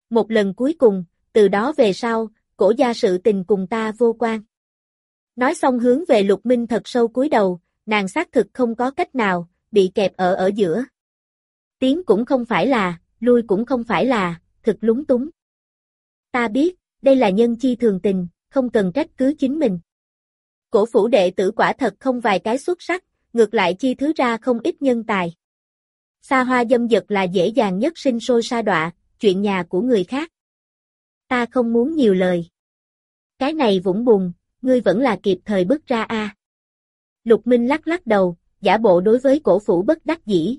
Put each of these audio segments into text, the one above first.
Một lần cuối cùng, từ đó về sau, Cổ gia sự tình cùng ta vô quan. Nói xong hướng về Lục Minh thật sâu cúi đầu, nàng xác thực không có cách nào, bị kẹp ở giữa. Tiến cũng không phải là, lui cũng không phải là, thực lúng túng. Ta biết, đây là nhân chi thường tình, không cần trách cứ chính mình. Cổ phủ đệ tử quả thật không vài cái xuất sắc, ngược lại chi thứ ra không ít nhân tài. Xa hoa dâm dật là dễ dàng nhất sinh sôi sa đọa, chuyện nhà của người khác. Ta không muốn nhiều lời. Cái này vũng bùn, ngươi vẫn là kịp thời bước ra a. Lục Minh lắc lắc đầu, giả bộ đối với cổ phủ bất đắc dĩ.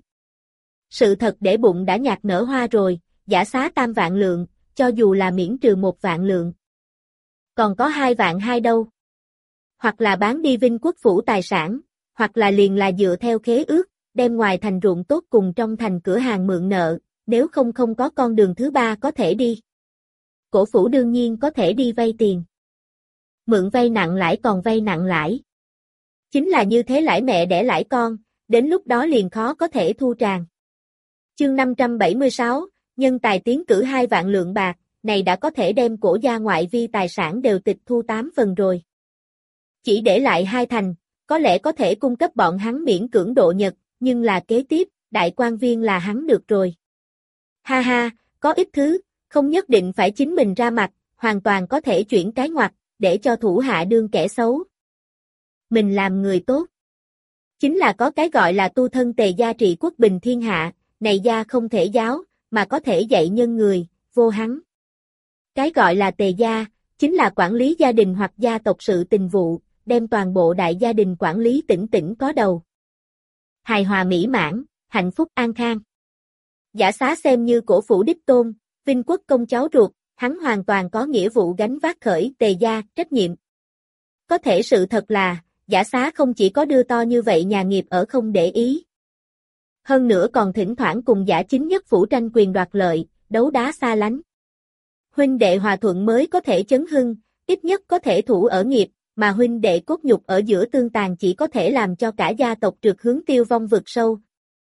Sự thật để bụng đã nhạt nở hoa rồi, giả xá 3 vạn lượng, cho dù là miễn trừ 1 vạn lượng. Còn có 2 vạn 2 đâu. Hoặc là bán đi Vinh Quốc phủ tài sản, hoặc là liền là dựa theo khế ước, đem ngoài thành ruộng tốt cùng trong thành cửa hàng mượn nợ, nếu không có con đường thứ ba có thể đi. Cổ phủ đương nhiên có thể đi vay tiền. Mượn vay nặng lãi còn vay nặng lãi. Chính là như thế lãi mẹ đẻ lãi con, đến lúc đó liền khó có thể thu tràng. Chương 576, nhân tài tiến cử 2 vạn lượng bạc, này đã có thể đem Cổ gia ngoại vi tài sản đều tịch thu 8 phần rồi. Chỉ để lại 2 thành, có lẽ có thể cung cấp bọn hắn miễn cưỡng độ nhật, nhưng là kế tiếp, đại quan viên là hắn được rồi. Ha ha, có ít thứ, không nhất định phải chính mình ra mặt, hoàn toàn có thể chuyển cái ngoặt, để cho thủ hạ đương kẻ xấu. Mình làm người tốt. Chính là có cái gọi là tu thân tề gia trị quốc bình thiên hạ, này gia không thể giáo, mà có thể dạy nhân người, vô hắn. Cái gọi là tề gia, chính là quản lý gia đình hoặc gia tộc sự tình vụ, đem toàn bộ đại gia đình quản lý tỉnh tỉnh có đầu. Hài hòa mỹ mãn, hạnh phúc an khang. Giả xá xem như cổ phủ đích tôn, Vinh Quốc công cháu ruột, hắn hoàn toàn có nghĩa vụ gánh vác khởi tề gia trách nhiệm. Có thể sự thật là, giả xá không chỉ có đưa to như vậy nhà nghiệp ở không để ý. Hơn nữa còn thỉnh thoảng cùng giả chính nhất phủ tranh quyền đoạt lợi, đấu đá xa lánh. Huynh đệ hòa thuận mới có thể chấn hưng, ít nhất có thể thủ ở nghiệp, mà huynh đệ cốt nhục ở giữa tương tàn chỉ có thể làm cho cả gia tộc trượt hướng tiêu vong vực sâu.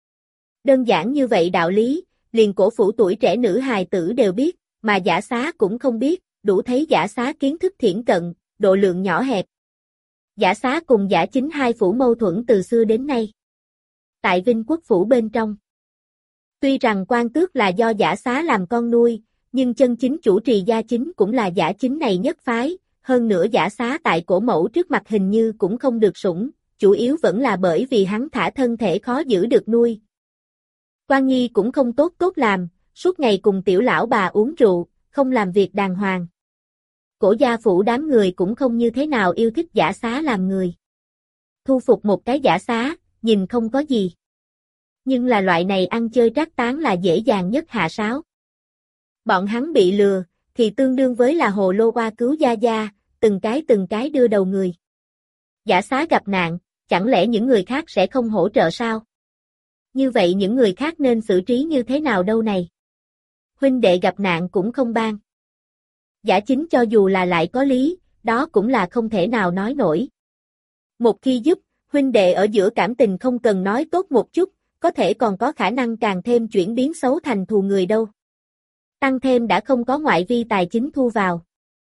Đơn giản như vậy đạo lý, liền cổ phủ tuổi trẻ nữ hài tử đều biết, mà giả xá cũng không biết, đủ thấy giả xá kiến thức thiển cận, độ lượng nhỏ hẹp. Giả xá cùng giả chính hai phủ mâu thuẫn từ xưa đến nay. Tại Vinh Quốc phủ bên trong. Tuy rằng quan tước là do giả xá làm con nuôi, nhưng chân chính chủ trì gia chính cũng là giả chính này nhất phái, hơn nữa giả xá tại cổ mẫu trước mặt hình như cũng không được sủng, chủ yếu vẫn là bởi vì hắn thả thân thể khó giữ được nuôi. Quan Nhi cũng không tốt làm, suốt ngày cùng tiểu lão bà uống rượu, không làm việc đàng hoàng. Cổ gia phủ đám người cũng không như thế nào yêu thích giả xá làm người. Thu phục một cái giả xá, nhìn không có gì. Nhưng là loại này ăn chơi trác tán là dễ dàng nhất hạ sáo. Bọn hắn bị lừa, thì tương đương với là hồ lô oa cứu gia, từng cái đưa đầu người. Giả xá gặp nạn, chẳng lẽ những người khác sẽ không hỗ trợ sao? Như vậy những người khác nên xử trí như thế nào đâu này? Huynh đệ gặp nạn cũng không ban. Giả chính cho dù là lại có lý, đó cũng là không thể nào nói nổi. Một khi giúp, huynh đệ ở giữa cảm tình không cần nói tốt một chút, có thể còn có khả năng càng thêm chuyển biến xấu thành thù người đâu. Tăng thêm đã không có ngoại vi tài chính thu vào.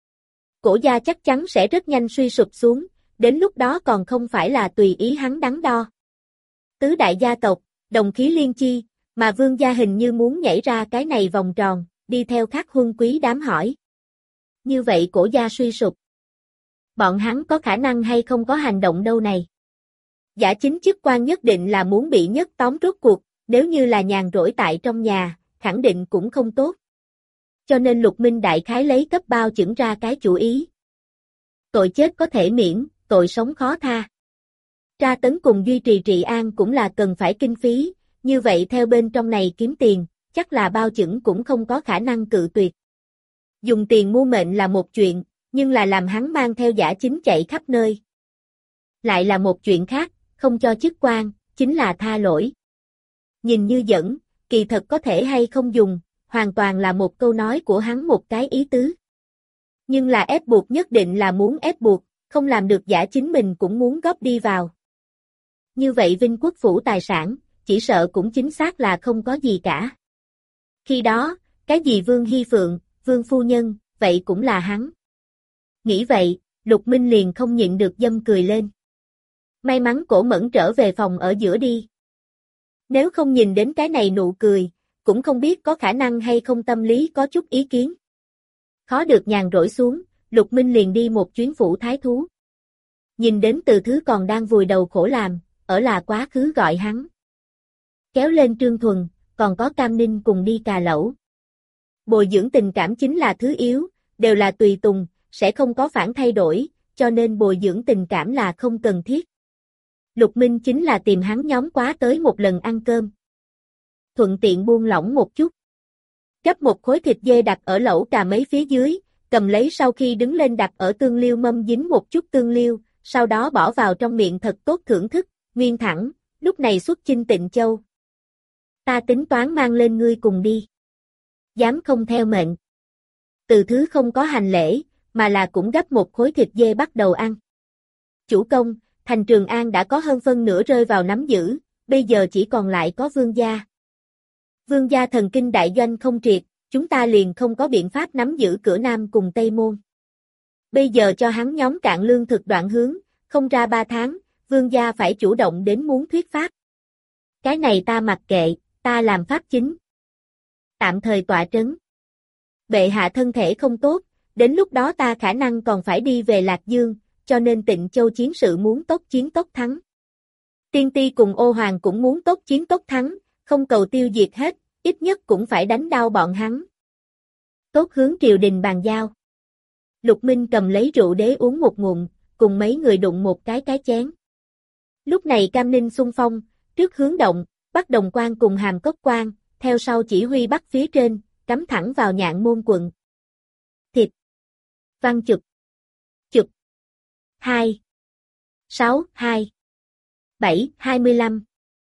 Cổ gia chắc chắn sẽ rất nhanh suy sụp xuống, đến lúc đó còn không phải là tùy ý hắn đắn đo. Tứ đại gia tộc, đồng khí liên chi, mà vương gia hình như muốn nhảy ra cái này vòng tròn, đi theo các huân quý đám hỏi. Như vậy cổ gia suy sụp. Bọn hắn có khả năng hay không có hành động đâu này? Giả chính chức quan nhất định là muốn bị nhất tóm rốt cuộc, nếu như là nhàn rỗi tại trong nhà, khẳng định cũng không tốt. Cho nên Lục Minh đại khái lấy cấp bao chững ra cái chủ ý. Tội chết có thể miễn, tội sống khó tha. Tra tấn cùng duy trì trị an cũng là cần phải kinh phí, như vậy theo bên trong này kiếm tiền, chắc là bao chững cũng không có khả năng cự tuyệt. Dùng tiền mua mệnh là một chuyện, nhưng là làm hắn mang theo giả chính chạy khắp nơi. Lại là một chuyện khác, không cho chức quan, chính là tha lỗi. Nhìn như dẫn, kỳ thật có thể hay không dùng, hoàn toàn là một câu nói của hắn một cái ý tứ. Nhưng là ép buộc nhất định là muốn ép buộc, không làm được giả chính mình cũng muốn góp đi vào. Như vậy Vinh Quốc phủ tài sản, chỉ sợ cũng chính xác là không có gì cả. Khi đó, cái gì Vương Hy Phượng, Vương phu nhân, vậy cũng là hắn. Nghĩ vậy, Lục Minh liền không nhịn được dâm cười lên. May mắn Cổ Mẫn trở về phòng ở giữa đi. Nếu không nhìn đến cái này nụ cười, cũng không biết có khả năng hay không tâm lý có chút ý kiến. Khó được nhàn rỗi xuống, Lục Minh liền đi một chuyến phủ thái thú. Nhìn đến Từ Thứ còn đang vùi đầu khổ làm, ở là quá khứ gọi hắn. Kéo lên Trương Thuần, còn có Cam Ninh cùng đi cà lẩu. Bồi dưỡng tình cảm chính là thứ yếu, đều là tùy tùng, sẽ không có phản thay đổi, cho nên bồi dưỡng tình cảm là không cần thiết. Lục Minh chính là tìm hắn nhóm quá tới một lần ăn cơm. Thuận tiện buông lỏng một chút. Gấp một khối thịt dê đặt ở lẩu cà mấy phía dưới, cầm lấy sau khi đứng lên đặt ở tương liêu mâm dính một chút tương liêu, sau đó bỏ vào trong miệng thật tốt thưởng thức, nguyên thẳng, lúc này xuất chinh Tịnh Châu. Ta tính toán mang lên ngươi cùng đi. Dám không theo mệnh. Từ Thứ không có hành lễ, mà là cũng gấp một khối thịt dê bắt đầu ăn. Chủ công, thành Trường An đã có hơn phân nửa rơi vào nắm giữ, bây giờ chỉ còn lại có Vương gia. Vương gia thần kinh đại doanh không triệt, chúng ta liền không có biện pháp nắm giữ cửa Nam cùng Tây Môn. Bây giờ cho hắn nhóm cạn lương thực đoạn hướng, không ra 3 tháng, Vương gia phải chủ động đến muốn thuyết pháp. Cái này ta mặc kệ, ta làm pháp chính. Tạm thời tọa trấn. Bệ hạ thân thể không tốt, đến lúc đó ta khả năng còn phải đi về Lạc Dương, cho nên Tịnh Châu chiến sự muốn tốc chiến tốc thắng. Tiên Ti cùng Ô Hoàng cũng muốn tốc chiến tốc thắng, không cầu tiêu diệt hết, ít nhất cũng phải đánh đau bọn hắn. Tốt hướng triều đình bàn giao. Lục Minh cầm lấy rượu đế uống một ngụm, cùng mấy người đụng một cái chén. Lúc này Cam Ninh xung phong, trước hướng động, Bắc Đồng Quan cùng Hàm Cốc Quan, theo sau chỉ huy Bắc phía trên, cắm thẳng vào Nhạn Môn quận. Thịt. Văn chụp. Chụp. 2. 6, 2. 7, 25.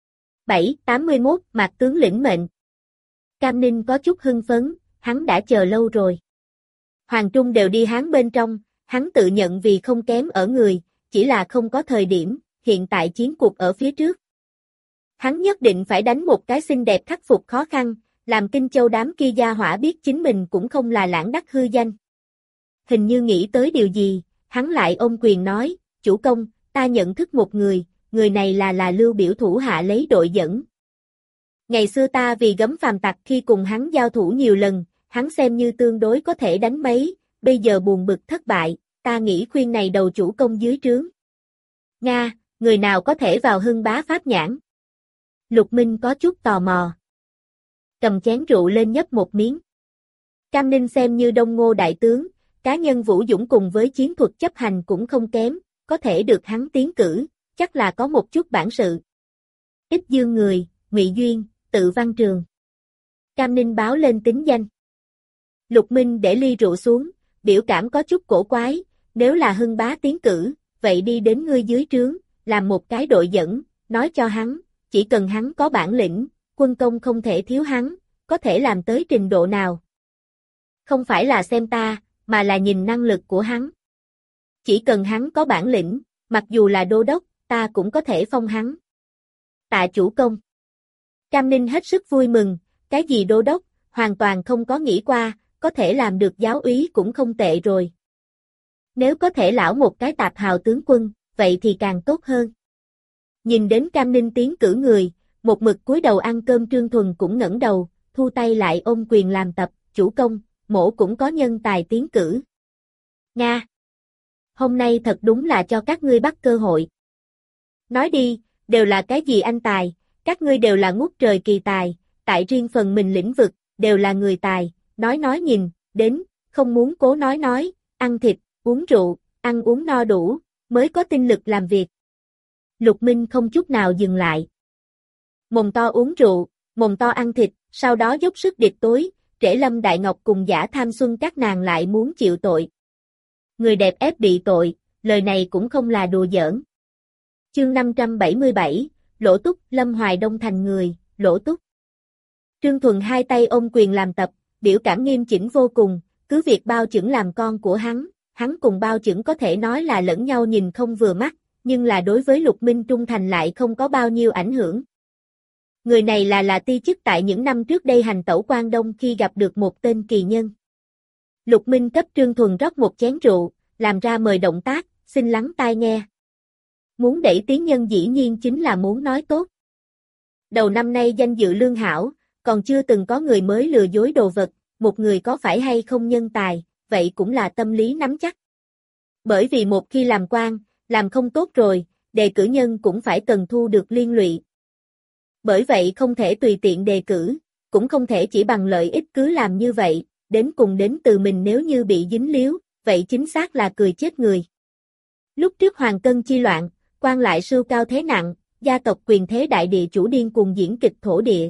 7, 81, Mạc tướng lĩnh mệnh. Cam Ninh có chút hưng phấn, hắn đã chờ lâu rồi. Hoàng Trung đều đi Hán bên trong, hắn tự nhận vì không kém ở người, chỉ là không có thời điểm, hiện tại chiến cuộc ở phía trước. Hắn nhất định phải đánh một cái xinh đẹp khắc phục khó khăn, làm Kinh Châu đám kia gia hỏa biết chính mình cũng không là lãng đắc hư danh. Hình như nghĩ tới điều gì, hắn lại ôm quyền nói, chủ công, ta nhận thức một người này là Lưu Biểu thủ hạ lấy đội dẫn. Ngày xưa ta vì gấm phàm tặc khi cùng hắn giao thủ nhiều lần, hắn xem như tương đối có thể đánh mấy, bây giờ buồn bực thất bại, ta nghĩ khuyên này đầu chủ công dưới trướng. Nga, người nào có thể vào Hưng Bá pháp nhãn? Lục Minh có chút tò mò. Cầm chén rượu lên nhấp một miếng. Cam Ninh xem như Đông Ngô đại tướng, cá nhân vũ dũng cùng với chiến thuật chấp hành cũng không kém, có thể được hắn tiến cử, chắc là có một chút bản sự. Ít dương người, Ngụy Duyên, Tự Văn Trường. Cam Ninh báo lên tính danh. Lục Minh để ly rượu xuống, biểu cảm có chút cổ quái, nếu là Hưng Bá tiến cử, vậy đi đến ngươi dưới trướng, làm một cái đội dẫn, nói cho hắn, chỉ cần hắn có bản lĩnh, quân công không thể thiếu hắn, có thể làm tới trình độ nào. Không phải là xem ta, mà là nhìn năng lực của hắn. Chỉ cần hắn có bản lĩnh, mặc dù là đô đốc, ta cũng có thể phong hắn. Tạ chủ công. Cam Ninh hết sức vui mừng, cái gì đô đốc, hoàn toàn không có nghĩ qua, có thể làm được giáo úy cũng không tệ rồi. Nếu có thể lão một cái tạp hào tướng quân, vậy thì càng tốt hơn. Nhìn đến Cam Ninh tiến cử người, một mực cúi đầu ăn cơm Trương Thuần cũng ngẩng đầu, thu tay lại ôm quyền làm tập, chủ công, mỗ cũng có nhân tài tiến cử. Nga. Hôm nay thật đúng là cho các ngươi bắt cơ hội. Nói đi, đều là cái gì anh tài, các ngươi đều là ngút trời kỳ tài, tại riêng phần mình lĩnh vực, đều là người tài, nói nhìn, đến, không muốn cố nói, ăn thịt, uống rượu, ăn uống no đủ, mới có tinh lực làm việc. Lục Minh không chút nào dừng lại. Mồm to uống rượu, mồm to ăn thịt, sau đó dốc sức địch tối, Trễ Lâm Đại Ngọc cùng Giả Tham Xuân các nàng lại muốn chịu tội. Người đẹp ép bị tội, lời này cũng không là đùa giỡn. Chương 577, Lỗ Túc, Lâm Hoài Đông thành người, Lỗ Túc. Trương Thuần hai tay ôm quyền làm tập, biểu cảm nghiêm chỉnh vô cùng, cứ việc Bao Chững làm con của hắn cùng Bao Chững có thể nói là lẫn nhau nhìn không vừa mắt, nhưng là đối với Lục Minh trung thành lại không có bao nhiêu ảnh hưởng. Người này là ti chức tại những năm trước đây hành tẩu Quan Đông khi gặp được một tên kỳ nhân. Lục Minh cấp Trương Thuần rót một chén rượu, làm ra mời động tác, xin lắng tai nghe. Muốn đẩy tiến nhân dĩ nhiên chính là muốn nói tốt. Đầu năm nay danh dự lương hảo, còn chưa từng có người mới lừa dối đồ vật, một người có phải hay không nhân tài, vậy cũng là tâm lý nắm chắc. Bởi vì một khi làm quan, làm không tốt rồi, đề cử nhân cũng phải cần thu được liên lụy. Bởi vậy không thể tùy tiện đề cử, cũng không thể chỉ bằng lợi ích cứ làm như vậy, đến cùng đến từ mình nếu như bị dính líu, vậy chính xác là cười chết người. Lúc trước Hoàng Cân chi loạn, quan lại sưu cao thế nặng, gia tộc quyền thế đại địa chủ điên cuồng diễn kịch thổ địa.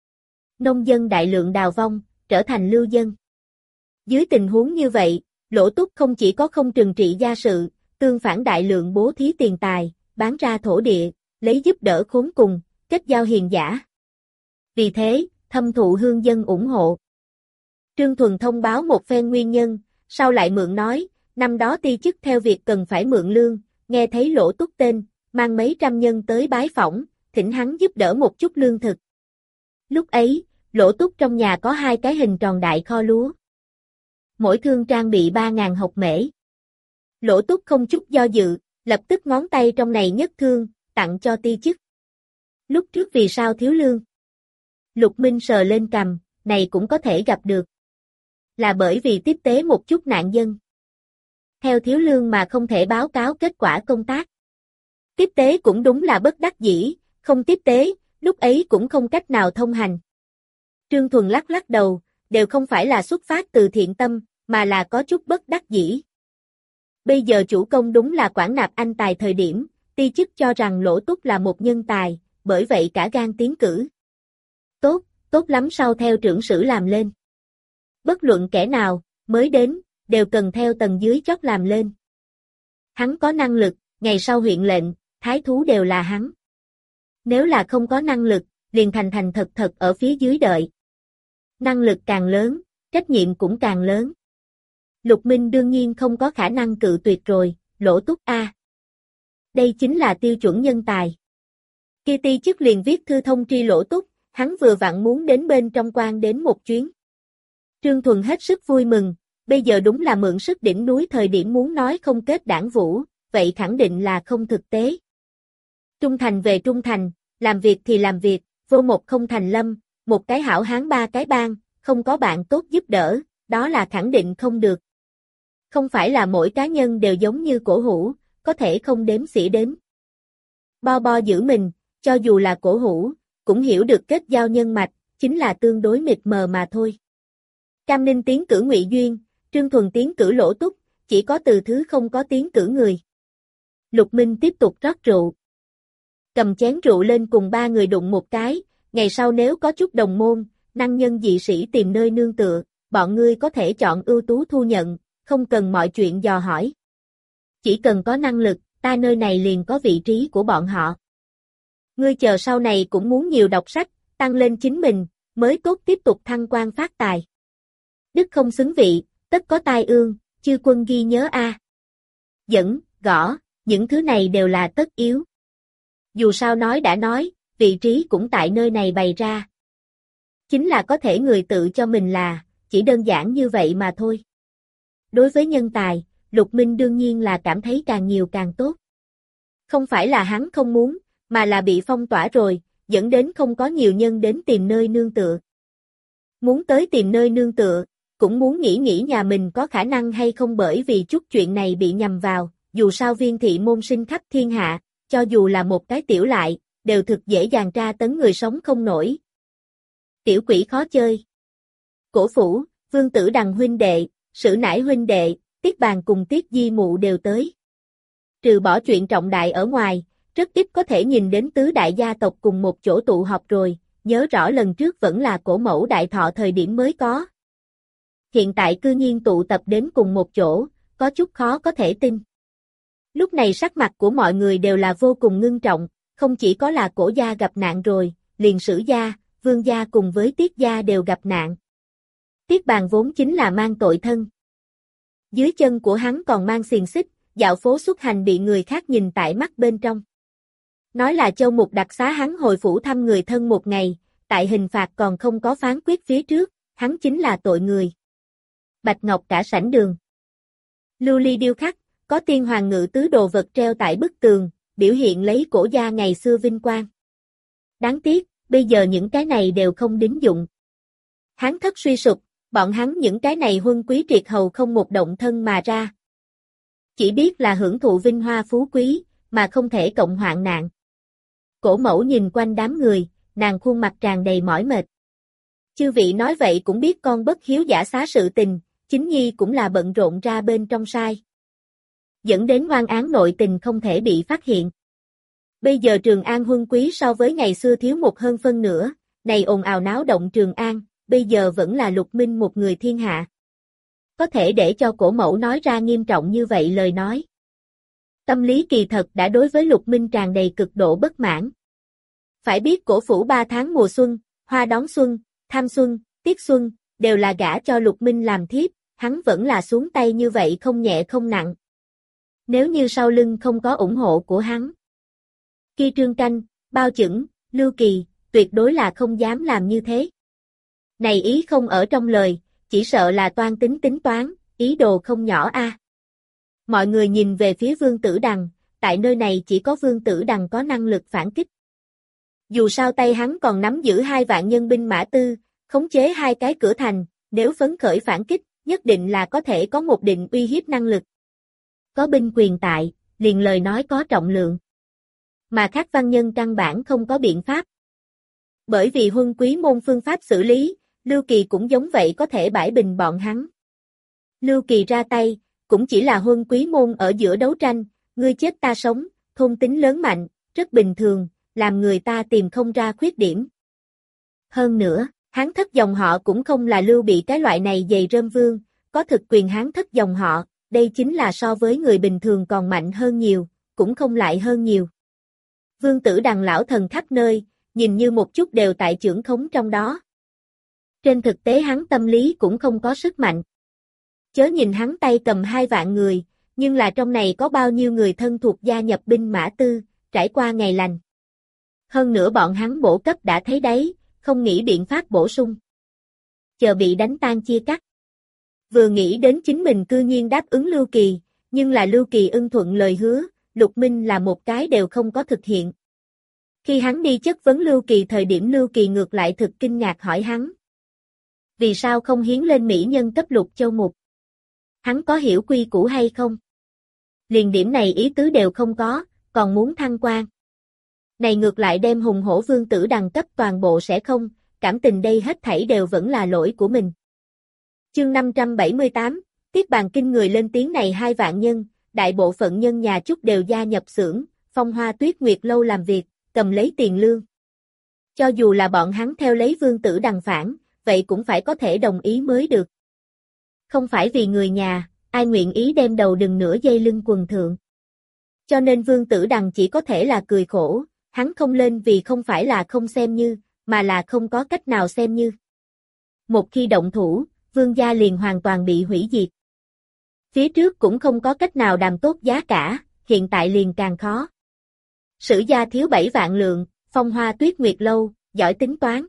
Nông dân đại lượng đào vong, trở thành lưu dân. Dưới tình huống như vậy, Lỗ Túc không chỉ có không trừng trị gia sự, tương phản đại lượng bố thí tiền tài, bán ra thổ địa, lấy giúp đỡ khốn cùng, kết giao hiền giả. Vì thế, thâm thụ hương dân ủng hộ. Trương Thuần thông báo một phen nguyên nhân, sau lại mượn nói, năm đó ti chức theo việc cần phải mượn lương, nghe thấy Lỗ Túc tên, mang mấy trăm nhân tới bái phỏng, thỉnh hắn giúp đỡ một chút lương thực. Lúc ấy, Lỗ Túc trong nhà có 2 cái hình tròn đại kho lúa. Mỗi thương trang bị 3.000 hộc mễ. Lỗ Túc không chút do dự, lập tức ngón tay trong này nhất thương, tặng cho ti chức. Lúc trước vì sao thiếu lương? Lục Minh sờ lên cằm, này cũng có thể gặp được. Là bởi vì tiếp tế một chút nạn dân. Theo thiếu lương mà không thể báo cáo kết quả công tác. Tiếp tế cũng đúng là bất đắc dĩ, không tiếp tế, lúc ấy cũng không cách nào thông hành. Trương Thuần lắc lắc đầu, đều không phải là xuất phát từ thiện tâm, mà là có chút bất đắc dĩ. Bây giờ chủ công đúng là quản nạp anh tài thời điểm, ti chức cho rằng Lỗ Túc là một nhân tài, bởi vậy cả gan tiến cử. Tốt, tốt lắm sau theo trưởng sử làm lên. Bất luận kẻ nào, mới đến, đều cần theo tầng dưới chót làm lên. Hắn có năng lực, ngày sau huyện lệnh, thái thú đều là hắn. Nếu là không có năng lực, liền thành thành thật thật ở phía dưới đợi. Năng lực càng lớn, trách nhiệm cũng càng lớn. Lục Minh đương nhiên không có khả năng cự tuyệt rồi, Lỗ Túc A. Đây chính là tiêu chuẩn nhân tài. Kia ti chức liền viết thư thông tri Lỗ Túc, hắn vừa vặn muốn đến bên trong quan đến một chuyến. Trương Thuần hết sức vui mừng, bây giờ đúng là mượn sức đỉnh núi thời điểm muốn nói không kết đảng vũ, vậy khẳng định là không thực tế. Trung thành về trung thành, làm việc thì làm việc, vô một không thành lâm, một cái hảo hán 3 cái bang, không có bạn tốt giúp đỡ, đó là khẳng định không được. Không phải là mỗi cá nhân đều giống như Cổ Hủ, có thể không đếm xỉa đến. Bo bo giữ mình, cho dù là Cổ Hủ, cũng hiểu được kết giao nhân mạch, chính là tương đối mịt mờ mà thôi. Cam Ninh tiến cử Ngụy Duyên, Trương Thuần tiến cử Lỗ Túc, chỉ có Từ Thứ không có tiến cử người. Lục Minh tiếp tục rót rượu. Cầm chén rượu lên cùng 3 người đụng một cái, ngày sau nếu có chút đồng môn, năng nhân dị sĩ tìm nơi nương tựa, bọn ngươi có thể chọn ưu tú thu nhận, không cần mọi chuyện dò hỏi. Chỉ cần có năng lực, ta nơi này liền có vị trí của bọn họ. Ngươi chờ sau này cũng muốn nhiều đọc sách, tăng lên chính mình, mới tốt tiếp tục thăng quan phát tài. Đức không xứng vị, tất có tai ương, chư quân ghi nhớ a. Dẫn, gõ, những thứ này đều là tất yếu. Dù sao nói đã nói, vị trí cũng tại nơi này bày ra. Chính là có thể người tự cho mình là, chỉ đơn giản như vậy mà thôi. Đối với nhân tài, Lục Minh đương nhiên là cảm thấy càng nhiều càng tốt. Không phải là hắn không muốn, mà là bị phong tỏa rồi, dẫn đến không có nhiều nhân đến tìm nơi nương tựa. Muốn tới tìm nơi nương tựa, cũng muốn nghĩ nhà mình có khả năng hay không bởi vì chút chuyện này bị nhầm vào, dù sao Viên thị môn sinh khắp thiên hạ, cho dù là một cái tiểu lại, đều thực dễ dàng tra tấn người sống không nổi. Tiểu quỷ khó chơi. Cổ phủ, Vương Tử Đằng huynh đệ, Sử Nải huynh đệ, Tiết Bàn cùng Tiết Di mụ đều tới. Trừ bỏ chuyện trọng đại ở ngoài, rất ít có thể nhìn đến tứ đại gia tộc cùng một chỗ tụ họp rồi, nhớ rõ lần trước vẫn là Cổ mẫu đại thọ thời điểm mới có. Hiện tại cư nhiên tụ tập đến cùng một chỗ, có chút khó có thể tin. Lúc này sắc mặt của mọi người đều là vô cùng ngưng trọng, không chỉ có là Cổ gia gặp nạn rồi, liền Sử gia, Vương gia cùng với Tiết gia đều gặp nạn. Tiết Bàn vốn chính là mang tội thân. Dưới chân của hắn còn mang xiềng xích, dạo phố xuất hành bị người khác nhìn tại mắt bên trong. Nói là Châu Mục đặc xá hắn hồi phủ thăm người thân một ngày, tại hình phạt còn không có phán quyết phía trước, hắn chính là tội người. Bạch ngọc cả sảnh đường. Lưu ly điêu khắc, có tiên hoàng ngự tứ đồ vật treo tại bức tường, biểu hiện lấy cổ gia ngày xưa vinh quang. Đáng tiếc, bây giờ những cái này đều không đính dụng. Hán thất suy sụp, bọn hắn những cái này huân quý triệt hầu không một động thân mà ra. Chỉ biết là hưởng thụ vinh hoa phú quý, mà không thể cộng hoạn nạn. Cổ mẫu nhìn quanh đám người, nàng khuôn mặt tràn đầy mỏi mệt. Chư vị nói vậy cũng biết con bất hiếu giả xá sự tình, chính nhi cũng là bận rộn ra bên trong sai. Dẫn đến oan án nội tình không thể bị phát hiện. Bây giờ Trường An huân quý so với ngày xưa thiếu một hơn phân nửa, này ồn ào náo động Trường An, bây giờ vẫn là Lục Minh một người thiên hạ. Có thể để cho cổ mẫu nói ra nghiêm trọng như vậy lời nói. Tâm lý kỳ thật đã đối với Lục Minh tràn đầy cực độ bất mãn. Phải biết cổ phủ 3 tháng mùa xuân, hoa đón xuân, tham xuân, tiết xuân, đều là gả cho Lục Minh làm thiếp, hắn vẫn là xuống tay như vậy không nhẹ không nặng. Nếu như sau lưng không có ủng hộ của hắn. Khi Trương Canh, Bao Chững, Lưu Kỳ, tuyệt đối là không dám làm như thế. Này ý không ở trong lời, chỉ sợ là toan tính toán, ý đồ không nhỏ a. Mọi người nhìn về phía Vương Tử Đằng, tại nơi này chỉ có Vương Tử Đằng có năng lực phản kích. Dù sao tay hắn còn nắm giữ 2 vạn nhân binh mã tư, khống chế 2 cái cửa thành, nếu phấn khởi phản kích, nhất định là có thể có một định uy hiếp năng lực. Có binh quyền tại, liền lời nói có trọng lượng. Mà khác văn nhân căn bản không có biện pháp. Bởi vì huân quý môn phương pháp xử lý, Lưu Kỳ cũng giống vậy có thể bãi bình bọn hắn. Lưu Kỳ ra tay, cũng chỉ là huân quý môn ở giữa đấu tranh, ngươi chết ta sống, thôn tính lớn mạnh, rất bình thường, làm người ta tìm không ra khuyết điểm. Hơn nữa, Hán thất dòng họ cũng không là Lưu Bị cái loại này dày rơm vương, có thực quyền Hán thất dòng họ, đây chính là so với người bình thường còn mạnh hơn nhiều, cũng không lại hơn nhiều. Vương Tử Đằng lão thần khắp nơi, nhìn như một chút đều tại chưởng khống trong đó. Trên thực tế hắn tâm lý cũng không có sức mạnh. Chớ nhìn hắn tay cầm 2 vạn người, nhưng là trong này có bao nhiêu người thân thuộc gia nhập binh mã tư, trải qua ngày lành. Hơn nữa bọn hắn bổ cấp đã thấy đấy, không nghĩ biện pháp bổ sung. Chờ bị đánh tan chia cắt. Vừa nghĩ đến chính mình cư nhiên đáp ứng Lưu Kỳ, nhưng là Lưu Kỳ ưng thuận lời hứa, Lục Minh là một cái đều không có thực hiện. Khi hắn đi chất vấn Lưu Kỳ thời điểm Lưu Kỳ ngược lại thực kinh ngạc hỏi hắn. Vì sao không hiến lên mỹ nhân cấp Lục Châu Mục? Hắn có hiểu quy củ hay không? Liền điểm này ý tứ đều không có, còn muốn thăng quan. Này ngược lại đem hùng hổ Vương Tử Đằng cấp toàn bộ sẽ không, cảm tình đây hết thảy đều vẫn là lỗi của mình. Chương 578, Tiết Bàn Kinh người lên tiếng này 2 vạn nhân, đại bộ phận nhân nhà chúc đều gia nhập xưởng, Phong Hoa Tuyết Nguyệt lâu làm việc, cầm lấy tiền lương. Cho dù là bọn hắn theo lấy Vương Tử Đằng phản, vậy cũng phải có thể đồng ý mới được. Không phải vì người nhà, ai nguyện ý đem đầu đừng nửa dây lưng quần thượng. Cho nên Vương Tử Đằng chỉ có thể là cười khổ, hắn không lên vì không phải là không xem như, mà là không có cách nào xem như. Một khi động thủ, Vương gia liền hoàn toàn bị hủy diệt. Phía trước cũng không có cách nào đàm tốt giá cả, hiện tại liền càng khó. Sử gia thiếu 7 vạn lượng, Phong Hoa Tuyết Nguyệt lâu, giỏi tính toán.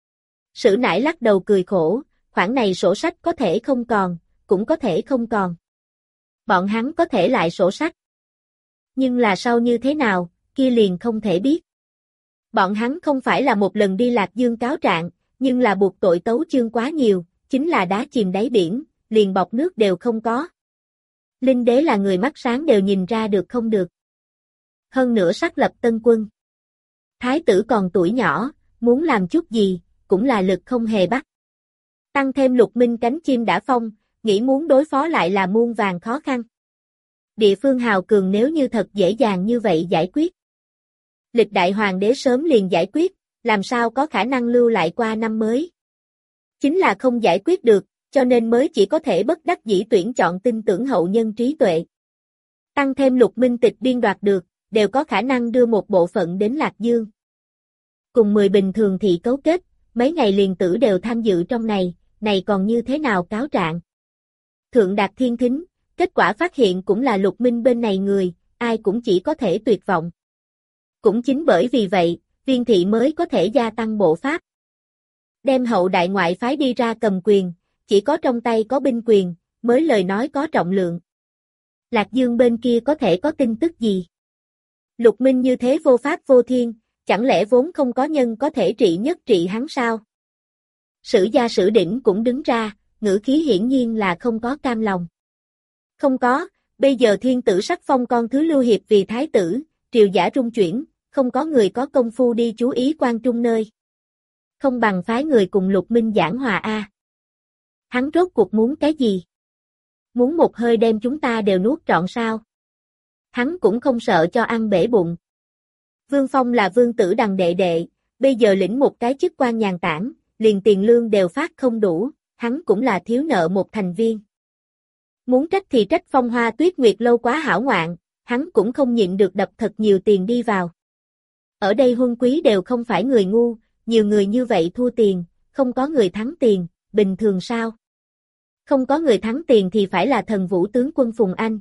Sử nải lắc đầu cười khổ, khoản này sổ sách có thể không còn, cũng có thể không còn. Bọn hắn có thể lại sổ sách. Nhưng là sau như thế nào, kia liền không thể biết. Bọn hắn không phải là một lần đi Lạc Dương cáo trạng, nhưng là buộc tội tấu chương quá nhiều, chính là đá chìm đáy biển, liền bọt nước đều không có. Linh đế là người mắt sáng đều nhìn ra được không được. Hơn nữa xác lập tân quân. Thái tử còn tuổi nhỏ, muốn làm chút gì, cũng là lực không hề bắt. Tăng thêm Lục Minh cánh chim đã phong, nghĩ muốn đối phó lại là muôn vàn khó khăn. Địa phương hào cường nếu như thật dễ dàng như vậy giải quyết. Lịch đại hoàng đế sớm liền giải quyết, làm sao có khả năng lưu lại qua năm mới. Chính là không giải quyết được, cho nên mới chỉ có thể bất đắc dĩ tuyển chọn tin tưởng hậu nhân trí tuệ. Tăng thêm Lục Minh tịch biên đoạt được, đều có khả năng đưa một bộ phận đến Lạc Dương. Cùng 10 bình thường thị cấu kết, mấy ngày liền tử đều tham dự trong này còn như thế nào cáo trạng. Thượng đạt thiên thính, kết quả phát hiện cũng là Lục Minh bên này người, ai cũng chỉ có thể tuyệt vọng. Cũng chính bởi vì vậy, Viên thị mới có thể gia tăng bộ pháp. Đem hậu đại ngoại phái đi ra cầm quyền, chỉ có trong tay có binh quyền, mới lời nói có trọng lượng. Lạc Dương bên kia có thể có tin tức gì? Lục Minh như thế vô pháp vô thiên, chẳng lẽ vốn không có nhân có thể trị nhất trị hắn sao? Sử gia Sử Đỉnh cũng đứng ra, ngữ khí hiển nhiên là không có cam lòng. Không có, bây giờ thiên tử sắc phong con thứ Lưu Hiệp vì thái tử, triều giả rung chuyển, không có người có công phu đi chú ý quan trung nơi. Không bằng phái người cùng Lục Minh giảng hòa a. Hắn rốt cuộc muốn cái gì? Muốn một hơi đem chúng ta đều nuốt trọn sao? Hắn cũng không sợ cho ăn bể bụng. Vương Phong là vương tử đằng đệ đệ, bây giờ lĩnh một cái chức quan nhàn tản, liền tiền lương đều phát không đủ, hắn cũng là thiếu nợ một thành viên. Muốn trách thì trách Phong Hoa Tuyết Nguyệt lâu quá hảo ngoạn, hắn cũng không nhịn được đập thật nhiều tiền đi vào. Ở đây huân quý đều không phải người ngu, nhiều người như vậy thua tiền, không có người thắng tiền, bình thường sao? Không có người thắng tiền thì phải là thần vũ tướng quân Phùng Anh.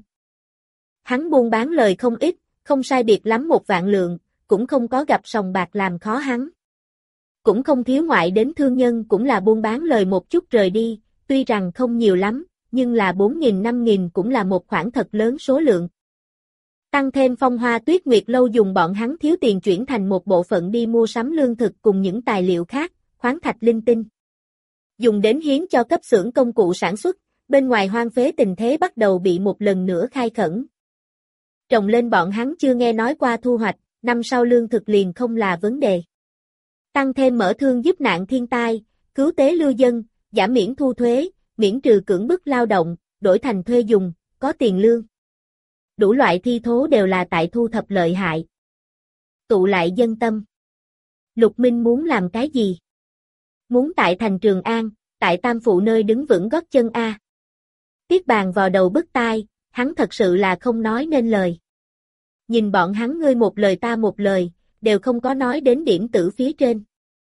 Hắn buôn bán lời không ít, không sai biệt lắm 1.000 lượng, cũng không có gặp sòng bạc làm khó hắn. Cũng không thiếu ngoại đến thương nhân cũng là buôn bán lời một chút rời đi, tuy rằng không nhiều lắm, nhưng là 4.000-5.000 cũng là một khoản thật lớn số lượng. Tăng thêm Phong Hoa Tuyết Nguyệt lâu dùng bọn hắn thiếu tiền chuyển thành một bộ phận đi mua sắm lương thực cùng những tài liệu khác, khoáng thạch linh tinh. Dùng đến hiến cho cấp xưởng công cụ sản xuất, bên ngoài hoang phế tình thế bắt đầu bị một lần nữa khai khẩn. Trồng lên bọn hắn chưa nghe nói qua thu hoạch, năm sau lương thực liền không là vấn đề. Tăng thêm mở thương giúp nạn thiên tai, cứu tế lưu dân, giảm miễn thu thuế, miễn trừ cưỡng bức lao động, đổi thành thuê dùng, có tiền lương. Đủ loại thi thố đều là tại thu thập lợi hại. Tụ lại dân tâm. Lục Minh muốn làm cái gì? Muốn tại thành Trường An, tại Tam Phụ nơi đứng vững gót chân A. Tiết Bàn vào đầu bứt tai, hắn thật sự là không nói nên lời. Nhìn bọn hắn ngươi một lời ta một lời, đều không có nói đến điểm tử phía trên.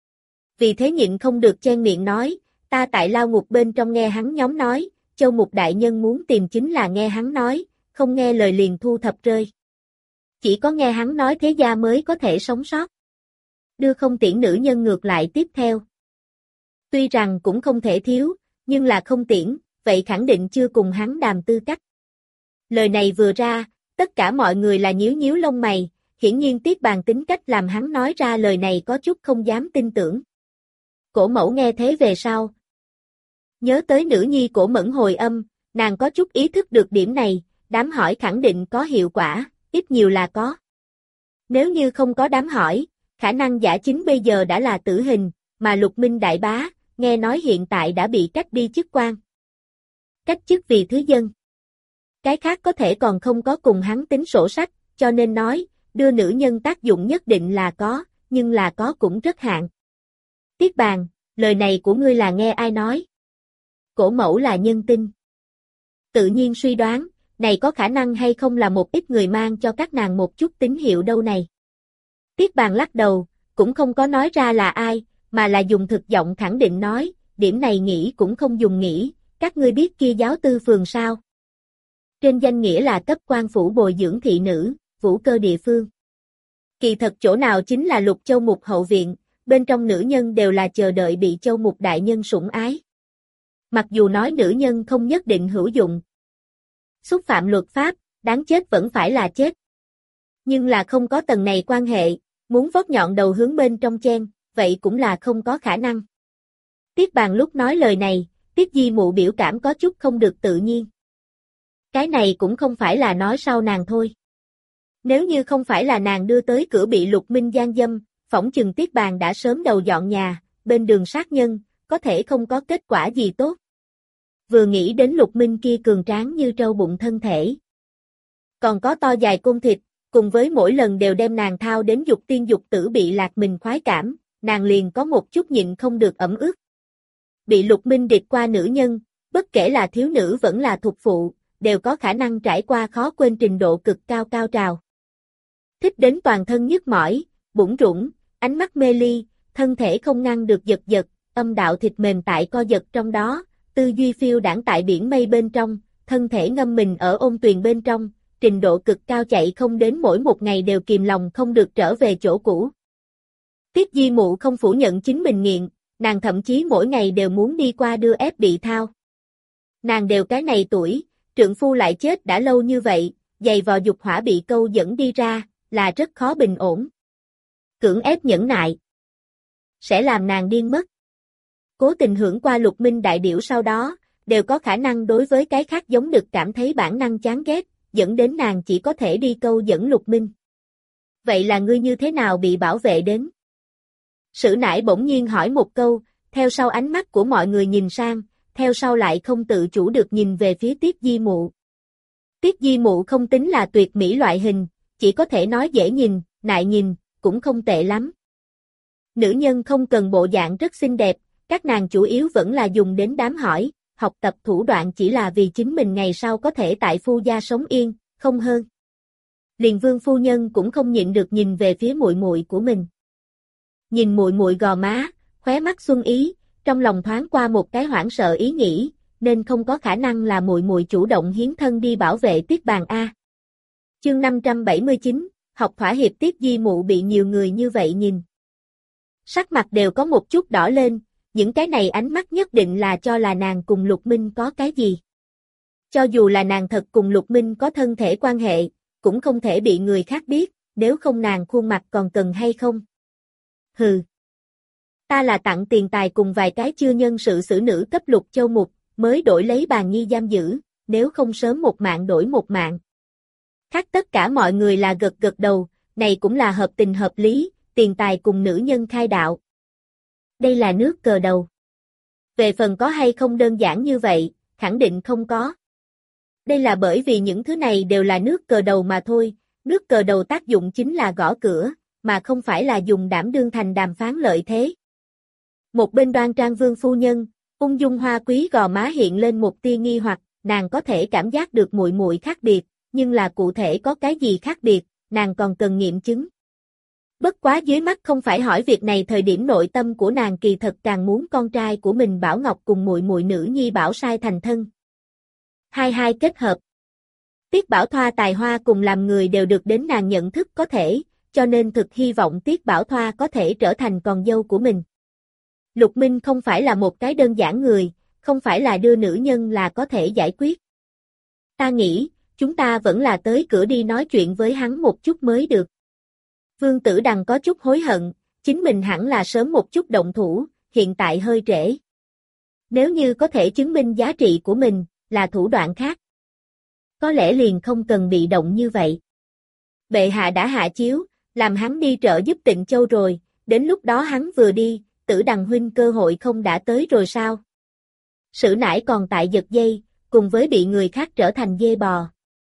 Vì thế nhịn không được chen miệng nói, ta tại lao ngục bên trong nghe hắn nhóm nói, Châu Mục đại nhân muốn tìm chính là nghe hắn nói, không nghe lời liền thu thập rơi. Chỉ có nghe hắn nói thế gia mới có thể sống sót. Đưa không tiễn nữ nhân ngược lại tiếp theo. Tuy rằng cũng không thể thiếu, nhưng là không tiễn, vậy khẳng định chưa cùng hắn đàm tư cách. Lời này vừa ra, tất cả mọi người là nhíu nhíu lông mày, hiển nhiên Tiết Bàn tính cách làm hắn nói ra lời này có chút không dám tin tưởng. Cổ Mẫu nghe thế về sau. Nhớ tới nữ nhi Cổ Mẫn hồi âm, nàng có chút ý thức được điểm này, đám hỏi khẳng định có hiệu quả, ít nhiều là có. Nếu như không có đám hỏi, khả năng giả chính bây giờ đã là tử hình, mà Lục Minh đại bá, nghe nói hiện tại đã bị cách đi chức quan. Cách chức vì thứ dân. Cái khác có thể còn không có cùng hắn tính sổ sách, cho nên nói, đưa nữ nhân tác dụng nhất định là có, nhưng là có cũng rất hạn. Tiết Bàn, lời này của ngươi là nghe ai nói? Cổ Mẫu là nhân tinh. Tự nhiên suy đoán, này có khả năng hay không là một ít người mang cho các nàng một chút tín hiệu đâu này. Tiết Bàn lắc đầu, cũng không có nói ra là ai, mà là dùng thực giọng khẳng định nói, điểm này nghĩ cũng không dùng nghĩ, các ngươi biết kia giáo tư phường sao? Trên danh nghĩa là cấp quan phủ bồi dưỡng thị nữ, vũ cơ địa phương. Kỳ thật chỗ nào chính là Lục Châu Mục hậu viện, bên trong nữ nhân đều là chờ đợi bị Châu Mục đại nhân sủng ái. Mặc dù nói nữ nhân không nhất định hữu dụng. Xúc phạm luật pháp, đáng chết vẫn phải là chết. Nhưng là không có tầng này quan hệ, muốn vót nhọn đầu hướng bên trong chen, vậy cũng là không có khả năng. Tiết Bàn lúc nói lời này, Tiết Di Mụ biểu cảm có chút không được tự nhiên. Cái này cũng không phải là nói sau nàng thôi. Nếu như không phải là nàng đưa tới cửa bị Lục Minh gian dâm, phỏng chừng Tiết Bàn đã sớm đầu dọn nhà, bên đường sát nhân, có thể không có kết quả gì tốt. Vừa nghĩ đến Lục Minh kia cường tráng như trâu bụng thân thể. Còn có to dài côn thịt, cùng với mỗi lần đều đem nàng thao đến dục tiên dục tử bị lạc mình khoái cảm, nàng liền có một chút nhịn không được ẩm ướt. Bị Lục Minh địch qua nữ nhân, bất kể là thiếu nữ vẫn là thuộc phụ, đều có khả năng trải qua khó quên trình độ cực cao cao trào. Thích đến toàn thân nhức mỏi, bủn rủn, ánh mắt mê ly, thân thể không ngăn được giật giật, âm đạo thịt mềm tại co giật trong đó, tư duy phiêu đãng tại biển mây bên trong, thân thể ngâm mình ở ôn tuyền bên trong, trình độ cực cao chạy không đến mỗi một ngày đều kìm lòng không được trở về chỗ cũ. Tiết Di Mụ không phủ nhận chính mình nghiện, nàng thậm chí mỗi ngày đều muốn đi qua đưa ép bị thao. Nàng đều cái này tuổi, trượng phu lại chết đã lâu như vậy, giày vò dục hỏa bị câu dẫn đi ra, là rất khó bình ổn. Cưỡng ép nhẫn nại, sẽ làm nàng điên mất. Cố tình hưởng qua Lục Minh đại điểu sau đó, đều có khả năng đối với cái khác giống đực cảm thấy bản năng chán ghét, dẫn đến nàng chỉ có thể đi câu dẫn Lục Minh. Vậy là ngươi như thế nào bị bảo vệ đến? Sử nải bỗng nhiên hỏi một câu, theo sau ánh mắt của mọi người nhìn sang, theo sau lại không tự chủ được nhìn về phía Tiết Di Mụ. Tiết Di Mụ không tính là tuyệt mỹ loại hình, chỉ có thể nói dễ nhìn, nại nhìn, cũng không tệ lắm. Nữ nhân không cần bộ dạng rất xinh đẹp, các nàng chủ yếu vẫn là dùng đến đám hỏi, học tập thủ đoạn chỉ là vì chính mình ngày sau có thể tại phu gia sống yên, không hơn. Liền Vương phu nhân cũng không nhịn được nhìn về phía muội muội của mình. Nhìn muội muội gò má, khóe mắt xuân ý, trong lòng thoáng qua một cái hoảng sợ ý nghĩ, nên không có khả năng là muội muội chủ động hiến thân đi bảo vệ Tiết Bàn a. Chương 579, học thỏa hiệp. Tiết Di Mụ bị nhiều người như vậy nhìn. Sắc mặt đều có một chút đỏ lên, những cái này ánh mắt nhất định là cho là nàng cùng Lục Minh có cái gì. Cho dù là nàng thật cùng Lục Minh có thân thể quan hệ, cũng không thể bị người khác biết, nếu không nàng khuôn mặt còn cần hay không. Hừ. Ta là tặng tiền tài cùng vài cái chưa nhân sự xử nữ cấp Lục Châu Mục, mới đổi lấy Bàn Nhi giam giữ, nếu không sớm một mạng đổi một mạng. Khác tất cả mọi người là gật gật đầu, này cũng là hợp tình hợp lý, tiền tài cùng nữ nhân khai đạo. Đây là nước cờ đầu. Về phần có hay không đơn giản như vậy, khẳng định không có. Đây là bởi vì những thứ này đều là nước cờ đầu mà thôi, nước cờ đầu tác dụng chính là gõ cửa, mà không phải là dùng đảm đương thành đàm phán lợi thế. Một bên Đoan Trang Vương phu nhân, ung dung hoa quý gò má hiện lên một tia nghi hoặc, nàng có thể cảm giác được muội muội khác biệt, nhưng là cụ thể có cái gì khác biệt, nàng còn cần nghiệm chứng. Bất quá dưới mắt không phải hỏi việc này, thời điểm nội tâm của nàng kỳ thật càng muốn con trai của mình Bảo Ngọc cùng muội muội nữ nhi Bảo Sai thành thân. Hai kết hợp. Tiết Bảo Thoa tài hoa cùng làm người đều được đến nàng nhận thức có thể, cho nên thực hy vọng Tiết Bảo Thoa có thể trở thành con dâu của mình. Lục Minh không phải là một cái đơn giản người, không phải là đưa nữ nhân là có thể giải quyết. Ta nghĩ, chúng ta vẫn là tới cửa đi nói chuyện với hắn một chút mới được. Vương Tử Đằng có chút hối hận, chính mình hẳn là sớm một chút động thủ, hiện tại hơi trễ. Nếu như có thể chứng minh giá trị của mình, là thủ đoạn khác. Có lẽ liền không cần bị động như vậy. Bệ hạ đã hạ chiếu, làm hắn đi trợ giúp Tịnh Châu rồi, đến lúc đó hắn vừa đi, Tử Đằng huynh cơ hội không đã tới rồi sao? Sử nải còn tại giật dây, cùng với bị người khác trở thành dê bò.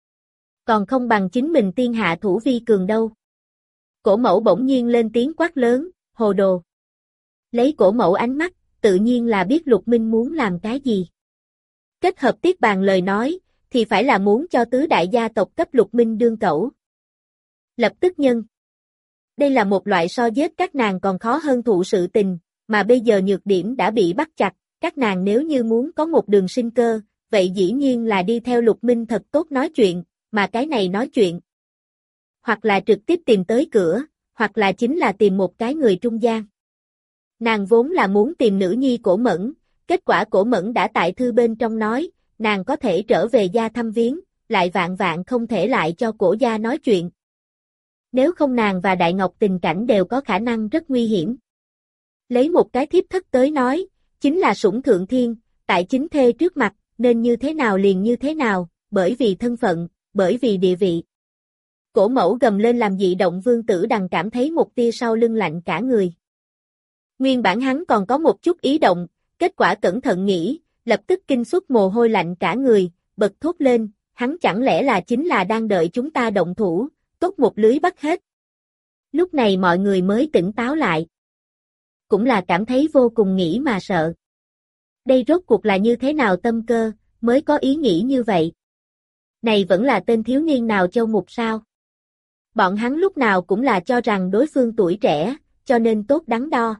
Còn không bằng chính mình tiên hạ thủ vi cường đâu. Cổ mẫu bỗng nhiên lên tiếng quát lớn, hồ đồ. Lấy cổ mẫu ánh mắt, tự nhiên là biết Lục Minh muốn làm cái gì. Kết hợp Tiết Bàn lời nói, thì phải là muốn cho tứ đại gia tộc cấp Lục Minh đương cẩu. Lập tức nhân. Đây là một loại so giết các nàng còn khó hơn thụ sự tình, mà bây giờ nhược điểm đã bị bắt chặt, các nàng nếu như muốn có một đường sinh cơ, vậy dĩ nhiên là đi theo Lục Minh thật tốt nói chuyện, mà cái này nói chuyện. Hoặc là trực tiếp tìm tới cửa, hoặc là chính là tìm một cái người trung gian. Nàng vốn là muốn tìm nữ nhi Cổ Mẫn, kết quả Cổ Mẫn đã tại thư bên trong nói, nàng có thể trở về gia thăm viếng, lại vạn vạn không thể lại cho Cổ gia nói chuyện. Nếu không nàng và Đại Ngọc tình cảnh đều có khả năng rất nguy hiểm. Lấy một cái thiếp thất tới nói, chính là sủng thượng thiên, tại chính thê trước mặt, nên như thế nào liền như thế nào, bởi vì thân phận, bởi vì địa vị. Cổ mẫu gầm lên làm dị động. Vương Tử Đằng cảm thấy một tia sau lưng lạnh cả người. Nguyên bản hắn còn có một chút ý động, kết quả cẩn thận nghĩ, lập tức kinh xuất mồ hôi lạnh cả người, bật thốt lên, hắn chẳng lẽ là chính là đang đợi chúng ta động thủ, tốt một lưới bắt hết. Lúc này mọi người mới tỉnh táo lại. Cũng là cảm thấy vô cùng nghĩ mà sợ. Đây rốt cuộc là như thế nào tâm cơ, mới có ý nghĩ như vậy. Này vẫn là tên thiếu niên nào Châu Mục sao? Bọn hắn lúc nào cũng là cho rằng đối phương tuổi trẻ, cho nên tốt đắn đo.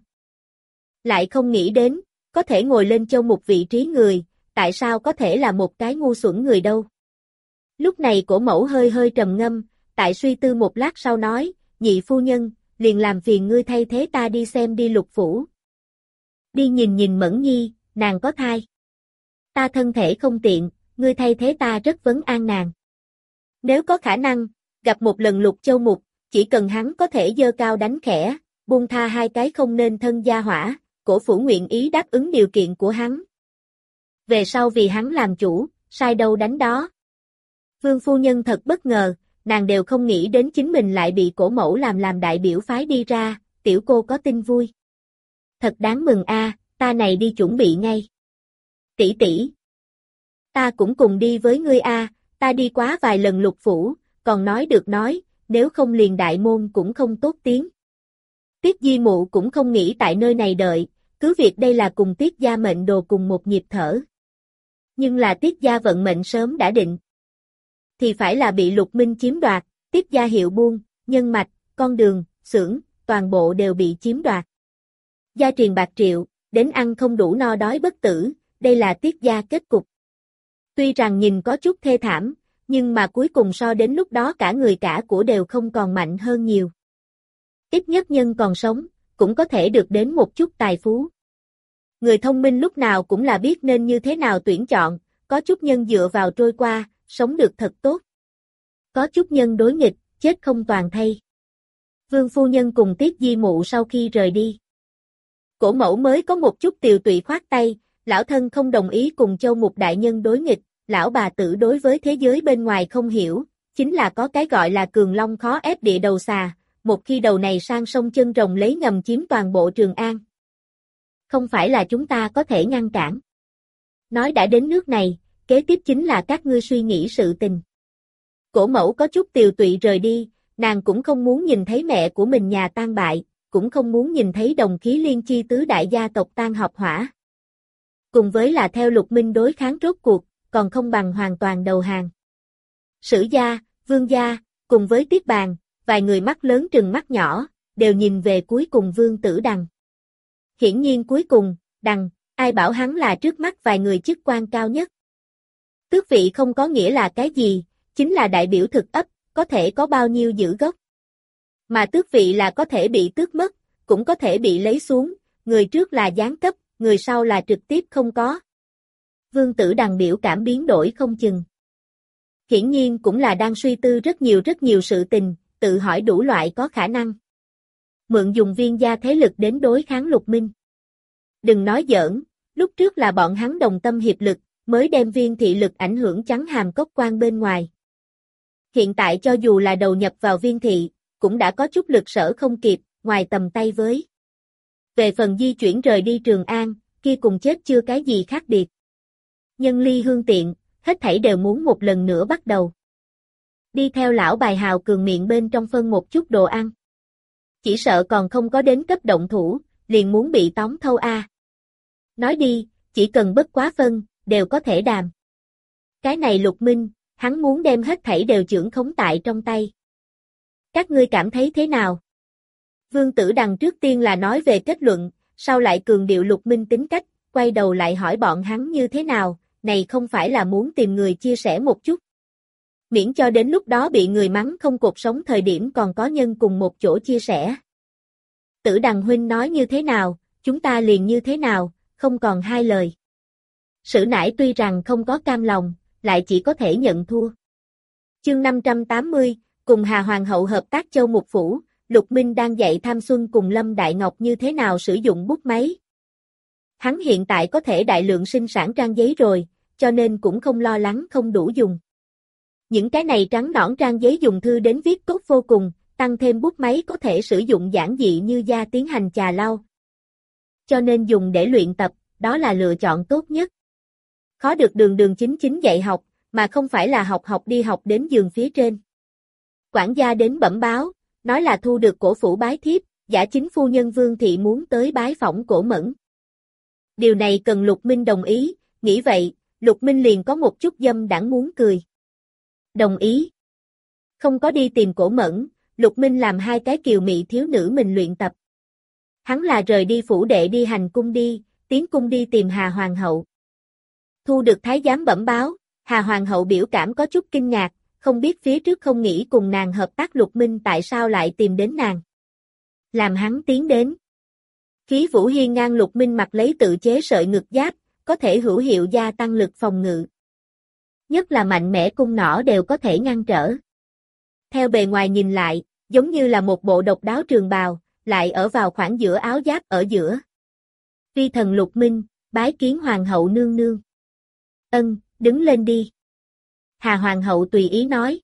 Lại không nghĩ đến, có thể ngồi lên Châu Mục vị trí người, tại sao có thể là một cái ngu xuẩn người đâu. Lúc này Cổ mẫu hơi hơi trầm ngâm, tại suy tư một lát sau nói, nhị phu nhân, liền làm phiền ngươi thay thế ta đi xem đi Lục phủ. Đi nhìn nhìn Mẫn Nhi, nàng có thai. Ta thân thể không tiện, ngươi thay thế ta rất vấn an nàng. Nếu có khả năng, gặp một lần Lục Châu Mục, chỉ cần hắn có thể giơ cao đánh khẽ, buông tha hai cái không nên thân gia hỏa, Cổ Phủ nguyện ý đáp ứng điều kiện của hắn. Về sau vì hắn làm chủ, sai đâu đánh đó. Vương phu nhân thật bất ngờ, nàng đều không nghĩ đến chính mình lại bị Cổ mẫu làm đại biểu phái đi ra, tiểu cô có tin vui. Thật đáng mừng a, ta này đi chuẩn bị ngay. Tỷ tỷ, ta cũng cùng đi với ngươi a, ta đi quá vài lần Lục phủ, còn nói được nói, nếu không liền đại môn cũng không tốt tiếng. Tiết Di Mụ cũng không nghĩ tại nơi này đợi, cứ việc đây là cùng Tiết gia mệnh đồ cùng một nhịp thở. Nhưng là Tiết gia vận mệnh sớm đã định. Thì phải là bị Lục Minh chiếm đoạt, Tiết gia hiệu buôn, nhân mạch, con đường, xưởng, toàn bộ đều bị chiếm đoạt. Gia truyền bạc triệu, đến ăn không đủ no đói bất tử, đây là Tiết gia kết cục. Tuy rằng nhìn có chút thê thảm, nhưng mà cuối cùng so đến lúc đó cả người cả của đều không còn mạnh hơn nhiều. Ít nhất nhân còn sống, cũng có thể được đến một chút tài phú. Người thông minh lúc nào cũng là biết nên như thế nào tuyển chọn, có chút nhân dựa vào trôi qua, sống được thật tốt. Có chút nhân đối nghịch, chết không toàn thây. Vương phu nhân cùng Tiết Di Mụ sau khi rời đi. Cổ mẫu mới có một chút tiều tụy khoát tay, lão thân không đồng ý cùng Châu Mục đại nhân đối nghịch, lão bà tử đối với thế giới bên ngoài không hiểu, chính là có cái gọi là cường long khó ép địa đầu xà, một khi đầu này sang sông chân rồng lấy ngầm chiếm toàn bộ Trường An. Không phải là chúng ta có thể ngăn cản. Nói đã đến nước này, kế tiếp chính là các ngươi suy nghĩ sự tình. Cổ mẫu có chút tiều tụy rời đi, nàng cũng không muốn nhìn thấy mẹ của mình nhà tan bại, cũng không muốn nhìn thấy đồng khí liên chi tứ đại gia tộc tan học hỏa. Cùng với là theo Lục Minh đối kháng rốt cuộc, còn không bằng hoàn toàn đầu hàng. Sử gia, Vương gia, cùng với Tiết Bàn, vài người mắt lớn trừng mắt nhỏ, đều nhìn về cuối cùng Vương Tử Đằng. Hiển nhiên cuối cùng, Đằng, ai bảo hắn là trước mắt vài người chức quan cao nhất. Tước vị không có nghĩa là cái gì, chính là đại biểu thực ấp, có thể có bao nhiêu giữ gốc. Mà tước vị là có thể bị tước mất, cũng có thể bị lấy xuống, người trước là giáng cấp, người sau là trực tiếp không có. Vương Tử Đằng biểu cảm biến đổi không chừng. Hiển nhiên cũng là đang suy tư rất nhiều sự tình, tự hỏi đủ loại có khả năng. Mượn dùng Viên gia thế lực đến đối kháng Lục Minh. Đừng nói giỡn, lúc trước là bọn hắn đồng tâm hiệp lực, mới đem Viên thị lực ảnh hưởng chắn hàm cốc quan bên ngoài. Hiện tại cho dù là đầu nhập vào Viên thị, cũng đã có chút lực sở không kịp, ngoài tầm tay với. Về phần di chuyển rời đi Trường An, kia cùng chết chưa cái gì khác biệt. Nhân ly hương tiện, hết thảy đều muốn một lần nữa bắt đầu. Đi theo lão bài hào cường miệng bên trong phân một chút đồ ăn. Chỉ sợ còn không có đến cấp động thủ, liền muốn bị tóm thâu a. Nói đi, chỉ cần bất quá phân, đều có thể đàm. Cái này Lục Minh, hắn muốn đem hết thảy đều chưởng khống tại trong tay. Các ngươi cảm thấy thế nào? Vương Tử Đằng trước tiên là nói về kết luận, sau lại cường điệu Lục Minh tính cách, quay đầu lại hỏi bọn hắn như thế nào, này không phải là muốn tìm người chia sẻ một chút. Miễn cho đến lúc đó bị người mắng không cột sống thời điểm còn có nhân cùng một chỗ chia sẻ. Tử Đằng huynh nói như thế nào, chúng ta liền như thế nào, không còn hai lời. Sử nải tuy rằng không có cam lòng, lại chỉ có thể nhận thua. Chương 580, cùng Hà Hoàng hậu hợp tác Châu Mục phủ, Lục Minh đang dạy Tham Xuân cùng Lâm Đại Ngọc như thế nào sử dụng bút máy. Hắn hiện tại có thể đại lượng sinh sản trang giấy rồi, cho nên cũng không lo lắng không đủ dùng. Những cái này trắng nõn trang giấy dùng thư đến viết tốt vô cùng, tăng thêm bút máy có thể sử dụng giản dị như da tiến hành chà lau. Cho nên dùng để luyện tập, đó là lựa chọn tốt nhất. Khó được đường chính dạy học, mà không phải là học đi học đến giường phía trên. Quản gia đến bẩm báo, nói là thu được Cổ phủ bái thiếp, giả chính phu nhân Vương thị muốn tới bái phỏng Cổ Mẫn. Điều này cần Lục Minh đồng ý, nghĩ vậy, Lục Minh liền có một chút dâm đãng muốn cười. Đồng ý. Không có đi tìm Cổ Mẫn, Lục Minh làm hai cái kiều mị thiếu nữ mình luyện tập. Hắn là rời đi phủ đệ đi hành cung đi, tiến cung đi tìm Hà Hoàng hậu. Thu được thái giám bẩm báo, Hà Hoàng hậu biểu cảm có chút kinh ngạc, không biết phía trước không nghĩ cùng nàng hợp tác Lục Minh tại sao lại tìm đến nàng. Làm hắn tiến đến. Khí vũ hiên ngang Lục Minh mặc lấy tự chế sợi ngực giáp, có thể hữu hiệu gia tăng lực phòng ngự. Nhất là mạnh mẽ cung nỏ đều có thể ngăn trở. Theo bề ngoài nhìn lại, giống như là một bộ độc đáo trường bào, lại ở vào khoảng giữa áo giáp ở giữa. Vi thần Lục Minh, bái kiến hoàng hậu nương nương. Ân, đứng lên đi. Hà hoàng hậu tùy ý nói.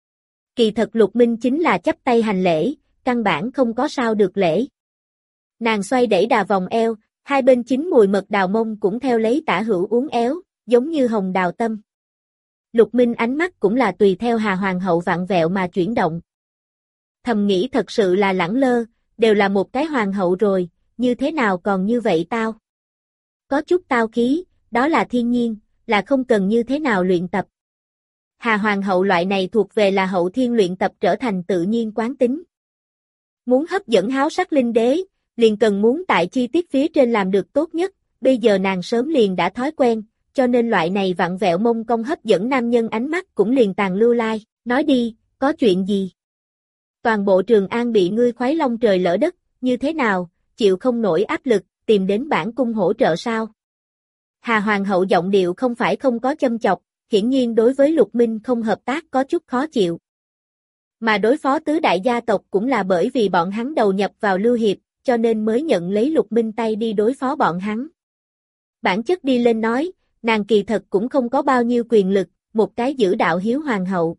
Kỳ thật Lục Minh chính là chắp tay hành lễ, căn bản không có sao được lễ. Nàng xoay đẩy đà vòng eo, hai bên chín mùi mật đào mông cũng theo lấy tả hữu uốn éo, giống như hồng đào tâm. Lục Minh ánh mắt cũng là tùy theo Hà hoàng hậu vặn vẹo mà chuyển động. Thầm nghĩ thật sự là lẳng lơ, đều là một cái hoàng hậu rồi, như thế nào còn như vậy tao? Có chút tao khí, đó là thiên nhiên, là không cần như thế nào luyện tập. Hà hoàng hậu loại này thuộc về là hậu thiên luyện tập trở thành tự nhiên quán tính. Muốn hấp dẫn háo sắc linh đế, liền cần muốn tại chi tiết phía trên làm được tốt nhất, bây giờ nàng sớm liền đã thói quen, cho nên loại này vặn vẹo mông công hấp dẫn nam nhân ánh mắt cũng liền tàn lưu lai, nói đi, có chuyện gì? Toàn bộ Trường An bị ngươi khoái long trời lỡ đất, như thế nào, chịu không nổi áp lực, tìm đến bản cung hỗ trợ sao? Hà hoàng hậu giọng điệu không phải không có châm chọc, hiển nhiên đối với Lục Minh không hợp tác có chút khó chịu. Mà đối phó tứ đại gia tộc cũng là bởi vì bọn hắn đầu nhập vào Lưu Hiệp, cho nên mới nhận lấy Lục Minh tay đi đối phó bọn hắn. Bản chất đi lên nói, nàng kỳ thật cũng không có bao nhiêu quyền lực, một cái giữ đạo hiếu hoàng hậu.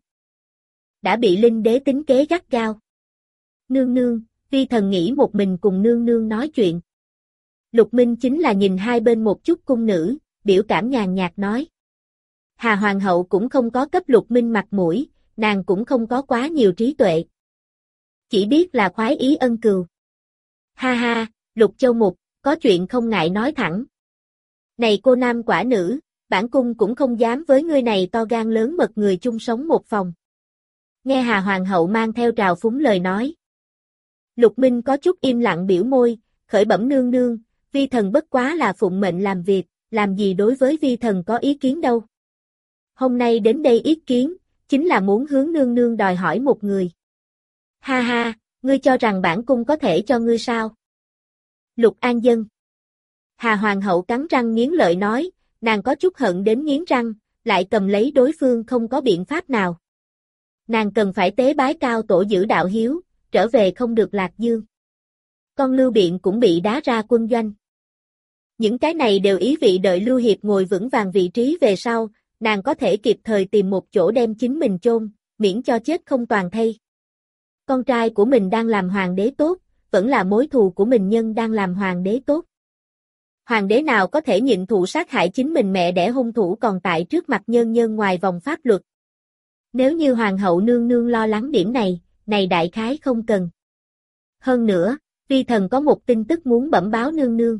Đã bị linh đế tính kế gắt gao. Nương nương, vi thần nghĩ một mình cùng nương nương nói chuyện. Lục Minh chính là nhìn hai bên một chút cung nữ, biểu cảm nhàn nhạt nói. Hà hoàng hậu cũng không có cấp Lục Minh mặt mũi, nàng cũng không có quá nhiều trí tuệ. Chỉ biết là khoái ý ân cừu. Ha ha, Lục Châu Mục, có chuyện không ngại nói thẳng. Này cô nam quả nữ, bản cung cũng không dám với ngươi này to gan lớn mật người chung sống một phòng. Nghe Hà hoàng hậu mang theo trào phúng lời nói. Lục Minh có chút im lặng biểu môi, khởi bẩm nương nương, vi thần bất quá là phụng mệnh làm việc, làm gì đối với vi thần có ý kiến đâu. Hôm nay đến đây ý kiến, chính là muốn hướng nương nương đòi hỏi một người. Ha ha, ngươi cho rằng bản cung có thể cho ngươi sao? Lục An Dân. Hà hoàng hậu cắn răng nghiến lợi nói, nàng có chút hận đến nghiến răng, lại cầm lấy đối phương không có biện pháp nào. Nàng cần phải tế bái cao tổ giữ đạo hiếu, trở về không được lạc dương. Con Lưu Biện cũng bị đá ra quân doanh. Những cái này đều ý vị đợi Lưu Hiệp ngồi vững vàng vị trí về sau, nàng có thể kịp thời tìm một chỗ đem chính mình chôn, miễn cho chết không toàn thây. Con trai của mình đang làm hoàng đế tốt, vẫn là mối thù của mình nhân đang làm hoàng đế tốt. Hoàng đế nào có thể nhịn thụ sát hại chính mình mẹ đẻ hung thủ còn tại trước mặt nhân nhân ngoài vòng pháp luật. Nếu như hoàng hậu nương nương lo lắng điểm này đại khái không cần. Hơn nữa, vi thần có một tin tức muốn bẩm báo nương nương.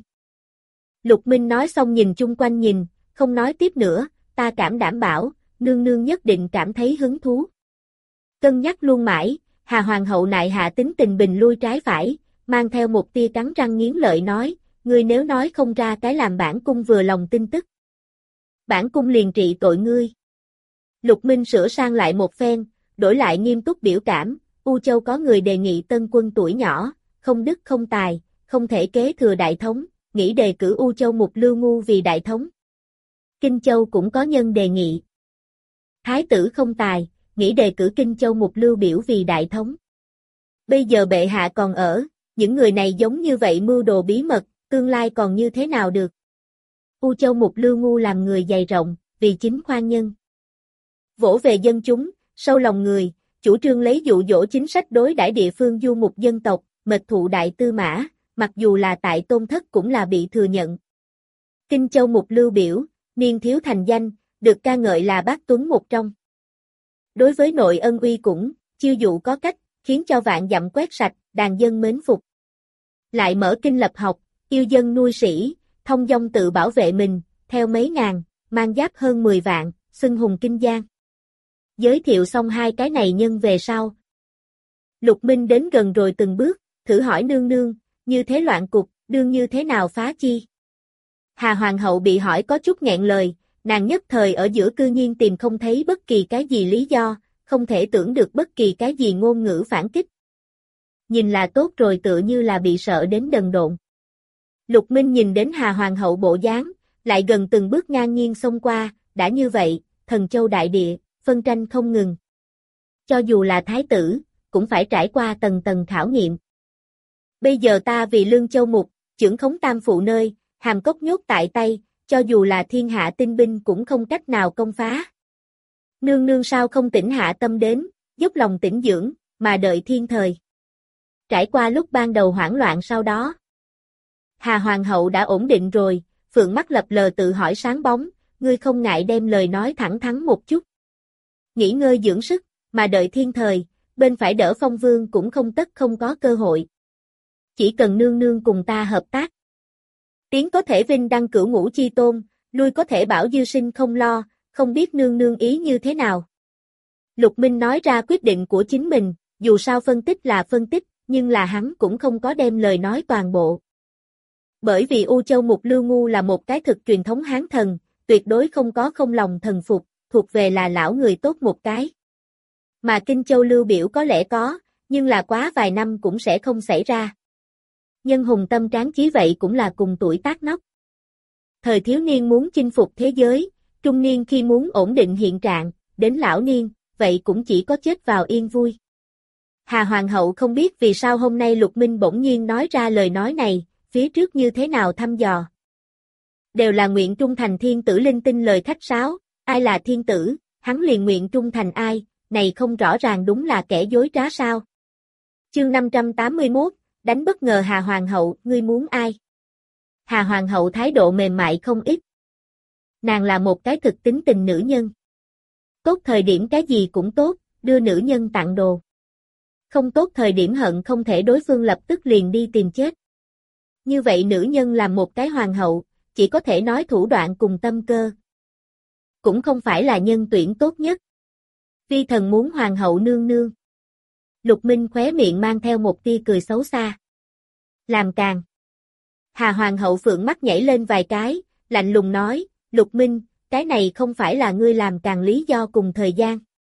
Lục Minh nói xong nhìn chung quanh nhìn, không nói tiếp nữa, ta cảm đảm bảo, nương nương nhất định cảm thấy hứng thú. Cân nhắc luôn mãi, Hà hoàng hậu nại hạ tính tình bình lui trái phải, mang theo một tia cắn răng nghiến lợi nói, ngươi nếu nói không ra cái làm bản cung vừa lòng tin tức. Bản cung liền trị tội ngươi. Lục Minh sửa sang lại một phen, đổi lại nghiêm túc biểu cảm, U Châu có người đề nghị tân quân tuổi nhỏ, không đức không tài, không thể kế thừa đại thống, nghĩ đề cử U Châu Mục Lưu Ngu vì đại thống. Kinh Châu cũng có nhân đề nghị. Thái tử không tài, nghĩ đề cử Kinh Châu Mục Lưu Biểu vì đại thống. Bây giờ bệ hạ còn ở, những người này giống như vậy mưu đồ bí mật, tương lai còn như thế nào được. U Châu Mục Lưu Ngu làm người dày rộng, vì chính khoan nhân. Vỗ về dân chúng, sâu lòng người, chủ trương lấy dụ dỗ chính sách đối đãi địa phương du mục dân tộc, mật thụ đại tư mã, mặc dù là tại tôn thất cũng là bị thừa nhận. Kinh Châu Mục Lưu Biểu, niên thiếu thành danh, được ca ngợi là bác tuấn một trong. Đối với nội ân uy cũng, chiêu dụ có cách, khiến cho vạn dặm quét sạch, đàn dân mến phục. Lại mở kinh lập học, yêu dân nuôi sĩ, thông dong tự bảo vệ mình, theo mấy ngàn, mang giáp hơn 10 vạn, xưng hùng kinh giang. Giới thiệu xong hai cái này nhân về sau. Lục Minh đến gần rồi từng bước, thử hỏi nương nương, như thế loạn cục, đương như thế nào phá chi? Hà hoàng hậu bị hỏi có chút nghẹn lời, nàng nhất thời ở giữa cư nhiên tìm không thấy bất kỳ cái gì lý do, không thể tưởng được bất kỳ cái gì ngôn ngữ phản kích. Nhìn là tốt rồi tựa như là bị sợ đến đần độn. Lục Minh nhìn đến Hà Hoàng hậu bộ dáng, lại gần từng bước ngang nhiên xông qua, đã như vậy, Thần Châu đại địa, phân tranh không ngừng. Cho dù là thái tử, cũng phải trải qua tầng tầng khảo nghiệm. Bây giờ ta vì Lương Châu mục, chưởng khống tam phụ nơi, hàm cốc nhốt tại tay, cho dù là thiên hạ tinh binh cũng không cách nào công phá. Nương nương sao không tỉnh hạ tâm đến, dốc lòng tĩnh dưỡng, mà đợi thiên thời. Trải qua lúc ban đầu hoảng loạn sau đó. Hà Hoàng hậu đã ổn định rồi, phượng mắt lập lờ tự hỏi sáng bóng, ngươi không ngại đem lời nói thẳng thắn một chút. Nghỉ ngơi dưỡng sức, mà đợi thiên thời, bên phải đỡ Phong Vương cũng không tất không có cơ hội. Chỉ cần nương nương cùng ta hợp tác. Tiến có thể vinh đăng cửu ngũ chi tôn, lui có thể bảo dư sinh không lo, không biết nương nương ý như thế nào. Lục Minh nói ra quyết định của chính mình, dù sao phân tích là phân tích, nhưng là hắn cũng không có đem lời nói toàn bộ. Bởi vì U Châu Mục Lưu Ngu là một cái thực truyền thống Hán thần, tuyệt đối không có không lòng thần phục, thuộc về là lão người tốt một cái. Mà Kinh Châu Lưu Biểu có lẽ có, nhưng là quá vài năm cũng sẽ không xảy ra. Nhân hùng tâm tráng chí vậy cũng là cùng tuổi tác nóc. Thời thiếu niên muốn chinh phục thế giới, trung niên khi muốn ổn định hiện trạng, đến lão niên, vậy cũng chỉ có chết vào yên vui. Hà Hoàng hậu không biết vì sao hôm nay Lục Minh bỗng nhiên nói ra lời nói này, phía trước như thế nào thăm dò. Đều là nguyện trung thành thiên tử linh tinh lời khách sáo, ai là thiên tử, hắn liền nguyện trung thành ai, này không rõ ràng đúng là kẻ dối trá sao. Chương 581, đánh bất ngờ Hà Hoàng hậu, ngươi muốn ai? Hà Hoàng hậu thái độ mềm mại không ít. Nàng là một cái thực tính tình nữ nhân. Tốt thời điểm cái gì cũng tốt, đưa nữ nhân tặng đồ. Không tốt thời điểm hận không thể đối phương lập tức liền đi tìm chết. Như vậy nữ nhân làm một cái hoàng hậu, chỉ có thể nói thủ đoạn cùng tâm cơ. Cũng không phải là nhân tuyển tốt nhất. Vi thần muốn hoàng hậu nương nương. Lục Minh khóe miệng mang theo một tia cười xấu xa. Làm càng. Hà Hoàng hậu phượng mắt nhảy lên vài cái, lạnh lùng nói, Lục Minh, cái này không phải là ngươi làm càng lý do cùng thời gian.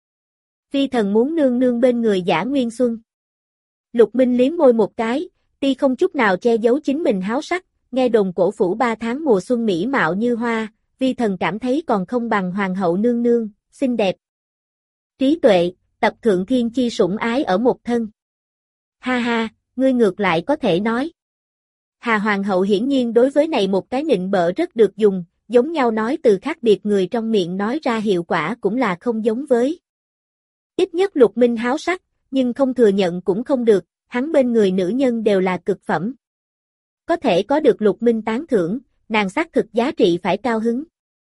Vi thần muốn nương nương bên người Giả Nguyên Xuân. Lục Minh liếm môi một cái, ti không chút nào che giấu chính mình háo sắc, nghe đồn cổ phủ 3 tháng mùa xuân mỹ mạo như hoa, vi thần cảm thấy còn không bằng hoàng hậu nương nương, xinh đẹp. Trí tuệ, tập thượng thiên chi sủng ái ở một thân. Ha ha, ngươi ngược lại có thể nói. Hà Hoàng hậu hiển nhiên đối với này một cái nịnh bợ rất được dùng, giống nhau nói từ khác biệt người trong miệng nói ra hiệu quả cũng là không giống với. Ít nhất Lục Minh háo sắc, nhưng không thừa nhận cũng không được, hắn bên người nữ nhân đều là cực phẩm. Có thể có được Lục Minh tán thưởng, nàng xác thực giá trị phải cao hứng.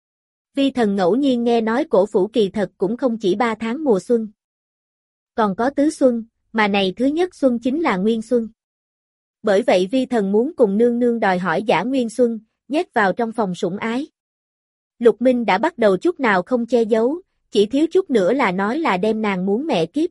Vi thần ngẫu nhiên nghe nói cổ phủ kỳ thật cũng không chỉ 3 tháng mùa xuân. Còn có tứ xuân, mà này thứ nhất xuân chính là Nguyên Xuân. Bởi vậy vi thần muốn cùng nương nương đòi hỏi Giả Nguyên Xuân, nhét vào trong phòng sủng ái. Lục Minh đã bắt đầu chút nào không che giấu, chỉ thiếu chút nữa là nói là đem nàng muốn mẹ kiếp.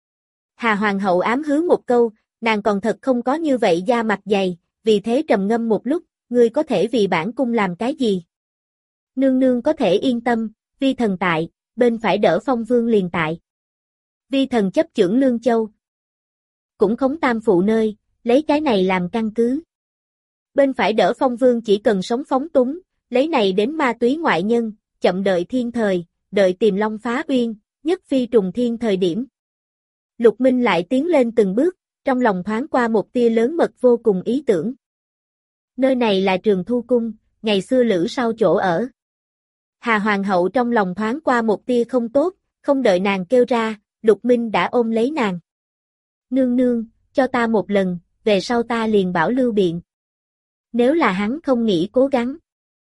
Hà Hoàng hậu ám hứa một câu, nàng còn thật không có như vậy da mặt dày, vì thế trầm ngâm một lúc, ngươi có thể vì bản cung làm cái gì? Nương nương có thể yên tâm, vi thần tại, bên phải đỡ Phong Vương liền tại. Vi thần chấp chưởng Lương Châu. Cũng khống tam phụ nơi, lấy cái này làm căn cứ. Bên phải đỡ Phong Vương chỉ cần sống phóng túng, lấy này đến ma túy ngoại nhân, chậm đợi thiên thời, đợi tìm long phá uyên, nhất phi trùng thiên thời điểm. Lục Minh lại tiến lên từng bước, trong lòng thoáng qua một tia lớn mật vô cùng ý tưởng. Nơi này là Trường Thu Cung, ngày xưa Lữ Sau chỗ ở. Hà Hoàng hậu trong lòng thoáng qua một tia không tốt, không đợi nàng kêu ra, Lục Minh đã ôm lấy nàng. Nương nương, cho ta một lần, về sau ta liền bảo lưu biện. Nếu là hắn không nghĩ cố gắng,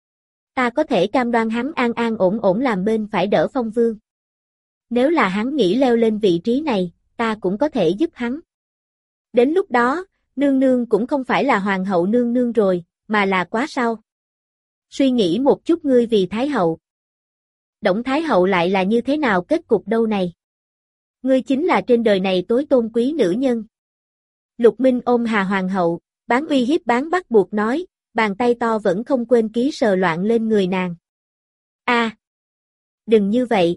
ta có thể cam đoan hắn an an ổn ổn làm bên phải đỡ Phong Vương. Nếu là hắn nghĩ leo lên vị trí này, ta cũng có thể giúp hắn. Đến lúc đó, nương nương cũng không phải là hoàng hậu nương nương rồi, mà là quá sau. Suy nghĩ một chút ngươi vì Thái hậu. Đổng Thái hậu lại là như thế nào kết cục đâu này? Ngươi chính là trên đời này tối tôn quý nữ nhân. Lục Minh ôm Hà Hoàng hậu, bán uy hiếp bán bắt buộc nói, bàn tay to vẫn không quên ký sờ loạn lên người nàng. A, đừng như vậy.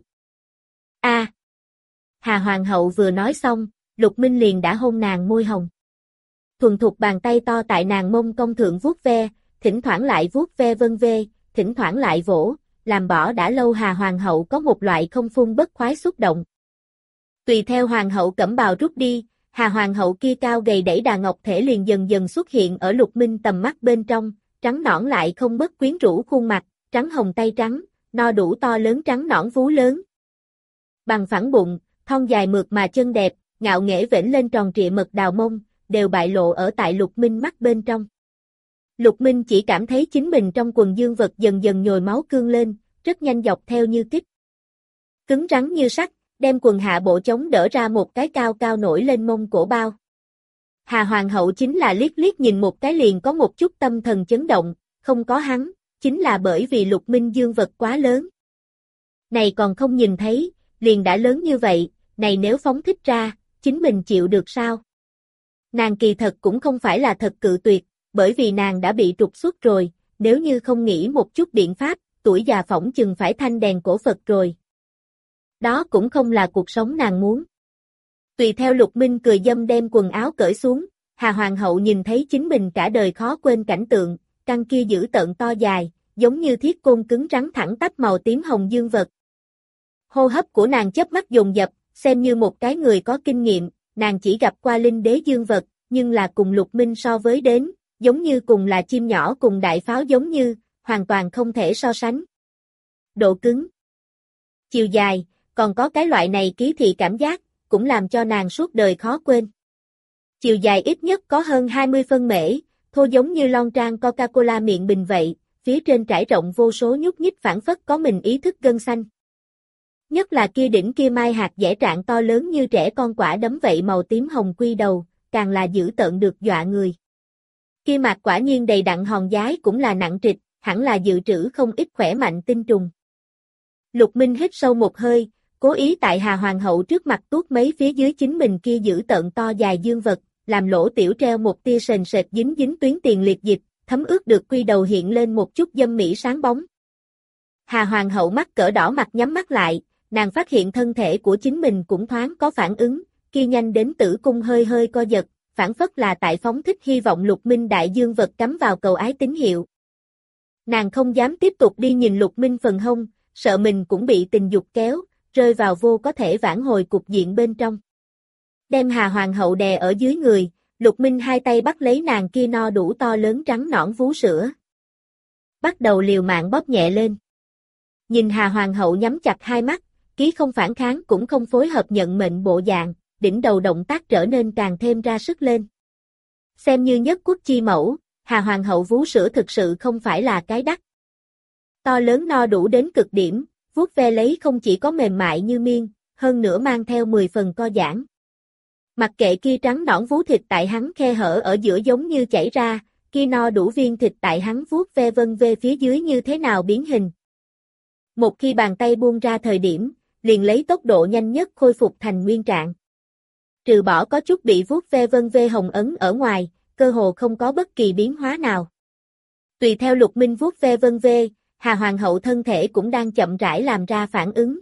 A. Hà Hoàng hậu vừa nói xong, Lục Minh liền đã hôn nàng môi hồng. Thuần thục bàn tay to tại nàng mông cong thượng vuốt ve, thỉnh thoảng lại vuốt ve vân vê, thỉnh thoảng lại vỗ, làm bỏ đã lâu Hà Hoàng hậu có một loại không phun bất khoái xúc động. Tùy theo Hoàng hậu cẩm bào rút đi, Hà Hoàng hậu kia cao gầy đẩy đà ngọc thể liền dần dần xuất hiện ở Lục Minh tầm mắt bên trong, trắng nõn lại không mất quyến rũ khuôn mặt, trắng hồng tay trắng, no đủ to lớn trắng nõn vú lớn. Bằng phẳng bụng, thon dài mượt mà chân đẹp, ngạo nghễ vểnh lên tròn trịa mật đào mông, đều bại lộ ở tại Lục Minh mắt bên trong. Lục Minh chỉ cảm thấy chính mình trong quần dương vật dần dần nhồi máu cương lên, rất nhanh dọc theo như kích. Cứng rắn như sắt, đem quần hạ bộ chống đỡ ra một cái cao cao nổi lên mông cổ bao. Hà Hoàng hậu chính là liếc liếc nhìn một cái liền có một chút tâm thần chấn động, không có hắn, chính là bởi vì Lục Minh dương vật quá lớn. Này còn không nhìn thấy, liền đã lớn như vậy, này nếu phóng thích ra, chính mình chịu được sao? Nàng kỳ thật cũng không phải là thật cự tuyệt, bởi vì nàng đã bị trục xuất rồi, nếu như không nghĩ một chút biện pháp, tuổi già phỏng chừng phải thanh đèn cổ Phật rồi. Đó cũng không là cuộc sống nàng muốn. Tùy theo Lục Minh cười dâm đem quần áo cởi xuống, Hà Hoàng hậu nhìn thấy chính mình cả đời khó quên cảnh tượng, căn kia dữ tợn to dài, giống như thiết côn cứng rắn thẳng tắp màu tím hồng dương vật. Hô hấp của nàng chớp mắt dồn dập, xem như một cái người có kinh nghiệm, nàng chỉ gặp qua linh đế dương vật, nhưng là cùng Lục Minh so với đến, giống như cùng là chim nhỏ cùng đại pháo giống như, hoàn toàn không thể so sánh. Độ cứng, chiều dài, còn có cái loại này ký thị cảm giác, cũng làm cho nàng suốt đời khó quên. Chiều dài ít nhất có hơn 20 phân mễ, thô giống như lon trang Coca-Cola miệng bình vậy, phía trên trải rộng vô số nhúc nhích phản phất có mình ý thức gân xanh. Nhất là kia đỉnh kia mai hạt dẻ trạng to lớn như trẻ con quả đấm vậy màu tím hồng quy đầu, càng là dữ tợn được dọa người. Kia mặt quả nhiên đầy đặn hòn giái cũng là nặng trịch, hẳn là dự trữ không ít khỏe mạnh tinh trùng. Lục Minh hít sâu một hơi, cố ý tại Hà Hoàng hậu trước mặt tuốt mấy phía dưới chính mình kia giữ tợn to dài dương vật, làm lỗ tiểu treo một tia sền sệt dính dính tuyến tiền liệt dịch, thấm ướt được quy đầu hiện lên một chút dâm mỹ sáng bóng. Hà Hoàng hậu mắt cỡ đỏ mặt nhắm mắt lại, nàng phát hiện thân thể của chính mình cũng thoáng có phản ứng, kia nhanh đến tử cung hơi hơi co giật, phản phất là tại phóng thích hy vọng Lục Minh đại dương vật cắm vào cầu ái tín hiệu. Nàng không dám tiếp tục đi nhìn Lục Minh phần hông, sợ mình cũng bị tình dục kéo, rơi vào vô có thể vãn hồi cục diện bên trong. Đem Hà Hoàng hậu đè ở dưới người, Lục Minh hai tay bắt lấy nàng kia no đủ to lớn trắng nõn vú sữa. Bắt đầu liều mạng bóp nhẹ lên. Nhìn Hà Hoàng hậu nhắm chặt hai mắt, ký không phản kháng cũng không phối hợp nhận mệnh bộ dạng, đỉnh đầu động tác trở nên càng thêm ra sức lên. Xem như nhất quốc chi mẫu, Hà Hoàng hậu vú sữa thực sự không phải là cái đắt. To lớn no đủ đến cực điểm, vuốt ve lấy không chỉ có mềm mại như miên, hơn nữa mang theo 10 phần co giãn. Mặc kệ kia trắng nõn vú thịt tại hắn khe hở ở giữa giống như chảy ra, kia no đủ viên thịt tại hắn vuốt ve vân về phía dưới như thế nào biến hình. Một khi bàn tay buông ra thời điểm, liền lấy tốc độ nhanh nhất khôi phục thành nguyên trạng. Trừ bỏ có chút bị vuốt ve vân vê hồng ấn ở ngoài, cơ hồ không có bất kỳ biến hóa nào. Tùy theo Lục Minh vuốt ve vân vê, Hà Hoàng hậu thân thể cũng đang chậm rãi làm ra phản ứng.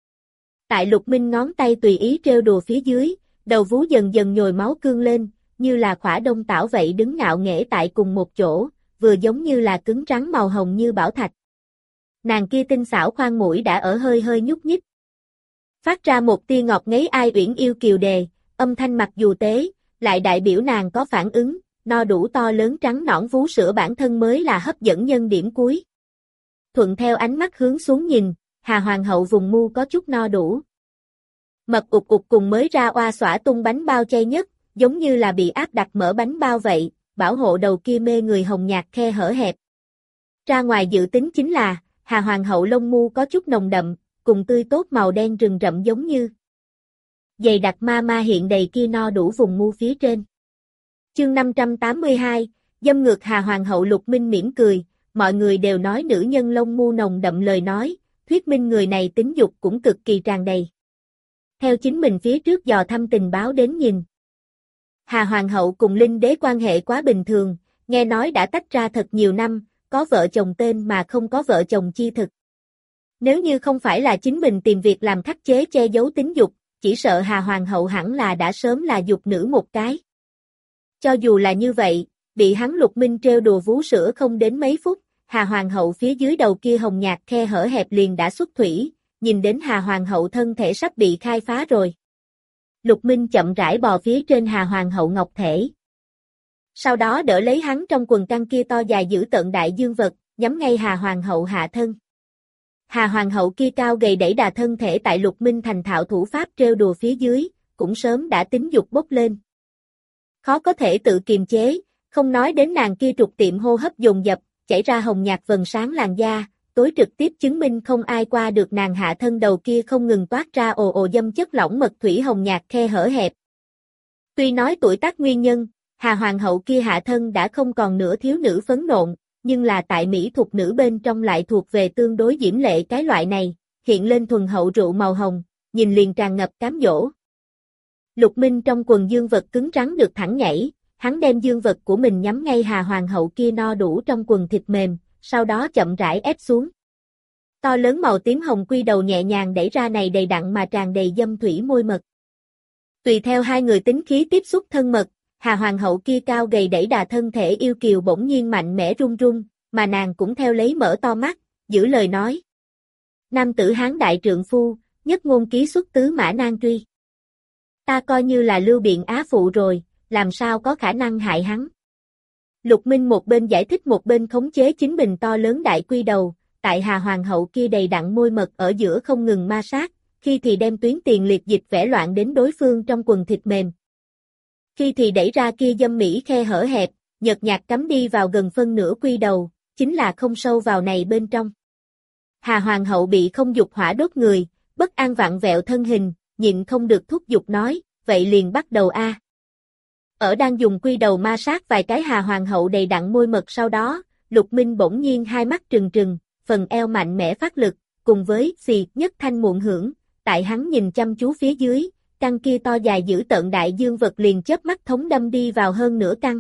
Tại Lục Minh ngón tay tùy ý trêu đùa phía dưới, đầu vú dần dần nhồi máu cương lên, như là khỏa đông tảo vậy đứng ngạo nghễ tại cùng một chỗ, vừa giống như là cứng rắn màu hồng như bảo thạch. Nàng kia tinh xảo khoan mũi đã ở hơi hơi nhúc nhích. Phát ra một tia ngọt ngấy ai uyển yêu kiều đề, âm thanh mặc dù tế, lại đại biểu nàng có phản ứng, no đủ to lớn trắng nõn vú sữa bản thân mới là hấp dẫn nhân điểm cuối. Thuận theo ánh mắt hướng xuống nhìn, Hà Hoàng hậu vùng mu có chút no đủ. Mật ục ục cùng mới ra oa xõa tung bánh bao chay nhất, giống như là bị áp đặt mở bánh bao vậy, bảo hộ đầu kia mê người hồng nhạt khe hở hẹp. Ra ngoài dự tính chính là, Hà Hoàng hậu lông mu có chút nồng đậm, cùng tươi tốt màu đen rừng rậm giống như. Dày đặc ma ma hiện đầy kia no đủ vùng mu phía trên. Chương 582, dâm ngược Hà Hoàng hậu Lục Minh mỉm cười, mọi người đều nói nữ nhân lông mu nồng đậm lời nói, thuyết minh người này tính dục cũng cực kỳ tràn đầy. Theo chính mình phía trước dò thăm tình báo đến nhìn. Hà Hoàng hậu cùng Linh đế quan hệ quá bình thường, nghe nói đã tách ra thật nhiều năm, có vợ chồng tên mà không có vợ chồng chi thực. Nếu như không phải là chính mình tìm việc làm khắc chế che giấu tính dục, chỉ sợ Hà Hoàng hậu hẳn là đã sớm là dục nữ một cái. Cho dù là như vậy, Bị hắn Lục Minh trêu đùa vú sữa không đến mấy phút, Hà Hoàng hậu phía dưới đầu kia hồng nhạt khe hở hẹp liền đã xuất thủy, nhìn đến Hà Hoàng hậu thân thể sắp bị khai phá rồi. Lục Minh chậm rãi bò phía trên Hà Hoàng hậu ngọc thể. Sau đó đỡ lấy hắn trong quần căng kia to dài giữ tận đại dương vật, nhắm ngay Hà Hoàng hậu hạ thân. Hà Hoàng hậu kia cao gầy đẩy đà thân thể tại Lục Minh thành thạo thủ pháp trêu đùa phía dưới, cũng sớm đã tính dục bốc lên. Khó có thể tự kiềm chế, không nói đến nàng kia trục tiệm hô hấp dồn dập, chảy ra hồng nhạt vầng sáng làn da, tối trực tiếp chứng minh không ai qua được nàng hạ thân đầu kia không ngừng toát ra ồ ồ dâm chất lỏng mật thủy hồng nhạt khe hở hẹp. Tuy nói tuổi tác nguyên nhân, Hà Hoàng hậu kia hạ thân đã không còn nửa thiếu nữ phấn nộn, nhưng là tại mỹ thuộc nữ bên trong lại thuộc về tương đối diễm lệ cái loại này, hiện lên thuần hậu rượu màu hồng, nhìn liền tràn ngập cám dỗ. Lục Minh trong quần dương vật cứng rắn được thẳng nhảy, hắn đem dương vật của mình nhắm ngay Hà Hoàng hậu kia no đủ trong quần thịt mềm, sau đó chậm rãi ép xuống. To lớn màu tím hồng quy đầu nhẹ nhàng đẩy ra này đầy đặn mà tràn đầy dâm thủy môi mật. Tùy theo hai người tính khí tiếp xúc thân mật, Hà Hoàng hậu kia cao gầy đẩy đà thân thể yêu kiều bỗng nhiên mạnh mẽ run run, mà nàng cũng theo lấy mở to mắt, giữ lời nói. Nam tử Hán đại trượng phu, nhất ngôn ký xuất tứ mã nan truy. Ta coi như là lưu biện á phụ rồi, làm sao có khả năng hại hắn. Lục Minh một bên giải thích một bên khống chế chính mình to lớn đại quy đầu, tại Hà Hoàng hậu kia đầy đặn môi mật ở giữa không ngừng ma sát, khi thì đem tuyến tiền liệt dịch vẽ loạn đến đối phương trong quần thịt mềm. Khi thì đẩy ra kia dâm mỹ khe hở hẹp, nhợt nhạt cắm đi vào gần phân nửa quy đầu, chính là không sâu vào này bên trong. Hà Hoàng hậu bị không dục hỏa đốt người, bất an vặn vẹo thân hình, nhịn không được thúc giục nói, vậy liền bắt đầu a. Ở đang dùng quy đầu ma sát vài cái Hà Hoàng hậu đầy đặn môi mật sau đó, Lục Minh bỗng nhiên hai mắt trừng trừng, phần eo mạnh mẽ phát lực, cùng với xì nhất thanh muộn hưởng, tại hắn nhìn chăm chú phía dưới, căn kia to dài giữ tận đại dương vật liền chớp mắt thống đâm đi vào hơn nửa căn.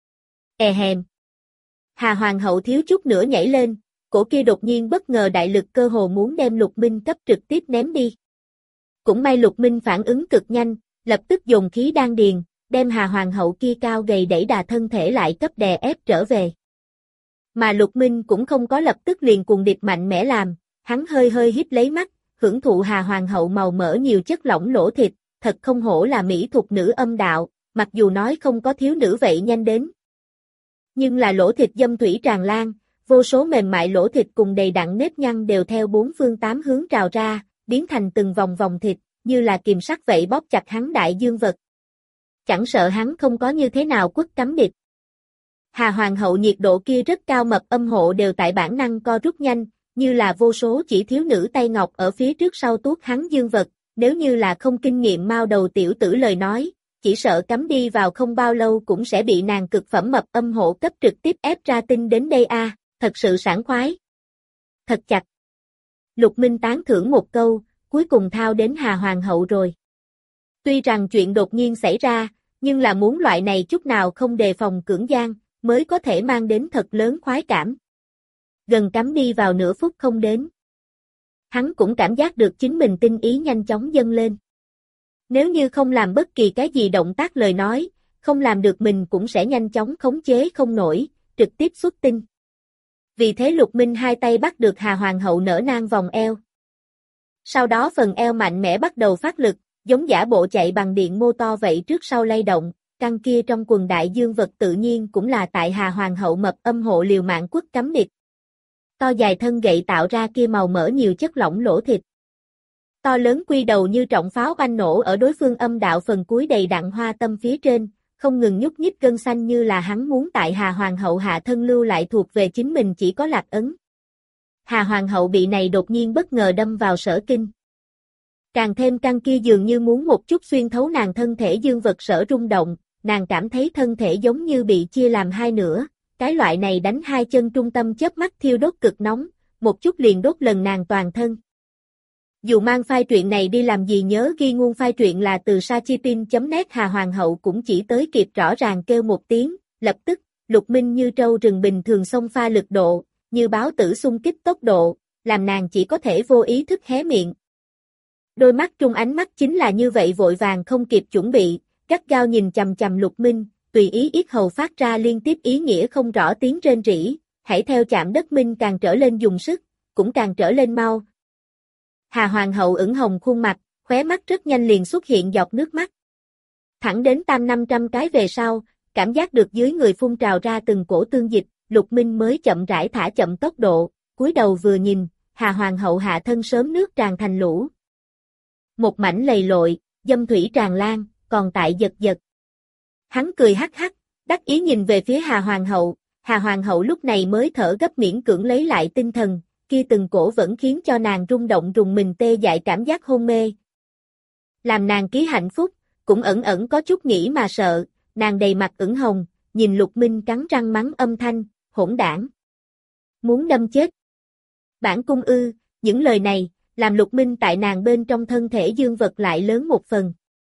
Hèm. Hà Hoàng hậu thiếu chút nữa nhảy lên, cổ kia đột nhiên bất ngờ đại lực cơ hồ muốn đem Lục Minh cấp trực tiếp ném đi. Cũng may Lục Minh phản ứng cực nhanh, lập tức dồn khí đan điền, đem Hà Hoàng hậu kia cao gầy đẩy đà thân thể lại cấp đè ép trở về. Mà Lục Minh cũng không có lập tức liền cuồng địch mạnh mẽ làm, hắn hơi hơi híp lấy mắt, hưởng thụ Hà Hoàng hậu màu mỡ nhiều chất lỏng lỗ thịt, thật không hổ là mỹ thuộc nữ âm đạo, mặc dù nói không có thiếu nữ vậy nhanh đến. Nhưng là lỗ thịt dâm thủy tràn lan, vô số mềm mại lỗ thịt cùng đầy đặn nếp nhăn đều theo bốn phương tám hướng trào ra, biến thành từng vòng vòng thịt, như là kìm sắt vậy bóp chặt hắn đại dương vật. Chẳng sợ hắn không có như thế nào quất cắm địch. Hà Hoàng hậu nhiệt độ kia rất cao mật âm hộ đều tại bản năng co rút nhanh, như là vô số chỉ thiếu nữ tay ngọc ở phía trước sau tuốt hắn dương vật, nếu như là không kinh nghiệm mao đầu tiểu tử lời nói, chỉ sợ cắm đi vào không bao lâu cũng sẽ bị nàng cực phẩm mật âm hộ cấp trực tiếp ép ra tinh đến đây a, thật sự sảng khoái. Thật chặt. Lục Minh tán thưởng một câu, cuối cùng thao đến Hà Hoàng hậu rồi. Tuy rằng chuyện đột nhiên xảy ra, nhưng là muốn loại này chút nào không đề phòng cưỡng gian, mới có thể mang đến thật lớn khoái cảm. Gần cắm đi vào nửa phút không đến. Hắn cũng cảm giác được chính mình tinh ý nhanh chóng dâng lên. Nếu như không làm bất kỳ cái gì động tác lời nói, không làm được mình cũng sẽ nhanh chóng khống chế không nổi, trực tiếp xuất tinh. Vì thế Lục Minh hai tay bắt được Hà Hoàng hậu nở nang vòng eo. Sau đó phần eo mạnh mẽ bắt đầu phát lực, giống giả bộ chạy bằng điện mô to vậy trước sau lay động, căn kia trong quần đại dương vật tự nhiên cũng là tại Hà Hoàng hậu mập âm hộ liều mạng quất cắm địch. To dài thân gậy tạo ra kia màu mỡ nhiều chất lỏng lỗ thịt. To lớn quy đầu như trọng pháo oanh nổ ở đối phương âm đạo phần cuối đầy đặn hoa tâm phía trên, không ngừng nhúc nhích gân xanh như là hắn muốn tại Hà Hoàng hậu hạ thân lưu lại thuộc về chính mình chỉ có lạc ấn. Hà Hoàng hậu bị này đột nhiên bất ngờ đâm vào sở kinh. Càng thêm căn kia dường như muốn một chút xuyên thấu nàng thân thể dương vật sở rung động, nàng cảm thấy thân thể giống như bị chia làm hai nửa, cái loại này đánh hai chân trung tâm chớp mắt thiêu đốt cực nóng, một chút liền đốt lần nàng toàn thân. Dù mang file truyện này đi làm gì nhớ ghi nguồn file truyện là từ sachitin.net. Hà Hoàng hậu cũng chỉ tới kịp rõ ràng kêu một tiếng, lập tức, Lục Minh như trâu rừng bình thường xông pha lực độ, như báo tử xung kích tốc độ, làm nàng chỉ có thể vô ý thức hé miệng. Đôi mắt trung ánh mắt chính là như vậy vội vàng không kịp chuẩn bị, gắt gao nhìn chằm chằm Lục Minh, tùy ý yết hầu phát ra liên tiếp ý nghĩa không rõ tiếng rên rỉ, hãy theo chạm đất minh càng trở lên dùng sức, cũng càng trở lên mau. Hà Hoàng hậu ửng hồng khuôn mặt, khóe mắt rất nhanh liền xuất hiện giọt nước mắt. Thẳng đến tam 500 cái về sau, cảm giác được dưới người phun trào ra từng cổ tương dịch, Lục Minh mới chậm rãi thả chậm tốc độ, cúi đầu vừa nhìn, Hà Hoàng hậu hạ thân sớm nước tràn thành lũ. Một mảnh lầy lội, dâm thủy tràn lan, còn tại giật giật. Hắn cười hắc hắc, đắc ý nhìn về phía Hà Hoàng hậu lúc này mới thở gấp miễn cưỡng lấy lại tinh thần, kia từng cổ vẫn khiến cho nàng rung động rùng mình tê dại cảm giác hôn mê. Làm nàng ký hạnh phúc, cũng ẩn ẩn có chút nghĩ mà sợ, nàng đầy mặt ửng hồng, nhìn Lục Minh cắn răng mắng âm thanh, hỗn đảng. Muốn đâm chết. Bản cung ư, những lời này, làm Lục Minh tại nàng bên trong thân thể dương vật lại lớn một phần.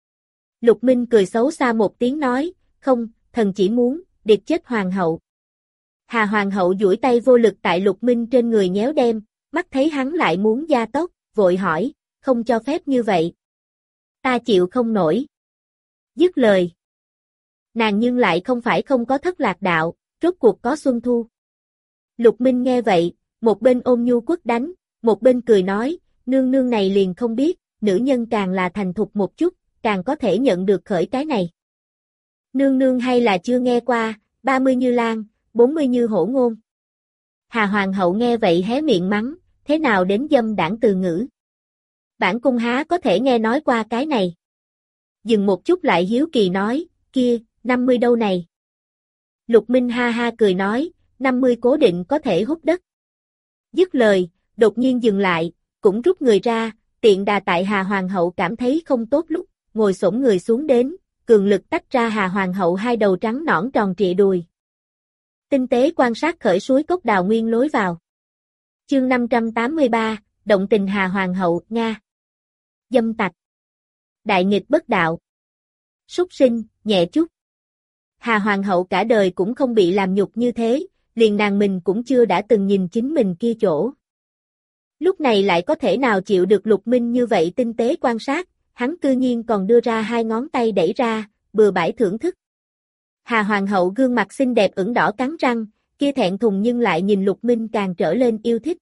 Lục Minh cười xấu xa một tiếng nói, không, thần chỉ muốn, điệt chết hoàng hậu. Hà Hoàng hậu duỗi tay vô lực tại Lục Minh trên người nhéo đem, mắt thấy hắn lại muốn gia tốc, vội hỏi, không cho phép như vậy. Ta chịu không nổi. Dứt lời. Nàng nhưng lại không phải không có thất lạc đạo, rốt cuộc có xuân thu. Lục Minh nghe vậy, một bên ôm nhu quất đánh, một bên cười nói, nương nương này liền không biết, nữ nhân càng là thành thục một chút, càng có thể nhận được khởi cái này. Nương nương hay là chưa nghe qua, 30 như lan, 40 như hổ ngôn. Hà Hoàng hậu nghe vậy hé miệng mắng, thế nào đến dâm đảng từ ngữ. Bản cung há có thể nghe nói qua cái này. Dừng một chút lại hiếu kỳ nói, kia, 50 đâu này. Lục Minh ha ha cười nói, 50 cố định có thể hút đất. Dứt lời, đột nhiên dừng lại, cũng rút người ra, tiện đà tại Hà Hoàng hậu cảm thấy không tốt lúc, ngồi xổm người xuống đến, cường lực tách ra Hà Hoàng hậu hai đầu trắng nõn tròn trịa đùi. Tinh tế quan sát khởi suối cốc đào nguyên lối vào. Chương 583, động tình Hà Hoàng hậu, Nga. Dâm tặc. Đại nghịch bất đạo. Súc sinh, nhẹ chút. Hà Hoàng hậu cả đời cũng không bị làm nhục như thế, liền nàng mình cũng chưa đã từng nhìn chính mình kia chỗ. Lúc này lại có thể nào chịu được Lục Minh như vậy tinh tế quan sát, hắn cư nhiên còn đưa ra hai ngón tay đẩy ra, bừa bãi thưởng thức. Hà Hoàng hậu gương mặt xinh đẹp ửng đỏ cắn răng, kia thẹn thùng nhưng lại nhìn Lục Minh càng trở lên yêu thích.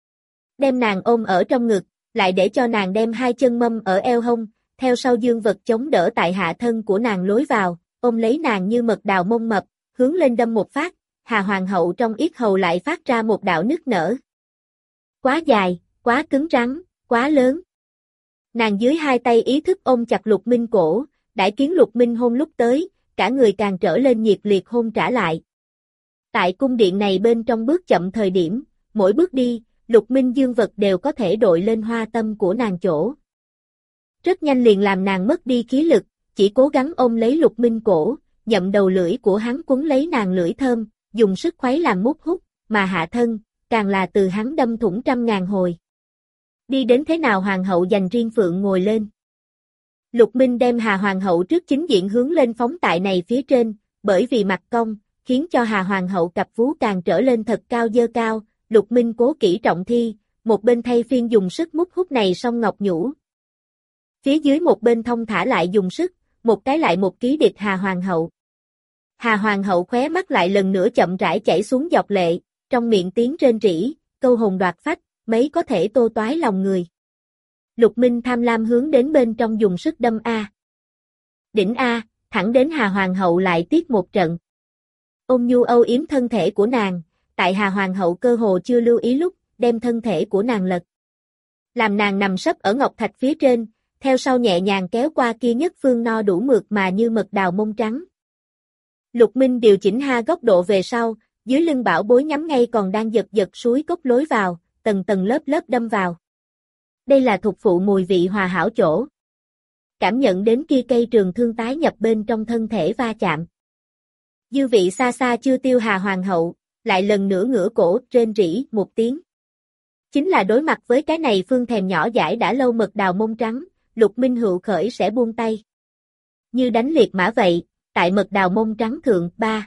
Đem nàng ôm ở trong ngực, lại để cho nàng đem hai chân mâm ở eo hông, theo sau dương vật chống đỡ tại hạ thân của nàng lối vào, ôm lấy nàng như mật đào mông mập, hướng lên đâm một phát, Hà Hoàng hậu trong yết hầu lại phát ra một đạo nức nở. Quá dài, quá cứng rắn, quá lớn. Nàng dưới hai tay ý thức ôm chặt Lục Minh cổ, đãi kiến Lục Minh hôn lúc tới, cả người càng trở lên nhiệt liệt hôn trả lại. Tại cung điện này bên trong bước chậm thời điểm, mỗi bước đi, Lục Minh dương vật đều có thể đội lên hoa tâm của nàng chỗ. Rất nhanh liền làm nàng mất đi khí lực, chỉ cố gắng ôm lấy Lục Minh cổ, nhậm đầu lưỡi của hắn quấn lấy nàng lưỡi thơm, dùng sức khuấy làm mút hút, mà hạ thân, càng là từ hắn đâm thủng trăm ngàn hồi. Đi đến thế nào Hoàng hậu dành riêng phượng ngồi lên. Lục Minh đem Hà Hoàng hậu trước chính diện hướng lên phóng tại này phía trên, bởi vì mặt cong, khiến cho Hà Hoàng hậu cặp vú càng trở lên thật cao dơ cao, Lục Minh cố kỹ trọng thi, một bên thay phiên dùng sức mút hút này song ngọc nhũ. Phía dưới một bên thông thả lại dùng sức, một cái lại một ký địch Hà Hoàng hậu. Hà Hoàng hậu khóe mắt lại lần nữa chậm rãi chảy xuống giọt lệ, trong miệng tiếng rên rỉ, câu hồn đoạt phách, mấy có thể tô toái lòng người. Lục Minh tham lam hướng đến bên trong dùng sức đâm A. Đỉnh A, thẳng đến Hà Hoàng hậu lại tiếp một trận. Ôn nhu âu yếm thân thể của nàng, tại Hà Hoàng hậu cơ hồ chưa lưu ý lúc, đem thân thể của nàng lật. Làm nàng nằm sấp ở ngọc thạch phía trên, theo sau nhẹ nhàng kéo qua kia nhất phương no đủ mượt mà như mật đào mông trắng. Lục Minh điều chỉnh ha góc độ về sau, dưới lưng bảo bối nhắm ngay còn đang giật giật suối cốc lối vào, tầng tầng lớp lớp đâm vào. Đây là thục phụ mùi vị hòa hảo chỗ. Cảm nhận đến kia cây trường thương tái nhập bên trong thân thể va chạm. Dư vị xa xa chưa tiêu Hà Hoàng hậu, lại lần nữa ngửa cổ rên rỉ một tiếng. Chính là đối mặt với cái này phương thèm nhỏ dãi đã lâu mật đào mông trắng, Lục Minh hữu khởi sẽ buông tay. Như đánh liệt mã vậy, tại mật đào mông trắng thượng ba.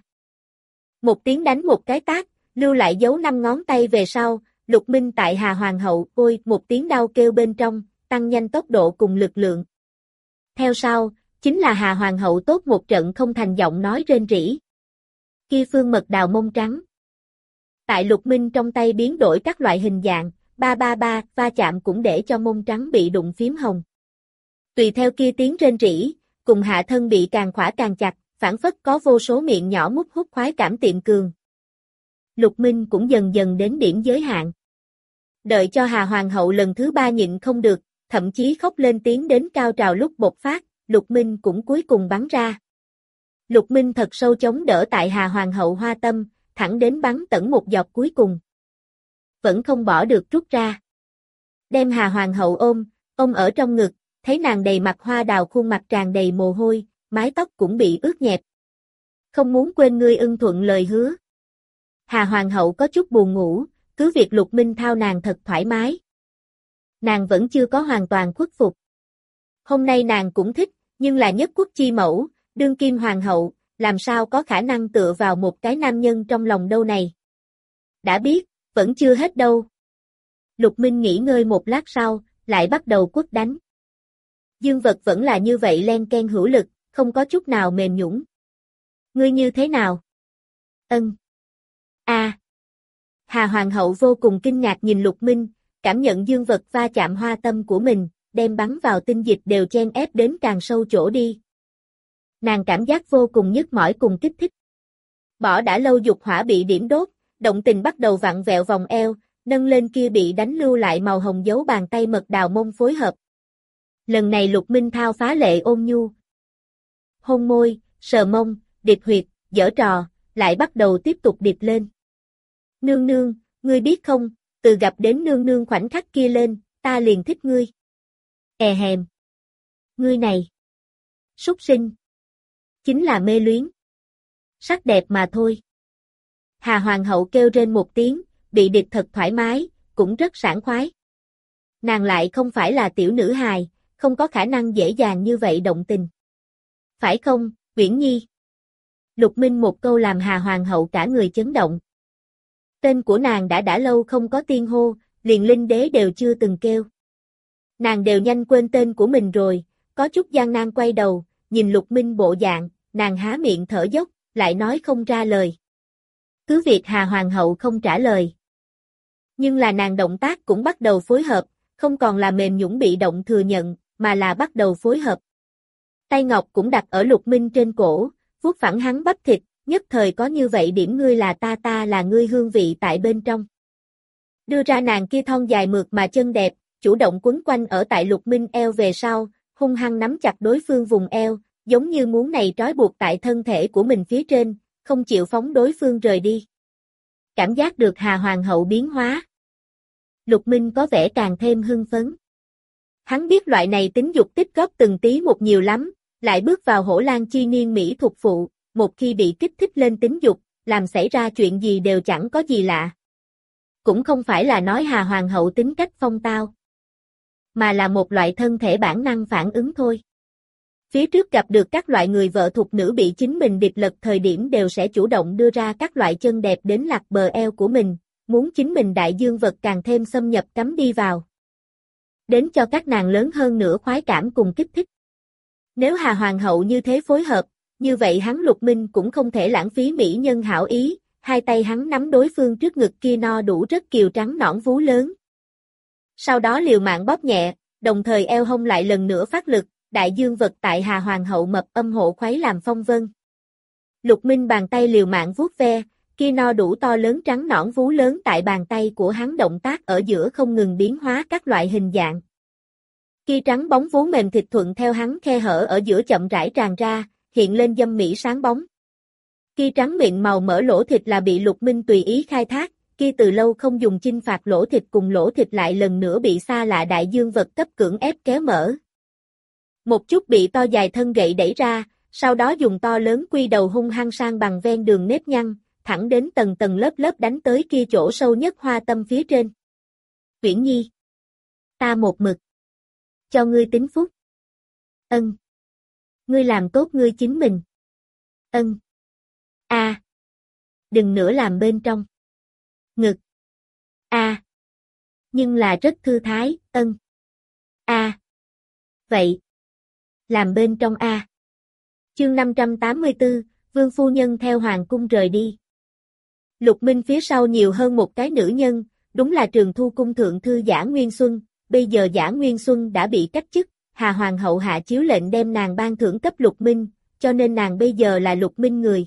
Một tiếng đánh một cái tát, lưu lại dấu 5 ngón tay về sau, Lục Minh tại Hà Hoàng hậu ôi một tiếng đau kêu bên trong, tăng nhanh tốc độ cùng lực lượng. Theo sau, Chính là Hà Hoàng hậu tốt một trận không thành giọng nói rên rỉ. Kia phương mật đào mông trắng. Tại Lục Minh trong tay biến đổi các loại hình dạng, ba ba ba, va chạm cũng để cho mông trắng bị đụng phím hồng. Tùy theo kia tiếng rên rỉ, cùng hạ thân bị càng khỏa càng chặt, phản phất có vô số miệng nhỏ mút hút khoái cảm tiệm cường. Lục Minh cũng dần dần đến điểm giới hạn. Đợi cho Hà Hoàng hậu lần thứ 3 nhịn không được, thậm chí khóc lên tiếng đến cao trào lúc bộc phát, Lục Minh cũng cuối cùng bắn ra. Lục Minh thật sâu chống đỡ tại Hà Hoàng hậu hoa tâm, thẳng đến bắn tẩn một giọt cuối cùng. Vẫn không bỏ được rút ra. Đem Hà Hoàng hậu ôm ở trong ngực, thấy nàng đầy mặt hoa đào, khuôn mặt tràn đầy mồ hôi, mái tóc cũng bị ướt nhẹp. Không muốn quên ngươi ưng thuận lời hứa. Hà Hoàng hậu có chút buồn ngủ, cứ việc Lục Minh thao nàng thật thoải mái. Nàng vẫn chưa có hoàn toàn khuất phục. Hôm nay nàng cũng thích, nhưng là nhất quốc chi mẫu, đương kim hoàng hậu, làm sao có khả năng tựa vào một cái nam nhân trong lòng đâu này. Đã biết, vẫn chưa hết đâu. Lục Minh nghỉ ngơi một lát sau, lại bắt đầu quất đánh. Dương vật vẫn là như vậy len ken hữu lực, không có chút nào mềm nhũn. Ngươi như thế nào? Ân. Hà Hoàng hậu vô cùng kinh ngạc nhìn Lục Minh, cảm nhận dương vật va chạm hoa tâm của mình, đem bắn vào tinh dịch đều chen ép đến càng sâu chỗ đi. Nàng cảm giác vô cùng nhức mỏi cùng kích thích. Bỏ đã lâu dục hỏa bị điểm đốt, động tình bắt đầu vặn vẹo vòng eo, nâng lên kia bị đánh lưu lại màu hồng dấu bàn tay mật đào mông phối hợp. Lần này Lục Minh thao phá lệ ôn nhu. Hôn môi, sờ mông, điệp huyệt, giở trò, lại bắt đầu tiếp tục điệp lên. Nương nương, ngươi biết không, từ gặp đến nương nương khoảnh khắc kia lên, ta liền thích ngươi. Hèm. Ngươi này. Súc sinh. Chính là mê luyến. Sắc đẹp mà thôi. Hà Hoàng hậu kêu rên một tiếng, bị điệp thật thoải mái, cũng rất sảng khoái. Nàng lại không phải là tiểu nữ hài, không có khả năng dễ dàng như vậy động tình. Phải không, Uyển Nhi? Lục Minh một câu làm Hà Hoàng hậu cả người chấn động. Tên của nàng đã lâu không có tiên hô, liền linh đế đều chưa từng kêu. Nàng đều nhanh quên tên của mình rồi, có chút gian nan quay đầu, nhìn Lục Minh bộ dạng, nàng há miệng thở dốc, lại nói không ra lời. Cứ việc Hà Hoàng hậu không trả lời. Nhưng là nàng động tác cũng bắt đầu phối hợp, không còn là mềm nhũn bị động thừa nhận, mà là bắt đầu phối hợp. Tay ngọc cũng đặt ở Lục Minh trên cổ, vuốt phẳng hắn bắp thịt, nhất thời có như vậy điểm ngươi là ta là ngươi hương vị tại bên trong. Đưa ra nàng kia thon dài mượt mà chân đẹp, chủ động quấn quanh ở tại Lục Minh eo về sau, hung hăng nắm chặt đối phương vùng eo, giống như muốn này trói buộc tại thân thể của mình phía trên, không chịu phóng đối phương rời đi. Cảm giác được Hà Hoàng hậu biến hóa. Lục Minh có vẻ càng thêm hưng phấn. Hắn biết loại này tính dục tích góp từng tí một nhiều lắm, lại bước vào hổ lang chi niên mỹ thuộc phụ, một khi bị kích thích lên tính dục, làm xảy ra chuyện gì đều chẳng có gì lạ. Cũng không phải là nói Hà Hoàng hậu tính cách phong tao, mà là một loại thân thể bản năng phản ứng thôi. Phía trước gặp được các loại người vợ thục nữ bị chính mình điệp lật thời điểm đều sẽ chủ động đưa ra các loại chân đẹp đến lạc bờ eo của mình, muốn chính mình đại dương vật càng thêm xâm nhập cắm đi vào. Đến cho các nàng lớn hơn nữa khoái cảm cùng kích thích. Nếu Hà Hoàng hậu như thế phối hợp, như vậy hắn Lục Minh cũng không thể lãng phí mỹ nhân hảo ý, hai tay hắn nắm đối phương trước ngực kia no đủ rất kiều trắng nõn vú lớn. Sau đó liều mạng bóp nhẹ, đồng thời eo hông lại lần nữa phát lực, đại dương vật tại Hà Hoàng hậu mập âm hộ khuấy làm phong vân. Lục Minh bàn tay liều mạng vuốt ve, kia no đủ to lớn trắng nõn vú lớn tại bàn tay của hắn động tác ở giữa không ngừng biến hóa các loại hình dạng. Kia trắng bóng vú mềm thịt thuận theo hắn khe hở ở giữa chậm rãi tràn ra, hiện lên dâm mỹ sáng bóng. Kia trắng mịn màu mỡ lỗ thịt là bị Lục Minh tùy ý khai thác, kia từ lâu không dùng chinh phạt lỗ thịt cùng lỗ thịt lại lần nữa bị xa lạ đại dương vật cấp cưỡng ép kéo mở. Một chút bị to dài thân gậy đẩy ra, sau đó dùng to lớn quy đầu hung hăng sang bằng ven đường nếp nhăn, thẳng đến tầng tầng lớp lớp đánh tới kia chỗ sâu nhất hoa tâm phía trên. Uyển Nhi, ta một mực cho ngươi tính phúc. Ân. Ngươi làm tốt ngươi chính mình. Ân. Đừng nữa làm bên trong. Ngực. Nhưng là rất thư thái, ân. Vậy. Làm bên trong Chương 584, Vương phu nhân theo hoàng cung rời đi. Lục Minh phía sau nhiều hơn một cái nữ nhân, đúng là Trường Thu cung thượng thư Giả Nguyên Xuân, bây giờ Giả Nguyên Xuân đã bị cách chức, Hà hoàng hậu hạ chiếu lệnh đem nàng ban thưởng cấp Lục Minh, cho nên nàng bây giờ là Lục Minh người.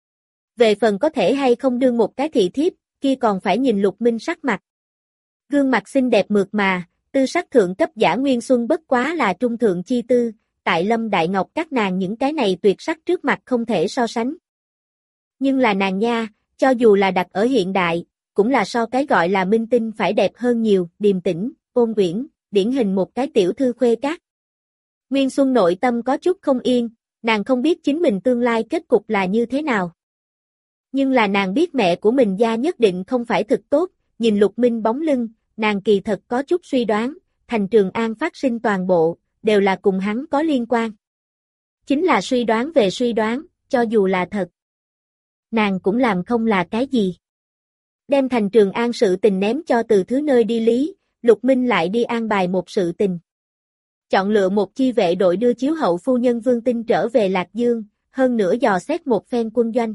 Về phần có thể hay không đương một cái thị thiếp, kia còn phải nhìn Lục Minh sắc mặt. Gương mặt xinh đẹp mượt mà, tư sắc thượng cấp Giả Nguyên Xuân bất quá là trung thượng chi tư, tại Lâm Đại Ngọc các nàng những cái này tuyệt sắc trước mặt không thể so sánh. Nhưng là nàng nha, cho dù là đặt ở hiện đại, cũng là so cái gọi là minh tinh phải đẹp hơn nhiều, điềm tĩnh, ôn uyển, điển hình một cái tiểu thư khuê các. Nguyên Xuân nội tâm có chút không yên, nàng không biết chính mình tương lai kết cục là như thế nào. Nhưng là nàng biết mẹ của mình gia nhất định không phải thực tốt, nhìn Lục Minh bóng lưng, nàng kỳ thật có chút suy đoán, thành Trường An phát sinh toàn bộ, đều là cùng hắn có liên quan. Chính là suy đoán về suy đoán, cho dù là thật. Nàng cũng làm không là cái gì. Đem thành Trường An sự tình ném cho Từ Thứ nơi đi lý, Lục Minh lại đi an bài một sự tình. Chọn lựa một chi vệ đội đưa chiếu hậu phu nhân Vương Tinh trở về Lạc Dương, hơn nữa dò xét một phen quân doanh.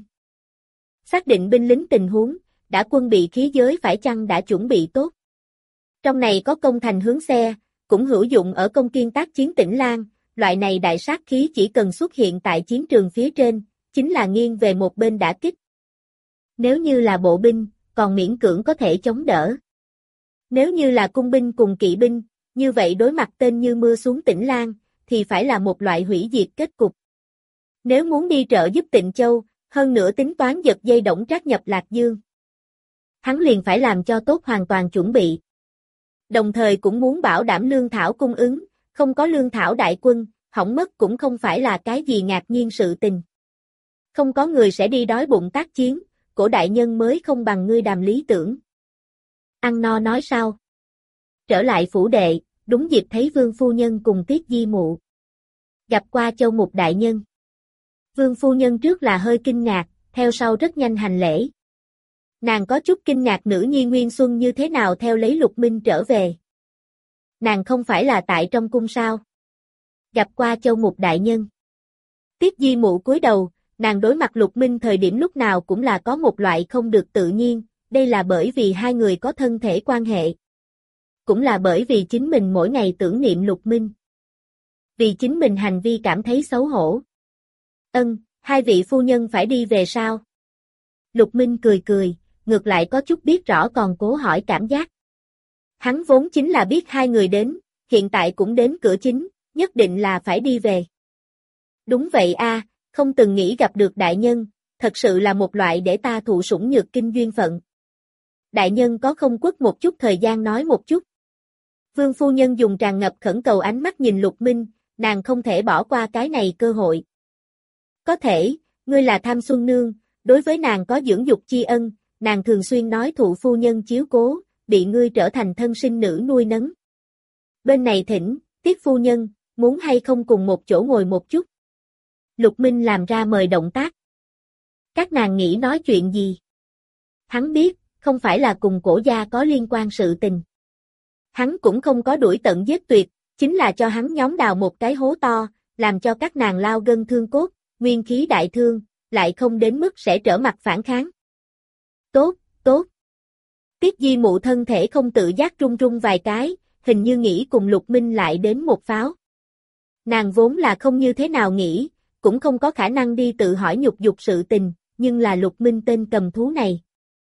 Xác định binh lính tình huống, đã quân bị khí giới phải chăng đã chuẩn bị tốt. Trong này có công thành hướng xe, cũng hữu dụng ở công kiên tác chiến Tĩnh Lan, loại này đại sát khí chỉ cần xuất hiện tại chiến trường phía trên, chính là nghiêng về một bên đả kích. Nếu như là bộ binh, còn miễn cưỡng có thể chống đỡ. Nếu như là cung binh cùng kỵ binh, như vậy đối mặt tên như mưa xuống Tĩnh Lan, thì phải là một loại hủy diệt kết cục. Nếu muốn đi trợ giúp Tịnh Châu, hơn nữa tính toán giật dây Đổng Trác nhập Lạc Dương, hắn liền phải làm cho tốt hoàn toàn chuẩn bị. Đồng thời cũng muốn bảo đảm lương thảo cung ứng, không có lương thảo đại quân, hỏng mất cũng không phải là cái gì ngạc nhiên sự tình. Không có người sẽ đi đói bụng tác chiến, cổ đại nhân mới không bằng ngươi đàm lý tưởng. Ăn no nói sao? Trở lại phủ đệ, đúng dịp thấy Vương phu nhân cùng Tiết Di mụ. Gặp qua Châu Mục đại nhân. Vương phu nhân trước là hơi kinh ngạc, theo sau rất nhanh hành lễ. Nàng có chút kinh ngạc nữ nhi Nguyên Xuân như thế nào theo lấy Lục Minh trở về. Nàng không phải là tại trong cung sao? Gặp qua Châu Mục đại nhân. Tiết Di mụ cúi đầu, nàng đối mặt Lục Minh thời điểm lúc nào cũng là có một loại không được tự nhiên, đây là bởi vì hai người có thân thể quan hệ. Cũng là bởi vì chính mình mỗi ngày tưởng niệm Lục Minh. Vì chính mình hành vi cảm thấy xấu hổ. Hai vị phu nhân phải đi về sao? Lục Minh cười cười, ngược lại có chút biết rõ còn cố hỏi cảm giác. Hắn vốn chính là biết hai người đến, hiện tại cũng đến cửa chính, nhất định là phải đi về. Đúng vậy a, không từng nghĩ gặp được đại nhân, thật sự là một loại để ta thụ sủng nhược kinh duyên phận. Đại nhân có không quất một chút thời gian nói một chút. Vương phu nhân dùng tràn ngập khẩn cầu ánh mắt nhìn Lục Minh, nàng không thể bỏ qua cái này cơ hội. Có thể, ngươi là Tham Xuân Nương, đối với nàng có dưỡng dục tri ân, nàng thường xuyên nói thụ phu nhân chiếu cố, bị ngươi trở thành thân sinh nữ nuôi nấng. Bên này thỉnh, Tiết phu nhân, muốn hay không cùng một chỗ ngồi một chút. Lục Minh làm ra mời động tác. Các nàng nghĩ nói chuyện gì? Hắn biết, không phải là cùng cổ gia có liên quan sự tình. Hắn cũng không có đuổi tận giết tuyệt, chính là cho hắn nhóm đào một cái hố to, làm cho các nàng lao gân thương cốt, nguyên khí đại thương, lại không đến mức sẽ trở mặt phản kháng. Tốt, tốt. Tiết Di mụ thân thể không tự giác run run vài cái, hình như nghĩ cùng Lục Minh lại đến một pháo. Nàng vốn là không như thế nào nghĩ, cũng không có khả năng đi tự hỏi nhục dục sự tình, nhưng là Lục Minh tên cầm thú này.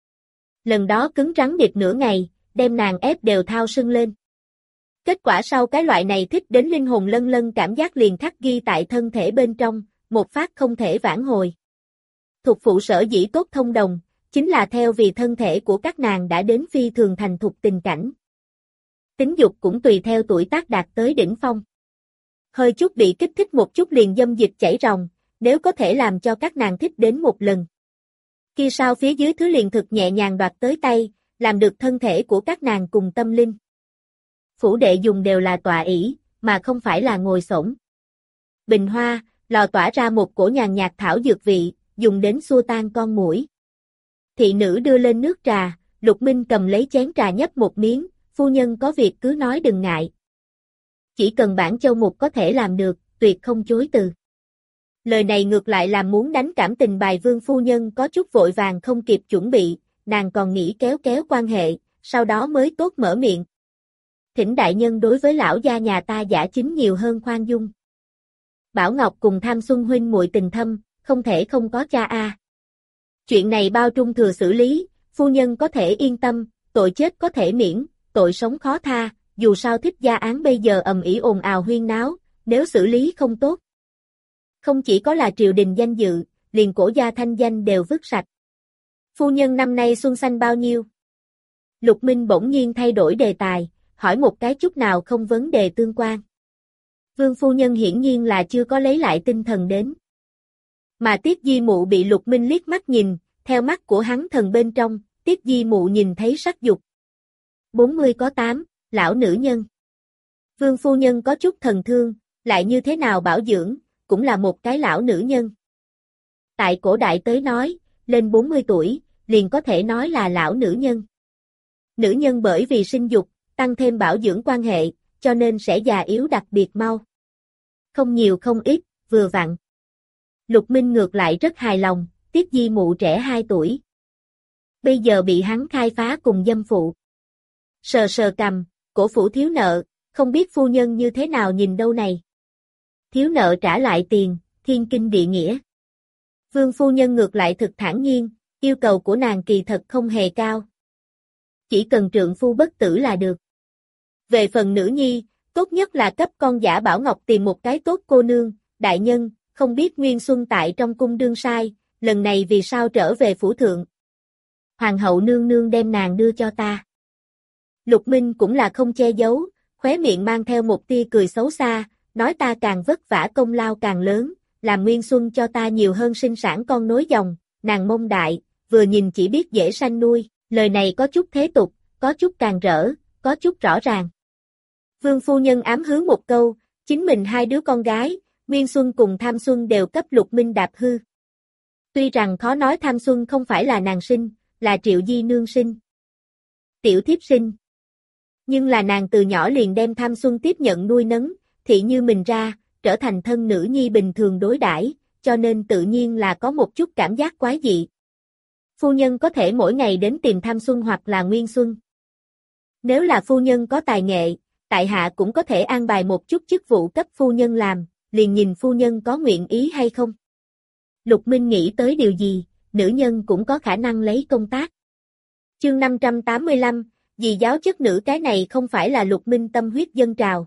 Lần đó cứng rắn điệp nửa ngày, đem nàng ép đều thao sưng lên. Kết quả sau cái loại này thích đến linh hồn lân lân cảm giác liền khắc ghi tại thân thể bên trong, một phát không thể vãn hồi. Thục phụ sở dĩ tốt thông đồng, chính là theo vì thân thể của các nàng đã đến phi thường thành thục tình cảnh. Tính dục cũng tùy theo tuổi tác đạt tới đỉnh phong. Hơi chút bị kích thích một chút liền dâm dịch chảy ròng, nếu có thể làm cho các nàng thích đến một lần. Kia sau phía dưới thứ liền thực nhẹ nhàng đoạt tới tay, làm được thân thể của các nàng cùng tâm linh. Phủ đệ dùng đều là tọa ỷ, mà không phải là ngồi xổm. Bình hoa, lò tỏa ra một cổ nhàn nhạt thảo dược vị, dùng đến xua tan con muỗi. Thị nữ đưa lên nước trà, Lục Minh cầm lấy chén trà nhấp một miếng, phu nhân có việc cứ nói đừng ngại. Chỉ cần bản Châu Mục có thể làm được, tuyệt không chối từ. Lời này ngược lại làm muốn đánh cảm tình bài Vương phu nhân có chút vội vàng không kịp chuẩn bị, nàng còn nghĩ kéo kéo quan hệ, sau đó mới tốt mở miệng. Thỉnh đại nhân đối với lão gia nhà ta giả chính nhiều hơn khoan dung. Bảo Ngọc cùng Tham Xuân huynh muội tình thâm, không thể không có cha a. Chuyện này bao Trung Thừa xử lý, phu nhân có thể yên tâm, tội chết có thể miễn, tội sống khó tha, dù sao Thích gia án bây giờ ầm ĩ ồn ào huyên náo, nếu xử lý không tốt. Không chỉ có là triều đình danh dự, liền cổ gia thanh danh đều vứt sạch. Phu nhân năm nay xuân xanh bao nhiêu? Lục Minh bỗng nhiên thay đổi đề tài, hỏi một cái chút nào không vấn đề tương quan. Vương phu nhân hiển nhiên là chưa có lấy lại tinh thần đến. Mà Tiết Di Mụ bị Lục Minh liếc mắt nhìn, theo mắt của hắn thần bên trong, Tiết Di Mụ nhìn thấy sắc dục. 40 có 8, lão nữ nhân. Vương phu nhân có chút thần thương, lại như thế nào bảo dưỡng, cũng là một cái lão nữ nhân. Tại cổ đại tới nói, lên 40 tuổi, liền có thể nói là lão nữ nhân. Nữ nhân bởi vì sinh dục, tăng thêm bảo dưỡng quan hệ, cho nên sẽ già yếu đặc biệt mau. Không nhiều không ít, vừa vặn. Lục Minh ngược lại rất hài lòng, Tiết Di Mụ trẻ 2 tuổi. Bây giờ bị hắn khai phá cùng dâm phụ. Sờ sờ cằm, cổ phủ thiếu nợ, không biết phu nhân như thế nào nhìn đâu này. Thiếu nợ trả lại tiền, thiên kinh địa nghĩa. Vương phu nhân ngược lại thực thản nhiên, yêu cầu của nàng kỳ thật không hề cao. Chỉ cần trượng phu bất tử là được. Về phần nữ nhi, tốt nhất là cấp con giả Bảo Ngọc tìm một cái tốt cô nương, đại nhân, không biết Nguyên Xuân tại trong cung đương sai, lần này vì sao trở về phủ thượng. Hoàng hậu nương nương đem nàng đưa cho ta. Lục Minh cũng là không che giấu, khóe miệng mang theo một tia cười xấu xa, nói ta càng vất vả công lao càng lớn, làm Nguyên Xuân cho ta nhiều hơn sinh sản con nối dòng, nàng mông đại, vừa nhìn chỉ biết dễ sanh nuôi, lời này có chút thế tục, có chút càng rỡ, có chút rõ ràng. Vương phu nhân ám hướng một câu, chính mình 2 đứa con gái, Nguyên Xuân cùng Tham Xuân đều cấp Lục Minh đạp hư. Tuy rằng khó nói Tham Xuân không phải là nàng sinh, là Triệu Di nương sinh. Tiểu thiếp sinh. Nhưng là nàng từ nhỏ liền đem Tham Xuân tiếp nhận nuôi nấng, thị như mình ra, trở thành thân nữ nhi bình thường đối đãi, cho nên tự nhiên là có một chút cảm giác quái dị. Phu nhân có thể mỗi ngày đến tìm Tham Xuân hoặc là Nguyên Xuân. Nếu là phu nhân có tài nghệ, tại hạ cũng có thể an bài một chút chức vụ cấp phu nhân làm, liền nhìn phu nhân có nguyện ý hay không. Lục Minh nghĩ tới điều gì, nữ nhân cũng có khả năng lấy công tác. Chương 585, vì giáo chất nữ cái này không phải là Lục Minh tâm huyết dân trào,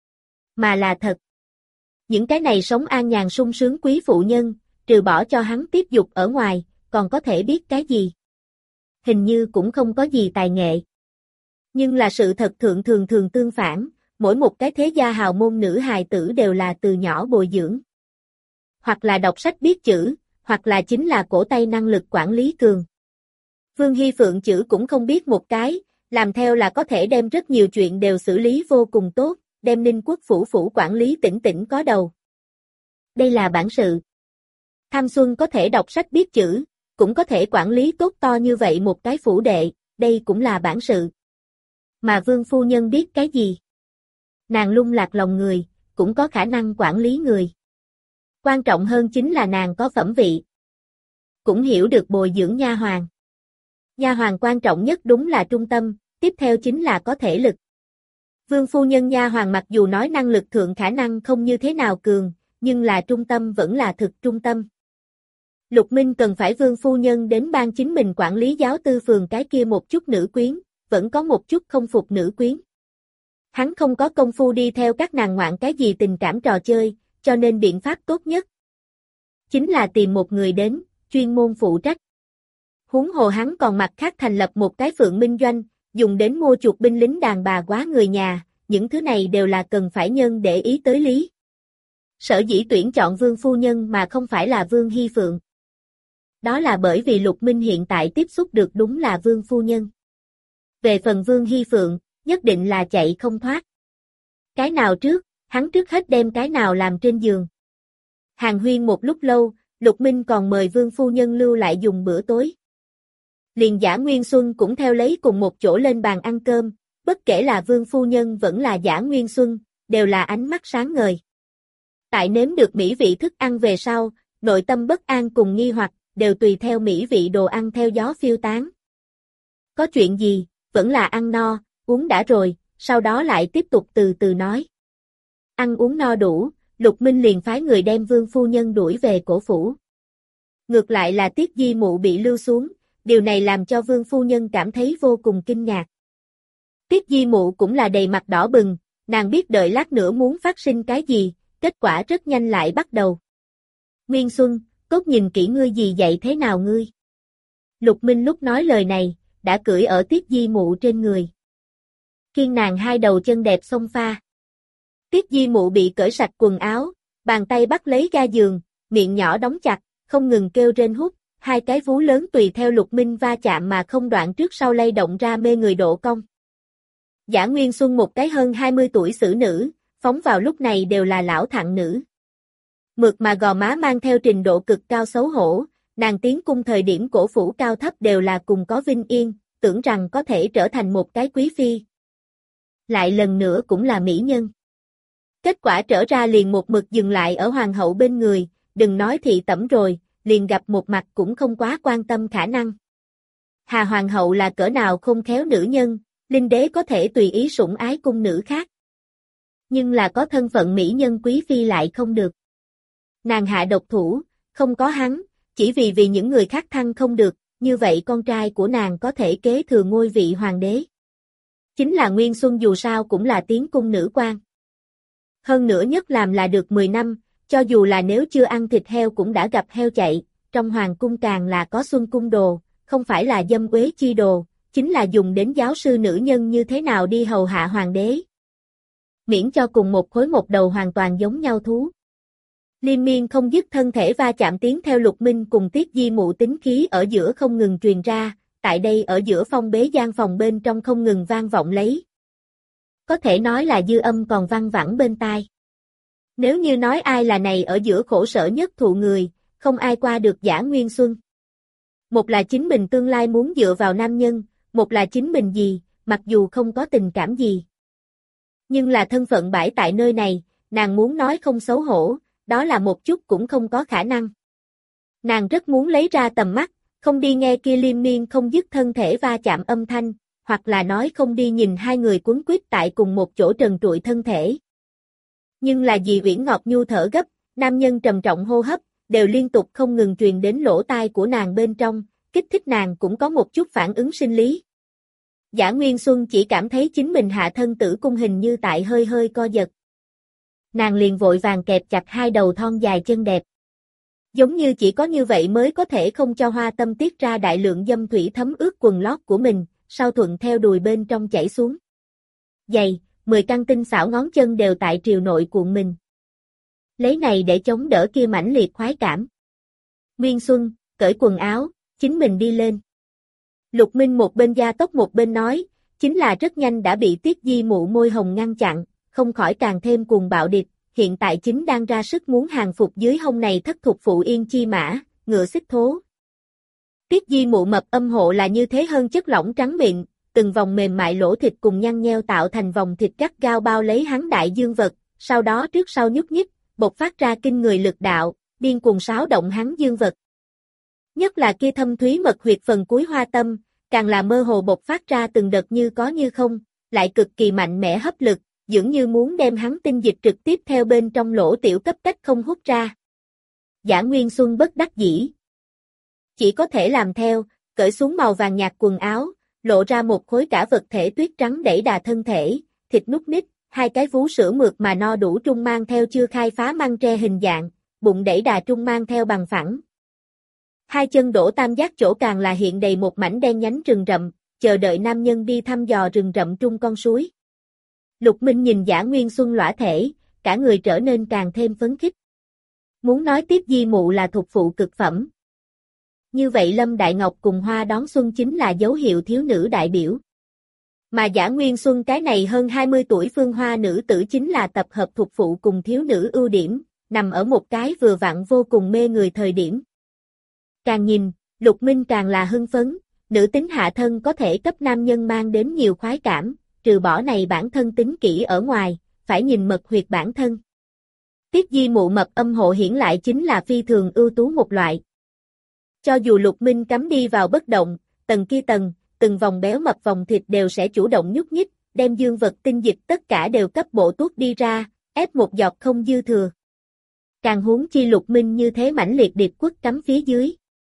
mà là thật. Những cái này sống an nhàn sung sướng quý phụ nhân, trừ bỏ cho hắn tiếp dục ở ngoài, còn có thể biết cái gì. Hình như cũng không có gì tài nghệ. Nhưng là sự thật thường thường tương phản, mỗi một cái thế gia hào môn nữ hài tử đều là từ nhỏ bồi dưỡng. Hoặc là đọc sách biết chữ, hoặc là chính là cổ tay năng lực quản lý cường. Vương Hy Phượng chữ cũng không biết một cái, làm theo là có thể đem rất nhiều chuyện đều xử lý vô cùng tốt, đem Ninh Quốc phủ quản lý tỉnh tỉnh có đầu. Đây là bản sự. Tham Xuân có thể đọc sách biết chữ, cũng có thể quản lý tốt to như vậy một cái phủ đệ, đây cũng là bản sự. Mà Vương phu nhân biết cái gì? Nàng lung lạc lòng người, cũng có khả năng quản lý người. Quan trọng hơn chính là nàng có phẩm vị. Cũng hiểu được bồi dưỡng nha hoàn. Nha hoàn quan trọng nhất đúng là trung tâm, tiếp theo chính là có thể lực. Vương phu nhân nha hoàn mặc dù nói năng lực thượng khả năng không như thế nào cường, nhưng là trung tâm vẫn là thực trung tâm. Lục Minh cần phải Vương phu nhân đến ban chính mình quản lý giáo tư phường cái kia một chút nữ quyến, vẫn có một chút không phục nữ quyến. Hắn không có công phu đi theo các nàng ngoạn cái gì tình cảm trò chơi, cho nên biện pháp tốt nhất chính là tìm một người đến, chuyên môn phụ trách. Huống hồ hắn còn mặt khác thành lập một cái phượng minh doanh, dùng đến mua chuộc binh lính đàn bà quá người nhà, những thứ này đều là cần phải nhân để ý tới lý. Sở dĩ tuyển chọn Vương phu nhân mà không phải là Vương Hy Phượng. Đó là bởi vì Lục Minh hiện tại tiếp xúc được đúng là Vương phu nhân. Về phần Vương Hy Phượng, nhất định là chạy không thoát. Cái nào trước, hắn trước hết đem cái nào làm trên giường. Hàn huyên một lúc lâu, Lục Minh còn mời Vương phu nhân lưu lại dùng bữa tối. Liền Giả Nguyên Xuân cũng theo lấy cùng một chỗ lên bàn ăn cơm, bất kể là Vương phu nhân vẫn là Giả Nguyên Xuân, đều là ánh mắt sáng ngời. Tại nếm được mỹ vị thức ăn về sau, nội tâm bất an cùng nghi hoặc, đều tùy theo mỹ vị đồ ăn theo gió phiêu tán. Có chuyện gì, vẫn là ăn no, uống đã rồi, sau đó lại tiếp tục từ từ nói. Ăn uống no đủ, Lục Minh liền phái người đem Vương phu nhân đuổi về cổ phủ. Ngược lại là Tiết Di Mụ bị lưu xuống, điều này làm cho Vương phu nhân cảm thấy vô cùng kinh ngạc. Tiết Di Mụ cũng là đầy mặt đỏ bừng, nàng biết đợi lát nữa muốn phát sinh cái gì, kết quả rất nhanh lại bắt đầu. Nguyên Xuân, cốt nhìn kỹ ngươi gì dạy thế nào ngươi? Lục Minh lúc nói lời này, đã cưỡi ở Tiết Di Mụ trên người. Khiêng nàng hai đầu chân đẹp xông pha. Tiết Di Mụ bị cởi sạch quần áo, bàn tay bắt lấy ga giường, miệng nhỏ đóng chặt, không ngừng kêu rên hút, hai cái vú lớn tùy theo Lục Minh va chạm mà không đoạn trước sau lay động ra mê người độ cong. Giả Nguyên Xuân một cái hơn 20 tuổi xử nữ, phóng vào lúc này đều là lão thặng nữ. Mượt mà gò má mang theo trình độ cực cao xấu hổ, nàng tiến cung thời điểm cổ phủ cao thấp đều là cùng có vinh yên, tưởng rằng có thể trở thành một cái quý phi. Lại lần nữa cũng là mỹ nhân. Kết quả trở ra liền một mực dừng lại ở hoàng hậu bên người, đừng nói thị tẩm rồi, liền gặp một mặt cũng không quá quan tâm khả năng. Hà hoàng hậu là cỡ nào không khéo nữ nhân, linh đế có thể tùy ý sủng ái cung nữ khác. Nhưng là có thân phận mỹ nhân quý phi lại không được. Nàng hạ độc thủ, không có hắn, chỉ vì những người khác thăng không được, như vậy con trai của nàng có thể kế thừa ngôi vị hoàng đế. Chính là Nguyên Xuân dù sao cũng là tiến cung nữ quan. Hơn nữa nhất làm là được 10 năm, cho dù là nếu chưa ăn thịt heo cũng đã gặp heo chạy, trong hoàng cung càng là có xuân cung đồ, không phải là dâm uế chi đồ, chính là dùng đến giáo sư nữ nhân như thế nào đi hầu hạ hoàng đế. Miễn cho cùng một khối một đầu hoàn toàn giống nhau thú. Liên miên không dứt thân thể va chạm tiếng theo Lục Minh cùng Tiết Di Mụ tính khí ở giữa không ngừng truyền ra, tại đây ở giữa phong bế gian phòng bên trong không ngừng vang vọng lấy. Có thể nói là dư âm còn văng vẳng bên tai. Nếu như nói ai là này ở giữa khổ sở nhất thụ người, không ai qua được Giả Nguyên Xuân. Một là chính mình tương lai muốn dựa vào nam nhân, một là chính mình gì, mặc dù không có tình cảm gì. Nhưng là thân phận bãi tại nơi này, nàng muốn nói không xấu hổ, đó là một chút cũng không có khả năng. Nàng rất muốn lấy ra tầm mắt, không đi nghe kia liên miên không dứt thân thể va chạm âm thanh, hoặc là nói không đi nhìn hai người quấn quýt tại cùng một chỗ trần trụi thân thể. Nhưng là vì Uyển Ngọc Nhu thở gấp, nam nhân trầm trọng hô hấp, đều liên tục không ngừng truyền đến lỗ tai của nàng bên trong, kích thích nàng cũng có một chút phản ứng sinh lý. Giả Nguyên Xuân chỉ cảm thấy chính mình hạ thân tử cung hình như tại hơi hơi co giật. Nàng liền vội vàng kẹp chặt hai đầu thon dài chân đẹp. Giống như chỉ có như vậy mới có thể không cho Hoa Tâm tiết ra đại lượng dâm thủy thấm ướt quần lót của mình, sau thuận theo đùi bên trong chảy xuống. Giày, 10 căn tinh xảo ngón chân đều tại triều nội cuộn mình. Lấy này để chống đỡ kia mãnh liệt khoái cảm. Nguyên Xuân, cởi quần áo, chính mình đi lên. Lục Minh một bên gia tốc một bên nói, chính là rất nhanh đã bị Tiết Di Mụ môi hồng ngăn chặn, không khỏi càng thêm cuồng bạo địch, hiện tại chính đang ra sức muốn hàng phục dưới hông này thất thục phụ yên chi mã, ngựa xích thố. Tiết Di Mụ mập âm hộ là như thế hơn chất lỏng trắng mịn, từng vòng mềm mại lỗ thịt cùng nhăn nheo tạo thành vòng thịt gắt gao bao lấy hắn đại dương vật, sau đó trước sau nhúc nhích, bộc phát ra kinh người lực đạo, điên cuồng xáo động hắn dương vật. Nhất là kia thâm thúy mật huyệt phần cuối hoa tâm, càng là mơ hồ bộc phát ra từng đợt như có như không, lại cực kỳ mạnh mẽ hấp lực, dường như muốn đem hắn tinh dịch trực tiếp theo bên trong lỗ tiểu cấp cách không hút ra. Giả Nguyên Xuân bất đắc dĩ. Chỉ có thể làm theo, cởi xuống màu vàng nhạt quần áo, lộ ra một khối cả vật thể tuyết trắng đẩy đà thân thể, thịt nút nít, hai cái vú sữa mượt mà no đủ trung mang theo chưa khai phá măng tre hình dạng, bụng đẩy đà trung mang theo bằng phẳng. Hai chân đổ tam giác chỗ càng là hiện đầy một mảnh đen nhánh rừng rậm, chờ đợi nam nhân đi thăm dò rừng rậm trung con suối. Lục Minh nhìn Giả Nguyên Xuân lõa thể, cả người trở nên càng thêm phấn khích. Muốn nói tiếp Di Mụ là thuộc phụ cực phẩm. Như vậy Lâm Đại Ngọc cùng Hoa Đón Xuân chính là dấu hiệu thiếu nữ đại biểu. Mà Giả Nguyên Xuân cái này hơn 20 tuổi phương hoa nữ tử chính là tập hợp thuộc phụ cùng thiếu nữ ưu điểm, nằm ở một cái vừa vặn vô cùng mê người thời điểm. Càng nhìn, Lục Minh càng là hưng phấn, nữ tính hạ thân có thể cấp nam nhân mang đến nhiều khoái cảm, trừ bỏ này bản thân tính kỹ ở ngoài, phải nhìn mật huyệt bản thân. Tiết Di Mụ mập âm hộ hiển lại chính là phi thường ưu tú một loại. Cho dù Lục Minh cắm đi vào bất động, tầng kia tầng, từng vòng béo mập vòng thịt đều sẽ chủ động nhúc nhích, đem dương vật tinh dịch tất cả đều cấp bộ tuốt đi ra, ép một giọt không dư thừa. Càng huống chi Lục Minh như thế mãnh liệt điệp quất cắm phía dưới.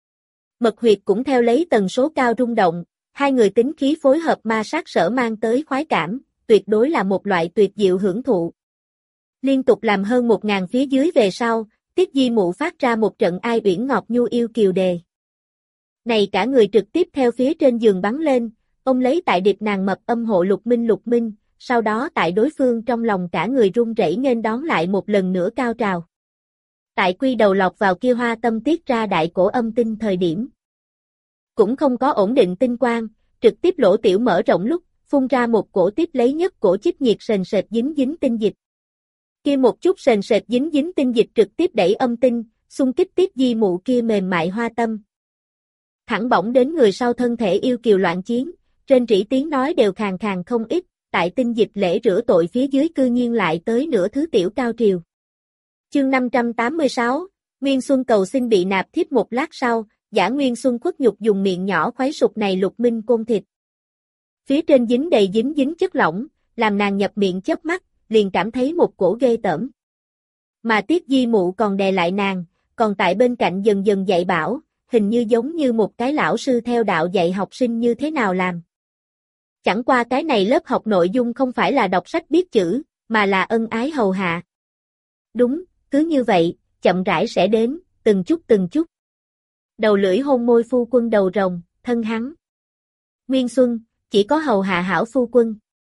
Mật huyệt cũng theo lấy tần số cao rung động, hai người tính khí phối hợp ma sát sở mang tới khoái cảm, tuyệt đối là một loại tuyệt diệu hưởng thụ. Liên tục làm hơn 1000 phía dưới về sau, Tiết Di Mụ phát ra một trận ai uyển ngọt nhu yêu kiều đề. Này cả người trực tiếp theo phía trên giường bắn lên, ông lấy tại điệp nàng mập âm hộ Lục Minh, sau đó tại đối phương trong lòng cả người run rẩy nghênh đón lại một lần nữa cao trào. Tại quy đầu lọt vào kia hoa tâm tiết ra đại cổ âm tinh thời điểm. Cũng không có ổn định tinh quang, trực tiếp lỗ tiểu mở rộng lúc, phun ra một cổ tiếp lấy nhất cổ chích nhiệt sền sệt dính dính tinh dịch. Kia một chút sền sệt dính dính tinh dịch trực tiếp đẩy âm tinh, xung kích Tiết Di Mụ kia mềm mại hoa tâm. Thẳng bổng đến người sau thân thể yêu kiều loạn chiến, trên rỉ tiếng nói đều khàn khàn không ít, tại tinh dịch lễ rửa tội phía dưới cư nhiên lại tới nửa thứ tiểu cao triều. Chương 586, Nguyên Xuân cầu xin bị nạp thiếp một lát sau, Giả Nguyên Xuân khuất nhục dùng miệng nhỏ khoái sụp này Lục Minh côn thịt. Phía trên dính đầy dính dính chất lỏng, làm nàng nhập miệng chớp mắt, liền cảm thấy một cổ ghê tởm. Mà Tiết Di Mụ còn đè lại nàng, còn tại bên cạnh dần dần dạy bảo, hình như giống như một cái lão sư theo đạo dạy học sinh như thế nào làm. Chẳng qua cái này lớp học nội dung không phải là đọc sách biết chữ, mà là ân ái hầu hạ. Đúng, cứ như vậy, chậm rãi sẽ đến, từng chút từng chút. Đầu lưỡi hôn môi phu quân đầu rồng, thân hắn. Nguyên Xuân, chỉ có hầu hạ hảo phu quân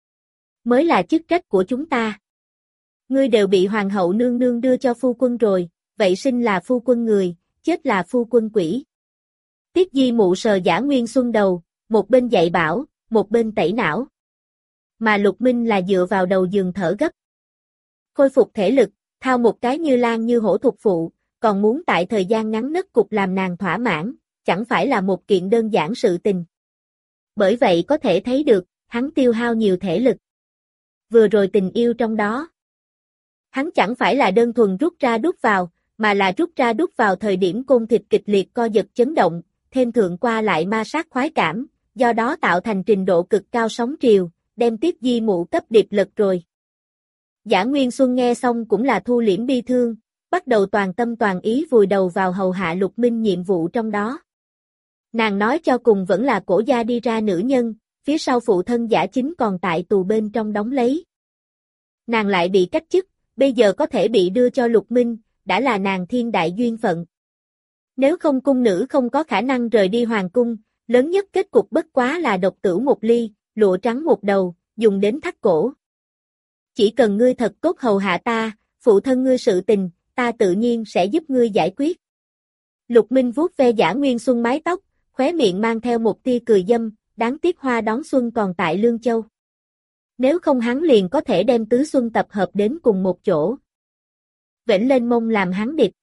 mới là chức trách của chúng ta. Ngươi đều bị hoàng hậu nương nương đưa cho phu quân rồi, vậy sinh là phu quân người, chết là phu quân quỷ. Tiết Di Mụ sờ Giả Nguyên Xuân đầu, một bên dạy bảo, một bên tẩy não. Mà Lục Minh là dựa vào đầu giường thở gấp. Khôi phục thể lực, thao một cái như lan như hổ thuộc phụ, còn muốn tại thời gian ngắn nứt cục làm nàng thỏa mãn, chẳng phải là một kiện đơn giản sự tình. Bởi vậy có thể thấy được, hắn tiêu hao nhiều thể lực. Vừa rồi tình yêu trong đó. Hắn chẳng phải là đơn thuần rút ra đút vào, mà là rút ra đút vào thời điểm côn thịt kịch liệt co giật chấn động, thêm thượng qua lại ma sát khoái cảm, do đó tạo thành trình độ cực cao sóng triều, đem Tiết Di Mụ cấp điệp lật rồi. Giả Nguyên Xuân nghe xong cũng là thu liễm bi thương, bắt đầu toàn tâm toàn ý vùi đầu vào hầu hạ Lục Minh nhiệm vụ trong đó. Nàng nói cho cùng vẫn là cổ gia đi ra nữ nhân, phía sau phụ thân Giả Chính còn tại tù bên trong đóng lấy. Nàng lại bị cách chức, bây giờ có thể bị đưa cho Lục Minh, đã là nàng thiên đại duyên phận. Nếu không cung nữ không có khả năng rời đi hoàng cung, lớn nhất kết cục bất quá là độc tửu một ly, lụa trắng một đầu, dùng đến thắt cổ. Chỉ cần ngươi thật tốt hầu hạ ta, phụ thân ngươi sự tình, ta tự nhiên sẽ giúp ngươi giải quyết. Lục Minh vuốt ve Giả Nguyên Xuân mái tóc, khóe miệng mang theo một tia cười dâm, đáng tiếc hoa đón xuân còn tại Lương Châu. Nếu không hắn liền có thể đem tứ xuân tập hợp đến cùng một chỗ. Vểnh lên mông làm hắn điệp.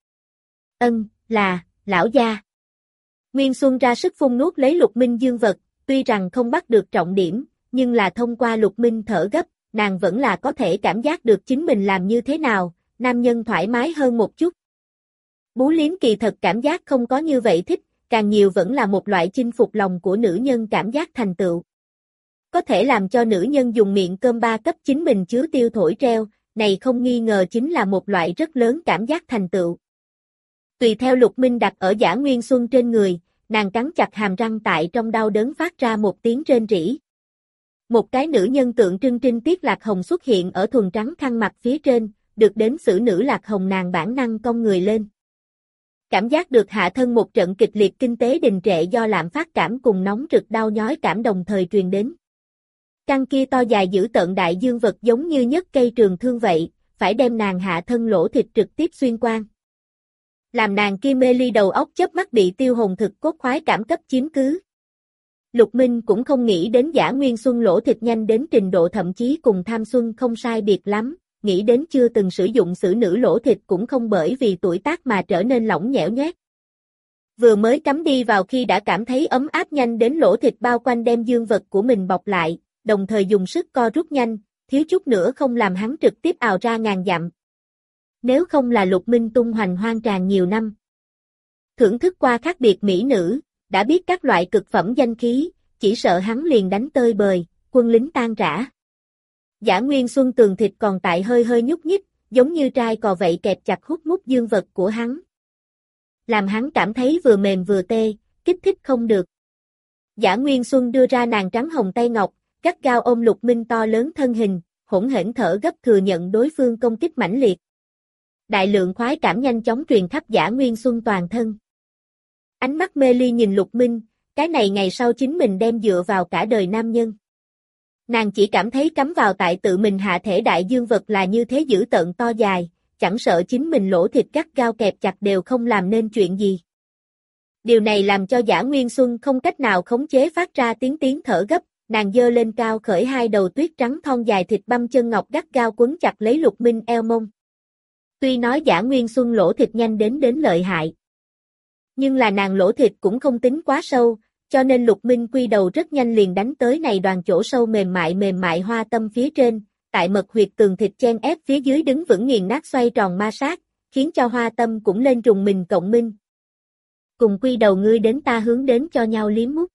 Là, lão gia. Nguyên Xuân ra sức phun nuốt lấy Lục Minh dương vật, tuy rằng không bắt được trọng điểm, nhưng là thông qua Lục Minh thở gấp, nàng vẫn là có thể cảm giác được chính mình làm như thế nào, nam nhân thoải mái hơn một chút. Bú liếm kỳ thật cảm giác không có như vậy thích, càng nhiều vẫn là một loại chinh phục lòng của nữ nhân cảm giác thành tựu. Có thể làm cho nữ nhân dùng miệng cơm ba cấp chính mình chứa tiêu thổi treo, này không nghi ngờ chính là một loại rất lớn cảm giác thành tựu. Tùy theo Lục Minh đặt ở Giả Nguyên Xuân trên người, nàng cắn chặt hàm răng tại trong đau đớn phát ra một tiếng rên rỉ. Một cái nữ nhân tượng trưng trinh tiết lạc hồng xuất hiện ở thuần trắng khăn mặt phía trên, được đến xử nữ lạc hồng nàng bản năng cong người lên. Cảm giác được hạ thân một trận kịch liệt kinh tế đình trệ do lạm phát cảm cùng nóng rực đau nhói cảm đồng thời truyền đến. Căn kia to dài giữ tợn đại dương vật giống như nhất cây trường thương vậy, phải đem nàng hạ thân lỗ thịt trực tiếp xuyên qua. Làm nàng kia mê ly đầu óc chớp mắt bị tiêu hồn thực cốt khoái cảm cấp chiếm cứ. Lục Minh cũng không nghĩ đến Giả Nguyên Xuân lỗ thịt nhanh đến trình độ thậm chí cùng Tham Xuân không sai biệt lắm, nghĩ đến chưa từng sử dụng xử nữ lỗ thịt cũng không bởi vì tuổi tác mà trở nên lỏng nhẽo nhoét. Vừa mới cắm đi vào khi đã cảm thấy ấm áp nhanh đến lỗ thịt bao quanh đem dương vật của mình bọc lại, đồng thời dùng sức co rút nhanh, thiếu chút nữa không làm hắn trực tiếp ào ra ngàn dặm. Nếu không là Lục Minh tung hoành hoang tràn nhiều năm. Thưởng thức qua khác biệt mỹ nữ, đã biết các loại cực phẩm danh khí, chỉ sợ hắn liền đánh tơi bời, quân lính tan rã. Dã Nguyên Xuân tường thịt còn tại hơi hơi nhúc nhích, giống như trai cò vậy kẹp chặt hút mút dương vật của hắn. Làm hắn cảm thấy vừa mềm vừa tê, kích thích không được. Dã Nguyên Xuân đưa ra nàng trắng hồng tay ngọc, gắt gao ôm Lục Minh to lớn thân hình, hỗn hển thở gấp thừa nhận đối phương công kích mãnh liệt. Đại lượng khoái cảm nhanh chóng truyền khắp Dã Nguyên Xuân toàn thân. Ánh mắt mê ly nhìn Lục Minh, cái này ngày sau chính mình đem dựa vào cả đời nam nhân. Nàng chỉ cảm thấy cắm vào tại tự mình hạ thể đại dương vật là như thế dữ tợn to dài, chẳng sợ chính mình lỗ thịt gắt gao kẹp chặt đều không làm nên chuyện gì. Điều này làm cho Dã Nguyên Xuân không cách nào khống chế phát ra tiếng thở gấp, nàng giơ lên cao khởi hai đầu tuyết trắng thon dài thịt băm chân ngọc gắt gao quấn chặt lấy Lục Minh eo mông. Tuy nói Dã Nguyên Xuân lỗ thịt nhanh đến lợi hại, nhưng là nàng lỗ thịt cũng không tính quá sâu, cho nên Lục Minh quy đầu rất nhanh liền đánh tới này đoàn chỗ sâu mềm mại hoa tâm phía trên, tại mật huyệt tường thịt chen ép phía dưới đứng vững nghiền nát xoay tròn ma sát, khiến cho hoa tâm cũng lên rùng mình cộng minh. Cùng quy đầu ngươi đến ta hướng đến cho nhau liếm mút.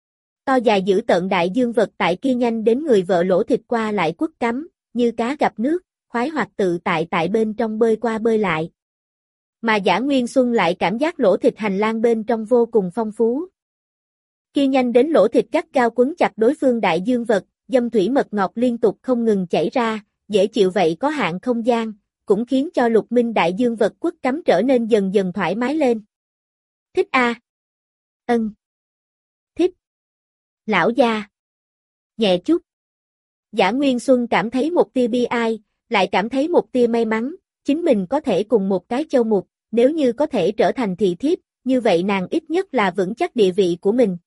To dài dữ tợn đại dương vật tại kia nhanh đến người vợ lỗ thịt qua lại quất cắm, như cá gặp nước, khoái hoạt tự tại bên trong bơi qua bơi lại. Mà Dã Nguyên Xuân lại cảm giác lỗ thịt hành lang bên trong vô cùng phong phú. Kia nhanh đến lỗ thịt gắt gao quấn chặt đối phương đại dương vật, dâm thủy mật ngọt liên tục không ngừng chảy ra, dễ chịu vậy có hạn không gian, cũng khiến cho Lục Minh đại dương vật quất cắm trở nên dần dần thoải mái lên. Thích a? Ân. Thích. Lão gia. Nhẹ chút. Dã Nguyên Xuân cảm thấy một tia bi ai, lại cảm thấy một tia may mắn, chính mình có thể cùng một cái châu mục, nếu như có thể trở thành thị thiếp, như vậy nàng ít nhất là vững chắc địa vị của mình.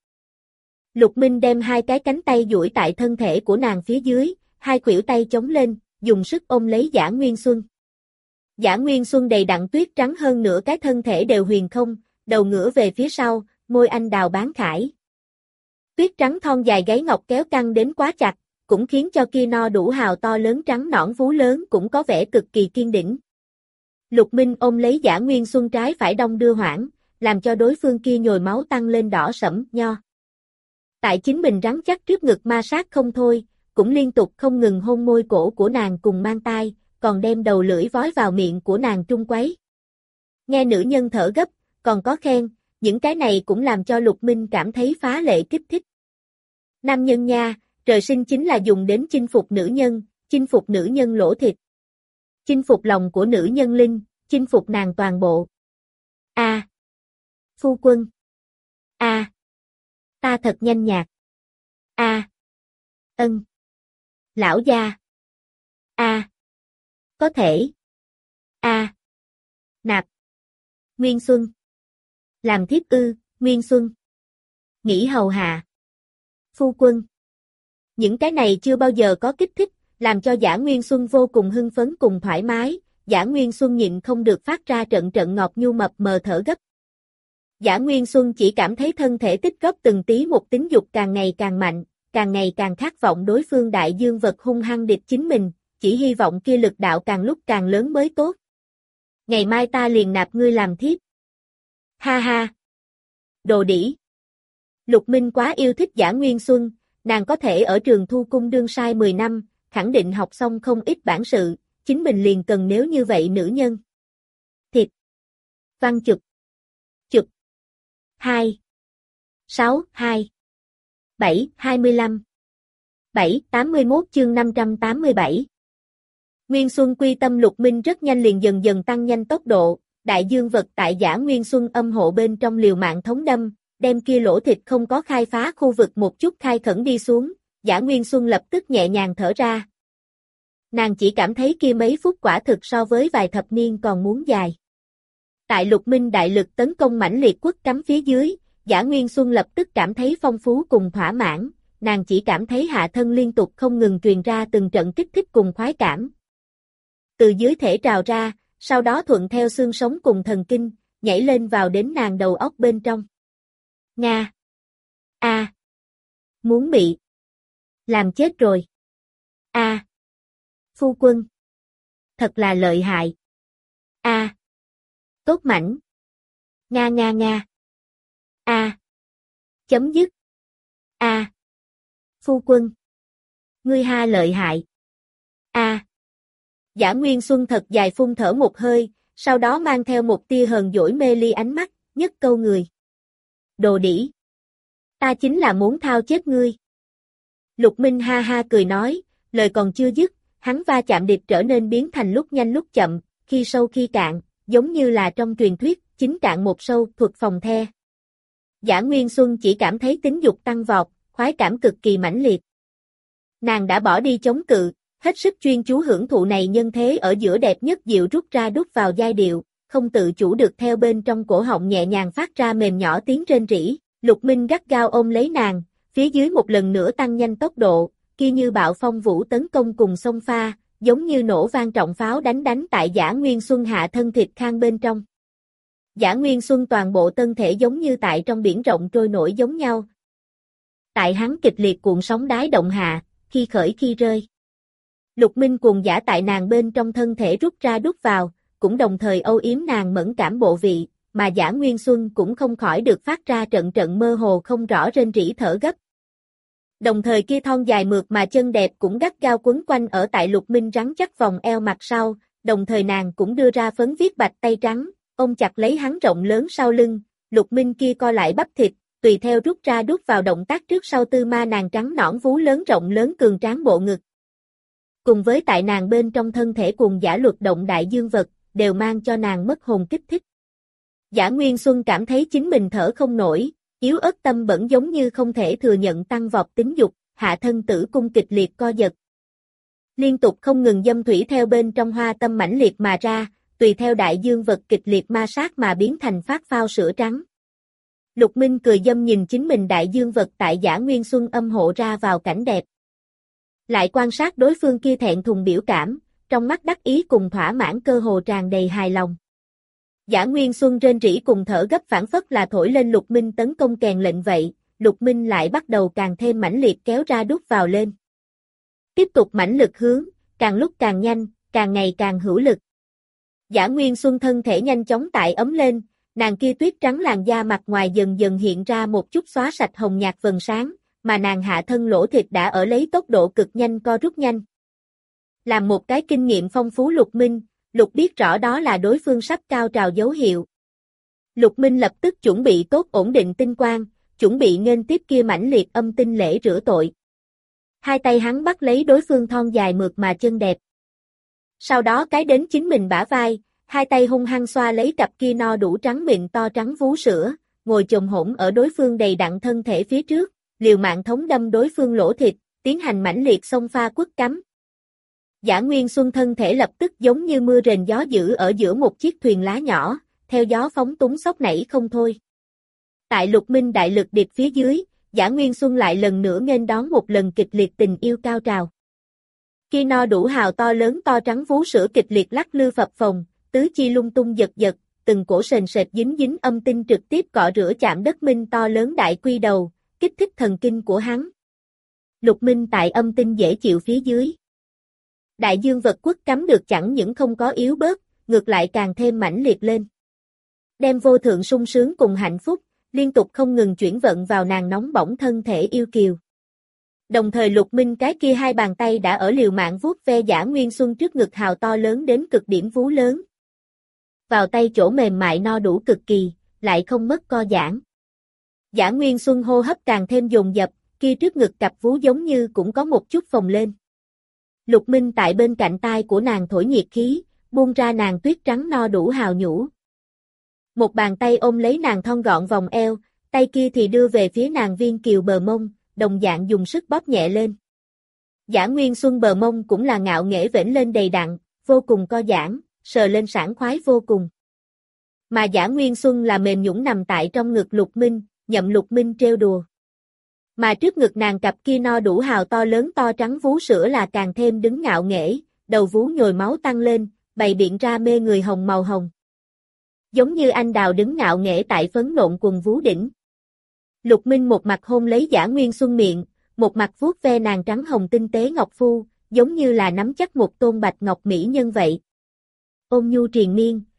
Lục Minh đem hai cái cánh tay duỗi tại thân thể của nàng phía dưới, hai khuỷu tay chống lên, dùng sức ôm lấy Dã Nguyên Xuân. Dã Nguyên Xuân đầy đặn tuyết trắng hơn nửa cái thân thể đều huyền không, đầu ngửa về phía sau, môi anh đào bán khải. Tuyết trắng thon dài gáy ngọc kéo căng đến quá chặt, cũng khiến cho kia no đủ hào to lớn trắng nõn vú lớn cũng có vẻ cực kỳ kiên đỉnh. Lục Minh ôm lấy Dã Nguyên Xuân trái phải đong đưa hoảng, làm cho đối phương kia nhồi máu tăng lên đỏ sẫm nho. Tại chính mình rắn chắc trước ngực ma sát không thôi, cũng liên tục không ngừng hôn môi cổ của nàng cùng mang tai, còn đem đầu lưỡi vói vào miệng của nàng trung quấy. Nghe nữ nhân thở gấp, còn có khen, những cái này cũng làm cho Lục Minh cảm thấy phá lệ kích thích. Nam nhân nha, trời sinh chính là dùng đến chinh phục nữ nhân lỗ thịt. Chinh phục lòng của nữ nhân linh, chinh phục nàng toàn bộ. A. Phu quân. A. Ta thật nhanh nhạt. A. Ân. Lão gia. A. Có thể. A. Nạp. Nguyên Xuân. Làm thiếp ư, Nguyên Xuân. Nghĩ hầu hạ. Phu quân. Những cái này chưa bao giờ có kích thích, làm cho Dã Nguyên Xuân vô cùng hưng phấn cùng thoải mái, Dã Nguyên Xuân nhịn không được phát ra trận ngọt nhu mập mờ thở gấp. Dã Nguyên Xuân chỉ cảm thấy thân thể tích góp từng tí một tính dục càng ngày càng mạnh, càng ngày càng khát vọng đối phương đại dương vật hung hăng địch chính mình, chỉ hy vọng kia lực đạo càng lúc càng lớn mới tốt. Ngày mai ta liền nạp ngươi làm thiếp. Ha ha. Đồ đỉ. Lục Minh quá yêu thích Dã Nguyên Xuân, nàng có thể ở trường thu cung đương sai 10 năm, khẳng định học xong không ít bản sự, chính mình liền cần nếu như vậy nữ nhân. Thịt. Văn chụp. Chụp. 2. 6, 2. 7, 25. 7, 81 chương 587. Nguyên Xuân quy tâm Lục Minh rất nhanh liền dần dần tăng nhanh tốc độ, đại dương vật tại Dã Nguyên Xuân âm hộ bên trong liều mạng thống đâm, đem kia lỗ thịt không có khai phá khu vực một chút khai khẩn đi xuống, Dã Nguyên Xuân lập tức nhẹ nhàng thở ra. Nàng chỉ cảm thấy kia mấy phút quả thực so với vài thập niên còn muốn dài. Tại Lục Minh đại lực tấn công mãnh liệt quất cắm phía dưới, Dã Nguyên Xuân lập tức cảm thấy phong phú cùng thỏa mãn, nàng chỉ cảm thấy hạ thân liên tục không ngừng truyền ra từng trận kích thích cùng khoái cảm. Từ dưới thể trào ra, sau đó thuận theo xương sống cùng thần kinh, nhảy lên vào đến nàng đầu óc bên trong. Nga. A. Muốn bị. Làm chết rồi. A. Phu quân. Thật là lợi hại. A. Tốt mảnh. Nga nga nga. A. Chấm dứt. A. Phu quân. Ngươi ha lợi hại. A. Giả Nguyên Xuân thật dài phun thở một hơi, sau đó mang theo một tia hờn dỗi mê ly ánh mắt, nhất câu người. Đồ đĩ. Ta chính là muốn thao chết ngươi. Lục Minh ha ha cười nói, lời còn chưa dứt, hắn va chạm điệp trở nên biến thành lúc nhanh lúc chậm, khi sâu khi cạn, giống như là trong truyền thuyết, chín cạn một sâu, thuật phòng the. Giả Nguyên Xuân chỉ cảm thấy tính dục tăng vọt, khoái cảm cực kỳ mãnh liệt. Nàng đã bỏ đi chống cự, hết sức chuyên chú hưởng thụ này nhân thế ở giữa đẹp nhất diệu rút ra đút vào giai điệu, không tự chủ được theo bên trong cổ họng nhẹ nhàng phát ra mềm nhỏ tiếng rên rỉ. Lục Minh gắt gao ôm lấy nàng, phía dưới một lần nữa tăng nhanh tốc độ, kia như bạo phong vũ tấn công cùng xông pha, giống như nổ vang trọng pháo đánh tại Giả Nguyên Xuân hạ thân thịt khang bên trong. Giả Nguyên Xuân toàn bộ thân thể giống như tại trong biển rộng trôi nổi giống nhau. Tại hắn kịch liệt cuộn sóng đái động hạ, khi khởi khi rơi. Lục Minh cuồng dã tại nàng bên trong thân thể rút ra đút vào, cũng đồng thời âu yếm nàng mẫn cảm bộ vị, mà Giả Nguyên Xuân cũng không khỏi được phát ra trận trận mơ hồ không rõ rên rỉ thở gấp. Đồng thời kia thon dài mượt mà chân đẹp cũng gắt gao quấn quanh ở tại Lục Minh rắn chắc vòng eo mặt sau, đồng thời nàng cũng đưa ra phấn viết bạch tay trắng, ôm chặt lấy hắn rộng lớn sau lưng, Lục Minh kia co lại bắp thịt, tùy theo rút ra đút vào động tác trước sau tư ma nàng trắng nõn vú lớn rộng lớn cường tráng bộ ngực. Cùng với tại nàng bên trong thân thể cùng giả luật động đại dương vật, đều mang cho nàng mất hồn kích thích. Giả Nguyên Xuân cảm thấy chính mình thở không nổi, yếu ớt tâm bẩn giống như không thể thừa nhận tăng vọt tính dục, hạ thân tử cung kịch liệt co giật. Liên tục không ngừng dâm thủy theo bên trong hoa tâm mãnh liệt mà ra, tùy theo đại dương vật kịch liệt ma sát mà biến thành phát phao sữa trắng. Lục Minh cười dâm nhìn chính mình đại dương vật tại Giả Nguyên Xuân âm hộ ra vào cảnh đẹp. Lại quan sát đối phương kia thẹn thùng biểu cảm, trong mắt đắc ý cùng thỏa mãn cơ hồ tràn đầy hài lòng. Giả Nguyên Xuân rên rỉ cùng thở gấp phản phất là thổi lên Lục Minh tấn công kèn lệnh vậy, Lục Minh lại bắt đầu càng thêm mãnh liệt kéo ra đút vào lên. Tiếp tục mãnh lực hướng, càng lúc càng nhanh, càng ngày càng hữu lực. Giả Nguyên Xuân thân thể nhanh chóng tại ấm lên, nàng kia tuyết trắng làn da mặt ngoài dần dần hiện ra một chút xóa sạch hồng nhạt vầng sáng, mà nàng hạ thân lỗ thịt đã ở lấy tốc độ cực nhanh co rút nhanh. Làm một cái kinh nghiệm phong phú Lục Minh, Lục biết rõ đó là đối phương sắp cao trào dấu hiệu. Lục Minh lập tức chuẩn bị tốt ổn định tinh quang, chuẩn bị nghênh tiếp kia mãnh liệt âm tinh lễ rửa tội. Hai tay hắn bắt lấy đối phương thon dài mượt mà chân đẹp. Sau đó cái đến chính mình bả vai, hai tay hung hăng xoa lấy cặp kia no đủ trắng mịn to trắng vú sữa, ngồi chồm hổm ở đối phương đầy đặn thân thể phía trước, liều mạng thống đâm đối phương lỗ thịt, tiến hành mãnh liệt xông pha quất cắm. Giả Nguyên Xuân thân thể lập tức giống như mưa rền gió dữ ở giữa một chiếc thuyền lá nhỏ, theo gió phóng túng xốc nảy không thôi. Tại Lục Minh đại lực điệp phía dưới, Giả Nguyên Xuân lại lần nữa nghênh đón một lần kịch liệt tình yêu cao trào. Kia no đủ hào to lớn to trắng vú sữa kịch liệt lắc lư phập phồng, tứ chi lung tung giật giật, từng cổ sền sệt dính dính âm tinh trực tiếp cọ rửa chạm đất Minh to lớn đại quy đầu, kích thích thần kinh của hắn. Lục Minh tại âm tinh dễ chịu phía dưới. Đại dương vật quất cắm được chẳng những không có yếu bớt, ngược lại càng thêm mãnh liệt lên. Đem vô thượng sung sướng cùng hạnh phúc, liên tục không ngừng chuyển vận vào nàng nóng bỏng thân thể yêu kiều. Đồng thời Lục Minh cái kia hai bàn tay đã ở liều mạng vuốt ve Giả Nguyên Xuân trước ngực hào to lớn đến cực điểm vú lớn. Vào tay chỗ mềm mại no đủ cực kỳ, lại không mất co giãn. Giả Nguyên Xuân hô hấp càng thêm dồn dập, kia trước ngực cặp vú giống như cũng có một chút phồng lên. Lục Minh tại bên cạnh tai của nàng thổi nhiệt khí, buông ra nàng tuyết trắng no đủ hào nhũ. Một bàn tay ôm lấy nàng thon gọn vòng eo, tay kia thì đưa về phía nàng viên kiều bờ mông, đồng dạng dùng sức bóp nhẹ lên. Giả Nguyên Xuân bờ mông cũng là ngạo nghễ vểnh lên đầy đặn, vô cùng co giãn, sờ lên sảng khoái vô cùng. Mà Giả Nguyên Xuân là mềm nhũn nằm tại trong ngực Lục Minh, nhậm Lục Minh trêu đùa. Mà trước ngực nàng cặp kia no đủ hào to lớn to trắng vú sữa là càng thêm đứng ngạo nghễ, đầu vú nhồi máu tăng lên, bày biện ra mê người hồng màu hồng. Giống như anh đào đứng ngạo nghễ tại phấn nộn quần vú đỉnh. Lục Minh một mặt hôn lấy Giả Nguyên Xuân miệng, một mặt vuốt ve nàng trắng hồng tinh tế ngọc phu, giống như là nắm chắc một tôn bạch ngọc mỹ nhân vậy. Ôn nhu triền miên,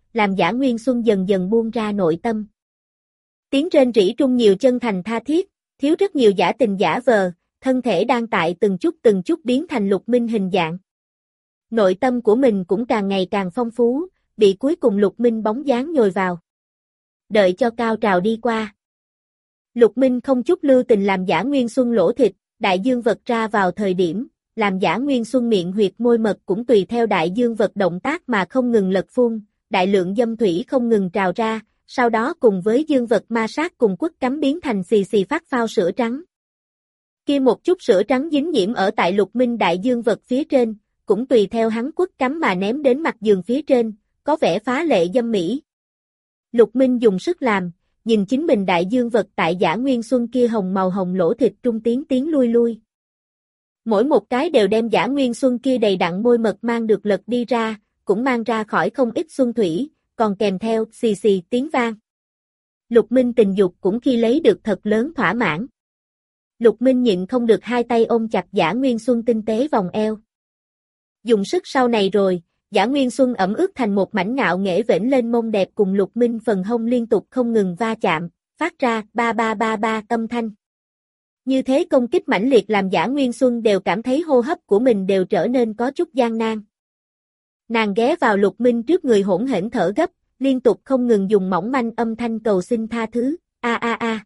làm Giả Nguyên Xuân dần dần buông ra nội tâm. Tiếng rên rỉ trung nhiều chân thành tha thiết, thiếu rất nhiều giả tình giả vờ, thân thể đang tại từng chút biến thành Lục Minh hình dạng. Nội tâm của mình cũng càng ngày càng phong phú, bị cuối cùng Lục Minh bóng dáng nhồi vào. Đợi cho cao trào đi qua. Lục Minh không chút lưu tình làm Giả Nguyên Xuân lỗ thịt, đại dương vật ra vào thời điểm, làm Giả Nguyên Xuân miệng huyệt môi mật cũng tùy theo đại dương vật động tác mà không ngừng lật phun, đại lượng dâm thủy không ngừng trào ra, sau đó cùng với dương vật ma sát cùng quất cắm biến thành xì xì phát phao sữa trắng. Kia một chút sữa trắng dính nhiễm ở tại Lục Minh đại dương vật phía trên, cũng tùy theo hắn quất cắm mà ném đến mặt giường phía trên, có vẻ phá lệ dâm mỹ. Lục Minh dùng sức làm, nhìn chính mình đại dương vật tại Giả Nguyên Xuân kia hồng màu hồng lỗ thịt trung tiến lui lui. Mỗi một cái đều đem Giả Nguyên Xuân kia đầy đặn môi mật mang được lật đi ra, cũng mang ra khỏi không ít xuân thủy, còn kèm theo xì xì tiếng vang. Lục Minh tình dục cũng khi lấy được thật lớn thỏa mãn. Lục Minh nhịn không được hai tay ôm chặt Giả Nguyên Xuân tinh tế vòng eo. Dùng sức sau này rồi, Giả Nguyên Xuân ẩm ướt thành một mảnh ngạo nghễ vểnh lên mông đẹp cùng Lục Minh phần hông liên tục không ngừng va chạm, phát ra ba ba ba ba âm thanh. Như thế công kích mãnh liệt làm Giả Nguyên Xuân đều cảm thấy hô hấp của mình đều trở nên có chút gian nan. Nàng ghé vào Lục Minh trước người hỗn hển thở gấp, liên tục không ngừng dùng mỏng manh âm thanh cầu xin tha thứ, a a a,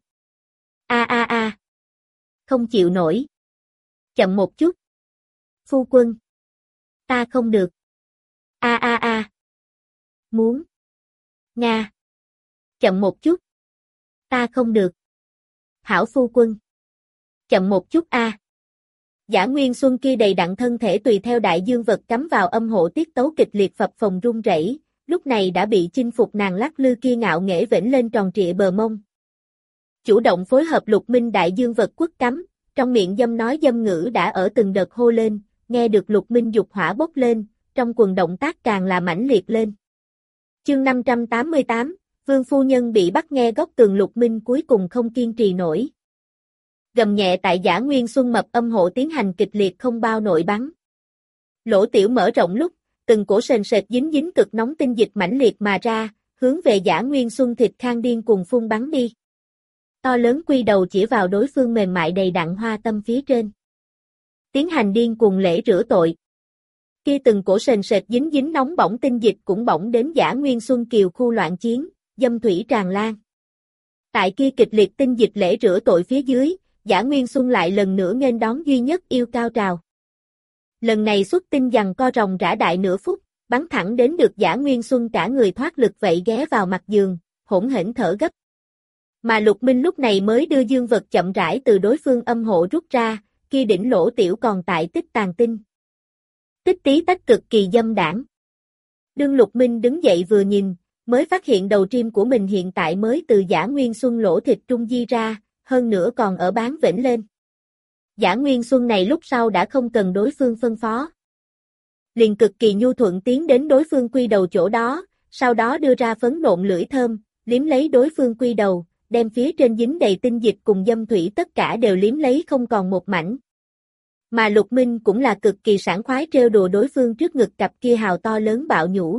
a a a, không chịu nổi. Chậm một chút. Phu quân. Ta không được. A a a. Muốn. Nga. Chậm một chút. Ta không được. Hảo phu quân. Chậm một chút a. Giả Nguyên Xuân kia đầy đặn thân thể tùy theo đại dương vật cắm vào âm hộ tiết tấu kịch liệt phập phồng rung rẩy, lúc này đã bị chinh phục nàng lắc lư kia ngạo nghễ vểnh lên tròn trịa bờ mông. Chủ động phối hợp Lục Minh đại dương vật quất cắm, trong miệng dâm nói dâm ngữ đã ở từng đợt hô lên, nghe được Lục Minh dục hỏa bốc lên, trong quần động tác càng là mãnh liệt lên. Chương 588, Vương phu nhân bị bắt nghe góc tường Lục Minh cuối cùng không kiên trì nổi. Gầm nhẹ tại Giả Nguyên Xuân mập âm hộ tiến hành kịch liệt không bao nội bắn. Lỗ tiểu mở rộng lúc, từng cổ sền sệt dính dính cực nóng tinh dịch mãnh liệt mà ra, hướng về Giả Nguyên Xuân thịt khang điên cùng phun bắn đi. To lớn quy đầu chỉ vào đối phương mềm mại đầy đặn hoa tâm phía trên. Tiến hành điên cuồng lễ rửa tội. Kia từng cổ sền sệt dính dính nóng bỏng tinh dịch cũng bỏng đến Giả Nguyên Xuân kiều khu loạn chiến, dâm thủy tràn lan. Tại kia kịch liệt tinh dịch lễ rửa tội phía dưới, Giả Nguyên Xuân lại lần nữa nghênh đón duy nhất yêu cao trào. Lần này xuất tinh giằng co ròng rã đại nửa phút, bắn thẳng đến được Giả Nguyên Xuân cả người thoát lực vậy ghé vào mặt giường, hỗn hển thở gấp. Mà Lục Minh lúc này mới đưa dương vật chậm rãi từ đối phương âm hộ rút ra, kia đỉnh lỗ tiểu còn tại tích tàn tinh. Tích tí tách cực kỳ dâm đảng. Đương Lục Minh đứng dậy vừa nhìn, mới phát hiện đầu trim của mình hiện tại mới từ Giả Nguyên Xuân lỗ thịt trung di ra, hơn nữa còn ở bán vểnh lên. Giả Nguyên Xuân này lúc sau đã không cần đối phương phân phó. Liền cực kỳ nhu thuận tiến đến đối phương quy đầu chỗ đó, sau đó đưa ra phấn nộn lưỡi thơm, liếm lấy đối phương quy đầu, đem phía trên dính đầy tinh dịch cùng dâm thủy tất cả đều liếm lấy không còn một mảnh. Mà Lục Minh cũng là cực kỳ sảng khoái trêu đùa đối phương trước ngực cặp kia hào to lớn bạo nhũ.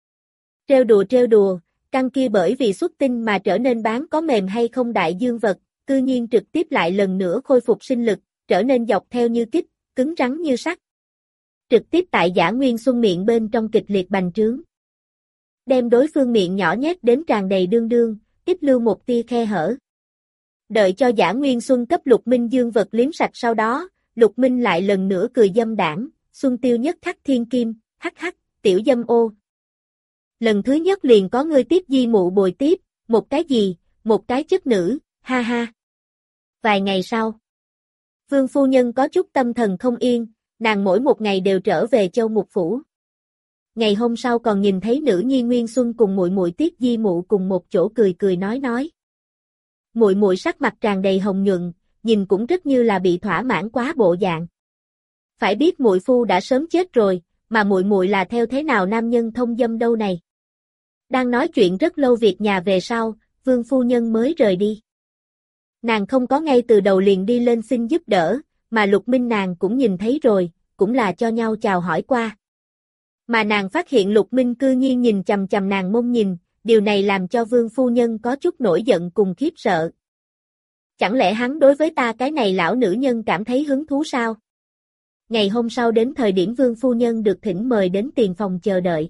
Trêu đùa, căn kia bởi vì xuất tinh mà trở nên bán có mềm hay không đại dương vật, cư nhiên trực tiếp lại lần nữa khôi phục sinh lực, trở nên dọc theo như kích, cứng rắn như sắt. Trực tiếp tại Giả Nguyên Xuân miệng bên trong kịch liệt bành trướng. Đem đối phương miệng nhỏ nhét đến tràn đầy đương đương, ít lưu một tia khe hở. Đợi cho Giả Nguyên Xuân cấp Lục Minh dương vật liếm sạch sau đó, Lục Minh lại lần nữa cười dâm đảng, Xuân tiêu nhất khắc thiên kim, hắc hắc, tiểu dâm ô. Lần thứ nhất liền có ngươi tiếp di mụ bồi tiếp, một cái gì, một cái chất nữ, ha ha. Vài ngày sau, Vương phu nhân có chút tâm thần không yên, nàng mỗi một ngày đều trở về Châu Mục phủ. Ngày hôm sau còn nhìn thấy nữ nhi Nguyên Xuân cùng muội muội Tiết Di mụ cùng một chỗ cười cười nói. Muội muội sắc mặt tràn đầy hồng nhuận, nhìn cũng rất như là bị thỏa mãn quá bộ dạng. Phải biết muội phu đã sớm chết rồi, mà muội muội là theo thế nào nam nhân thông dâm đâu này. Đang nói chuyện rất lâu việc nhà về sau, Vương phu nhân mới rời đi. Nàng không có ngay từ đầu liền đi lên xin giúp đỡ, mà Lục Minh nàng cũng nhìn thấy rồi, cũng là cho nhau chào hỏi qua. Mà nàng phát hiện Lục Minh cư nhiên nhìn chằm chằm nàng mông nhìn, điều này làm cho Vương phu nhân có chút nổi giận cùng khiếp sợ. Chẳng lẽ hắn đối với ta cái này lão nữ nhân cảm thấy hứng thú sao? Ngày hôm sau đến thời điểm Vương phu nhân được thỉnh mời đến tiền phòng chờ đợi.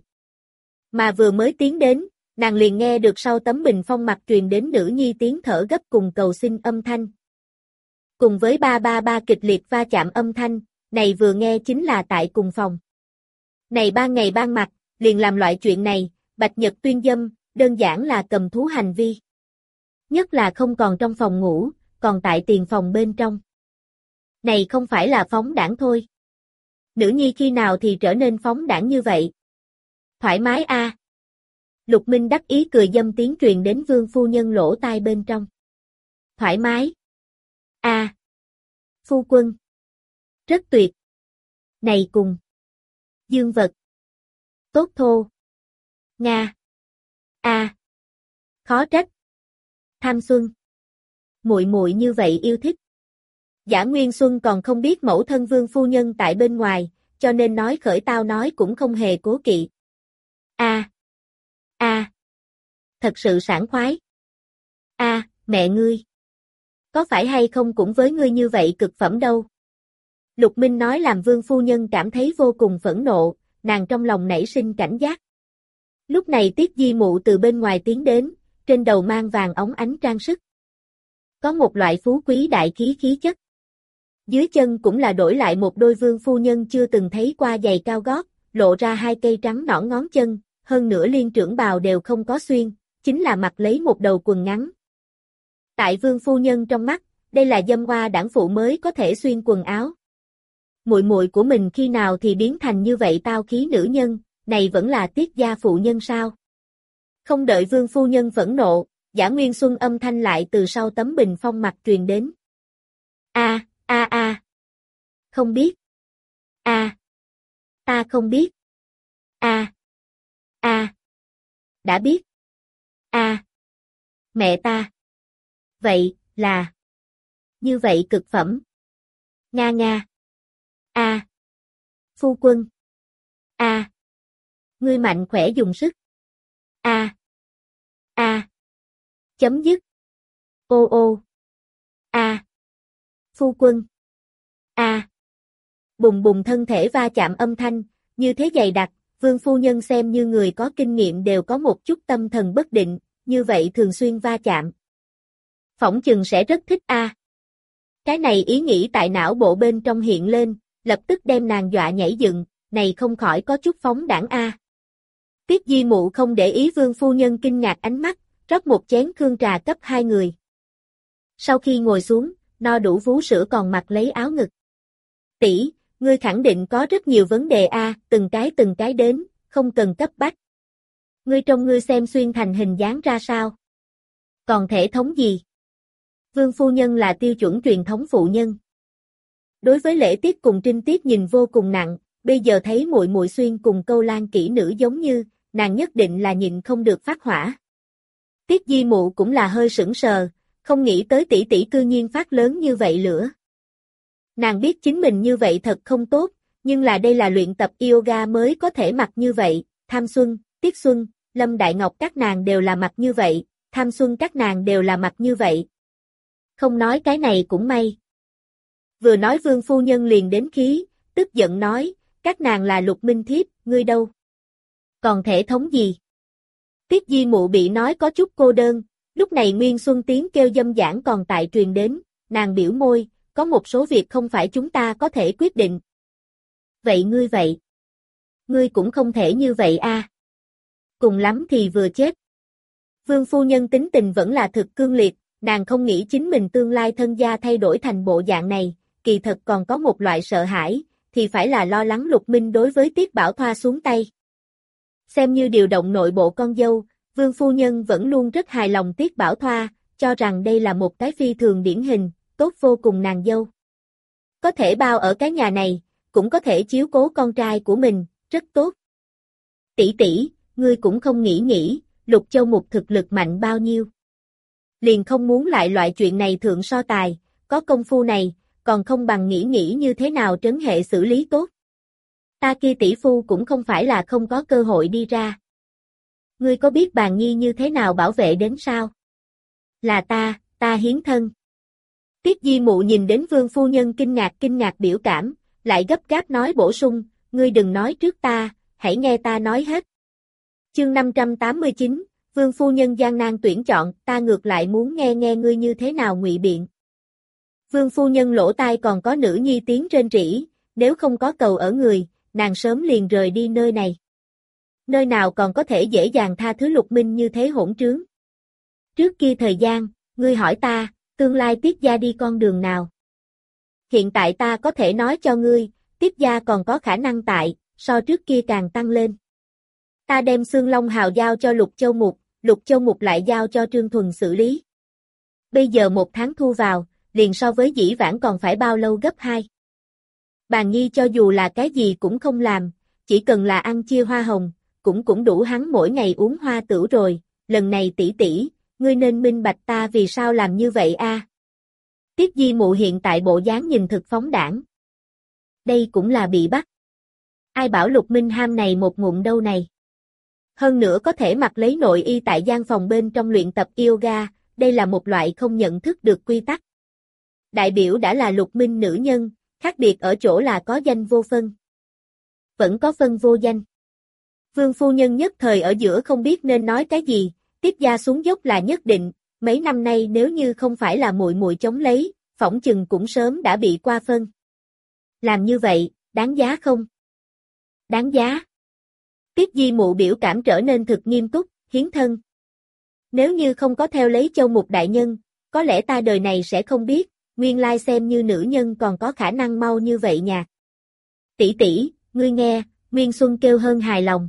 Mà vừa mới tiến đến, nàng liền nghe được sau tấm bình phong mặt truyền đến nữ nhi tiếng thở gấp cùng cầu xin âm thanh. Cùng với ba ba ba kịch liệt va chạm âm thanh, này vừa nghe chính là tại cùng phòng. Này ban ngày ban mặt, liền làm loại chuyện này, Bạch Nhật tuyên dâm, đơn giản là cầm thú hành vi. Nhất là không còn trong phòng ngủ, còn tại tiền phòng bên trong. Này không phải là phóng đãng thôi. Nữ nhi khi nào thì trở nên phóng đãng như vậy? Thoải mái a. Lục Minh đắc ý cười dâm tiếng truyền đến Vương phu nhân lỗ tai bên trong. Thoải mái. A. Phu quân. Rất tuyệt. Này cùng. Dương vật. Tốt thô. Nga. A. Khó trách. Tham xuân. Muội muội như vậy yêu thích. Giả Nguyên Xuân còn không biết mẫu thân Vương phu nhân tại bên ngoài, cho nên nói khởi tao nói cũng không hề cố kỵ. A. A. Thật sự sảng khoái. A, mẹ ngươi. Có phải hay không cũng với ngươi như vậy cực phẩm đâu. Lục Minh nói làm Vương phu nhân cảm thấy vô cùng phẫn nộ, nàng trong lòng nảy sinh cảnh giác. Lúc này Tiết Di Mụ từ bên ngoài tiến đến, trên đầu mang vàng óng ánh trang sức. Có một loại phú quý đại khí khí chất. Dưới chân cũng là đổi lại một đôi Vương phu nhân chưa từng thấy qua giày cao gót, lộ ra hai cây trắng nõn ngón chân, hơn nữa liên trưởng bào đều không có xuyên, chính là mặc lấy một đầu quần ngắn. Tại Vương phu nhân trong mắt, đây là dâm hoa đảng phụ mới có thể xuyên quần áo. Muội muội của mình khi nào thì biến thành như vậy tao khí nữ nhân, này vẫn là Tiết gia phụ nhân sao? Không đợi Vương phu nhân phẫn nộ, Giả Nguyên Xuân âm thanh lại từ sau tấm bình phong mặt truyền đến. A, a a. Không biết. A. Ta không biết. A. A. Đã biết. A. Mẹ ta. Vậy, là. Như vậy cực phẩm. Nga nga. A. Phu quân. A. Ngươi mạnh khỏe dùng sức. A. A. Chấm dứt. Ô ô. A. Phu quân. A. Bùng bùng thân thể va chạm âm thanh, như thế dày đặc, Vương phu nhân xem như người có kinh nghiệm đều có một chút tâm thần bất định, như vậy thường xuyên va chạm. Phỏng chừng sẽ rất thích a. Cái này ý nghĩ tại não bộ bên trong hiện lên, lập tức đem nàng dọa nhảy dựng, này không khỏi có chút phóng đãng a. Tiết Di Mụ không để ý Vương phu nhân kinh ngạc ánh mắt, rót một chén khương trà cấp hai người. Sau khi ngồi xuống, no đủ vú sữa còn mặc lấy áo ngực. Tỷ, ngươi khẳng định có rất nhiều vấn đề a, từng cái đến, không cần cấp bách. Ngươi trông ngươi xem xuyên thành hình dáng ra sao? Còn thể thống gì? Vương phu nhân là tiêu chuẩn truyền thống phụ nhân. Đối với lễ tiết cùng trinh tiết nhìn vô cùng nặng, bây giờ thấy muội muội xuyên cùng câu lan kỹ nữ giống như, nàng nhất định là nhịn không được phát hỏa. Tiết Di Mụ cũng là hơi sững sờ, không nghĩ tới tỷ tỷ cư nhiên phát lớn như vậy lửa. Nàng biết chính mình như vậy thật không tốt, nhưng là đây là luyện tập yoga mới có thể mặc như vậy, Tham Xuân, Tiết Xuân, Lâm Đại Ngọc các nàng đều là mặc như vậy, Tham Xuân các nàng đều là mặc như vậy. Không nói cái này cũng may. Vừa nói Vương phu nhân liền đến khí, tức giận nói, các nàng là Lục Minh thiếp, ngươi đâu? Còn thể thống gì? Tiết Di Mụ bị nói có chút cô đơn, lúc này Nguyên Xuân tiếng kêu dâm dãn còn tại truyền đến, nàng biểu môi, có một số việc không phải chúng ta có thể quyết định. Vậy ngươi vậy? Ngươi cũng không thể như vậy a. Cùng lắm thì vừa chết. Vương phu nhân tính tình vẫn là thực cương liệt, nàng không nghĩ chính mình tương lai thân gia thay đổi thành bộ dạng này, kỳ thật còn có một loại sợ hãi, thì phải là lo lắng Lục Minh đối với Tiết Bảo Thoa xuống tay. Xem như điều động nội bộ con dâu, Vương phu nhân vẫn luôn rất hài lòng Tiết Bảo Thoa, cho rằng đây là một cái phi thường điển hình, tốt vô cùng nàng dâu. Có thể bao ở cái nhà này, cũng có thể chiếu cố con trai của mình, rất tốt. Tỷ tỷ, ngươi cũng không nghĩ, Lục Châu Mục thực lực mạnh bao nhiêu. Liền không muốn lại loại chuyện này thượng so tài, có công phu này, còn không bằng nghĩ như thế nào trấn hệ xử lý tốt. Ta kia tỷ phu cũng không phải là không có cơ hội đi ra. Ngươi có biết Bàn Nhi như thế nào bảo vệ đến sao? Là ta hiến thân. Tiết Di Mụ nhìn đến Vương phu nhân kinh ngạc biểu cảm, lại gấp gáp nói bổ sung, ngươi đừng nói trước ta, hãy nghe ta nói hết. Chương 589, Vương phu nhân gian nan tuyển chọn, ta ngược lại muốn nghe ngươi như thế nào ngụy biện. Vương phu nhân lỗ tai còn có nữ nhi tiếng rên rỉ, nếu không có cầu ở người, nàng sớm liền rời đi nơi này. Nơi nào còn có thể dễ dàng tha thứ Lục Minh như thế hỗn trướng. Trước kia thời gian, ngươi hỏi ta, tương lai Tiết gia đi con đường nào? Hiện tại ta có thể nói cho ngươi, Tiết gia còn có khả năng so trước kia càng tăng lên. Ta đem Xương Long Hào giao cho Lục Châu Mục lại giao cho Trương Thuần xử lý. Bây giờ 1 tháng thu vào, liền so với dĩ vãng còn phải bao lâu gấp 2. Bàn Nhi cho dù là cái gì cũng không làm, chỉ cần là ăn chia hoa hồng, cũng đủ hắn mỗi ngày uống hoa tửu rồi, lần này tỷ, ngươi nên minh bạch ta vì sao làm như vậy a. Tiết Di Mụ hiện tại bộ dáng nhìn thực phóng đãng. Đây cũng là bị bắt. Ai bảo Lục Minh ham này một ngụm đâu này. Hơn nữa có thể mặc lấy nội y tại gian phòng bên trong luyện tập yoga, đây là một loại không nhận thức được quy tắc. Đại biểu đã là Lục Minh nữ nhân, khác biệt ở chỗ là có danh vô phân. Vẫn có phân vô danh. Vương phu nhân nhất thời ở giữa không biết nên nói cái gì, Tiết gia xuống dốc là nhất định, mấy năm nay nếu như không phải là muội muội chống lấy, phỏng chừng cũng sớm đã bị qua phân. Làm như vậy, đáng giá không? Đáng giá. Tiết Di Mụ biểu cảm trở nên thực nghiêm túc, hiến thân. Nếu như không có theo lấy Châu Mục đại nhân, có lẽ ta đời này sẽ không biết, nguyên lai xem như nữ nhân còn có khả năng mau như vậy nhạc. Tỷ, ngươi nghe, Nguyên Xuân kêu hơn hài lòng.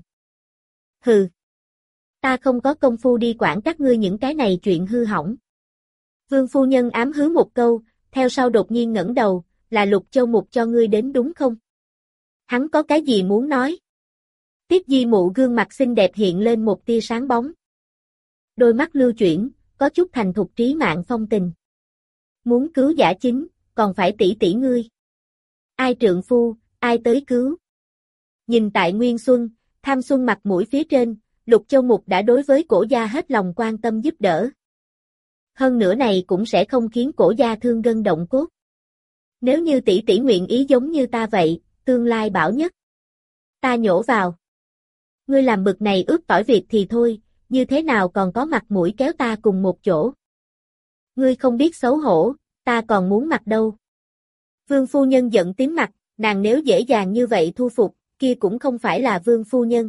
Hừ. Ta không có công phu đi quản các ngươi những cái này chuyện hư hỏng. Vương phu nhân ám hứ một câu, theo sau đột nhiên ngẩng đầu, là Lục Châu Mục cho ngươi đến đúng không? Hắn có cái gì muốn nói? Tiết Di Mụ gương mặt xinh đẹp hiện lên một tia sáng bóng. Đôi mắt lưu chuyển, có chút thành thục trí mạng phong tình. Muốn cứu giả chính, còn phải tỷ ngươi. Ai trượng phu, ai tới cứu? Nhìn tại Nguyên Xuân, tham xuân mặt mũi phía trên, Lục Châu Mục đã đối với cổ gia hết lòng quan tâm giúp đỡ. Hơn nữa này cũng sẽ không khiến cổ gia thương gân động cốt. Nếu như tỷ nguyện ý giống như ta vậy, tương lai bảo nhất. Ta nhổ vào. Ngươi làm bực này ướp tỏi việc thì thôi, như thế nào còn có mặt mũi kéo ta cùng một chỗ. Ngươi không biết xấu hổ, ta còn muốn mặt đâu. Vương phu nhân giận tím mặt, nàng nếu dễ dàng như vậy thu phục, kia cũng không phải là vương phu nhân.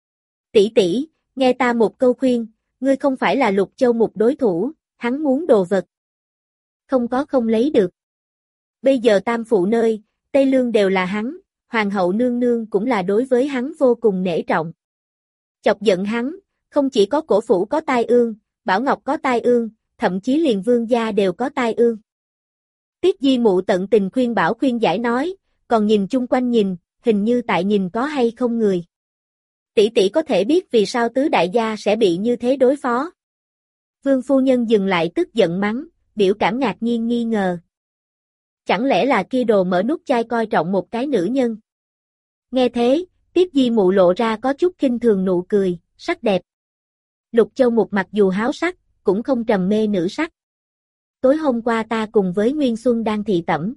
Tỷ, nghe ta một câu khuyên, ngươi không phải là Lục Châu Mục đối thủ, hắn muốn đồ vật. Không lấy được. Bây giờ tam phụ nơi, Tây Lương đều là hắn, Hoàng hậu nương nương cũng là đối với hắn vô cùng nể trọng. Chọc giận hắn, không chỉ có cổ phủ có tai ương, Bảo Ngọc có tai ương, thậm chí liền vương gia đều có tai ương. Tiết Di Mụ tận tình khuyên giải nói, còn nhìn chung quanh nhìn, hình như tại nhìn có hay không người. Tỷ có thể biết vì sao tứ đại gia sẽ bị như thế đối phó. Vương phu nhân dừng lại tức giận mắng, biểu cảm ngạc nhiên nghi ngờ. Chẳng lẽ là kia đồ mở nút chai coi trọng một cái nữ nhân? Nghe thế, Tiết Di Mụ lộ ra có chút khinh thường nụ cười, sắc đẹp. Lục Châu Mục mặc dù háo sắc, cũng không trầm mê nữ sắc. Tối hôm qua ta cùng với Nguyên Xuân đang thị tẩm.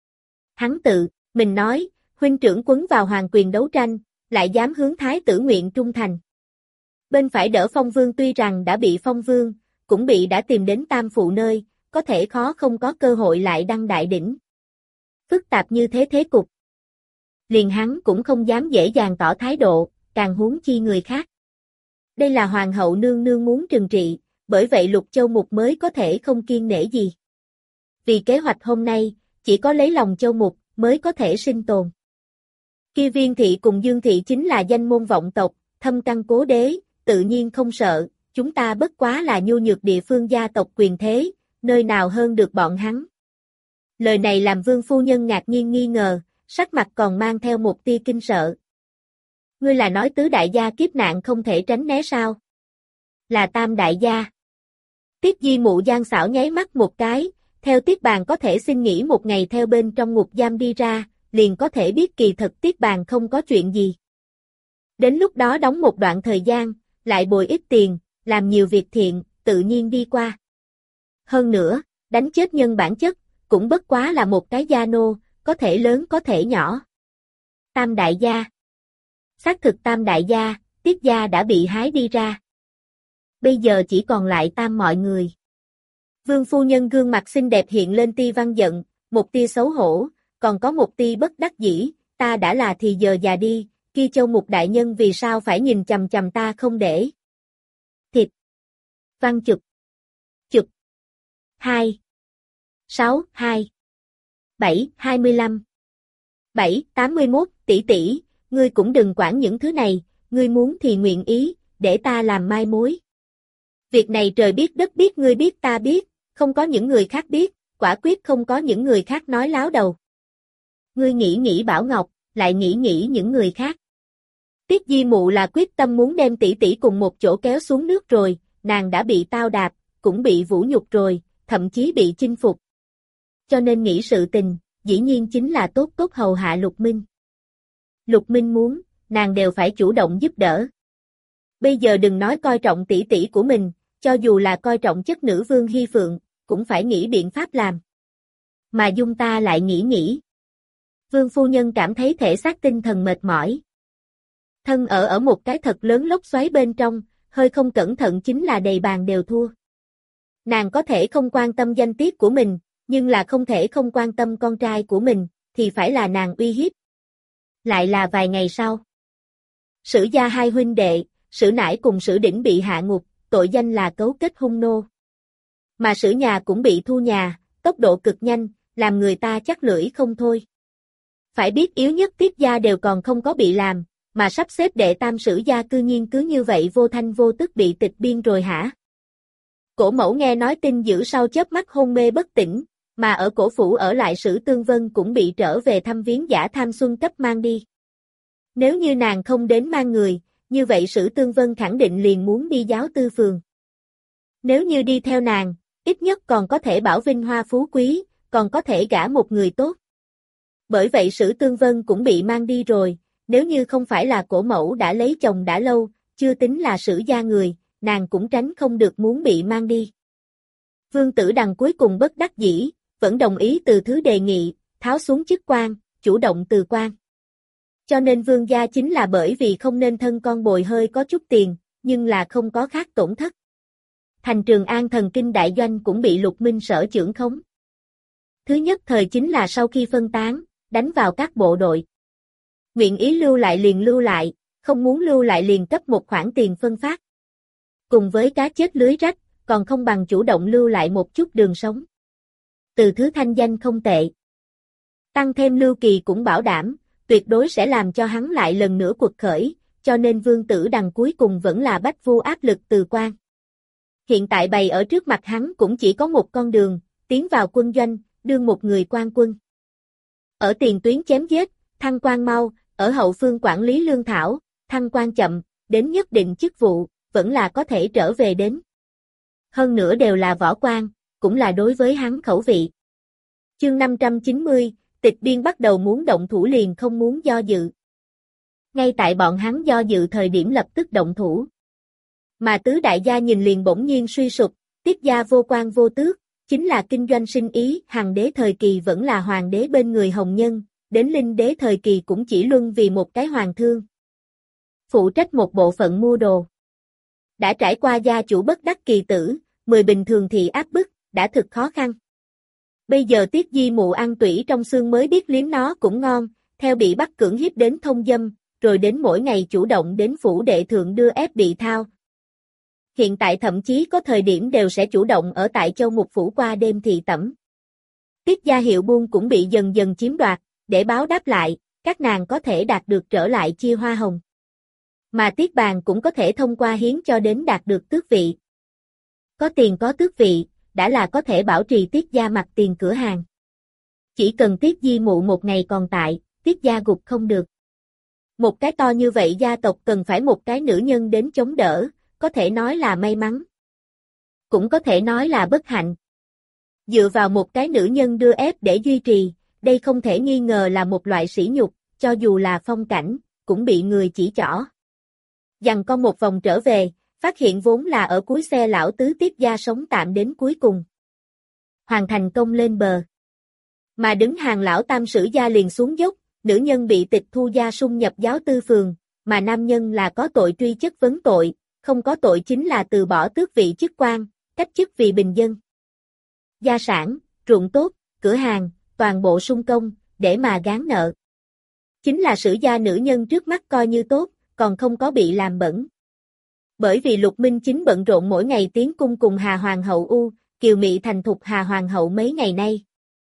Hắn tự mình nói, huynh trưởng quấn vào hoàng quyền đấu tranh, lại dám hướng thái tử nguyện trung thành. Bên phải đỡ Phong Vương tuy rằng đã bị Phong Vương, cũng đã tìm đến tam phụ nơi, có thể khó không có cơ hội lại đăng đại đỉnh. Phức tạp như thế cục. Liền hắn cũng không dám dễ dàng tỏ thái độ, càng huống chi người khác. Đây là hoàng hậu nương nương muốn trừng trị, bởi vậy Lục Châu Mục mới có thể không kiêng nể gì. Vì kế hoạch hôm nay, chỉ có lấy lòng Châu Mục mới có thể sinh tồn. Kia Viên thị cùng Dương thị chính là danh môn vọng tộc, thâm căn cố đế, tự nhiên không sợ, chúng ta bất quá là nhu nhược địa phương gia tộc quyền thế, nơi nào hơn được bọn hắn. Lời này làm Vương phu nhân ngạc nhiên nghi ngờ, sắc mặt còn mang theo một tia kinh sợ. Ngươi là nói tứ đại gia kiếp nạn không thể tránh né sao? Là tam đại gia. Tiết Di Mụ gian xảo nháy mắt một cái, theo Tiết Bàn có thể xin nghỉ một ngày theo bên trong ngục giam đi ra, liền có thể biết kỳ thật Tiết Bàn không có chuyện gì. Đến lúc đó đóng một đoạn thời gian, lại bồi ít tiền, làm nhiều việc thiện, tự nhiên đi qua. Hơn nữa, đánh chết nhân bản chất, cũng bất quá là một cái gia nô, có thể lớn có thể nhỏ. Tam đại gia. Xác thực tam đại gia, Tiết gia đã bị hái đi ra. Bây giờ chỉ còn lại tam mọi người. Vương phu nhân gương mặt xinh đẹp hiện lên tia văn giận, một tia xấu hổ, còn có một tia bất đắc dĩ, ta đã là thì giờ già đi, kia Châu Mục đại nhân vì sao phải nhìn chằm chằm ta không để. Thịt. Văn chụp. Chụp. 2. 6, 2. 7, 25. 7, 81, tỷ tỷ, ngươi cũng đừng quản những thứ này, ngươi muốn thì nguyện ý, để ta làm mai mối. Việc này trời biết đất biết ngươi biết ta biết, không có những người khác biết, quả quyết không có những người khác nói láo đầu. Ngươi nghĩ Bảo Ngọc, lại nghĩ những người khác. Tiết Di Mụ là quyết tâm muốn đem tỷ tỷ cùng một chỗ kéo xuống nước rồi, nàng đã bị tao đạp, cũng bị vũ nhục rồi, thậm chí bị chinh phục. Cho nên nghĩ sự tình, dĩ nhiên chính là tốt hầu hạ Lục Minh. Lục Minh muốn, nàng đều phải chủ động giúp đỡ. Bây giờ đừng nói coi trọng tỷ tỷ của mình, cho dù là coi trọng chất nữ Vương Hy Phượng, cũng phải nghĩ biện pháp làm. Mà Dung ta lại nghĩ. Vương phu nhân cảm thấy thể xác tinh thần mệt mỏi. Thân ở một cái thật lớn lốc xoáy bên trong, hơi không cẩn thận chính là đầy bàn đều thua. Nàng có thể không quan tâm danh tiết của mình, nhưng là không thể không quan tâm con trai của mình, thì phải là nàng uy hiếp. Lại là vài ngày sau. Sử gia hai huynh đệ, Sử Nải cùng Sử Đỉnh bị hạ ngục, tội danh là cấu kết hung nô. Mà Sử nhà cũng bị thu nhà, tốc độ cực nhanh, làm người ta chắc lưỡi không thôi. Phải biết yếu nhất Tiết gia đều còn không có bị làm, mà sắp xếp đệ tam Sử gia cư nhiên cứ như vậy vô thanh vô tức bị tịch biên rồi hả? Cổ mẫu nghe nói tin dữ sau chớp mắt hôn mê bất tỉnh, mà ở cổ phủ ở lại Sử Tương Vân cũng bị trở về thăm viếng giả tham xuân cấp mang đi. Nếu như nàng không đến mang người, như vậy Sử Tương Vân khẳng định liền muốn đi giáo tư phường. Nếu như đi theo nàng, ít nhất còn có thể bảo vinh hoa phú quý, còn có thể gả một người tốt. Bởi vậy Sử Tương Vân cũng bị mang đi rồi, nếu như không phải là cổ mẫu đã lấy chồng đã lâu, chưa tính là Sử gia người, nàng cũng tránh không được muốn bị mang đi. Vương Tử Đằng cuối cùng bất đắc dĩ, vẫn đồng ý từ thứ đề nghị, tháo xuống chức quan, chủ động từ quan. Cho nên vương gia chính là bởi vì không nên thân con bồi hơi có chút tiền, nhưng là không có khác tổn thất. Thành Trường An thần kinh đại doanh cũng bị Lục Minh sở trưởng khống. Thứ nhất thời chính là sau khi phân tán, đánh vào các bộ đội. Nguyện ý lưu lại liền lưu lại, không muốn lưu lại liền cấp một khoản tiền phân phát. Cùng với cá chết lưới rách, còn không bằng chủ động lưu lại một chút đường sống. Từ thứ thanh danh không tệ. Tăng thêm Lưu Kỳ cũng bảo đảm, tuyệt đối sẽ làm cho hắn lại lần nữa quật khởi, cho nên Vương Tử Đằng cuối cùng vẫn là bách vu áp lực từ quan. Hiện tại bày ở trước mặt hắn cũng chỉ có một con đường, tiến vào quân doanh, đương một người quan quân. Ở tiền tuyến chém giết, thăng quan mau, ở hậu phương quản lý lương thảo, thăng quan chậm, đến nhất định chức vụ, vẫn là có thể trở về đến. Hơn nữa đều là võ quan, cũng là đối với hắn khẩu vị. Chương 590, Tịch Biên bắt đầu muốn động thủ liền không muốn do dự. Ngay tại bọn hắn do dự thời điểm lập tức động thủ. Mà tứ đại gia nhìn liền bỗng nhiên suy sụp, Tiết gia vô quan vô tước, chính là kinh doanh sinh ý, Hằng đế thời kỳ vẫn là hoàng đế bên người hồng nhân, đến Linh đế thời kỳ cũng chỉ luân vì một cái hoàng thương. Phụ trách một bộ phận mua đồ. Đã trải qua gia chủ bất đắc kỳ tử, 10 bình thường thì áp bức, đã thực khó khăn. Bây giờ Tiết Di Mụ ăn tủy trong xương mới biết liếm nó cũng ngon, theo bị bắt cưỡng hiếp đến thông dâm, rồi đến mỗi ngày chủ động đến phủ đệ thượng đưa ép bị thao. Hiện tại thậm chí có thời điểm đều sẽ chủ động ở tại Châu Mục phủ qua đêm thị tẩm. Tiết gia hiệu buôn cũng bị dần dần chiếm đoạt, để báo đáp lại, các nàng có thể đạt được trở lại chia hoa hồng. Mà Tiết Bàn cũng có thể thông qua hiến cho đến đạt được tước vị. Có tiền có tước vị, đã là có thể bảo trì Tiết gia mặt tiền cửa hàng. Chỉ cần Tiết Di Mụ một ngày còn tại, Tiết gia gục không được. Một cái to như vậy gia tộc cần phải một cái nữ nhân đến chống đỡ, có thể nói là may mắn. Cũng có thể nói là bất hạnh. Dựa vào một cái nữ nhân đưa ép để duy trì, đây không thể nghi ngờ là một loại sỉ nhục, cho dù là phong cảnh, cũng bị người chỉ trỏ. Giằng co một vòng trở về, phát hiện vốn là ở cuối xe lão tứ tiếp gia sống tạm đến cuối cùng. Hoàn thành công lên bờ. Mà đứng hàng lão tam sử gia liền xuống dốc, nữ nhân bị tịch thu gia sung nhập giáo tư phường, mà nam nhân là có tội truy chất vấn tội, không có tội chính là từ bỏ tước vị chức quan, cách chức vì bình dân. Gia sản, ruộng tốt, cửa hàng, toàn bộ sung công, để mà gán nợ. Chính là sử gia nữ nhân trước mắt coi như tốt, còn không có bị làm bẩn. Bởi vì Lục Minh chính bận rộn mỗi ngày tiến cung cùng Hà Hoàng hậu kiều mị thành thục Hà Hoàng hậu mấy ngày nay.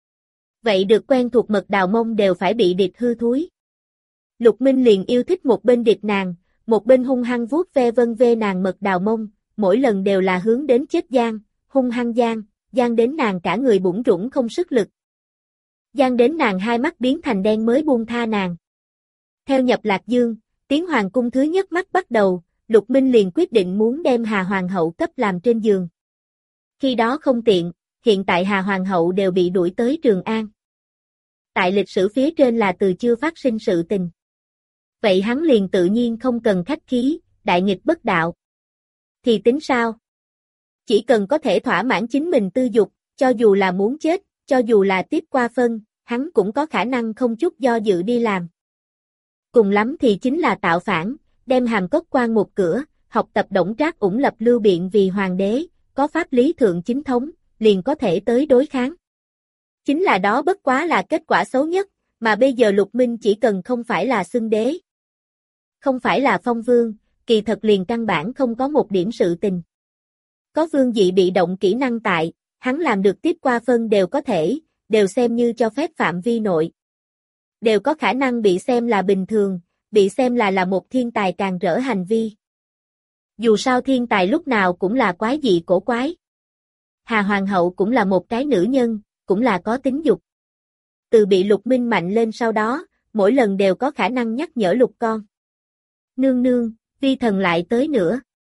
Vậy được quen thuộc mật đào mông đều phải bị địch hư thúi. Lục Minh liền yêu thích một bên địch nàng, một bên hung hăng vuốt ve vân vê nàng mật đào mông, mỗi lần đều là hướng đến chết gian, hung hăng gian đến nàng cả người bủn rủn không sức lực. Gian đến nàng hai mắt biến thành đen mới buông tha nàng. Theo nhập Lạc Dương, tiến hoàng cung thứ nhất mắt bắt đầu, Lục Minh liền quyết định muốn đem Hà Hoàng hậu cấp làm trên giường. Khi đó không tiện, hiện tại Hà Hoàng hậu đều bị đuổi tới Trường An. Tại lịch sử phía trên là từ chưa phát sinh sự tình. Vậy hắn liền tự nhiên không cần khách khí, đại nghịch bất đạo. Thì tính sao? Chỉ cần có thể thỏa mãn chính mình tư dục, cho dù là muốn chết, cho dù là tiếp qua phân, hắn cũng có khả năng không chút do dự đi làm. Cùng lắm thì chính là tạo phản, đem Hàm Cốc quan một cửa, học tập Đổng Trác ủng lập Lưu Biện vì hoàng đế, có pháp lý thượng chính thống, liền có thể tới đối kháng. Chính là đó bất quá là kết quả xấu nhất, mà bây giờ Lục Minh chỉ cần không phải là xưng đế, không phải là phong vương, kỳ thật liền căn bản không có một điểm sự tình. Có vương dị bị động kỹ năng tại, hắn làm được tiếp qua phân đều có thể, đều xem như cho phép phạm vi nội. Đều có khả năng bị xem là bình thường, bị xem là một thiên tài càng rỡ hành vi. Dù sao thiên tài lúc nào cũng là quái dị cổ quái. Hà Hoàng hậu cũng là một cái nữ nhân, cũng là có tính dục. Từ bị Lục Minh mạnh lên sau đó, mỗi lần đều có khả năng nhắc nhở Lục con. Nương nương, vi thần lại tới nữa.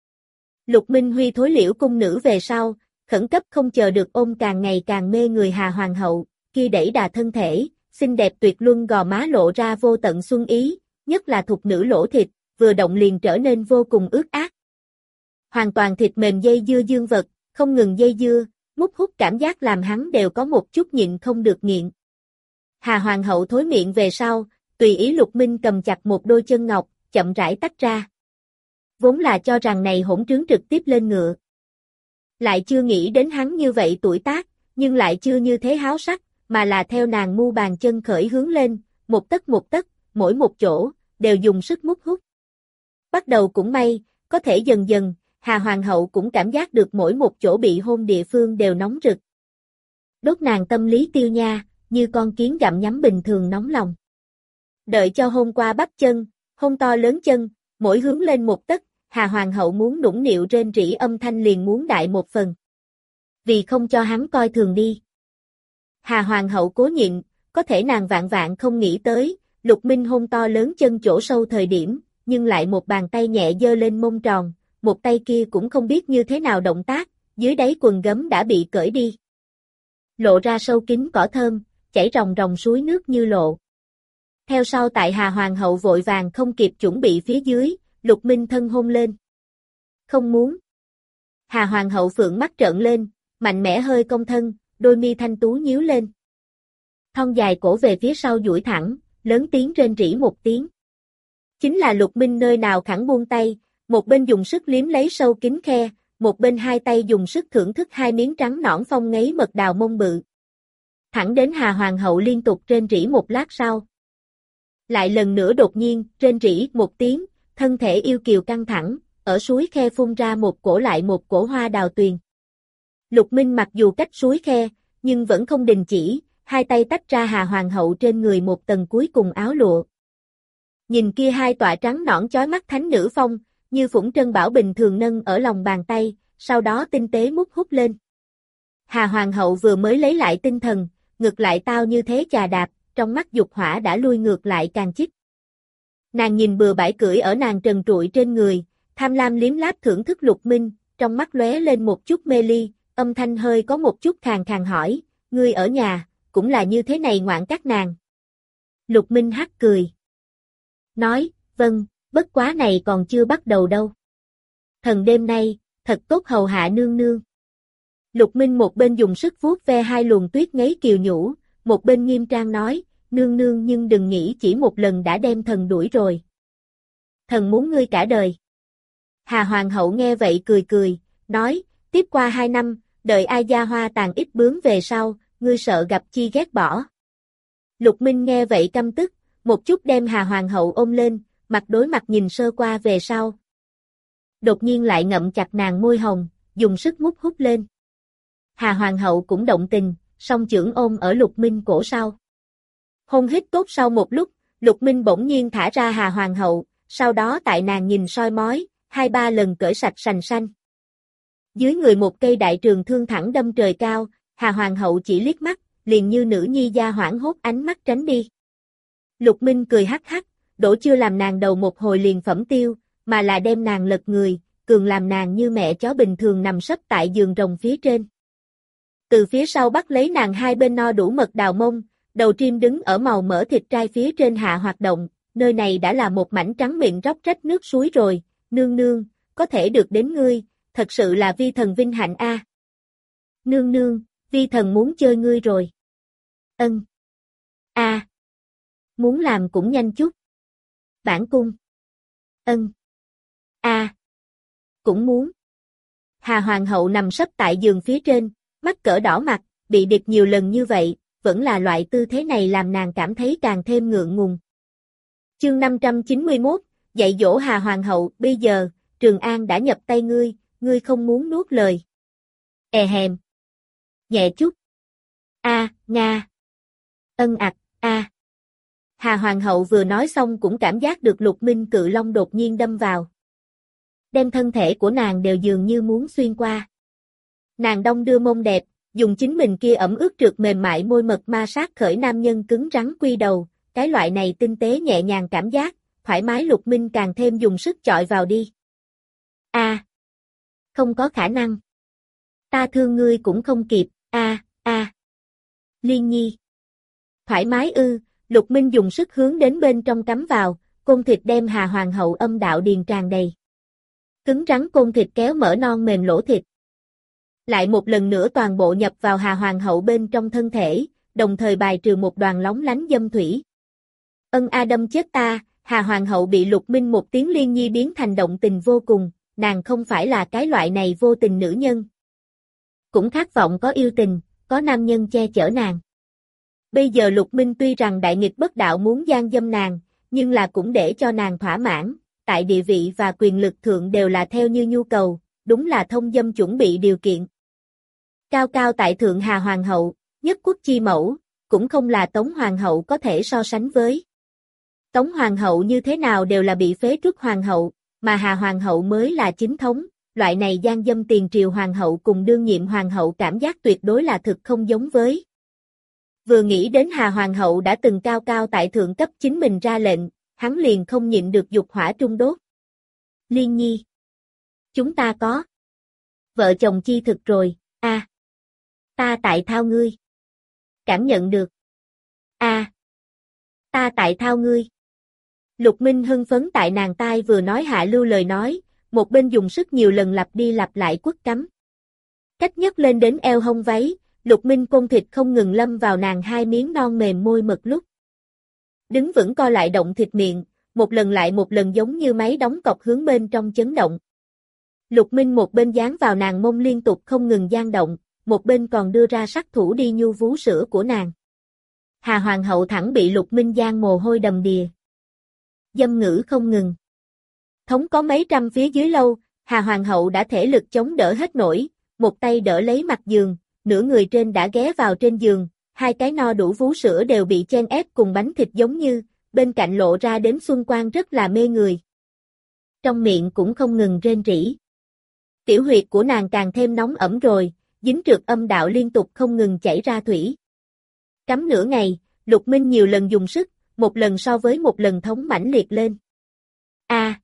Lục Minh Huy thối liễu cung nữ về sau, khẩn cấp không chờ được ôm càng ngày càng mê người Hà Hoàng hậu, kia đẩy đà thân thể, xinh đẹp tuyệt luân gò má lộ ra vô tận xuân ý, nhất là thục nữ lỗ thịt, vừa động liền trở nên vô cùng ướt át. Hoàn toàn thịt mềm dây dưa dương vật, không ngừng dây dưa, mút hút cảm giác làm hắn đều có một chút nhịn không được nghiện. Hà Hoàng hậu thối miệng về sau, tùy ý Lục Minh cầm chặt một đôi chân ngọc, chậm rãi tách ra. Vốn là cho rằng này hỗn trướng trực tiếp lên ngựa. Lại chưa nghĩ đến hắn như vậy tuổi tác, nhưng lại chưa như thế háo sắc, mà là theo nàng mu bàn chân khởi hướng lên, một tấc, mỗi một chỗ, đều dùng sức mút hút. Bắt đầu cũng may, có thể dần dần, Hà Hoàng hậu cũng cảm giác được mỗi một chỗ bị hôn địa phương đều nóng rực. Đốt nàng tâm lý tiêu nha, như con kiến gặm nhắm bình thường nóng lòng. Đợi cho hôn qua bắp chân, hôn to lớn chân, mỗi hướng lên một tấc, Hà Hoàng hậu muốn nũng nịu rên rỉ âm thanh liền muốn đại một phần. Vì không cho hắn coi thường đi. Hà Hoàng hậu cố nhịn, có thể nàng vạn vạn không nghĩ tới, Lục Minh hôn to lớn chân chỗ sâu thời điểm, nhưng lại một bàn tay nhẹ giơ lên mông tròn, một tay kia cũng không biết như thế nào động tác, dưới đáy quần gấm đã bị cởi đi. Lộ ra sâu kín cỏ thơm, chảy ròng ròng suối nước như lộ. Theo sau tại Hà Hoàng hậu vội vàng không kịp chuẩn bị phía dưới, Lục Minh thân hôn lên. Không muốn. Hà Hoàng hậu phượng mắt trợn lên, mạnh mẽ hơi cong thân, đôi mi thanh tú nhíu lên. Thon dài cổ về phía sau duỗi thẳng, lớn tiếng rên rỉ một tiếng. Chính là Lục Minh nơi nào khẳng buông tay, một bên dùng sức liếm lấy sâu kín khe, một bên hai tay dùng sức thưởng thức hai miếng trắng nõn phong ngấy mật đào mông bự. Thẳng đến Hà Hoàng hậu liên tục rên rỉ một lát sau. Lại lần nữa đột nhiên, rên rỉ một tiếng, thân thể yêu kiều căng thẳng, ở suối khe phun ra một cổ lại một cổ hoa đào tuyền. Lục Minh mặc dù cách suối khe, nhưng vẫn không đình chỉ, hai tay tách ra Hà Hoàng hậu trên người một tầng cuối cùng áo lụa. Nhìn kia hai tọa trắng nõn chói mắt thánh nữ phong, như phủng trân bảo bình thường nâng ở lòng bàn tay, sau đó tinh tế mút hút lên. Hà Hoàng hậu vừa mới lấy lại tinh thần, ngược lại tao như thế chà đạp, trong mắt dục hỏa đã lui ngược lại càng chích. Nàng nhìn bừa bãi cưỡi ở nàng trần trụi trên người, tham lam liếm láp thưởng thức Lục Minh, trong mắt lóe lên một chút mê ly, âm thanh hơi có một chút khàn khàn hỏi, ngươi ở nhà, cũng là như thế này ngoạn các nàng. Lục Minh hắc cười. Nói, vâng, bất quá này còn chưa bắt đầu đâu. Thần đêm nay, thật tốt hầu hạ nương nương. Lục Minh một bên dùng sức vuốt ve hai luồng tuyết ngấy kiều nhũ, một bên nghiêm trang nói, nương nương nhưng đừng nghĩ chỉ một lần đã đem thần đuổi rồi. Thần muốn ngươi cả đời. Hà Hoàng hậu nghe vậy cười cười, nói, tiếp qua 2 năm, đợi ai gia hoa tàn ít bướm về sau, ngươi sợ gặp chi ghét bỏ. Lục Minh nghe vậy căm tức, một chút đem Hà Hoàng hậu ôm lên, mặt đối mặt nhìn sơ qua về sau. Đột nhiên lại ngậm chặt nàng môi hồng, dùng sức mút hút lên. Hà Hoàng hậu cũng động tình, song chưởng ôm ở Lục Minh cổ sau. Hôn hít tốt sau một lúc, Lục Minh bỗng nhiên thả ra Hà Hoàng hậu, sau đó tại nàng nhìn soi mói, 2-3 lần cởi sạch sành sanh. Dưới người một cây đại trường thương thẳng đâm trời cao, Hà Hoàng hậu chỉ liếc mắt, liền như nữ nhi gia hoảng hốt ánh mắt tránh đi. Lục Minh cười hắc hắc, đổ chưa làm nàng đầu một hồi liền phẩm tiêu, mà là đem nàng lật người, cường làm nàng như mẹ chó bình thường nằm sấp tại giường rồng phía trên. Từ phía sau bắt lấy nàng hai bên no đủ mật đào mông, đầu chim đứng ở màu mỡ thịt trai phía trên hạ hoạt động, nơi này đã là một mảnh trắng mịn róc rách nước suối rồi, nương nương, có thể được đến ngươi, thật sự là vi thần vinh hạnh a. Nương nương, vi thần muốn chơi ngươi rồi. Ân. A. Muốn làm cũng nhanh chút. Bản cung. Ân. A. Cũng muốn. Hà Hoàng hậu nằm sấp tại giường phía trên, mắt cỡ đỏ mặt, bị điệp nhiều lần như vậy, vẫn là loại tư thế này làm nàng cảm thấy càng thêm ngượng ngùng. Chương 591, dạy dỗ Hà Hoàng hậu, bây giờ, Trường An đã nhập tay ngươi không muốn nuốt lời. Hèm. Nhẹ chút. A, Nga. Ân ặc, a. Hà Hoàng hậu vừa nói xong cũng cảm giác được Lục Minh cự long đột nhiên đâm vào. Đem thân thể của nàng đều dường như muốn xuyên qua. Nàng đong đưa mông đẹp, dùng chính mình kia ẩm ướt trượt mềm mại môi mật ma sát khởi nam nhân cứng rắn quy đầu, cái loại này tinh tế nhẹ nhàng cảm giác, thoải mái Lục Minh càng thêm dùng sức chọi vào đi. A. Không có khả năng. Ta thương ngươi cũng không kịp, a. Liên Nhi. Thoải mái ư, Lục Minh dùng sức hướng đến bên trong cắm vào, côn thịt đem Hà Hoàng hậu âm đạo điền tràn đầy. Cứng rắn côn thịt kéo mở non mềm lỗ thịt. Lại một lần nữa toàn bộ nhập vào Hà Hoàng hậu bên trong thân thể, đồng thời bài trừ một đoàn lóng lánh dâm thủy. Ân a đâm chết ta, Hà Hoàng hậu bị Lục Minh một tiếng Liên Nhi biến thành động tình vô cùng, nàng không phải là cái loại này vô tình nữ nhân. Cũng khát vọng có yêu tình, có nam nhân che chở nàng. Bây giờ Lục Minh tuy rằng đại nghịch bất đạo muốn gian dâm nàng, nhưng là cũng để cho nàng thỏa mãn, tại địa vị và quyền lực thượng đều là theo như nhu cầu, đúng là thông dâm chuẩn bị điều kiện. Cao cao tại thượng Hà Hoàng hậu, nhất quốc chi mẫu, cũng không là Tống Hoàng hậu có thể so sánh với. Tống Hoàng hậu như thế nào đều là bị phế truất Hoàng hậu, mà Hà Hoàng hậu mới là chính thống, loại này gian dâm tiền triều Hoàng hậu cùng đương nhiệm Hoàng hậu cảm giác tuyệt đối là thực không giống với. Vừa nghĩ đến Hà Hoàng hậu đã từng cao cao tại thượng cấp chính mình ra lệnh, hắn liền không nhịn được dục hỏa trung đốt. Liên Nhi. Chúng ta có. Vợ chồng chi thực rồi, a. Ta tại thao ngươi. Cảm nhận được. A. Ta tại thao ngươi. Lục Minh hưng phấn tại nàng tai vừa nói hạ lưu lời nói, một bên dùng sức nhiều lần lặp đi lặp lại quất cắm. Cách nhấc lên đến eo hông váy, Lục Minh côn thịt không ngừng lâm vào nàng hai miếng non mềm môi mật lúc. Đứng vững co lại động thịt miệng, một lần lại một lần giống như máy đóng cọc hướng bên trong chấn động. Lục Minh một bên dán vào nàng mông liên tục không ngừng dang động, một bên còn đưa ra sát thủ đi nhu vú sữa của nàng. Hà Hoàng hậu thẳng bị Lục Minh dang mồ hôi đầm đìa. Dâm ngữ không ngừng. Thống có mấy trăm phía dưới lâu, Hà Hoàng hậu đã thể lực chống đỡ hết nổi, một tay đỡ lấy mặt giường, nửa người trên đã ghé vào trên giường, hai cái no đủ vú sữa đều bị chen ép cùng bánh thịt giống như, bên cạnh lộ ra đến xuân quang rất là mê người. Trong miệng cũng không ngừng rên rỉ. Tiểu huyệt của nàng càng thêm nóng ẩm rồi, dính trượt âm đạo liên tục không ngừng chảy ra thủy. Cắm nửa ngày, Lục Minh nhiều lần dùng sức, một lần so với một lần thống mãnh liệt lên. A.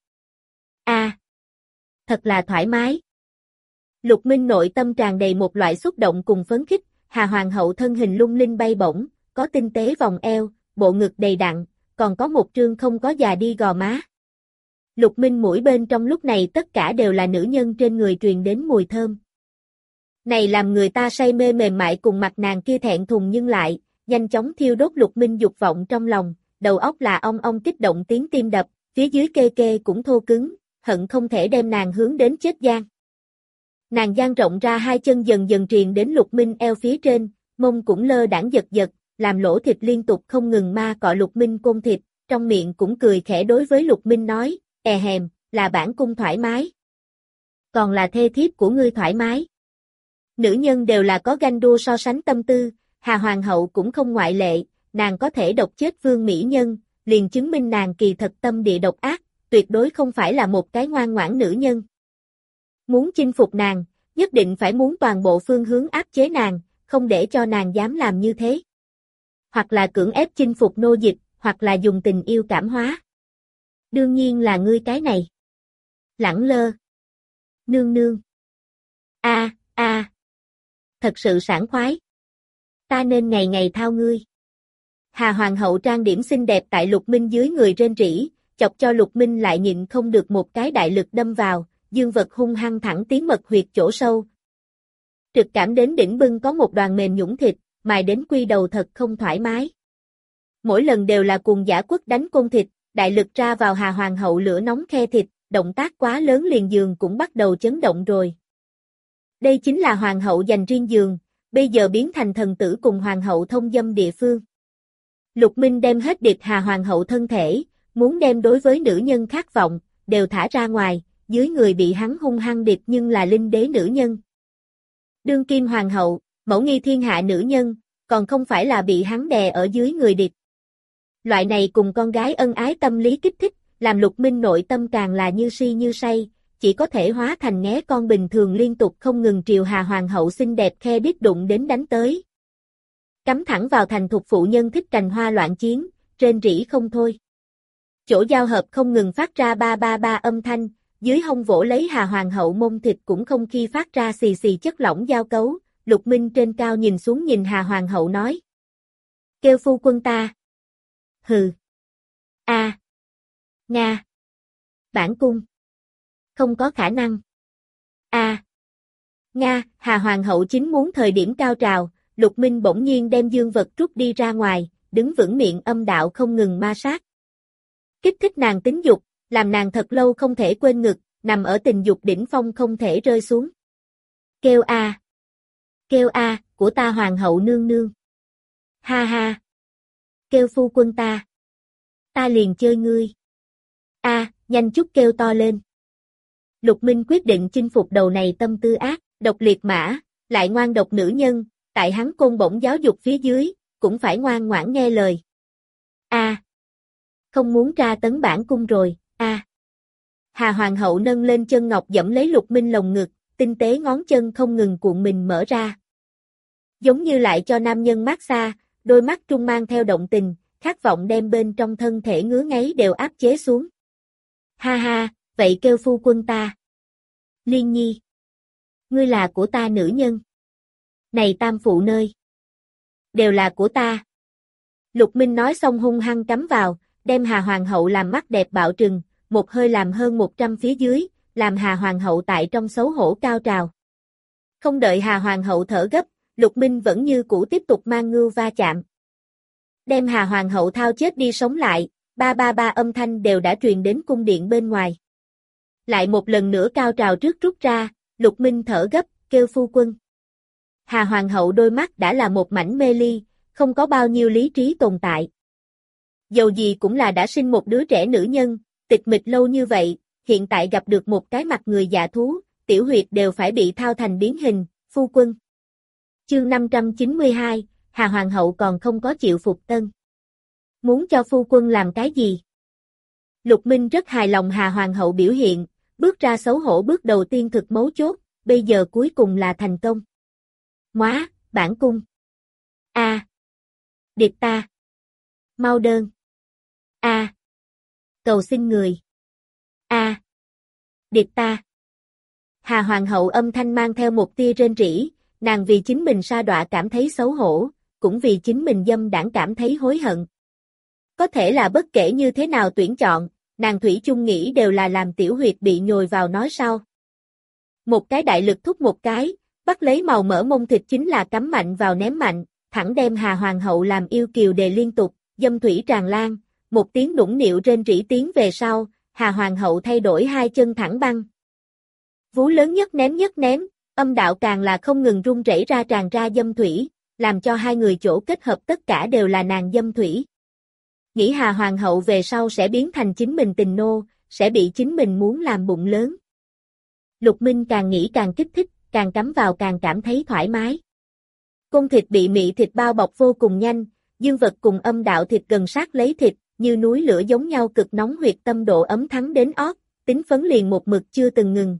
Thật là thoải mái. Lục Minh nội tâm tràn đầy một loại xúc động cùng phấn khích, Hà Hoàng hậu thân hình lung linh bay bổng, có tinh tế vòng eo, bộ ngực đầy đặn, còn có một trương không có già đi gò má. Lục Minh mũi bên trong lúc này tất cả đều là nữ nhân trên người truyền đến mùi thơm. Này làm người ta say mê mềm mại cùng mặt nàng kia thẹn thùng nhưng lại, nhanh chóng thiêu đốt Lục Minh dục vọng trong lòng, đầu óc là ong ong kích động tiếng tim đập, phía dưới kê kê cũng thô cứng, hận không thể đem nàng hướng đến chết giang. Nàng dang rộng ra hai chân dần dần triền đến Lục Minh eo phía trên, mông cũng lơ đãng giật giật, làm lỗ thịt liên tục không ngừng ma cọ Lục Minh côn thịt, trong miệng cũng cười khẽ đối với Lục Minh nói, hèm, là bản cung thoải mái. Còn là thê thiếp của ngươi thoải mái. Nữ nhân đều là có ganh đua so sánh tâm tư, Hà Hoàng hậu cũng không ngoại lệ, nàng có thể độc chết vương mỹ nhân, liền chứng minh nàng kỳ thật tâm địa độc ác, tuyệt đối không phải là một cái ngoan ngoãn nữ nhân. Muốn chinh phục nàng, nhất định phải muốn toàn bộ phương hướng áp chế nàng, không để cho nàng dám làm như thế. Hoặc là cưỡng ép chinh phục nô dịch, hoặc là dùng tình yêu cảm hóa. Đương nhiên là ngươi cái này. Lẳng lơ. Nương nương. Thật sự sảng khoái. Ta nên ngày ngày thao ngươi. Hà Hoàng hậu trang điểm xinh đẹp tại Lục Minh dưới người rên rỉ, chọc cho Lục Minh lại nhịn không được một cái đại lực đâm vào, dương vật hung hăng thẳng tiến mật huyệt chỗ sâu. Trực cảm đến đỉnh bưng có một đoàn mềm nhũn thịt, mài đến quy đầu thật không thoải mái. Mỗi lần đều là cuồng dã quất đánh côn thịt, đại lực ra vào Hà Hoàng hậu lửa nóng khe thịt, động tác quá lớn liền giường cũng bắt đầu chấn động rồi. Đây chính là Hoàng hậu dành riêng giường, bây giờ biến thành thần tử cùng Hoàng hậu thông dâm địa phương. Lục Minh đem hết điệp Hà Hoàng hậu thân thể, muốn đem đối với nữ nhân khát vọng, đều thả ra ngoài, dưới người bị hắn hung hăng điệp nhưng là linh đế nữ nhân. Đương kim Hoàng hậu, mẫu nghi thiên hạ nữ nhân, còn không phải là bị hắn đè ở dưới người điệp. Loại này cùng con gái ân ái tâm lý kích thích, làm Lục Minh nội tâm càng là như si như say, chỉ có thể hóa thành nghé con bình thường liên tục không ngừng triều Hà Hoàng hậu xinh đẹp khe đít đụng đến đánh tới. Cắm thẳng vào thành thục phụ nhân thích cành hoa loạn chiến, rên rỉ không thôi. Chỗ giao hợp không ngừng phát ra ba ba ba âm thanh, dưới hông vỗ lấy Hà Hoàng hậu mông thịt cũng không khi phát ra xì xì chất lỏng giao cấu, Lục Minh trên cao nhìn xuống nhìn Hà Hoàng hậu nói. Kêu phu quân ta. Hừ. Nga. Bản cung. Không có khả năng. Nga, Hà Hoàng hậu chính muốn thời điểm cao trào, Lục Minh bỗng nhiên đem dương vật rút đi ra ngoài, đứng vững miệng âm đạo không ngừng ma sát. Kích thích nàng tính dục, làm nàng thật lâu không thể quên ngực, nằm ở tình dục đỉnh phong không thể rơi xuống. Kêu của ta Hoàng hậu nương nương. Ha ha. Kêu phu quân ta. Ta liền chơi ngươi. Nhanh chút kêu to lên. Lục Minh quyết định chinh phục đầu này tâm tư ác, độc liệt mã, lại ngoan độc nữ nhân, tại hắn côn bổng giáo dục phía dưới, cũng phải ngoan ngoãn nghe lời. Không muốn tra tấn bản cung rồi, Hà Hoàng hậu nâng lên chân ngọc dẫm lấy Lục Minh lồng ngực, tinh tế ngón chân không ngừng cuộn mình mở ra. Giống như lại cho nam nhân mát xa, đôi mắt trung mang theo động tình, khát vọng đem bên trong thân thể ngứa ngáy đều áp chế xuống. Ha ha, vậy kêu phu quân ta. Liên nhi. Ngươi là của ta nữ nhân. Này tam phụ nơi. Đều là của ta. Lục Minh nói xong hung hăng cắm vào, đem Hà Hoàng hậu làm mắt đẹp bạo trừng, một hơi làm hơn 100 phía dưới, làm Hà Hoàng hậu tại trong xấu hổ cao trào. Không đợi Hà Hoàng hậu thở gấp, Lục Minh vẫn như cũ tiếp tục mang ngưu va chạm. Đem Hà Hoàng hậu thao chết đi sống lại, ba ba ba âm thanh đều đã truyền đến cung điện bên ngoài. Lại một lần nữa cao trào trước rút ra, Lục Minh thở gấp, kêu phu quân. Hà Hoàng hậu đôi mắt đã là một mảnh mê ly, không có bao nhiêu lý trí tồn tại. Dầu gì cũng là đã sinh một đứa trẻ nữ nhân, tịch mịch lâu như vậy, hiện tại gặp được một cái mặt người dạ thú, tiểu huyệt đều phải bị thao thành biến hình, phu quân. Chương 592, Hà Hoàng hậu còn không có chịu phục tân. Muốn cho phu quân làm cái gì? Lục Minh rất hài lòng Hà Hoàng hậu biểu hiện, bước ra xấu hổ bước đầu tiên thực mấu chốt, bây giờ cuối cùng là thành công. Móa, bản cung. Điệp ta. Mau đơn. Cầu xin người. Điệp ta. Hà Hoàng hậu âm thanh mang theo một tia rên rỉ, Nàng vì chính mình sa đọa cảm thấy xấu hổ, cũng vì chính mình dâm đãng cảm thấy hối hận. Có thể là bất kể như thế nào tuyển chọn, nàng thủy chung nghĩ đều là làm tiểu huyệt bị nhồi vào nói sau. Một cái đại lực thúc một cái, bắt lấy màu mỡ mông thịt chính là cắm mạnh vào ném mạnh, thẳng đem Hà Hoàng hậu làm yêu kiều đề liên tục, dâm thủy tràn lan, một tiếng nũng nịu rên rỉ tiếng về sau, Hà Hoàng hậu thay đổi hai chân thẳng băng. Vú lớn nhất ném, âm đạo càng là không ngừng rung rẩy ra tràn ra dâm thủy, làm cho hai người chỗ kết hợp tất cả đều là nàng dâm thủy. Nghĩ Hà Hoàng hậu về sau sẽ biến thành chính mình tình nô, sẽ bị chính mình muốn làm bụng lớn. Lục Minh càng nghĩ càng kích thích, càng cắm vào càng cảm thấy thoải mái. Cung thịt bị mị thịt bao bọc vô cùng nhanh, dương vật cùng âm đạo thịt gần sát lấy thịt, như núi lửa giống nhau cực nóng huyệt tâm độ ấm thắng đến ót, tính phấn liền một mực chưa từng ngừng.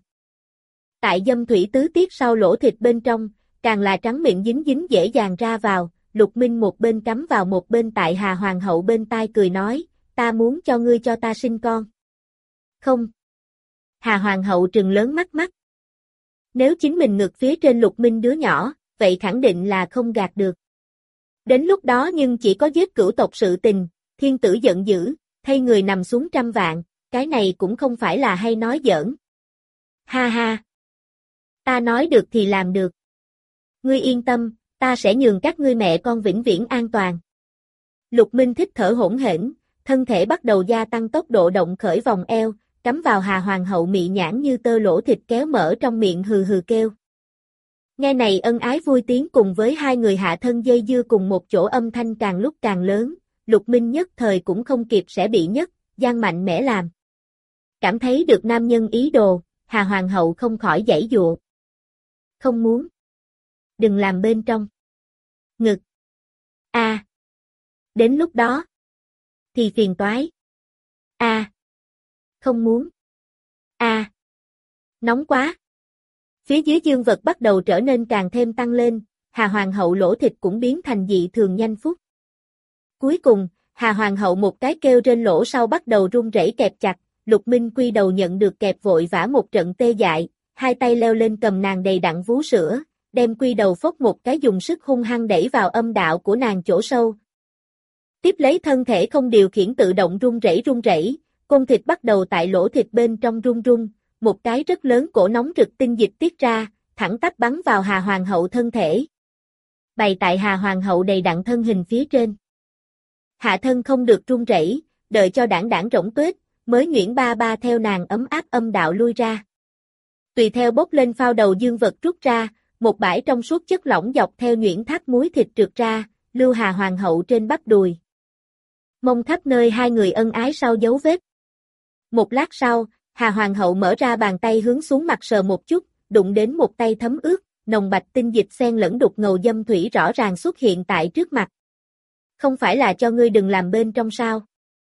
Tại dâm thủy tứ tiết sau lỗ thịt bên trong, càng là trắng miệng dính dính dễ dàng ra vào, Lục Minh một bên cắm vào một bên tại Hà Hoàng hậu bên tai cười nói, ta muốn cho ngươi cho ta sinh con. Không. Hà Hoàng hậu trừng lớn mắt mắt. Nếu chính mình ngực phía trên Lục Minh đứa nhỏ, vậy khẳng định là không gạt được. Đến lúc đó nhưng chỉ có giết cửu tộc sự tình, thiên tử giận dữ, thay người nằm xuống 100 vạn, cái này cũng không phải là hay nói giỡn. Ha ha. Ta nói được thì làm được. Ngươi yên tâm, ta sẽ nhường các ngươi mẹ con vĩnh viễn an toàn. Lục Minh thích thở hỗn hển, thân thể bắt đầu gia tăng tốc độ động khởi vòng eo, cắm vào Hà Hoàng hậu mị nhãn như tơ lỗ thịt kéo mở trong miệng hừ hừ kêu. Nghe này ân ái vui tiếng cùng với hai người hạ thân dây dưa cùng một chỗ âm thanh càng lúc càng lớn, Lục Minh nhất thời cũng không kịp sẽ bị nhất, gian mạnh mẽ làm. Cảm thấy được nam nhân ý đồ, Hà Hoàng hậu không khỏi giãy giụa. Không muốn. Đừng làm bên trong. Ngực. A. Đến lúc đó. Thì phiền toái. A. Không muốn. A. Nóng quá. Phía dưới dương vật bắt đầu trở nên càng thêm tăng lên, Hà Hoàng hậu lỗ thịt cũng biến thành dị thường nhanh phút. Cuối cùng, Hà Hoàng hậu một cái kêu trên lỗ sau bắt đầu run rẩy kẹp chặt, Lục Minh quy đầu nhận được kẹp vội vã một trận tê dại, hai tay leo lên cầm nàng đầy đặn vú sữa, đem quy đầu phốc một cái dùng sức hung hăng đẩy vào âm đạo của nàng chỗ sâu. Tiếp lấy thân thể không điều khiển tự động run rẩy, côn thịt bắt đầu tại lỗ thịt bên trong run run, một cái rất lớn cổ nóng rực tinh dịch tiết ra, thẳng tắp bắn vào Hà Hoàng hậu thân thể. Bày tại Hà Hoàng hậu đầy đặn thân hình phía trên. Hạ thân không được run rẩy, đợi cho đảng rỗng tuếch, mới nhuyễn ba ba theo nàng ấm áp âm đạo lui ra. Tùy theo bốc lên phao đầu dương vật rút ra, một bãi trong suốt chất lỏng dọc theo nhuyễn thác muối thịt trượt ra, lưu Hà Hoàng hậu trên bắp đùi. Mông khắp nơi hai người ân ái sau dấu vết. Một lát sau, Hà Hoàng hậu mở ra bàn tay hướng xuống mặt sờ một chút, đụng đến một tay thấm ướt, nồng bạch tinh dịch xen lẫn đục ngầu dâm thủy rõ ràng xuất hiện tại trước mặt. Không phải là cho ngươi đừng làm bên trong sao?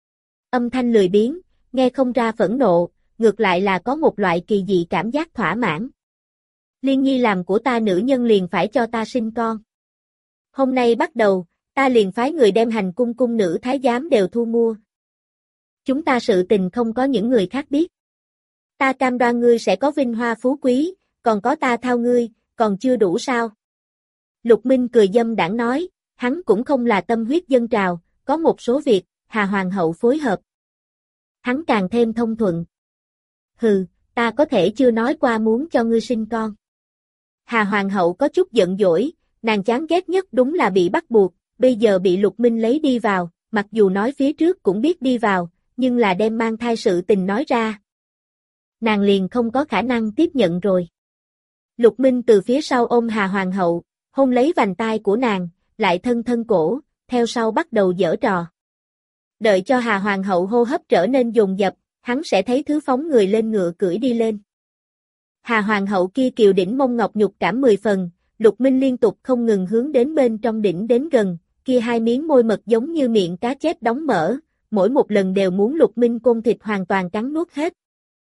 Âm thanh lười biếng, nghe không ra phẫn nộ, ngược lại là có một loại kỳ dị cảm giác thỏa mãn. Liên nhi làm của ta nữ nhân liền phải cho ta sinh con. Hôm nay bắt đầu, ta liền phái người đem hành cung cung nữ thái giám đều thu mua. Chúng ta sự tình không có những người khác biết. Ta cam đoan ngươi sẽ có vinh hoa phú quý, còn có ta thao ngươi, còn chưa đủ sao? Lục Minh cười dâm đãng nói, hắn cũng không là tâm huyết dân trào, có một số việc, Hà Hoàng hậu phối hợp. Hắn càng thêm thông thuận. Hừ, ta có thể chưa nói qua muốn cho ngươi sinh con. Hà Hoàng hậu có chút giận dỗi, nàng chán ghét nhất đúng là bị bắt buộc, bây giờ bị Lục Minh lấy đi vào, mặc dù nói phía trước cũng biết đi vào, nhưng là đem mang thai sự tình nói ra. Nàng liền không có khả năng tiếp nhận rồi. Lục Minh từ phía sau ôm Hà Hoàng hậu, hôn lấy vành tai của nàng, lại thân thân cổ, theo sau bắt đầu giở trò. Đợi cho Hà Hoàng hậu hô hấp trở nên dồn dập, hắn sẽ thấy thứ phóng người lên ngựa cưỡi đi lên. Hà Hoàng hậu kia kiều đỉnh mông ngọc nhục cảm 10 phần, Lục Minh liên tục không ngừng hướng đến bên trong đỉnh đến gần, kia hai miếng môi mật giống như miệng cá chép đóng mở, mỗi một lần đều muốn Lục Minh côn thịt hoàn toàn cắn nuốt hết.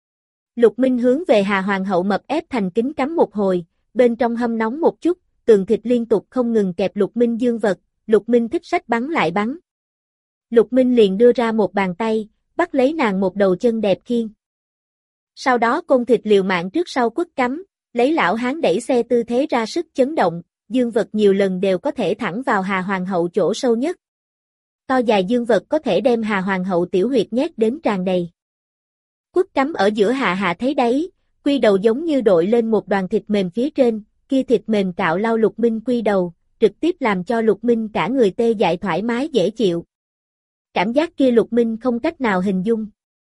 Lục Minh hướng về Hà Hoàng hậu mập ép thành kính cắm một hồi, bên trong hâm nóng một chút, tường thịt liên tục không ngừng kẹp Lục Minh dương vật, Lục Minh thích sách bắn lại bắn. Lục Minh liền đưa ra một bàn tay, bắt lấy nàng một đầu chân đẹp khiên. Sau đó côn thịt liều mạng trước sau quất cắm, Lấy lão hán đẩy xe tư thế ra sức chấn động, dương vật nhiều lần đều có thể thẳng vào Hà Hoàng hậu chỗ sâu nhất. To dài dương vật có thể đem Hà Hoàng hậu tiểu huyệt nhét đến tràn đầy. Quất cắm ở giữa hạ thấy đấy, quy đầu giống như đội lên một đoàn thịt mềm phía trên, kia thịt mềm cạo lau Lục Minh quy đầu, trực tiếp làm cho Lục Minh cả người tê dại thoải mái dễ chịu. Cảm giác kia Lục Minh không cách nào hình dung.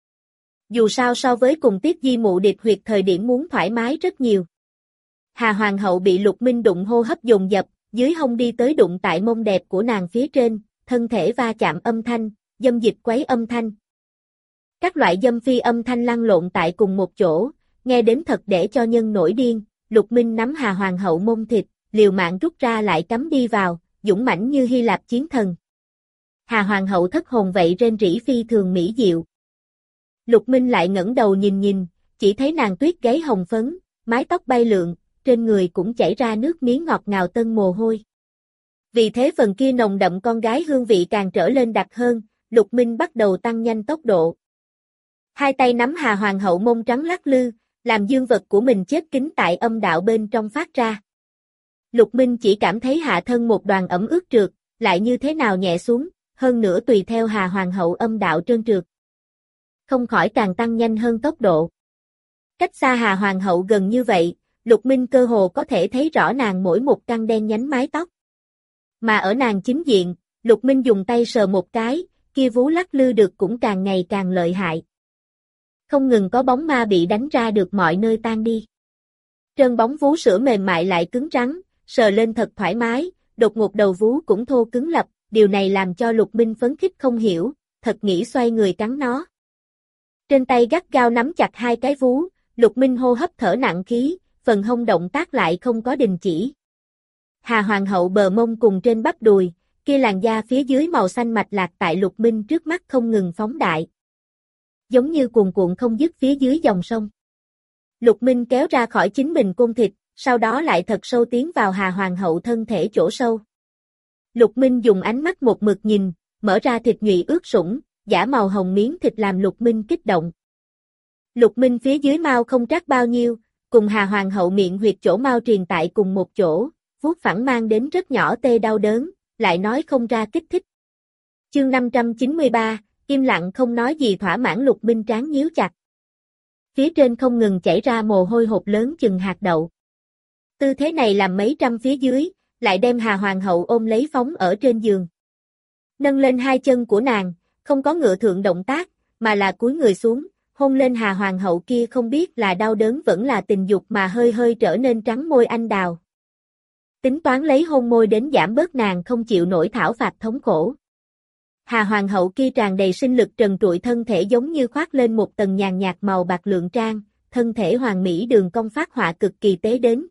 Dù sao so với cùng Tiết Di Mụ điệp huyệt thời điểm muốn thoải mái rất nhiều. Hà Hoàng hậu bị Lục Minh đụng hô hấp dồn dập, dưới hông đi tới đụng tại mông đẹp của nàng phía trên, thân thể va chạm âm thanh, dâm dịch quấy âm thanh. Các loại dâm phi âm thanh lăn lộn tại cùng một chỗ, nghe đến thật để cho nhân nổi điên. Lục Minh nắm Hà Hoàng hậu mông thịt, liều mạng rút ra lại cắm đi vào, dũng mãnh như Hy Lạp chiến thần. Hà Hoàng hậu thất hồn vậy rên rỉ phi thường mỹ diệu. Lục Minh lại ngẩng đầu nhìn, chỉ thấy nàng tuyết gáy hồng phấn, mái tóc bay lượn, trên người cũng chảy ra nước miếng ngọt ngào tân mồ hôi. Vì thế phần kia nồng đậm con gái hương vị càng trở lên đặc hơn, Lục Minh bắt đầu tăng nhanh tốc độ. Hai tay nắm Hà Hoàng hậu mông trắng lắc lư, làm dương vật của mình chết kín tại âm đạo bên trong phát ra. Lục Minh chỉ cảm thấy hạ thân một đoàn ẩm ướt trượt, lại như thế nào nhẹ xuống, hơn nữa tùy theo Hà Hoàng hậu âm đạo trơn trượt. Không khỏi càng tăng nhanh hơn tốc độ. Cách xa Hà Hoàng hậu gần như vậy, Lục Minh cơ hồ có thể thấy rõ nàng mỗi một căn đen nhánh mái tóc. Mà ở nàng chính diện, Lục Minh dùng tay sờ một cái, kia vú lắc lư được cũng càng ngày càng lợi hại. Không ngừng có bóng ma bị đánh ra được mọi nơi tan đi. Trơn bóng vú sữa mềm mại lại cứng rắn, sờ lên thật thoải mái, đột ngột đầu vú cũng thô cứng lập, điều này làm cho Lục Minh phấn khích không hiểu, thật nghĩ xoay người cắn nó. Trên tay gắt gao nắm chặt hai cái vú, Lục Minh hô hấp thở nặng khí, phần hông động tác lại không có đình chỉ. Hà Hoàng hậu bờ mông cùng trên bắp đùi, kia làn da phía dưới màu xanh mạch lạc tại Lục Minh trước mắt không ngừng phóng đại. Giống như cuồn cuộn không dứt phía dưới dòng sông. Lục Minh kéo ra khỏi chính mình côn thịt, sau đó lại thật sâu tiến vào Hà Hoàng hậu thân thể chỗ sâu. Lục Minh dùng ánh mắt một mực nhìn, mở ra thịt nhụy ướt sũng, giả màu hồng miếng thịt làm Lục Minh kích động. Lục Minh phía dưới mao không trắc bao nhiêu, cùng Hà Hoàng hậu miệng huyệt chỗ mao triền tại cùng một chỗ, vuốt phẳng mang đến rất nhỏ tê đau đớn, lại nói không ra kích thích. Chương 593, im lặng không nói gì thỏa mãn. Lục Minh trán nhíu chặt. Phía trên không ngừng chảy ra mồ hôi hột lớn chừng hạt đậu. Tư thế này làm mấy trăm phía dưới, lại đem Hà Hoàng hậu ôm lấy phóng ở trên giường. Nâng lên hai chân của nàng, không có ngựa thượng động tác, mà là cúi người xuống, hôn lên Hà Hoàng hậu kia không biết là đau đớn vẫn là tình dục mà hơi hơi trở nên trắng môi anh đào. Tính toán lấy hôn môi đến giảm bớt nàng không chịu nổi thảo phạt thống khổ. Hà Hoàng hậu kia tràn đầy sinh lực trần trụi thân thể giống như khoác lên một tầng nhàn nhạt màu bạc lượng trang, thân thể hoàn mỹ đường cong phát họa cực kỳ tế đến.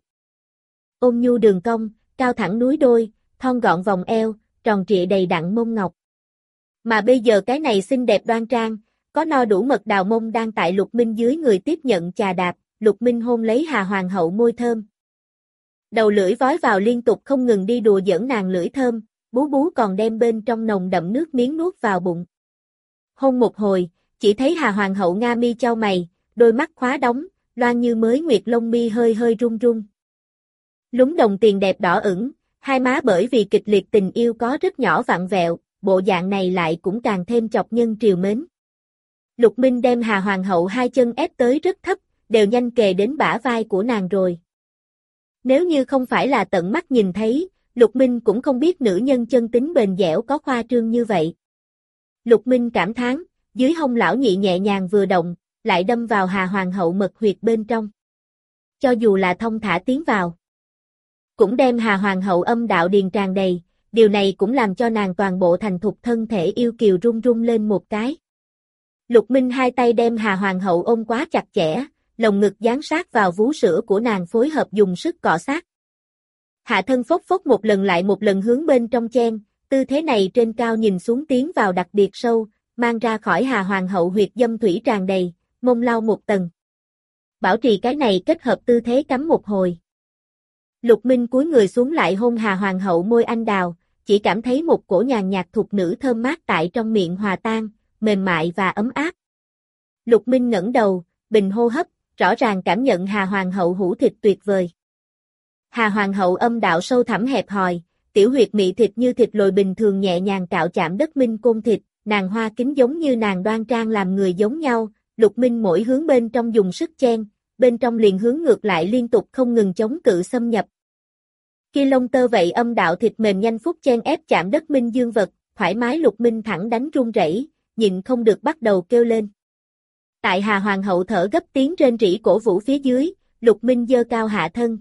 Ôn nhu đường cong, cao thẳng núi đôi, thon gọn vòng eo, tròn trịa đầy đặn mông ngọc. Mà bây giờ cái này xinh đẹp đoan trang, có no đủ mật đào mông đang tại Lục Minh dưới người tiếp nhận chà đạp, Lục Minh hôn lấy Hà Hoàng hậu môi thơm. Đầu lưỡi vói vào liên tục không ngừng đi đùa giỡn nàng lưỡi thơm, bú bú còn đem bên trong nồng đậm nước miếng nuốt vào bụng. Hôn một hồi, chỉ thấy Hà Hoàng hậu nga mi chau mày, đôi mắt khóa đóng, loan như mới nguyệt lông mi hơi hơi run run. Lúm đồng tiền đẹp đỏ ửng, hai má bởi vì kịch liệt tình yêu có rất nhỏ vặn vẹo, bộ dạng này lại cũng càng thêm chọc nhân triều mến. Lục Minh đem Hà Hoàng hậu hai chân ép tới rất thấp, đều nhanh kề đến bả vai của nàng rồi. Nếu như không phải là tận mắt nhìn thấy, Lục Minh cũng không biết nữ nhân chân tính bền dẻo có khoa trương như vậy. Lục Minh cảm thán, dưới hông lão nhị nhẹ nhàng vừa động, lại đâm vào Hà Hoàng hậu mật huyệt bên trong. Cho dù là thông thả tiến vào, cũng đem Hà Hoàng hậu âm đạo điền tràn đầy, điều này cũng làm cho nàng toàn bộ thành thục thân thể yêu kiều run run lên một cái. Lục Minh hai tay đem Hà Hoàng hậu ôm quá chặt chẽ, lồng ngực dán sát vào vú sữa của nàng phối hợp dùng sức cọ sát. Hạ thân phốc phốc một lần lại một lần hướng bên trong chen, tư thế này trên cao nhìn xuống tiến vào đặc biệt sâu, mang ra khỏi Hà Hoàng hậu huyệt dâm thủy tràn đầy, mông lau một tầng. Bảo trì cái này kết hợp tư thế cắm một hồi. Lục Minh cúi người xuống lại hôn Hà Hoàng hậu môi anh đào, chỉ cảm thấy một cổ nhàn nhạt thục nữ thơm mát tại trong miệng hòa tan, mềm mại và ấm áp. Lục Minh ngẩng đầu, bình hô hấp, rõ ràng cảm nhận Hà Hoàng hậu hũ thịt tuyệt vời. Hà Hoàng hậu âm đạo sâu thẳm hẹp hòi, tiểu huyệt mị thịt như thịt lồi bình thường nhẹ nhàng cạo chạm đất Minh Côn thịt, nàng hoa kính giống như nàng đoan trang làm người giống nhau, Lục Minh mỗi hướng bên trong dùng sức chen, bên trong liền hướng ngược lại liên tục không ngừng chống cự xâm nhập. Khi lông tơ vậy âm đạo thịt mềm nhanh phút chen ép chạm đất Minh dương vật, thoải mái Lục Minh thẳng đánh run rẩy, nhịn không được bắt đầu kêu lên. Tại Hà Hoàng hậu thở gấp tiếng rên rỉ cổ vũ phía dưới, Lục Minh giơ cao hạ thân.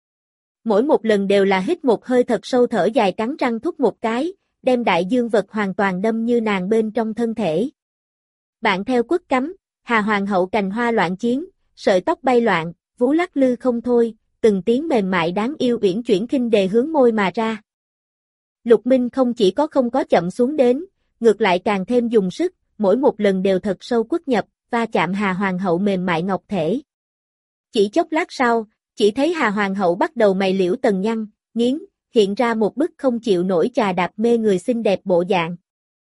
Mỗi một lần đều là hít một hơi thật sâu thở dài cắn răng thúc một cái, đem đại dương vật hoàn toàn đâm như nàng bên trong thân thể. Bạn theo quất cắm, Hà Hoàng hậu cành hoa loạn chiến, sợi tóc bay loạn, vú lắc lư không thôi, từng tiếng mềm mại đáng yêu uyển chuyển khinh đề hướng môi mà ra. Lục Minh không chỉ có không có chậm xuống đến, ngược lại càng thêm dùng sức, mỗi một lần đều thật sâu quất nhập, va chạm Hà Hoàng hậu mềm mại ngọc thể. Chỉ chốc lát sau, chỉ thấy Hà Hoàng hậu bắt đầu mày liễu tần nhăn, nghiến, hiện ra một bức không chịu nổi chà đạp mê người xinh đẹp bộ dạng.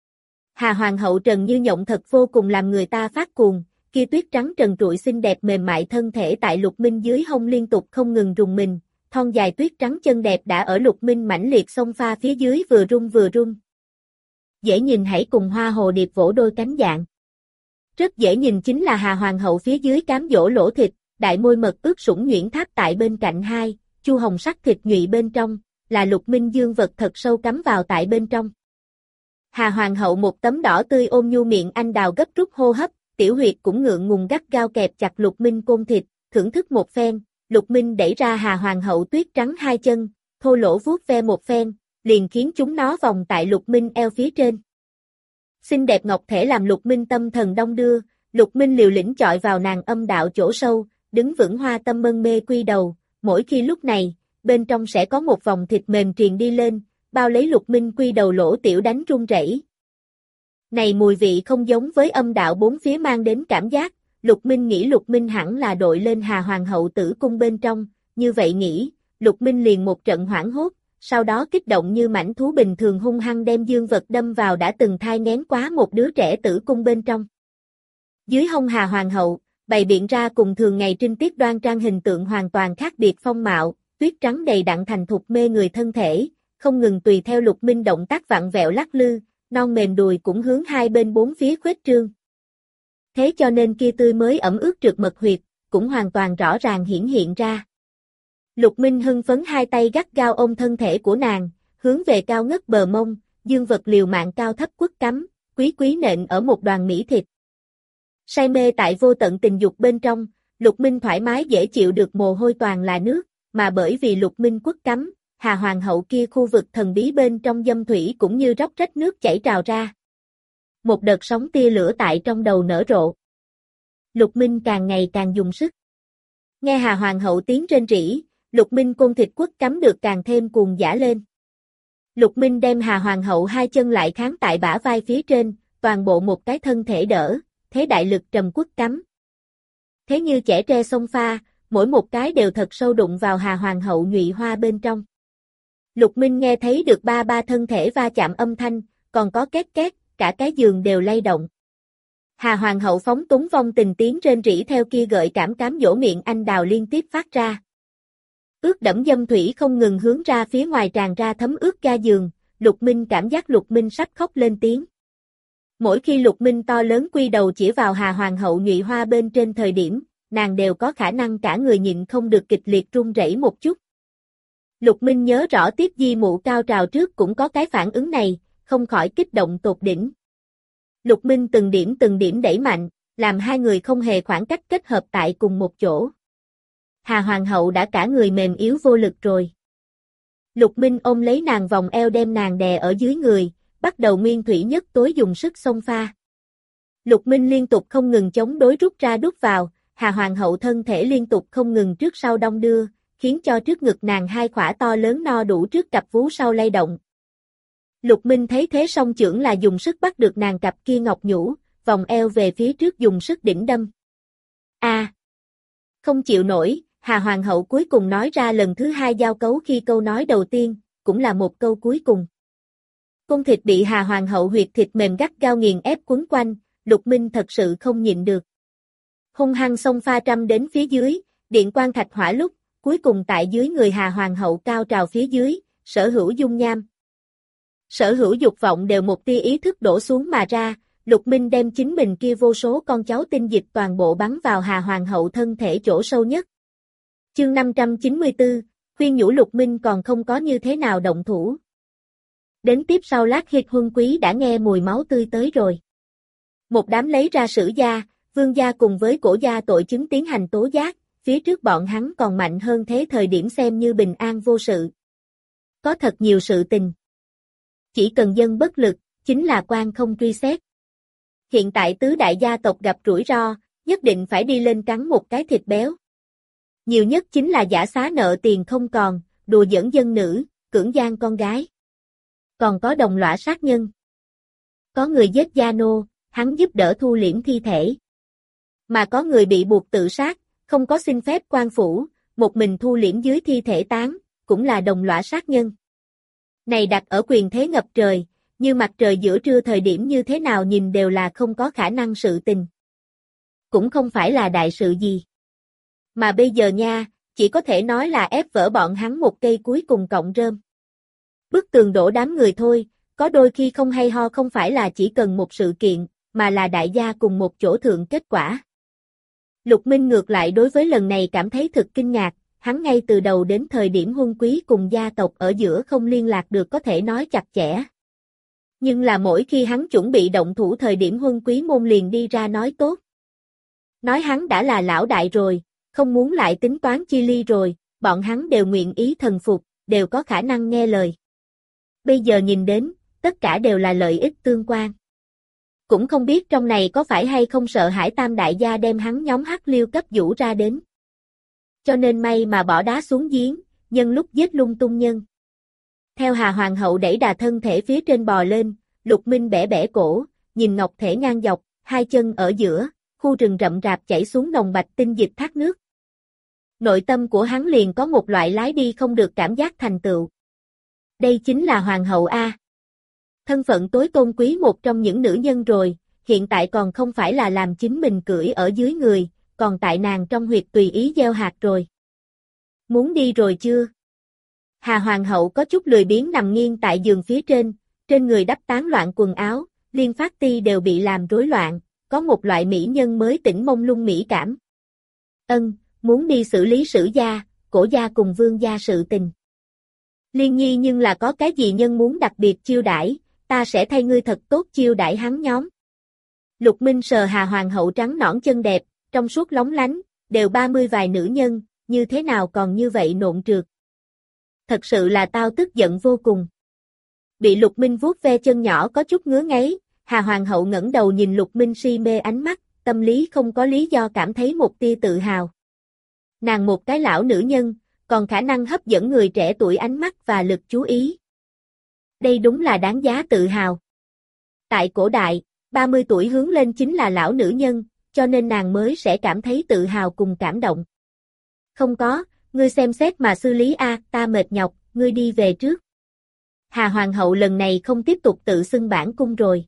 Hà Hoàng hậu trần như nhộng thật vô cùng làm người ta phát cuồng, kia tuyết trắng trần trụi xinh đẹp mềm mại thân thể tại Lục Minh dưới hông liên tục không ngừng rùng mình, thon dài tuyết trắng chân đẹp đã ở Lục Minh mãnh liệt xông pha phía dưới vừa rung vừa rung. Dễ nhìn hãy cùng hoa hồ điệp vỗ đôi cánh dạng. Rất dễ nhìn chính là Hà Hoàng hậu phía dưới cám dỗ lỗ thịt, đại môi mật ướt sũng nhuyễn tháp tại bên cạnh hai, chu hồng sắc thịt nhụy bên trong, là Lục Minh dương vật thật sâu cắm vào tại bên trong. Hà Hoàng hậu một tấm đỏ tươi ôm nhu miệng anh đào gấp rút hô hấp, tiểu huyệt cũng ngượng ngùng gắt gao kẹp chặt Lục Minh côn thịt, thưởng thức một phen, Lục Minh đẩy ra Hà Hoàng hậu tuyết trắng hai chân, thô lỗ vuốt ve một phen, liền khiến chúng nó vòng tại Lục Minh eo phía trên. Xinh đẹp ngọc thể làm Lục Minh tâm thần đong đưa, Lục Minh liều lĩnh chọi vào nàng âm đạo chỗ sâu, đứng vững hoa tâm mân mê quy đầu, mỗi khi lúc này, bên trong sẽ có một vòng thịt mềm truyền đi lên, bao lấy Lục Minh quy đầu lỗ tiểu đánh run rẩy. Này mùi vị không giống với âm đạo bốn phía mang đến cảm giác, Lục Minh nghĩ Lục Minh hẳn là đội lên Hà Hoàng hậu tử cung bên trong, như vậy nghĩ, Lục Minh liền một trận hoảng hốt, sau đó kích động như mãnh thú bình thường hung hăng đem dương vật đâm vào đã từng thai nghén quá một đứa trẻ tử cung bên trong. Dưới hông Hà Hoàng hậu, bày biện ra cùng thường ngày trinh tiết đoan trang hình tượng hoàn toàn khác biệt phong mạo, tuyết trắng đầy đặn thành thục mê người thân thể, không ngừng tùy theo Lục Minh động tác vặn vẹo lắc lư, non mềm đùi cũng hướng hai bên bốn phía khuếch trương. Thế cho nên kia tươi mới ẩm ướt trượt mật huyệt, cũng hoàn toàn rõ ràng hiển hiện ra. Lục Minh hưng phấn hai tay gắt gao ôm thân thể của nàng, hướng về cao ngất bờ mông, dương vật liều mạng cao thấp quất cắm, quý quý nện ở một đoàn mỹ thịt. Say mê tại vô tận tình dục bên trong, Lục Minh thoải mái dễ chịu được mồ hôi toàn là nước, mà bởi vì Lục Minh quất cắm, Hà Hoàng hậu kia khu vực thần bí bên trong dâm thủy cũng như róc rách nước chảy trào ra. Một đợt sóng tia lửa tại trong đầu nở rộ. Lục Minh càng ngày càng dùng sức. Nghe Hà Hoàng hậu tiếng rên rỉ, Lục Minh côn thịt quất cắm được càng thêm cuồng dã lên. Lục Minh đem Hà Hoàng hậu hai chân lại kháng tại bả vai phía trên, toàn bộ một cái thân thể đỡ, thế đại lực trầm quất cắm. Thế như chẻ tre sông pha, mỗi một cái đều thật sâu đụng vào Hà Hoàng hậu nhụy hoa bên trong. Lục Minh nghe thấy được ba ba thân thể va chạm âm thanh, còn có két két, cả cái giường đều lay động. Hà Hoàng hậu phóng túng vong tình tiếng rên rỉ theo kia gợi cảm cám dỗ miệng anh đào liên tiếp phát ra. Ướt đẫm dâm thủy không ngừng hướng ra phía ngoài tràn ra thấm ướt ga giường, Lục Minh cảm giác Lục Minh sắp khóc lên tiếng. Mỗi khi Lục Minh to lớn quy đầu chỉ vào Hà Hoàng hậu nhụy hoa bên trên thời điểm, nàng đều có khả năng cả người nhịn không được kịch liệt run rẩy một chút. Lục Minh nhớ rõ tiếp di mụ cao trào trước cũng có cái phản ứng này, không khỏi kích động tột đỉnh. Lục Minh từng điểm đẩy mạnh, làm hai người không hề khoảng cách kết hợp tại cùng một chỗ. Hà Hoàng hậu đã cả người mềm yếu vô lực rồi. Lục Minh ôm lấy nàng vòng eo đem nàng đè ở dưới người, bắt đầu nguyên thủy nhất tối dùng sức xông pha. Lục Minh liên tục không ngừng chống đối rút ra đút vào, Hà Hoàng hậu thân thể liên tục không ngừng trước sau đong đưa, khiến cho trước ngực nàng hai khỏa to lớn no đủ trước cặp vú sau lay động. Lục Minh thấy thế song chưởng là dùng sức bắt được nàng cặp kia ngọc nhũ, vòng eo về phía trước dùng sức đỉnh đâm. Không chịu nổi, Hà Hoàng hậu cuối cùng nói ra lần thứ hai giao cấu khi câu nói đầu tiên, cũng là một câu cuối cùng. Cung thịt bị Hà Hoàng hậu huyệt thịt mềm gắt gao nghiền ép quấn quanh, Lục Minh thật sự không nhịn được. hung hăng xông pha trăm đến phía dưới, điện quang thạch hỏa lúc, cuối cùng tại dưới người Hà Hoàng hậu cao trào phía dưới, sở hữu dung nham. Sở hữu dục vọng đều một tia ý thức đổ xuống mà ra, Lục Minh đem chính mình kia vô số con cháu tinh dịch toàn bộ bắn vào Hà Hoàng hậu thân thể chỗ sâu nhất. Chương 594, khuyên nhủ Lục Minh còn không có như thế nào động thủ. Đến tiếp sau lát Hiệt Huân Quý đã nghe mùi máu tươi tới rồi. Một đám lấy ra Sử gia, Vương gia cùng với Cổ gia tội chứng tiến hành tố giác, phía trước bọn hắn còn mạnh hơn thế thời điểm xem như bình an vô sự. Có thật nhiều sự tình. Chỉ cần dân bất lực, chính là quan không truy xét. Hiện tại tứ đại gia tộc gặp rủi ro, nhất định phải đi lên cắn một cái thịt béo. Nhiều nhất chính là giả xá nợ tiền không còn, đùa giỡn dân nữ, cưỡng gian con gái. Còn có đồng lõa sát nhân. Có người giết gia nô, hắn giúp đỡ thu liễm thi thể. Mà có người bị buộc tự sát, không có xin phép quan phủ, một mình thu liễm dưới thi thể táng, cũng là đồng lõa sát nhân. Này đặt ở quyền thế ngập trời, như mặt trời giữa trưa thời điểm như thế nào nhìn đều là không có khả năng sự tình. Cũng không phải là đại sự gì. Mà bây giờ nha, chỉ có thể nói là ép vỡ bọn hắn một cây cuối cùng cọng rơm. Bức tường đổ đám người thôi, có đôi khi không hay ho không phải là chỉ cần một sự kiện, mà là đại gia cùng một chỗ thượng kết quả. Lục Minh ngược lại đối với lần này cảm thấy thực kinh ngạc, hắn ngay từ đầu đến thời điểm Huân Quý cùng gia tộc ở giữa không liên lạc được có thể nói chặt chẽ. Nhưng là mỗi khi hắn chuẩn bị động thủ thời điểm Huân Quý môn liền đi ra nói tốt. Nói hắn đã là lão đại rồi, không muốn lại tính toán chi ly rồi, bọn hắn đều nguyện ý thần phục, đều có khả năng nghe lời. Bây giờ nhìn đến, tất cả đều là lợi ích tương quan. Cũng không biết trong này có phải hay không sợ hãi tam đại gia đem hắn nhóm hắc liêu cấp vũ ra đến. Cho nên may mà bỏ đá xuống giếng, nhân lúc giết lung tung nhân. Theo Hà Hoàng hậu đẩy đà thân thể phía trên bò lên, Lục Minh bẻ bẻ cổ, nhìn ngọc thể ngang dọc, hai chân ở giữa, khu rừng rậm rạp chảy xuống nồng bạch tinh dịch thác nước. Nội tâm của hắn liền có một loại lái đi không được cảm giác thành tựu. Đây chính là Hoàng hậu A. Thân phận tối tôn quý một trong những nữ nhân rồi, hiện tại còn không phải là làm chính mình cưỡi ở dưới người, còn tại nàng trong huyệt tùy ý gieo hạt rồi. Muốn đi rồi chưa? Hà Hoàng hậu có chút lười biếng nằm nghiêng tại giường phía trên người đắp tán loạn quần áo, liên phát ti đều bị làm rối loạn, có một loại mỹ nhân mới tỉnh mông lung mỹ cảm. Muốn đi xử lý Sử gia, Cổ gia cùng Vương gia sự tình. Liên Nhi nhưng là có cái gì nhân muốn đặc biệt chiêu đãi, ta sẽ thay ngươi thật tốt chiêu đãi hắn nhóm. Lục Minh sờ Hà Hoàng hậu trắng nõn chân đẹp, trong suốt lóng lánh, đều 30 vài nữ nhân, như thế nào còn như vậy nộn trượt. Thật sự là tao tức giận vô cùng. Bị Lục Minh vuốt ve chân nhỏ có chút ngứa ngáy, Hà Hoàng hậu ngẩng đầu nhìn Lục Minh si mê ánh mắt, tâm lý không có lý do cảm thấy một tia tự hào. Nàng một cái lão nữ nhân, còn khả năng hấp dẫn người trẻ tuổi ánh mắt và lực chú ý. Đây đúng là đáng giá tự hào. Tại cổ đại, 30 tuổi hướng lên chính là lão nữ nhân, cho nên nàng mới sẽ cảm thấy tự hào cùng cảm động. Không có, ngươi xem xét mà xử lý a, ta mệt nhọc, ngươi đi về trước. Hà Hoàng hậu lần này không tiếp tục tự xưng bản cung rồi.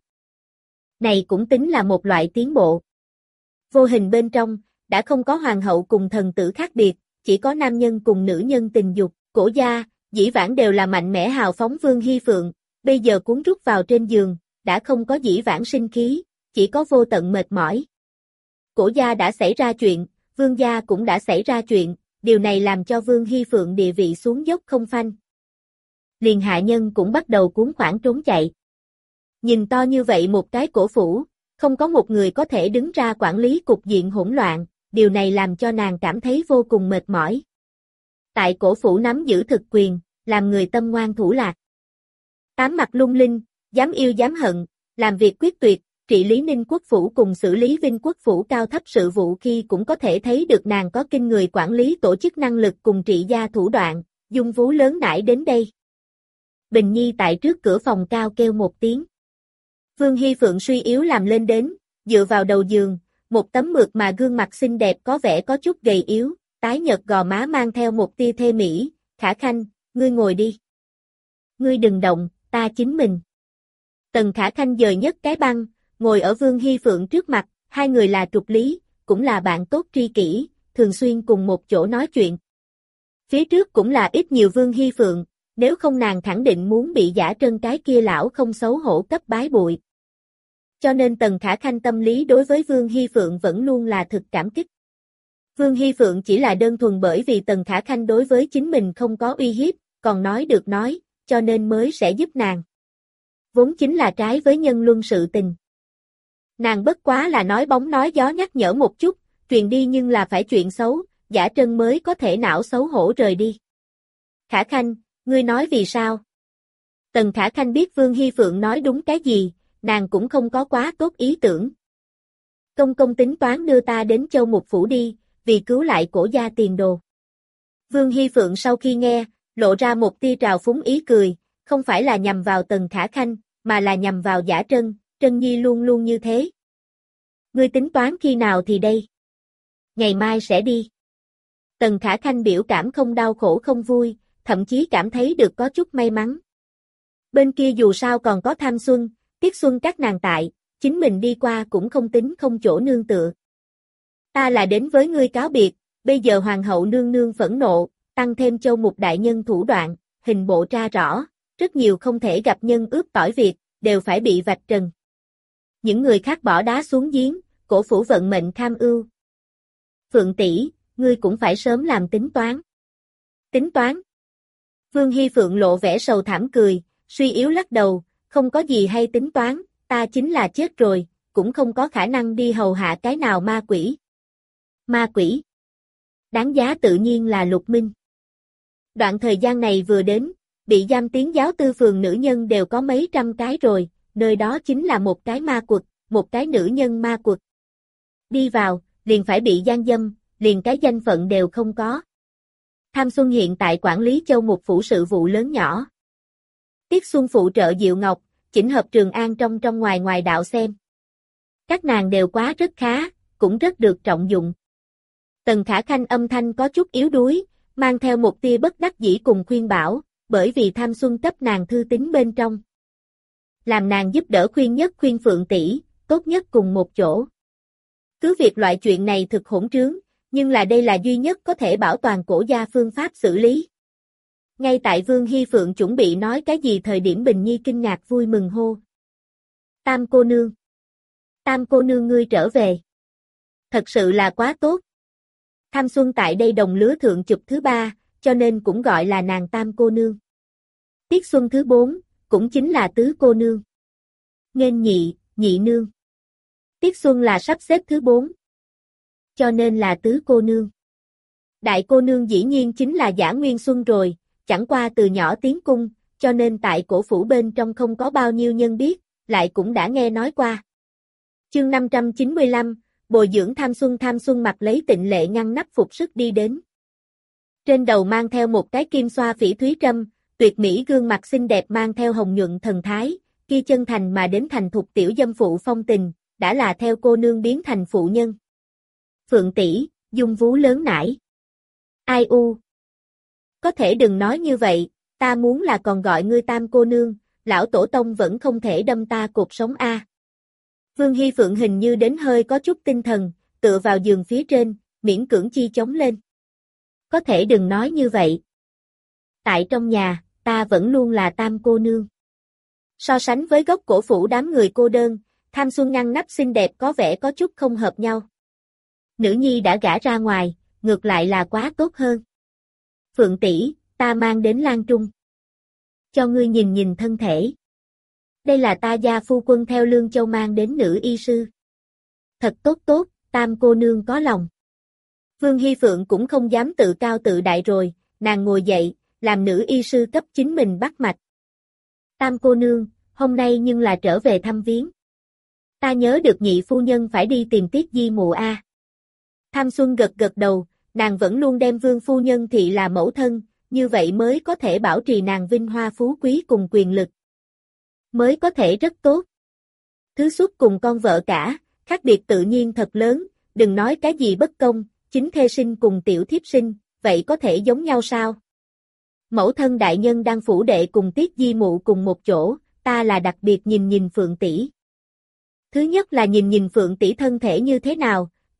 Này cũng tính là một loại tiến bộ. Vô hình bên trong, đã không có hoàng hậu cùng thần tử khác biệt, chỉ có nam nhân cùng nữ nhân tình dục, Cổ gia, dĩ vãng đều là mạnh mẽ hào phóng Vương Hi Phượng, bây giờ cuốn rút vào trên giường, đã không có dĩ vãng sinh khí, chỉ có vô tận mệt mỏi. Cổ gia đã xảy ra chuyện, Vương gia cũng đã xảy ra chuyện, điều này làm cho Vương Hi Phượng địa vị xuống dốc không phanh. Liền hạ nhân cũng bắt đầu cuống quảng trốn chạy. Nhìn to như vậy một cái cổ phủ, không có một người có thể đứng ra quản lý cục diện hỗn loạn, điều này làm cho nàng cảm thấy vô cùng mệt mỏi. Tại cổ phủ nắm giữ thực quyền, làm người tâm ngoan thủ lạc. Tám mặt lung linh, dám yêu dám hận, làm việc quyết tuyệt, trị lý Ninh quốc phủ cùng xử lý Vinh quốc phủ cao thấp sự vụ khi cũng có thể thấy được nàng có kinh người quản lý tổ chức năng lực cùng trị gia thủ đoạn, dung vú lớn nải đến đây. Bình Nhi tại trước cửa phòng cao kêu một tiếng. Vương Hi Phượng suy yếu làm lên đến, dựa vào đầu giường, một tấm mượt mà gương mặt xinh đẹp có vẻ có chút gầy yếu, tái nhợt gò má mang theo một tia thê mỹ, Khả Khanh, ngươi ngồi đi. Ngươi đừng động, ta chính mình. Tần Khả Khanh dời nhấc cái băng, ngồi ở Vương Hi Phượng trước mặt, hai người là Trục Lý, cũng là bạn tốt tri kỷ, thường xuyên cùng một chỗ nói chuyện. Phía trước cũng là ít nhiều Vương Hy Phượng, nếu không nàng khẳng định muốn bị Giả Trân cái kia lão không xấu hổ cấp bái bụi. Cho nên Tần Khả Khanh tâm lý đối với Vương Hy Phượng vẫn luôn là thực cảm kích. Vương Hy Phượng chỉ là đơn thuần bởi vì Tần Khả Khanh đối với chính mình không có uy hiếp, còn nói được nói, cho nên mới sẽ giúp nàng. Vốn chính là trái với nhân luân sự tình. Nàng bất quá là nói bóng nói gió nhắc nhở một chút, truyền đi nhưng là phải chuyện xấu, Giả Trân mới có thể não xấu hổ rời đi. Khả Khanh, ngươi nói vì sao? Tần Khả Khanh biết Vương Hy Phượng nói đúng cái gì, nàng cũng không có quá tốt ý tưởng. Công công tính toán đưa ta đến Châu Mục Phủ đi, vì cứu lại Cổ gia tiền đồ. Vương Hy Phượng sau khi nghe, lộ ra một tia trào phúng ý cười, không phải là nhằm vào Tần Khả Khanh, mà là nhằm vào Giả Trân, Trân Nhi luôn luôn như thế. Ngươi tính toán khi nào thì đây? Ngày mai sẽ đi. Tần Khả Khanh biểu cảm không đau khổ không vui, thậm chí cảm thấy được có chút may mắn. Bên kia dù sao còn có Tham Xuân, Tiết Xuân các nàng tại, chính mình đi qua cũng không tính không chỗ nương tựa. Ta là đến với ngươi cáo biệt, bây giờ hoàng hậu nương nương phẫn nộ, tăng thêm Châu Mục đại nhân thủ đoạn, hình bộ tra rõ, rất nhiều không thể gặp nhân ướp tỏi việc, đều phải bị vạch trần. Những người khác bỏ đá xuống giếng, cổ phủ vận mệnh tham ưu. Phượng tỷ, ngươi cũng phải sớm làm tính toán. Tính toán? Vương Hy Phượng lộ vẻ sầu thảm cười, suy yếu lắc đầu, không có gì hay tính toán, ta chính là chết rồi, cũng không có khả năng đi hầu hạ cái nào ma quỷ. Ma quỷ? Đáng giá tự nhiên là Lục Minh. Đoạn thời gian này vừa đến, bị giam tiến giáo tư phường nữ nhân đều có mấy trăm cái rồi, nơi đó chính là một cái ma quật, một cái nữ nhân ma quật. Đi vào, liền phải bị gian dâm, liền cái danh phận đều không có. Tham Xuân hiện tại quản lý Châu Mục Phủ sự vụ lớn nhỏ. Tiết Xuân phụ trợ Diệu Ngọc, chỉnh hợp Trường An trong ngoài ngoài đạo xem. Các nàng đều quá rất khá, cũng rất được trọng dụng. Tần Khả Khanh âm thanh có chút yếu đuối, mang theo một tia bất đắc dĩ cùng khuyên bảo, bởi vì Tham Xuân cấp nàng thư tín bên trong. Làm nàng giúp đỡ khuyên Phượng tỷ, tốt nhất cùng một chỗ. Cứ việc loại chuyện này thực hỗn trướng, nhưng là đây là duy nhất có thể bảo toàn Cổ gia phương pháp xử lý. Ngay tại Vương Hy Phượng chuẩn bị nói cái gì thời điểm Bình Nhi kinh ngạc vui mừng hô. Tam cô nương ngươi trở về. Thật sự là quá tốt. Tham Xuân tại đây đồng lứa thượng chụp thứ 3, cho nên cũng gọi là nàng Tam cô nương. Tiết Xuân thứ 4, cũng chính là tứ cô nương. Nghênh nhị nương. Tiết Xuân là sắp xếp thứ 4. Cho nên là tứ cô nương. Đại cô nương dĩ nhiên chính là Giả Nguyên Xuân rồi, chẳng qua từ nhỏ tiến cung, cho nên tại cổ phủ bên trong không có bao nhiêu nhân biết, lại cũng đã nghe nói qua. Chương 595, bồi dưỡng Tham Xuân mặc lấy tịnh lệ ngăn nắp phục sức đi đến. Trên đầu mang theo một cái kim xoa phỉ thúy trâm, tuyệt mỹ gương mặt xinh đẹp mang theo hồng nhuận thần thái, kia chân thành mà đến thành thục tiểu dâm phụ phong tình, đã là theo cô nương biến thành phụ nhân. Phượng tỷ, dung vú lớn nải. Ai u? Có thể đừng nói như vậy, ta muốn là còn gọi ngươi Tam cô nương, lão tổ tông vẫn không thể đâm ta cột sống a. Vương Hy Phượng hình như đến hơi có chút tinh thần, tựa vào giường phía trên, miễn cưỡng chi chống lên. Có thể đừng nói như vậy. Tại trong nhà, ta vẫn luôn là Tam cô nương. So sánh với gốc cổ phủ đám người cô đơn, Tham Xuân ngăn nắp xinh đẹp có vẻ có chút không hợp nhau. Nữ nhi đã gả ra ngoài, ngược lại là quá tốt hơn. Phượng tỷ, ta mang đến Lan Trung. Cho ngươi nhìn nhìn thân thể. Đây là ta gia phu quân theo Lương Châu mang đến nữ y sư. Thật tốt, Tam cô nương có lòng. Vương Hy Phượng cũng không dám tự cao tự đại rồi, nàng ngồi dậy, làm nữ y sư cấp chính mình bắt mạch. Tam cô nương, hôm nay nhưng là trở về thăm viếng. Ta nhớ được nhị phu nhân phải đi tìm Tiết Di mụ a. Tham Xuân gật đầu, nàng vẫn luôn đem Vương phu nhân thị là mẫu thân, như vậy mới có thể bảo trì nàng vinh hoa phú quý cùng quyền lực. Mới có thể rất tốt. Thứ xuất cùng con vợ cả, khác biệt tự nhiên thật lớn, đừng nói cái gì bất công, chính thê sinh cùng tiểu thiếp sinh, vậy có thể giống nhau sao? Mẫu thân đại nhân đang phủ đệ cùng Tiết Di mụ cùng một chỗ, ta là đặc biệt nhìn Phượng tỷ. Thứ nhất là nhìn Phượng tỷ thân thể như thế nào,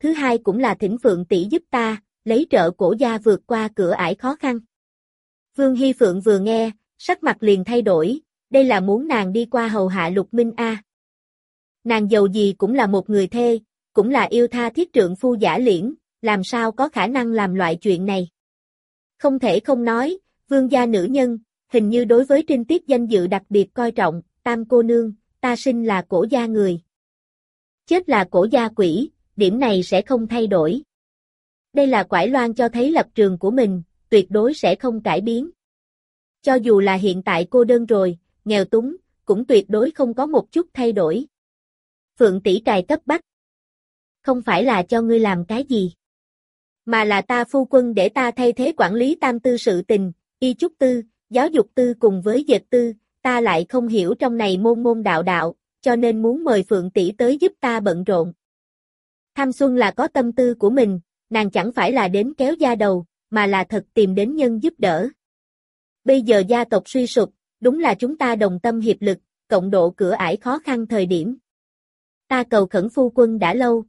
thứ hai cũng là thỉnh Phượng tỷ giúp ta, lấy trợ cổ gia vượt qua cửa ải khó khăn. Vương Hy Phượng vừa nghe, sắc mặt liền thay đổi, đây là muốn nàng đi qua hầu hạ Lục Minh a. Nàng dầu gì cũng là một người thê, cũng là yêu tha thiết trượng phu giả liễn, làm sao có khả năng làm loại chuyện này. Không thể không nói, Vương gia nữ nhân, hình như đối với trinh tiết danh dự đặc biệt coi trọng, Tam cô nương, ta sinh là cổ gia người. Chết là cổ gia quỷ, điểm này sẽ không thay đổi. Đây là quải loan cho thấy lập trường của mình, tuyệt đối sẽ không cải biến. Cho dù là hiện tại cô đơn rồi, nghèo túng, cũng tuyệt đối không có một chút thay đổi. Phượng tỷ trài cấp bách. Không phải là cho ngươi làm cái gì, mà là ta phu quân để ta thay thế quản lý tam tư sự tình, y chúc tư, giáo dục tư cùng với dệt tư, ta lại không hiểu trong này môn môn đạo đạo, cho nên muốn mời Phượng tỷ tới giúp ta bận rộn. Tham Xuân là có tâm tư của mình, nàng chẳng phải là đến kéo da đầu, mà là thật tìm đến nhân giúp đỡ. Bây giờ gia tộc suy sụp, đúng là chúng ta đồng tâm hiệp lực, cộng độ cửa ải khó khăn thời điểm. Ta cầu khẩn phu quân đã lâu.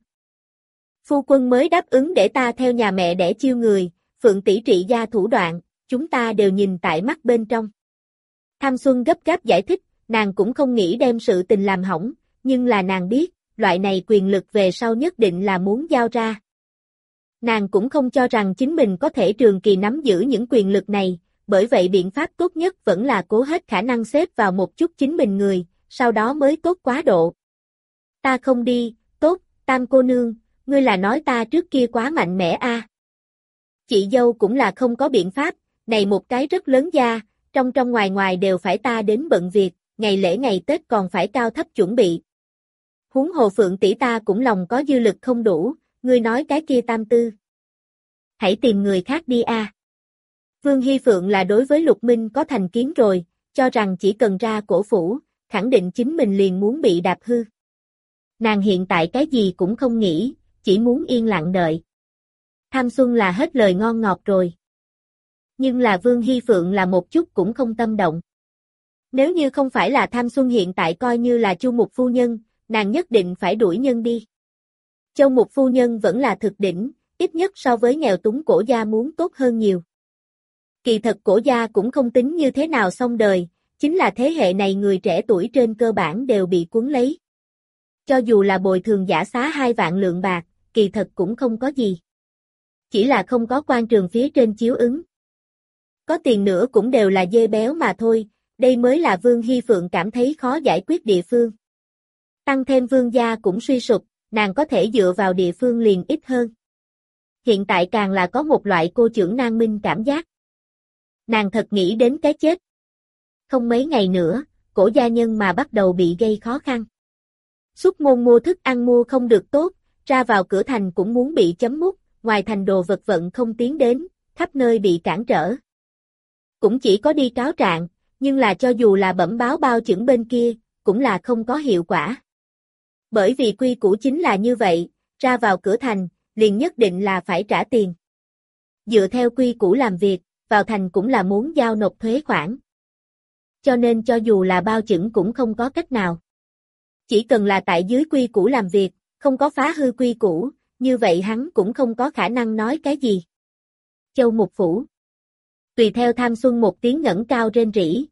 Phu quân mới đáp ứng để ta theo nhà mẹ đẻ chiêu người, Phượng tỷ trị gia thủ đoạn, chúng ta đều nhìn tại mắt bên trong. Tham Xuân gấp gáp giải thích, nàng cũng không nghĩ đem sự tình làm hỏng, nhưng là nàng biết, loại này quyền lực về sau nhất định là muốn giao ra. Nàng cũng không cho rằng chính mình có thể trường kỳ nắm giữ những quyền lực này, bởi vậy biện pháp tốt nhất vẫn là cố hết khả năng xếp vào một chút chính mình người, sau đó mới tốt quá độ. Ta không đi, tốt, Tam cô nương, ngươi là nói ta trước kia quá mạnh mẽ a. Chị dâu cũng là không có biện pháp, này một cái rất lớn gia, trong ngoài ngoài đều phải ta đến bận việc, ngày lễ ngày Tết còn phải cao thấp chuẩn bị. Huống hồ Phượng tỷ ta cũng lòng có dư lực không đủ, ngươi nói cái kia tam tư. Hãy tìm người khác đi a. Vương Hy Phượng là đối với Lục Minh có thành kiến rồi, cho rằng chỉ cần ra cổ phủ, khẳng định chính mình liền muốn bị đạp hư. Nàng hiện tại cái gì cũng không nghĩ, chỉ muốn yên lặng đợi. Tham Xuân là hết lời ngon ngọt rồi. Nhưng là Vương Hy Phượng là một chút cũng không tâm động. Nếu như không phải là Tham Xuân hiện tại coi như là Chu Mục phu nhân, nàng nhất định phải đuổi nhân đi. Châu Mục phu nhân vẫn là thực đỉnh, ít nhất so với nghèo túng cổ gia muốn tốt hơn nhiều. Kỳ thật cổ gia cũng không tính như thế nào xong đời, chính là thế hệ này người trẻ tuổi trên cơ bản đều bị cuốn lấy. Cho dù là bồi thường giả xá 2 vạn lượng bạc, kỳ thật cũng không có gì. Chỉ là không có quan trường phía trên chiếu ứng. Có tiền nữa cũng đều là dê béo mà thôi, đây mới là Vương Hy Phượng cảm thấy khó giải quyết địa phương. Tăng thêm Vương gia cũng suy sụp, nàng có thể dựa vào địa phương liền ít hơn. Hiện tại càng là có một loại cô trưởng nan minh cảm giác. Nàng thật nghĩ đến cái chết. Không mấy ngày nữa, cổ gia nhân mà bắt đầu bị gây khó khăn. Xuất môn mua thức ăn mua không được tốt, ra vào cửa thành cũng muốn bị chấm mút, ngoài thành đồ vật vận không tiến đến, khắp nơi bị cản trở. Cũng chỉ có đi cáo trạng, nhưng là cho dù là bẩm báo bao chững bên kia, cũng là không có hiệu quả. Bởi vì quy củ chính là như vậy, ra vào cửa thành, liền nhất định là phải trả tiền. Dựa theo quy củ làm việc, vào thành cũng là muốn giao nộp thuế khoản. Cho nên cho dù là bao chững cũng không có cách nào. Chỉ cần là tại dưới quy củ làm việc, không có phá hư quy củ, như vậy hắn cũng không có khả năng nói cái gì. Châu Mục phủ. Tùy theo Tham Xuân một tiếng ngẩng cao rên rỉ.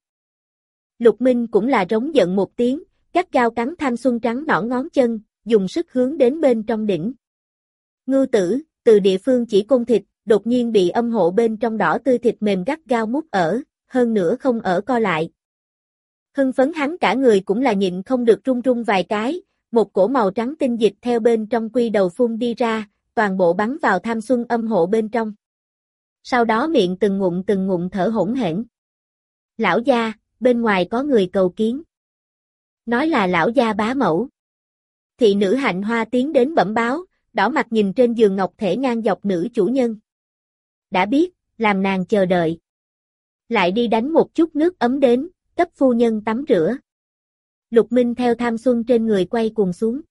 Lục Minh cũng là rống giận một tiếng, gắt gao cắn Tham Xuân trắng nõn ngón chân, dùng sức hướng đến bên trong đỉnh. Ngưu tử, từ địa phương chỉ côn thịt, đột nhiên bị âm hộ bên trong đỏ tươi thịt mềm gắt gao mút ở, hơn nữa không ở co lại. Hưng phấn hắn cả người cũng là nhịn không được run run vài cái, một cổ màu trắng tinh dịch theo bên trong quy đầu phun đi ra, toàn bộ bắn vào Tham Xuân âm hộ bên trong. Sau đó miệng từng ngụm thở hổn hển. Lão gia, bên ngoài có người cầu kiến. Nói là lão gia bá mẫu. Thị nữ Hạnh Hoa tiến đến bẩm báo, đỏ mặt nhìn trên giường ngọc thể ngang dọc nữ chủ nhân. Đã biết, làm nàng chờ đợi. Lại đi đánh một chút nước ấm đến, cấp phu nhân tắm rửa. Lục Minh theo Tham Xuân trên người quay cuồng xuống.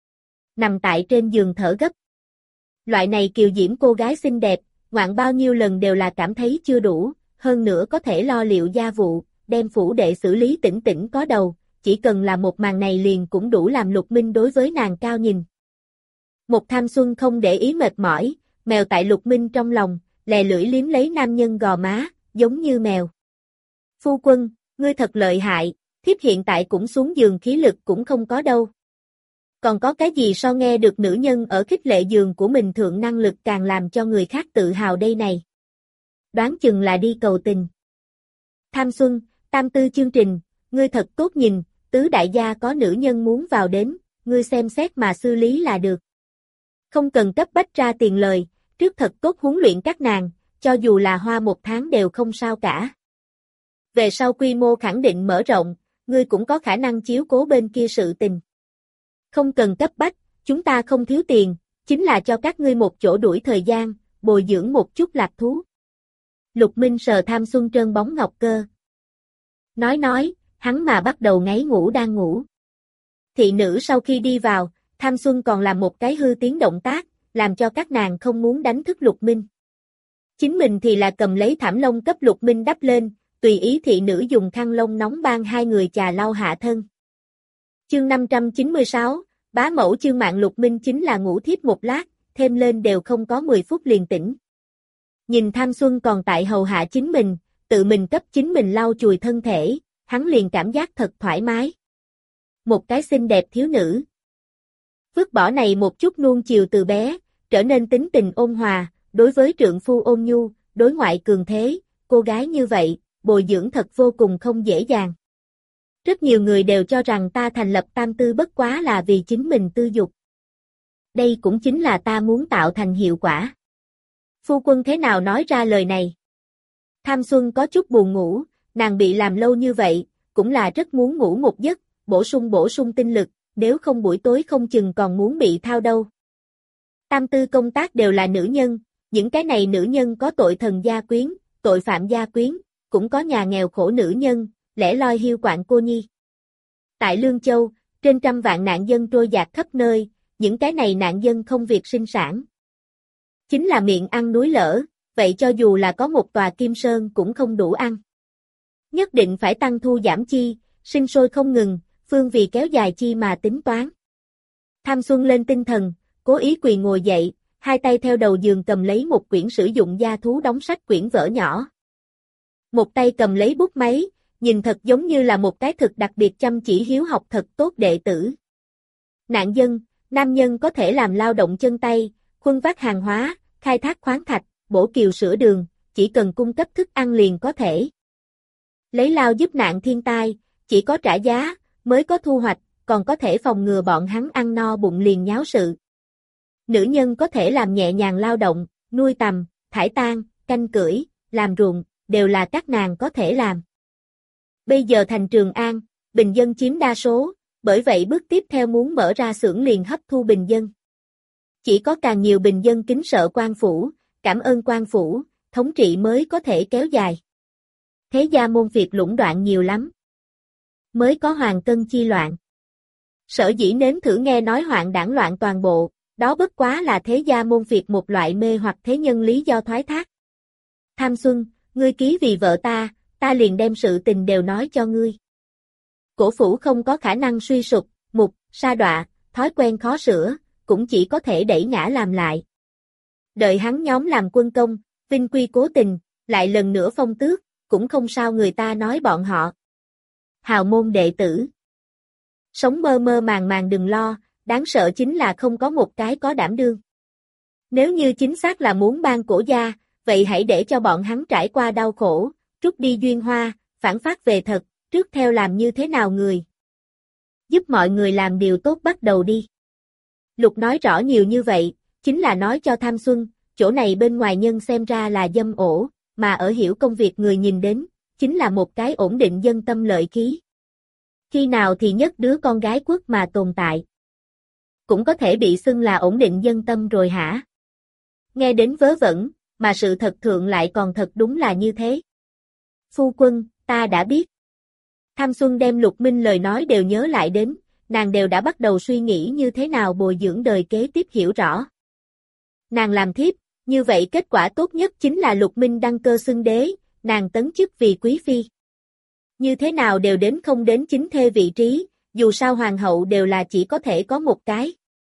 Nằm tại trên giường thở gấp. Loại này kiều diễm cô gái xinh đẹp, ngoạn bao nhiêu lần đều là cảm thấy chưa đủ, hơn nữa có thể lo liệu gia vụ, đem phủ đệ xử lý tỉnh tỉnh có đầu, chỉ cần là một màn này liền cũng đủ làm Lục Minh đối với nàng cao nhìn. Một Tham Xuân không để ý mệt mỏi, mèo tại Lục Minh trong lòng, lè lưỡi liếm lấy nam nhân gò má, giống như mèo. Phu quân, ngươi thật lợi hại, thiếp hiện tại cũng xuống giường khí lực cũng không có đâu. Còn có cái gì so nghe được nữ nhân ở khích lệ giường của mình thượng năng lực càng làm cho người khác tự hào đây này. Đoán chừng là đi cầu tình. Tham Xuân, tam tư chương trình, ngươi thật tốt nhìn, tứ đại gia có nữ nhân muốn vào đến, ngươi xem xét mà xử lý là được. Không cần cấp bách ra tiền lời, trước thật tốt huấn luyện các nàng, cho dù là hoa 1 tháng đều không sao cả. Về sau quy mô khẳng định mở rộng, ngươi cũng có khả năng chiếu cố bên kia sự tình. Không cần cấp bách, chúng ta không thiếu tiền, chính là cho các ngươi một chỗ đuổi thời gian, bồi dưỡng một chút lạc thú. Lục Minh sờ Tham Xuân trơn bóng ngọc cơ. Nói, hắn mà bắt đầu ngáy ngủ đang ngủ. Thị nữ sau khi đi vào, Tham Xuân còn làm một cái hư tiếng động tác, làm cho các nàng không muốn đánh thức Lục Minh. Chính mình thì là cầm lấy thảm lông cấp Lục Minh đắp lên, tùy ý thị nữ dùng khăn lông nóng ban hai người chà lau hạ thân. Chương 596, bá mẫu chương mạng Lục Minh chính là ngủ thiếp một lát, thêm lên đều không có 10 phút liền tỉnh. Nhìn Tham Xuân còn tại hầu hạ chính mình, tự mình cấp chính mình lau chùi thân thể, hắn liền cảm giác thật thoải mái. Một cái xinh đẹp thiếu nữ. Vứt bỏ này một chút nuông chiều từ bé, trở nên tính tình ôn hòa, đối với trượng phu ôn nhu, đối ngoại cường thế, cô gái như vậy, bồi dưỡng thật vô cùng không dễ dàng. Rất nhiều người đều cho rằng ta thành lập tam tư bất quá là vì chính mình tư dục. Đây cũng chính là ta muốn tạo thành hiệu quả. Phu quân thế nào nói ra lời này? Tham Xuân có chút buồn ngủ, nàng bị làm lâu như vậy, cũng là rất muốn ngủ một giấc, bổ sung tinh lực, nếu không buổi tối không chừng còn muốn bị thao đâu. Tam tư công tác đều là nữ nhân, những cái này nữ nhân có tội thần gia quyến, tội phạm gia quyến, cũng có nhà nghèo khổ nữ nhân, lẻ loi hiu quạnh cô nhi. Tại Lương Châu, trên 100 vạn nạn dân trôi dạt khắp nơi, những cái này nạn dân không việc sinh sản. Chính là miệng ăn núi lở, vậy cho dù là có một tòa Kim Sơn cũng không đủ ăn. Nhất định phải tăng thu giảm chi, sinh sôi không ngừng, phương vì kéo dài chi mà tính toán. Tham Xuân lên tinh thần, cố ý quỳ ngồi dậy, hai tay theo đầu giường cầm lấy một quyển sử dụng gia thú đóng sách quyển vở nhỏ. Một tay cầm lấy bút máy, nhìn thật giống như là một cái thực đặc biệt chăm chỉ hiếu học thật tốt đệ tử. Nạn dân, nam nhân có thể làm lao động chân tay, khuân vác hàng hóa, khai thác khoáng thạch, bổ kiều sửa đường, chỉ cần cung cấp thức ăn liền có thể. Lấy lao giúp nạn thiên tai, chỉ có trả giá, mới có thu hoạch, còn có thể phòng ngừa bọn hắn ăn no bụng liền nháo sự. Nữ nhân có thể làm nhẹ nhàng lao động, nuôi tầm, thải tang, canh cưỡi, làm ruộng, đều là các nàng có thể làm. Bây giờ thành Trường An, bình dân chiếm đa số, bởi vậy bước tiếp theo muốn mở ra xưởng liền hấp thu bình dân. Chỉ có càng nhiều bình dân kính sợ quan phủ, cảm ơn quan phủ, thống trị mới có thể kéo dài. Thế gia môn việc lũng đoạn nhiều lắm. Mới có hoàng cân chi loạn. Sở dĩ nếm thử nghe nói hoạn đảng loạn toàn bộ, đó bất quá là thế gia môn việc một loại mê hoặc thế nhân lý do thoái thác. Tham Xuân, ngươi ký vì vợ ta liền đem sự tình đều nói cho ngươi. Cổ phủ không có khả năng suy sụp, mục, sa đọa, thói quen khó sửa, cũng chỉ có thể đẩy ngã làm lại. Đợi hắn nhóm làm quân công, vinh quy cố tình, lại lần nữa phong tước, cũng không sao người ta nói bọn họ. Hào môn đệ tử. Sống mơ mơ màng đừng lo, đáng sợ chính là không có một cái có đảm đương. Nếu như chính xác là muốn ban cổ gia, vậy hãy để cho bọn hắn trải qua đau khổ, rút đi duyên hoa, phản phát về thật, trước theo làm như thế nào người. Giúp mọi người làm điều tốt bắt đầu đi. Lục nói rõ nhiều như vậy, chính là nói cho Tham Xuân, chỗ này bên ngoài nhân xem ra là dâm ổ, mà ở hiểu công việc người nhìn đến, chính là một cái ổn định dân tâm lợi khí. Khi nào thì nhất đứa con gái quốc mà tồn tại. Cũng có thể bị xưng là ổn định dân tâm rồi hả? Nghe đến vớ vẩn, mà sự thật thượng lại còn thật đúng là như thế. Phu quân, ta đã biết. Tham Xuân đem Lục Minh lời nói đều nhớ lại đến, nàng đều đã bắt đầu suy nghĩ như thế nào bồi dưỡng đời kế tiếp hiểu rõ. Nàng làm thiếp, như vậy kết quả tốt nhất chính là Lục Minh đăng cơ xưng đế, nàng tấn chức vì quý phi. Như thế nào đều đến không đến chính thê vị trí, dù sao hoàng hậu đều là chỉ có thể có một cái.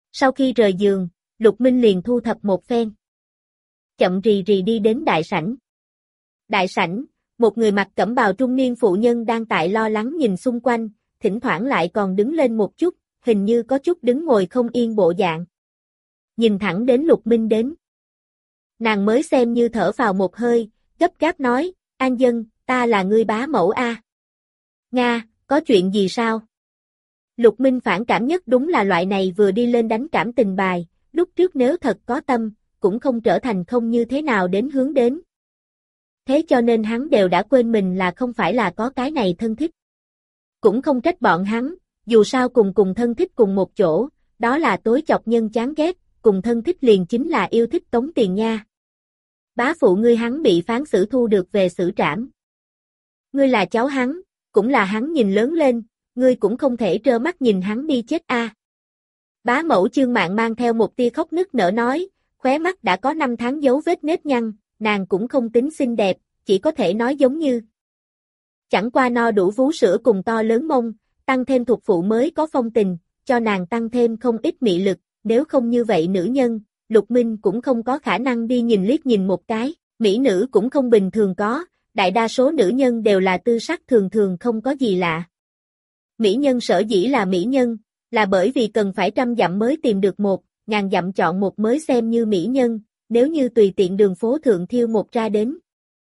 Sau khi rời giường, Lục Minh liền thu thập một phen. Chậm rì rì đi đến đại sảnh. Đại sảnh, một người mặc cẩm bào trung niên phụ nhân đang tại lo lắng nhìn xung quanh, thỉnh thoảng lại còn đứng lên một chút, hình như có chút đứng ngồi không yên bộ dạng. Nhìn thẳng đến Lục Minh đến. Nàng mới xem như thở vào một hơi, gấp gáp nói, An Dân, ta là ngươi bá mẫu a. Nga, có chuyện gì sao? Lục Minh phản cảm nhất đúng là loại này vừa đi lên đánh cảm tình bài, lúc trước nếu thật có tâm, cũng không trở thành không như thế nào đến hướng đến. Thế cho nên hắn đều đã quên mình là không phải là có cái này thân thích. Cũng không trách bọn hắn, dù sao cùng thân thích cùng một chỗ, đó là tối chọc nhân chán ghét, cùng thân thích liền chính là yêu thích tống tiền nha. Bá phụ ngươi hắn bị phán xử thu được về xử trảm. Ngươi là cháu hắn, cũng là hắn nhìn lớn lên, ngươi cũng không thể trơ mắt nhìn hắn đi chết a. Bá mẫu Chương Mạn mang theo một tia khóc nức nở nói, khóe mắt đã có 5 tháng dấu vết nếp nhăn, nàng cũng không tính xinh đẹp, chỉ có thể nói giống như. Chẳng qua no đủ vú sữa cùng to lớn mông, tăng thêm thuộc phụ mới có phong tình, cho nàng tăng thêm không ít mị lực, nếu không như vậy nữ nhân, Lục Minh cũng không có khả năng đi nhìn liếc nhìn một cái, mỹ nữ cũng không bình thường có, đại đa số nữ nhân đều là tư sắc thường thường không có gì lạ. Mỹ nhân sở dĩ là mỹ nhân, là bởi vì cần phải 100 dặm mới tìm được một, 1000 dặm chọn một mới xem như mỹ nhân, nếu như tùy tiện đường phố thượng thiêu một ra đến,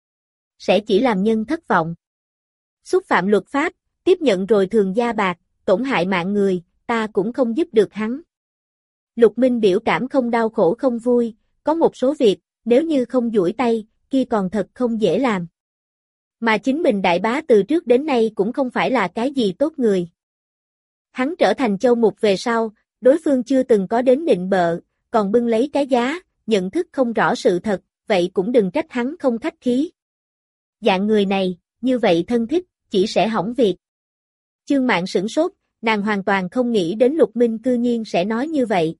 sẽ chỉ làm nhân thất vọng. Xúc phạm luật pháp, tiếp nhận rồi thường gia bạc, tổn hại mạng người, ta cũng không giúp được hắn. Lục Minh biểu cảm không đau khổ không vui, có một số việc, nếu như không duỗi tay, kia còn thật không dễ làm. Mà chính mình đại bá từ trước đến nay cũng không phải là cái gì tốt người. Hắn trở thành châu mục về sau, đối phương chưa từng có đến nịnh bợ, còn bưng lấy cái giá, nhận thức không rõ sự thật, vậy cũng đừng trách hắn không khách khí. Dạng người này, như vậy thân thích, chỉ sẽ hỏng việc. Chương Mạn sửng sốt, nàng hoàn toàn không nghĩ đến Lục Minh cư nhiên sẽ nói như vậy.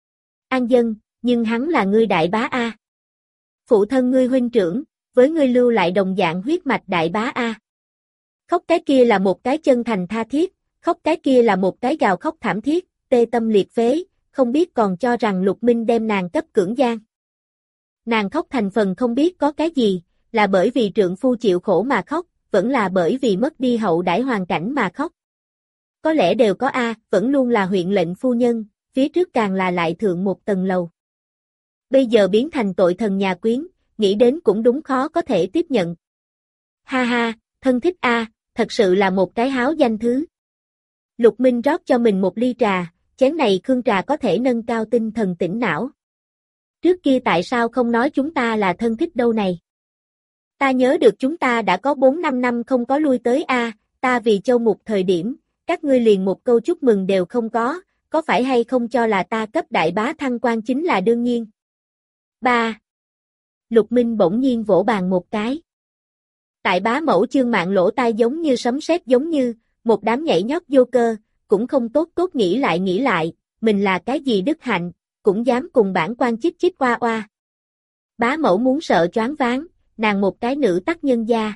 An Dân, nhưng hắn là ngươi đại bá a. Phụ thân ngươi huynh trưởng, với ngươi lưu lại đồng dạng huyết mạch đại bá a. Khóc cái kia là một cái chân thành tha thiết, khóc cái kia là một cái gào khóc thảm thiết, tê tâm liệt phế, không biết còn cho rằng Lục Minh đem nàng cấp cưỡng gian. Nàng khóc thành phần không biết có cái gì, là bởi vì trượng phu chịu khổ mà khóc, vẫn là bởi vì mất đi hậu đãi hoàn cảnh mà khóc. Có lẽ đều có a, vẫn luôn là huyện lệnh phu nhân, phía trước càng là lại thượng một tầng lầu. Bây giờ biến thành tội thần nhà quyến, nghĩ đến cũng đúng khó có thể tiếp nhận. Ha ha, thân thích a, thật sự là một cái háo danh thứ. Lục Minh rót cho mình một ly trà, chén này khương trà có thể nâng cao tinh thần tỉnh não. Trước kia tại sao không nói chúng ta là thân thích đâu này? Ta nhớ được chúng ta đã có 4-5 năm không có lui tới a, ta vì châu mục thời điểm, các ngươi liền một câu chúc mừng đều không có phải hay không cho là ta cấp đại bá thăng quan chính là đương nhiên. 3. Lục Minh bỗng nhiên vỗ bàn một cái. Tại bá mẫu Chương Mạn lỗ tai giống như sấm sét giống như, một đám nhảy nhót vô cơ, cũng không tốt nghĩ lại, mình là cái gì đức hạnh, cũng dám cùng bản quan chích chích oa oa. Bá mẫu muốn sợ choáng váng, nàng một cái nữ tác nhân gia.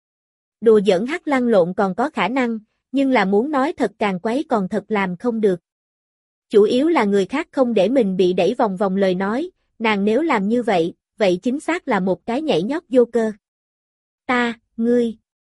Đùa giỡn hắc lăn lộn còn có khả năng, nhưng là muốn nói thật càng quấy còn thật làm không được. Chủ yếu là người khác không để mình bị đẩy vòng vòng lời nói, nàng nếu làm như vậy, vậy chính xác là một cái nhảy nhót vô cơ. Ngươi.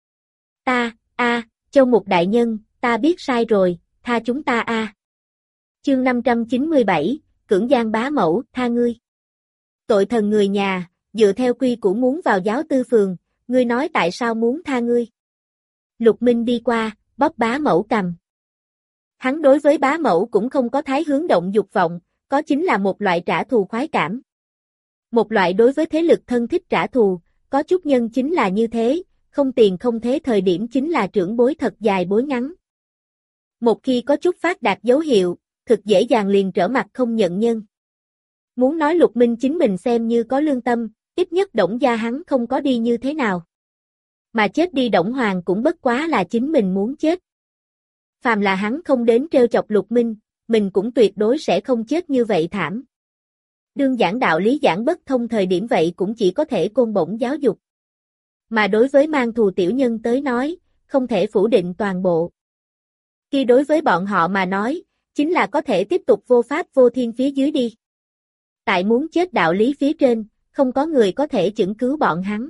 Châu mục đại nhân, ta biết sai rồi, tha chúng ta a. Chương 597, cưỡng gian bá mẫu, tha ngươi. Tội thần người nhà, dựa theo quy củ muốn vào giáo tư phường, ngươi nói tại sao muốn tha ngươi. Lục Minh đi qua, bóp bá mẫu cầm. Hắn đối với bá mẫu cũng không có thái hướng động dục vọng, có chính là một loại trả thù khoái cảm. Một loại đối với thế lực thân thích trả thù, có chút nhân chính là như thế, không tiền không thế thời điểm chính là trưởng bối thật dài bối ngắn. Một khi có chút phát đạt dấu hiệu, thực dễ dàng liền trở mặt không nhận nhân. Muốn nói Lục Minh chính mình xem như có lương tâm, ít nhất Đổng gia hắn không có đi như thế nào. Mà chết đi Đổng Hoàng cũng bất quá là chính mình muốn chết. Phàm là hắn không đến trêu chọc Lục Minh, mình cũng tuyệt đối sẽ không chết như vậy thảm. Đương giảng đạo lý giảng bất thông thời điểm vậy cũng chỉ có thể côn bổng giáo dục. Mà đối với mang thù tiểu nhân tới nói, không thể phủ định toàn bộ. Khi đối với bọn họ mà nói, chính là có thể tiếp tục vô pháp vô thiên phía dưới đi. Tại muốn chết đạo lý phía trên, không có người có thể chửng cứu bọn hắn.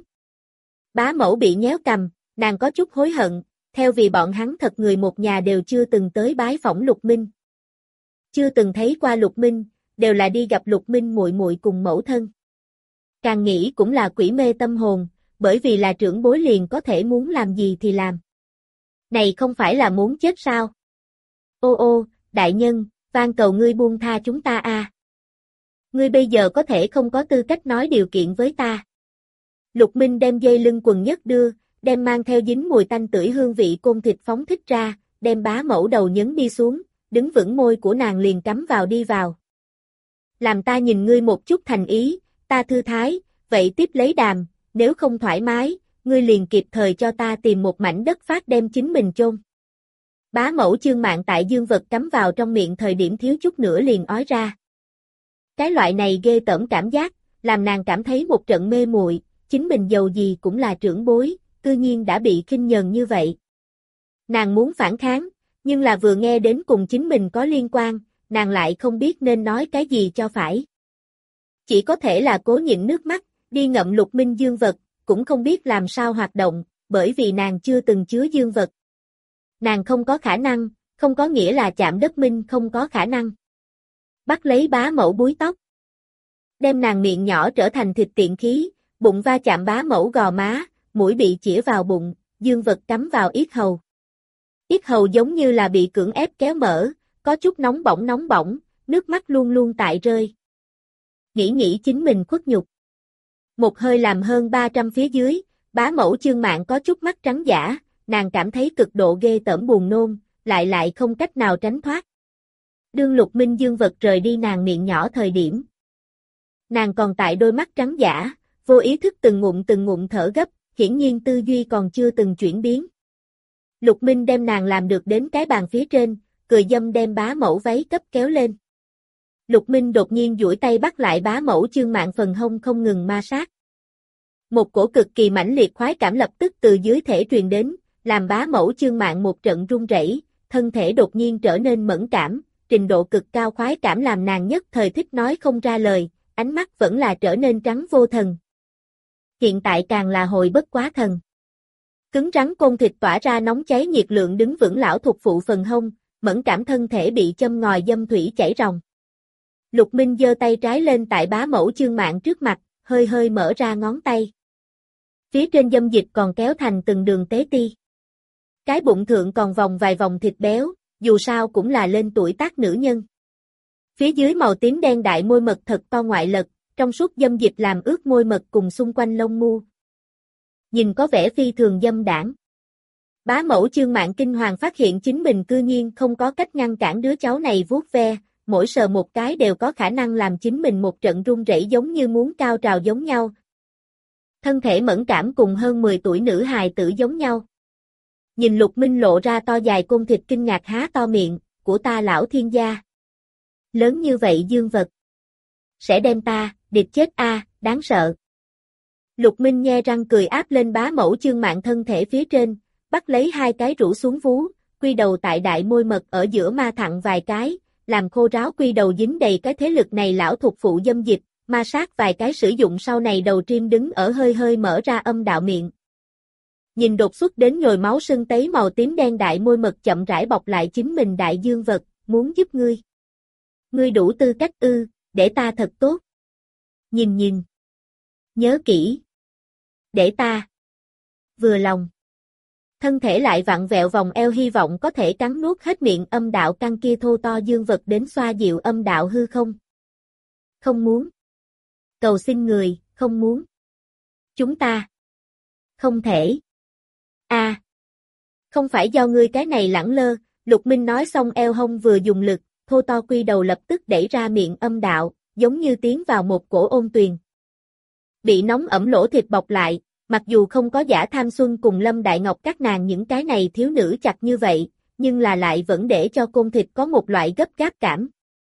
Bá mẫu bị nhéo cằm, nàng có chút hối hận, theo vì bọn hắn thật người một nhà đều chưa từng tới bái phỏng Lục Minh. Chưa từng thấy qua Lục Minh, đều là đi gặp Lục Minh muội muội cùng mẫu thân. Càng nghĩ cũng là quỷ mê tâm hồn, bởi vì là trưởng bối liền có thể muốn làm gì thì làm. Này không phải là muốn chết sao? Ô ô, đại nhân, van cầu ngươi buông tha chúng ta a. Ngươi bây giờ có thể không có tư cách nói điều kiện với ta. Lục Minh đem dây lưng quần nhất đưa, đem mang theo dính mùi tanh tưởi hương vị côn thịt phóng thích ra, đem bá mẫu đầu nhấn đi xuống, đứng vững môi của nàng liền cắm vào đi vào. Làm ta nhìn ngươi một chút thành ý, ta thư thái, vậy tiếp lấy đàm, nếu không thoải mái, ngươi liền kịp thời cho ta tìm một mảnh đất phát đem chính mình chôn. Bá mẫu chương mạng tại dương vật cắm vào trong miệng thời điểm thiếu chút nữa liền ói ra. Cái loại này ghê tởm cảm giác, làm nàng cảm thấy một trận mê muội, chính mình dầu gì cũng là trưởng bối, cư nhiên đã bị khinh nhờn như vậy. Nàng muốn phản kháng, nhưng là vừa nghe đến cùng chính mình có liên quan, nàng lại không biết nên nói cái gì cho phải. Chỉ có thể là cố nhịn nước mắt, đi ngậm Lục Minh dương vật, cũng không biết làm sao hoạt động, bởi vì nàng chưa từng chứa dương vật. Nàng không có khả năng, không có nghĩa là chạm đất Minh không có khả năng. Bắt lấy bá mẫu búi tóc. Đem nàng miệng nhỏ trở thành thịt tiện khí, bụng va chạm bá mẫu gò má, mũi bị chĩa vào bụng, dương vật cắm vào yết hầu. Yết hầu giống như là bị cưỡng ép kéo mở, có chút nóng bỏng, nước mắt luôn luôn tại rơi. Nghĩ chính mình khuất nhục. Một hơi làm hơn 300 phía dưới, bá mẫu chương mạng có chút mắt trắng dã, nàng cảm thấy cực độ ghê tởm buồn nôn, lại không cách nào tránh thoát. Đương Lục Minh dương vật rời đi nàng miệng nhỏ thời điểm. Nàng còn tại đôi mắt trắng dã, vô ý thức từng ngụm thở gấp, hiển nhiên tư duy còn chưa từng chuyển biến. Lục Minh đem nàng làm được đến cái bàn phía trên, cười dâm đem bá mẫu váy cấp kéo lên. Lục Minh đột nhiên duỗi tay bắt lại bá mẫu chương mạng phần hông không ngừng ma sát. Một cổ cực kỳ mãnh liệt khoái cảm lập tức từ dưới thể truyền đến, làm bá mẫu chương mạng một trận run rẩy, thân thể đột nhiên trở nên mẫn cảm, trình độ cực cao khoái cảm làm nàng nhất thời thích nói không ra lời, ánh mắt vẫn là trở nên trắng vô thần. Hiện tại càng là hồi bất quá thần. Cứng rắn côn thịt tỏa ra nóng cháy nhiệt lượng đứng vững lão thuộc phụ phần hông, mẫn cảm thân thể bị châm ngòi dâm thủy chảy ròng. Lục Minh giơ tay trái lên tại bá mẫu chương mạng trước mặt, hơi mở ra ngón tay. Phía trên dâm dịch còn kéo thành từng đường tế ti. Cái bụng thượng còn vòng vài vòng thịt béo, dù sao cũng là lên tuổi tác nữ nhân. Phía dưới màu tím đen đại môi mật thật to ngoại lật, trong suốt dâm dịch làm ướt môi mật cùng xung quanh lông mu. Nhìn có vẻ phi thường dâm đãng. Bá mẫu chương mạng kinh hoàng phát hiện chính mình cư nhiên không có cách ngăn cản đứa cháu này vuốt ve, mỗi sờ một cái đều có khả năng làm chính mình một trận run rẩy giống như muốn cao trào giống nhau. Thân thể mẫn cảm cùng hơn 10 tuổi nữ hài tử giống nhau. Nhìn Lục Minh lộ ra to dài côn thịt kinh ngạc há to miệng, của ta lão thiên gia. Lớn như vậy dương vật. Sẽ đem ta, điệp chết a, đáng sợ. Lục Minh nhe răng cười áp lên bá mẫu chương mạng thân thể phía trên, bắt lấy hai cái rũ xuống vú, quy đầu tại đại môi mật ở giữa ma thẳng vài cái, làm khô ráo quy đầu dính đầy cái thế lực này lão thuộc phụ dâm dịch, ma sát vài cái sử dụng sau này đầu triêm đứng ở hơi mở ra âm đạo miệng. Nhìn đột xuất đến nhồi máu sưng tấy màu tím đen đại môi mật chậm rãi bọc lại chính mình đại dương vật, muốn giúp ngươi. Ngươi đủ tư cách ư, để ta thật tốt. Nhìn. Nhớ kỹ. Để ta. Vừa lòng. Thân thể lại vặn vẹo vòng eo hy vọng có thể cắn nuốt hết miệng âm đạo căng kia thô to dương vật đến xoa dịu âm đạo hư không. Không muốn. Cầu xin người, không muốn. Chúng ta. Không thể. Không phải do ngươi cái này lẳng lơ, Lục Minh nói xong eo hông vừa dùng lực, thô to quy đầu lập tức đẩy ra miệng âm đạo, giống như tiến vào một cổ ôn tuyền. Bị nóng ẩm lỗ thịt bọc lại, mặc dù không có Giả Tham Xuân cùng Lâm Đại Ngọc các nàng những cái này thiếu nữ chặt như vậy, nhưng là lại vẫn để cho côn thịt có một loại gấp gáp cảm.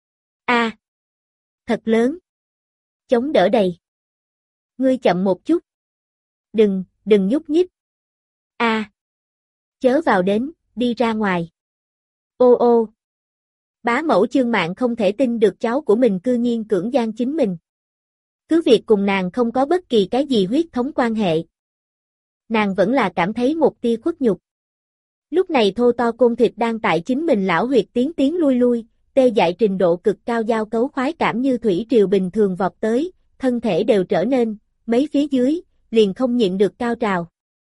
Thật lớn. Chống đỡ đầy. Ngươi chậm một chút. Đừng nhúc nhích. Chớ vào đến, đi ra ngoài. Ô. Bá mẫu Chương Mạn không thể tin được cháu của mình cư nhiên cưỡng gian chính mình. Cứ việc cùng nàng không có bất kỳ cái gì huyết thống quan hệ. Nàng vẫn là cảm thấy một tia khuất nhục. Lúc này thô to côn thịt đang tại chính mình lão huyệt tiến tiến lui lui, tê dại trình độ cực cao giao cấu khoái cảm như thủy triều bình thường vọt tới, thân thể đều trở nên, mấy phía dưới, liền không nhịn được cao trào.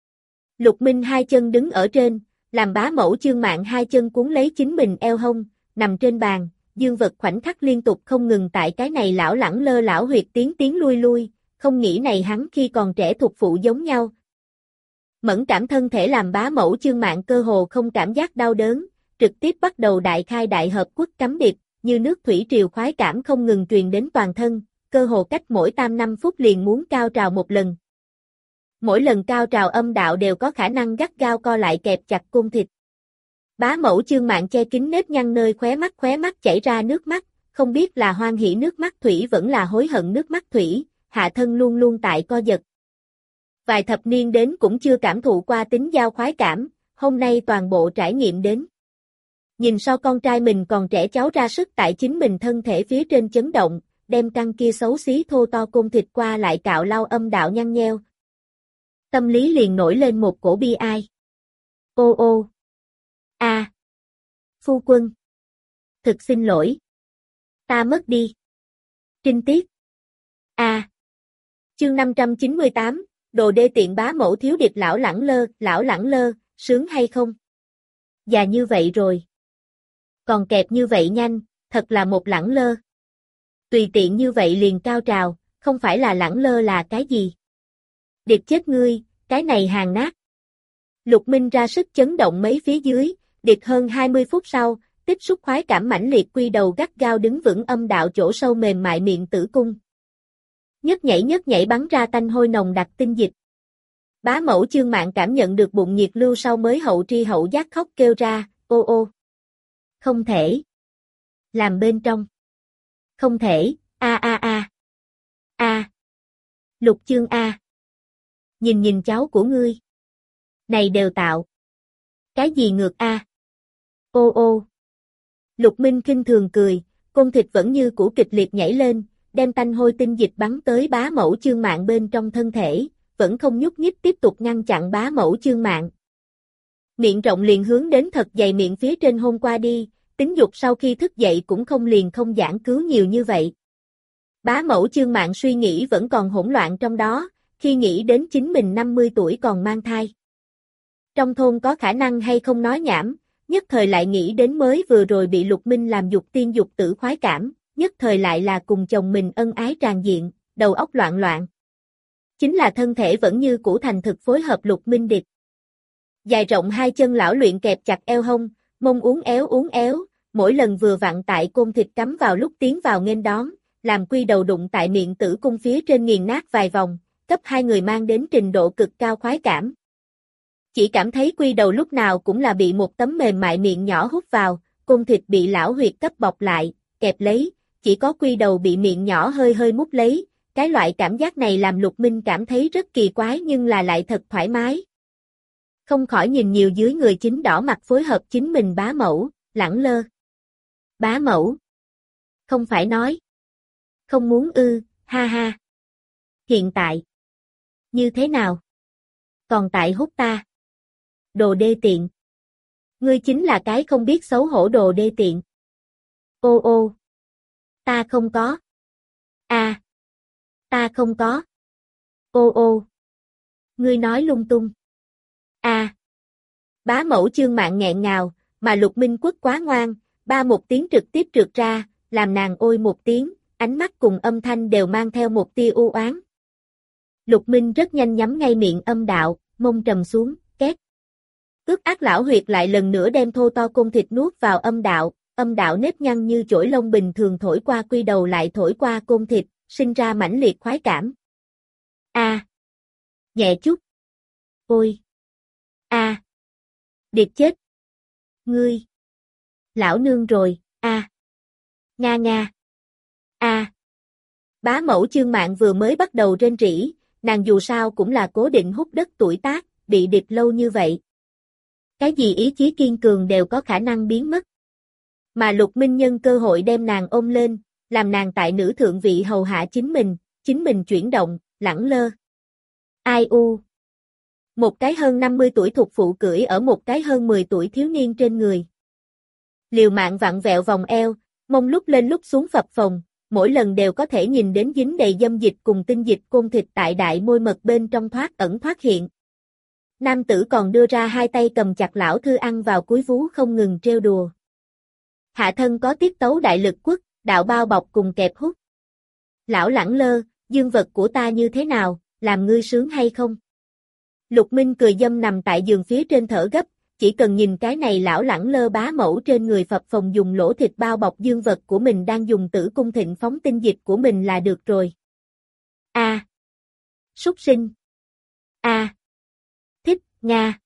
Lục Minh hai chân đứng ở trên, làm bá mẫu Chương Mạn hai chân cuốn lấy chính mình eo hông, nằm trên bàn, dương vật khoảnh khắc liên tục không ngừng tại cái này lão lẳng lơ lão huyệt tiến tiến lui lui, không nghĩ này hắn khi còn trẻ thuộc phụ giống nhau. Mẫn cảm thân thể làm bá mẫu Chương Mạn cơ hồ không cảm giác đau đớn, trực tiếp bắt đầu đại khai đại hợp quất cắm điệp, như nước thủy triều khoái cảm không ngừng truyền đến toàn thân, cơ hồ cách mỗi tam 5 phút liền muốn cao trào một lần. Mỗi lần cao trào âm đạo đều có khả năng gắt gao co lại kẹp chặt côn thịt. Bá mẫu Chương Mạn che kín nếp nhăn nơi khóe mắt chảy ra nước mắt, không biết là hoan hỉ nước mắt thủy vẫn là hối hận nước mắt thủy, hạ thân luôn luôn tại co giật. Vài thập niên đến cũng chưa cảm thụ qua tính giao khoái cảm, hôm nay toàn bộ trải nghiệm đến. Nhìn so con trai mình còn trẻ cháu ra sức tại chính mình thân thể phía trên chấn động, đem căn kia xấu xí thô to côn thịt qua lại cạo lau âm đạo nhăn nheo. Tâm lý liền nổi lên một cổ bi ai. Ô ô. A. Phu quân. Thực xin lỗi. Ta mất đi. Trinh tiết. A. Chương 598, đồ đê tiện bá mẫu thiếu điệp lão lẳng lơ, sướng hay không? Già như vậy rồi. Còn kẹp như vậy nhanh, thật là một lẳng lơ. Tùy tiện như vậy liền cao trào, không phải là lẳng lơ là cái gì? Điệp chết ngươi, cái này hàng nát. Lục Minh ra sức chấn động mấy phía dưới, điệp hơn 20 phút sau, tích xúc khoái cảm mãnh liệt quy đầu gắt gao đứng vững âm đạo chỗ sâu mềm mại miệng tử cung. Nhấc nhảy bắn ra tanh hôi nồng đặc tinh dịch. Bá mẫu Chương Mạn cảm nhận được bụng nhiệt lưu sau mới hậu tri hậu giác khóc kêu ra, ô ô. Không thể. Làm bên trong. Không thể, a. Lục Chương a. Nhìn cháu của ngươi. Này đều tạo. Cái gì ngược a? Ô ô. Lục Minh khinh thường cười, côn thịt vẫn như cũ kịch liệt nhảy lên, đem tanh hôi tinh dịch bắn tới bá mẫu Chương Mạn bên trong thân thể, vẫn không nhúc nhích tiếp tục ngăn chặn bá mẫu Chương Mạn. Miệng rộng liền hướng đến thật dày miệng phía trên hôn qua đi, tính dục sau khi thức dậy cũng không giảng cứu nhiều như vậy. Bá mẫu Chương Mạn suy nghĩ vẫn còn hỗn loạn trong đó, khi nghĩ đến chính mình 50 tuổi còn mang thai. Trong thôn có khả năng hay không nói nhảm, nhất thời lại nghĩ đến mới vừa rồi bị Lục Minh làm dục tiên dục tử khoái cảm, nhất thời lại là cùng chồng mình ân ái tràn diện, đầu óc loạn. Chính là thân thể vẫn như cũ thành thực phối hợp Lục Minh địch. Dài rộng hai chân lão luyện kẹp chặt eo hông, mông uốn éo, mỗi lần vừa vặn tại côn thịt cắm vào lúc tiến vào nghênh đón, làm quy đầu đụng tại miệng tử cung phía trên nghiền nát vài vòng, cấp hai người mang đến trình độ cực cao khoái cảm. Chỉ cảm thấy quy đầu lúc nào cũng là bị một tấm mềm mại miệng nhỏ hút vào, côn thịt bị lão huyệt cấp bọc lại, kẹp lấy, chỉ có quy đầu bị miệng nhỏ hơi mút lấy, cái loại cảm giác này làm Lục Minh cảm thấy rất kỳ quái nhưng là lại thật thoải mái. Không khỏi nhìn nhiều dưới người chính đỏ mặt phối hợp chính mình bá mẫu, lẳng lơ. Bá mẫu. Không phải nói. Không muốn ư, ha. Hiện tại. Như thế nào? Còn tại hút ta. Đồ đê tiện. Ngươi chính là cái không biết xấu hổ đồ đê tiện. Ô ô. Ta không có. A. Ta không có. Ô ô. Ngươi nói lung tung. A. Bá mẫu Chương Mạn nghẹn ngào, mà Lục Minh Quất quá ngoan, ba một tiếng trực tiếp trượt ra, làm nàng ôi một tiếng, ánh mắt cùng âm thanh đều mang theo một tia u oán. Lục Minh rất nhanh nhắm ngay miệng âm đạo, mông trầm xuống, két. Ước ác lão huyệt lại lần nữa đem thô to côn thịt nuốt vào âm đạo nếp nhăn như chổi lông bình thường thổi qua quy đầu lại thổi qua côn thịt, sinh ra mãnh liệt khoái cảm. A. Nhẹ chút. Ôi. A. Điệp chết. Ngươi. Lão nương rồi, a. Nga. A. Bá mẫu Chương Mạn vừa mới bắt đầu rên rỉ, nàng dù sao cũng là cố định hút đất tuổi tác, bị điệp lâu như vậy. Cái gì ý chí kiên cường đều có khả năng biến mất. Mà Lục Minh nhân cơ hội đem nàng ôm lên, làm nàng tại nữ thượng vị hầu hạ chính mình chuyển động, lẳng lơ. Ai u. Một cái hơn 50 tuổi thuộc phụ cưỡi ở một cái hơn 10 tuổi thiếu niên trên người. Liều mạng vặn vẹo vòng eo, mông lúc lên lúc xuống phập phồng, mỗi lần đều có thể nhìn đến dính đầy dâm dịch cùng tinh dịch côn thịt tại đại môi mật bên trong thoát ẩn thoát hiện. Nam tử còn đưa ra hai tay cầm chặt lão thư ăn vào cuối vú không ngừng trêu đùa. Hạ thân có tiết tấu đại lực quất, đạo bao bọc cùng kẹp hút. Lão lẳng lơ, dương vật của ta như thế nào, làm ngươi sướng hay không? Lục Minh cười dâm nằm tại giường phía trên thở gấp, chỉ cần nhìn cái này lão lẳng lơ bá mẫu trên người phập phồng dùng lỗ thịt bao bọc dương vật của mình đang dùng tử cung thịnh phóng tinh dịch của mình là được rồi. A. Súc sinh. A. Thích, Nga.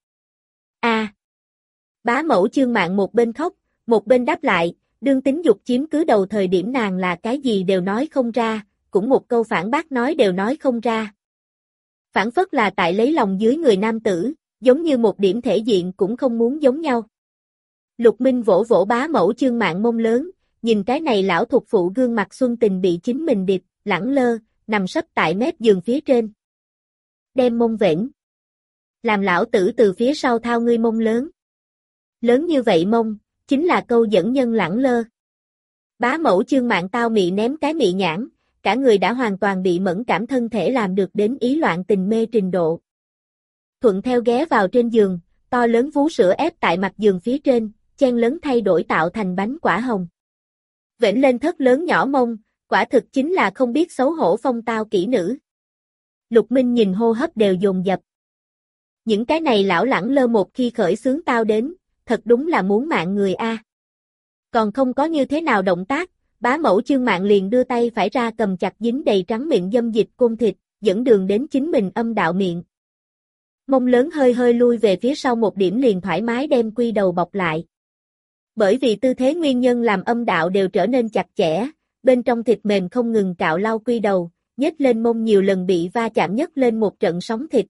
A. Bá mẫu Chương Mạn một bên khóc, một bên đáp lại, đương tính dục chiếm cứ đầu thời điểm nàng là cái gì đều nói không ra, cũng một câu phản bác nói đều nói không ra. Phản phất là tại lấy lòng dưới người nam tử, giống như một điểm thể diện cũng không muốn giống nhau. Lục Minh vỗ vỗ bá mẫu Chương Mạn mông lớn, nhìn cái này lão thuộc phụ gương mặt xuân tình bị chính mình điệp, lẳng lơ, nằm sấp tại mép giường phía trên. Đem mông vểnh. Làm lão tử từ phía sau thao ngươi mông lớn. Lớn như vậy mông, chính là câu dẫn nhân lẳng lơ. Bá mẫu Chương Mạn tao mị ném cái mị nhãn, cả người đã hoàn toàn bị mẫn cảm thân thể làm được đến ý loạn tình mê trình độ. Thuận theo ghé vào trên giường, to lớn vú sữa ép tại mặt giường phía trên, chen lớn thay đổi tạo thành bánh quả hồng. Vểnh lên thất lớn nhỏ mông, quả thực chính là không biết xấu hổ phong tao kỹ nữ. Lục Minh nhìn hô hấp đều dồn dập. Những cái này lão lẳng lơ một khi khởi xướng tao đến, thật đúng là muốn mạng người a. Còn không có như thế nào động tác, bá mẫu Chương Mạn liền đưa tay phải ra cầm chặt dính đầy trắng miệng dâm dịch côn thịt, dẫn đường đến chính mình âm đạo miệng. Mông lớn hơi hơi lui về phía sau một điểm liền thoải mái đem quy đầu bọc lại. Bởi vì tư thế nguyên nhân làm âm đạo đều trở nên chặt chẽ, bên trong thịt mềm không ngừng cạo lau quy đầu, nhếch lên mông nhiều lần bị va chạm nhất lên một trận sóng thịt.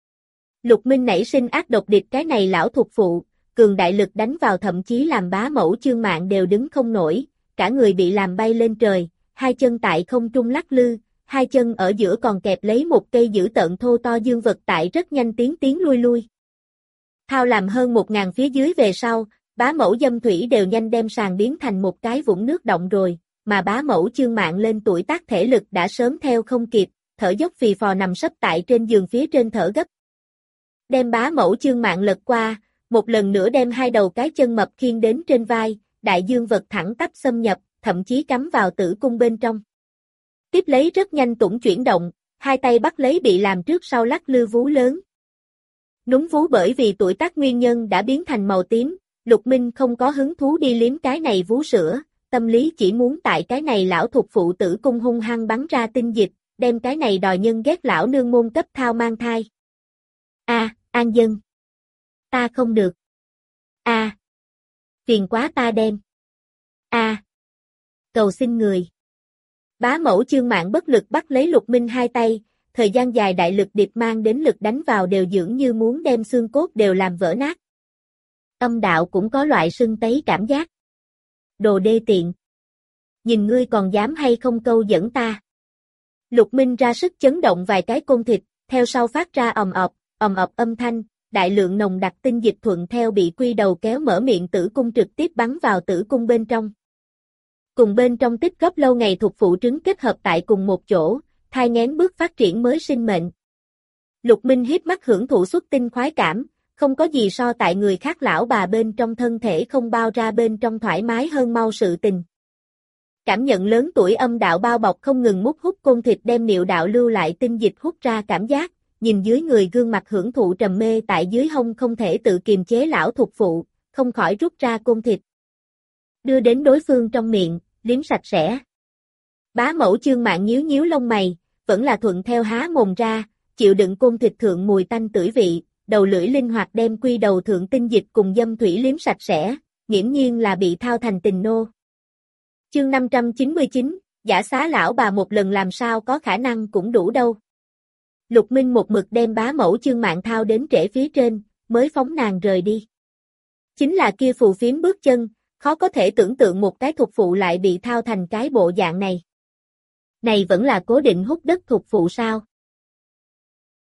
Lục Minh nảy sinh ác độc địch cái này lão thuộc phụ, cường đại lực đánh vào thậm chí làm bá mẫu Chương Mạn đều đứng không nổi, cả người bị làm bay lên trời, hai chân tại không trung lắc lư, hai chân ở giữa còn kẹp lấy một cây dữ tợn thô to dương vật tại rất nhanh tiến lui lui. Thao làm hơn 1000 phía dưới về sau, bá mẫu dâm thủy đều nhanh đem sàn biến thành một cái vũng nước động rồi, mà bá mẫu Chương Mạn lên tuổi tác thể lực đã sớm theo không kịp, thở dốc phì phò nằm sấp tại trên giường phía trên thở gấp. Đem bá mẫu Chương Mạn lật qua, một lần nữa đem hai đầu cái chân mập khiêng đến trên vai, đại dương vật thẳng tắp xâm nhập, thậm chí cắm vào tử cung bên trong. Tiếp lấy rất nhanh tủng chuyển động, hai tay bắt lấy bị làm trước sau lắc lư vú lớn. Núm vú bởi vì tuổi tác nguyên nhân đã biến thành màu tím, Lục Minh không có hứng thú đi liếm cái này vú sữa, tâm lý chỉ muốn tại cái này lão thuộc phụ tử cung hung hăng bắn ra tinh dịch, đem cái này đòi nhân ghét lão nương môn cấp thao mang thai. An dân. Ta không được. Phiền quá ta đem. Cầu xin người. Bá mẫu Chương Mạn bất lực bắt lấy Lục Minh hai tay, thời gian dài đại lực điệp mang đến lực đánh vào đều dường như muốn đem xương cốt đều làm vỡ nát. Âm đạo cũng có loại sưng tấy cảm giác. Đồ đê tiện. Nhìn ngươi còn dám hay không câu dẫn ta. Lục Minh ra sức chấn động vài cái côn thịt, theo sau phát ra ầm ầm âm thanh, đại lượng nồng đặc tinh dịch thuận theo bị quy đầu kéo mở miệng tử cung trực tiếp bắn vào tử cung bên trong. Cùng bên trong tích góp lâu ngày thuộc phụ trứng kết hợp tại cùng một chỗ, thai nghén bước phát triển mới sinh mệnh. Lục Minh híp mắt hưởng thụ xuất tinh khoái cảm, không có gì so tại người khác lão bà bên trong thân thể không bao ra bên trong thoải mái hơn mau sự tình. Cảm nhận lớn tuổi âm đạo bao bọc không ngừng mút hút côn thịt đem niệu đạo lưu lại tinh dịch hút ra cảm giác, nhìn dưới người gương mặt hưởng thụ trầm mê tại dưới hông không thể tự kiềm chế lão thuộc phụ, không khỏi rút ra côn thịt. Đưa đến đối phương trong miệng, liếm sạch sẽ. Bá mẫu Chương Mạn nhíu nhíu lông mày, vẫn là thuận theo há mồm ra, chịu đựng côn thịt thượng mùi tanh tưởi vị, đầu lưỡi linh hoạt đem quy đầu thượng tinh dịch cùng dâm thủy liếm sạch sẽ, nghiễm nhiên là bị thao thành tình nô. Chương 599, giả xá lão bà một lần làm sao có khả năng cũng đủ đâu. Lục Minh một mực đem bá mẫu Chương Mạn thao đến trễ phía trên, mới phóng nàng rời đi. Chính là kia phù phiếm bước chân, Khó có thể tưởng tượng một cái thục phụ lại bị thao thành cái bộ dạng này. Này vẫn là cố định hút đất thục phụ sao?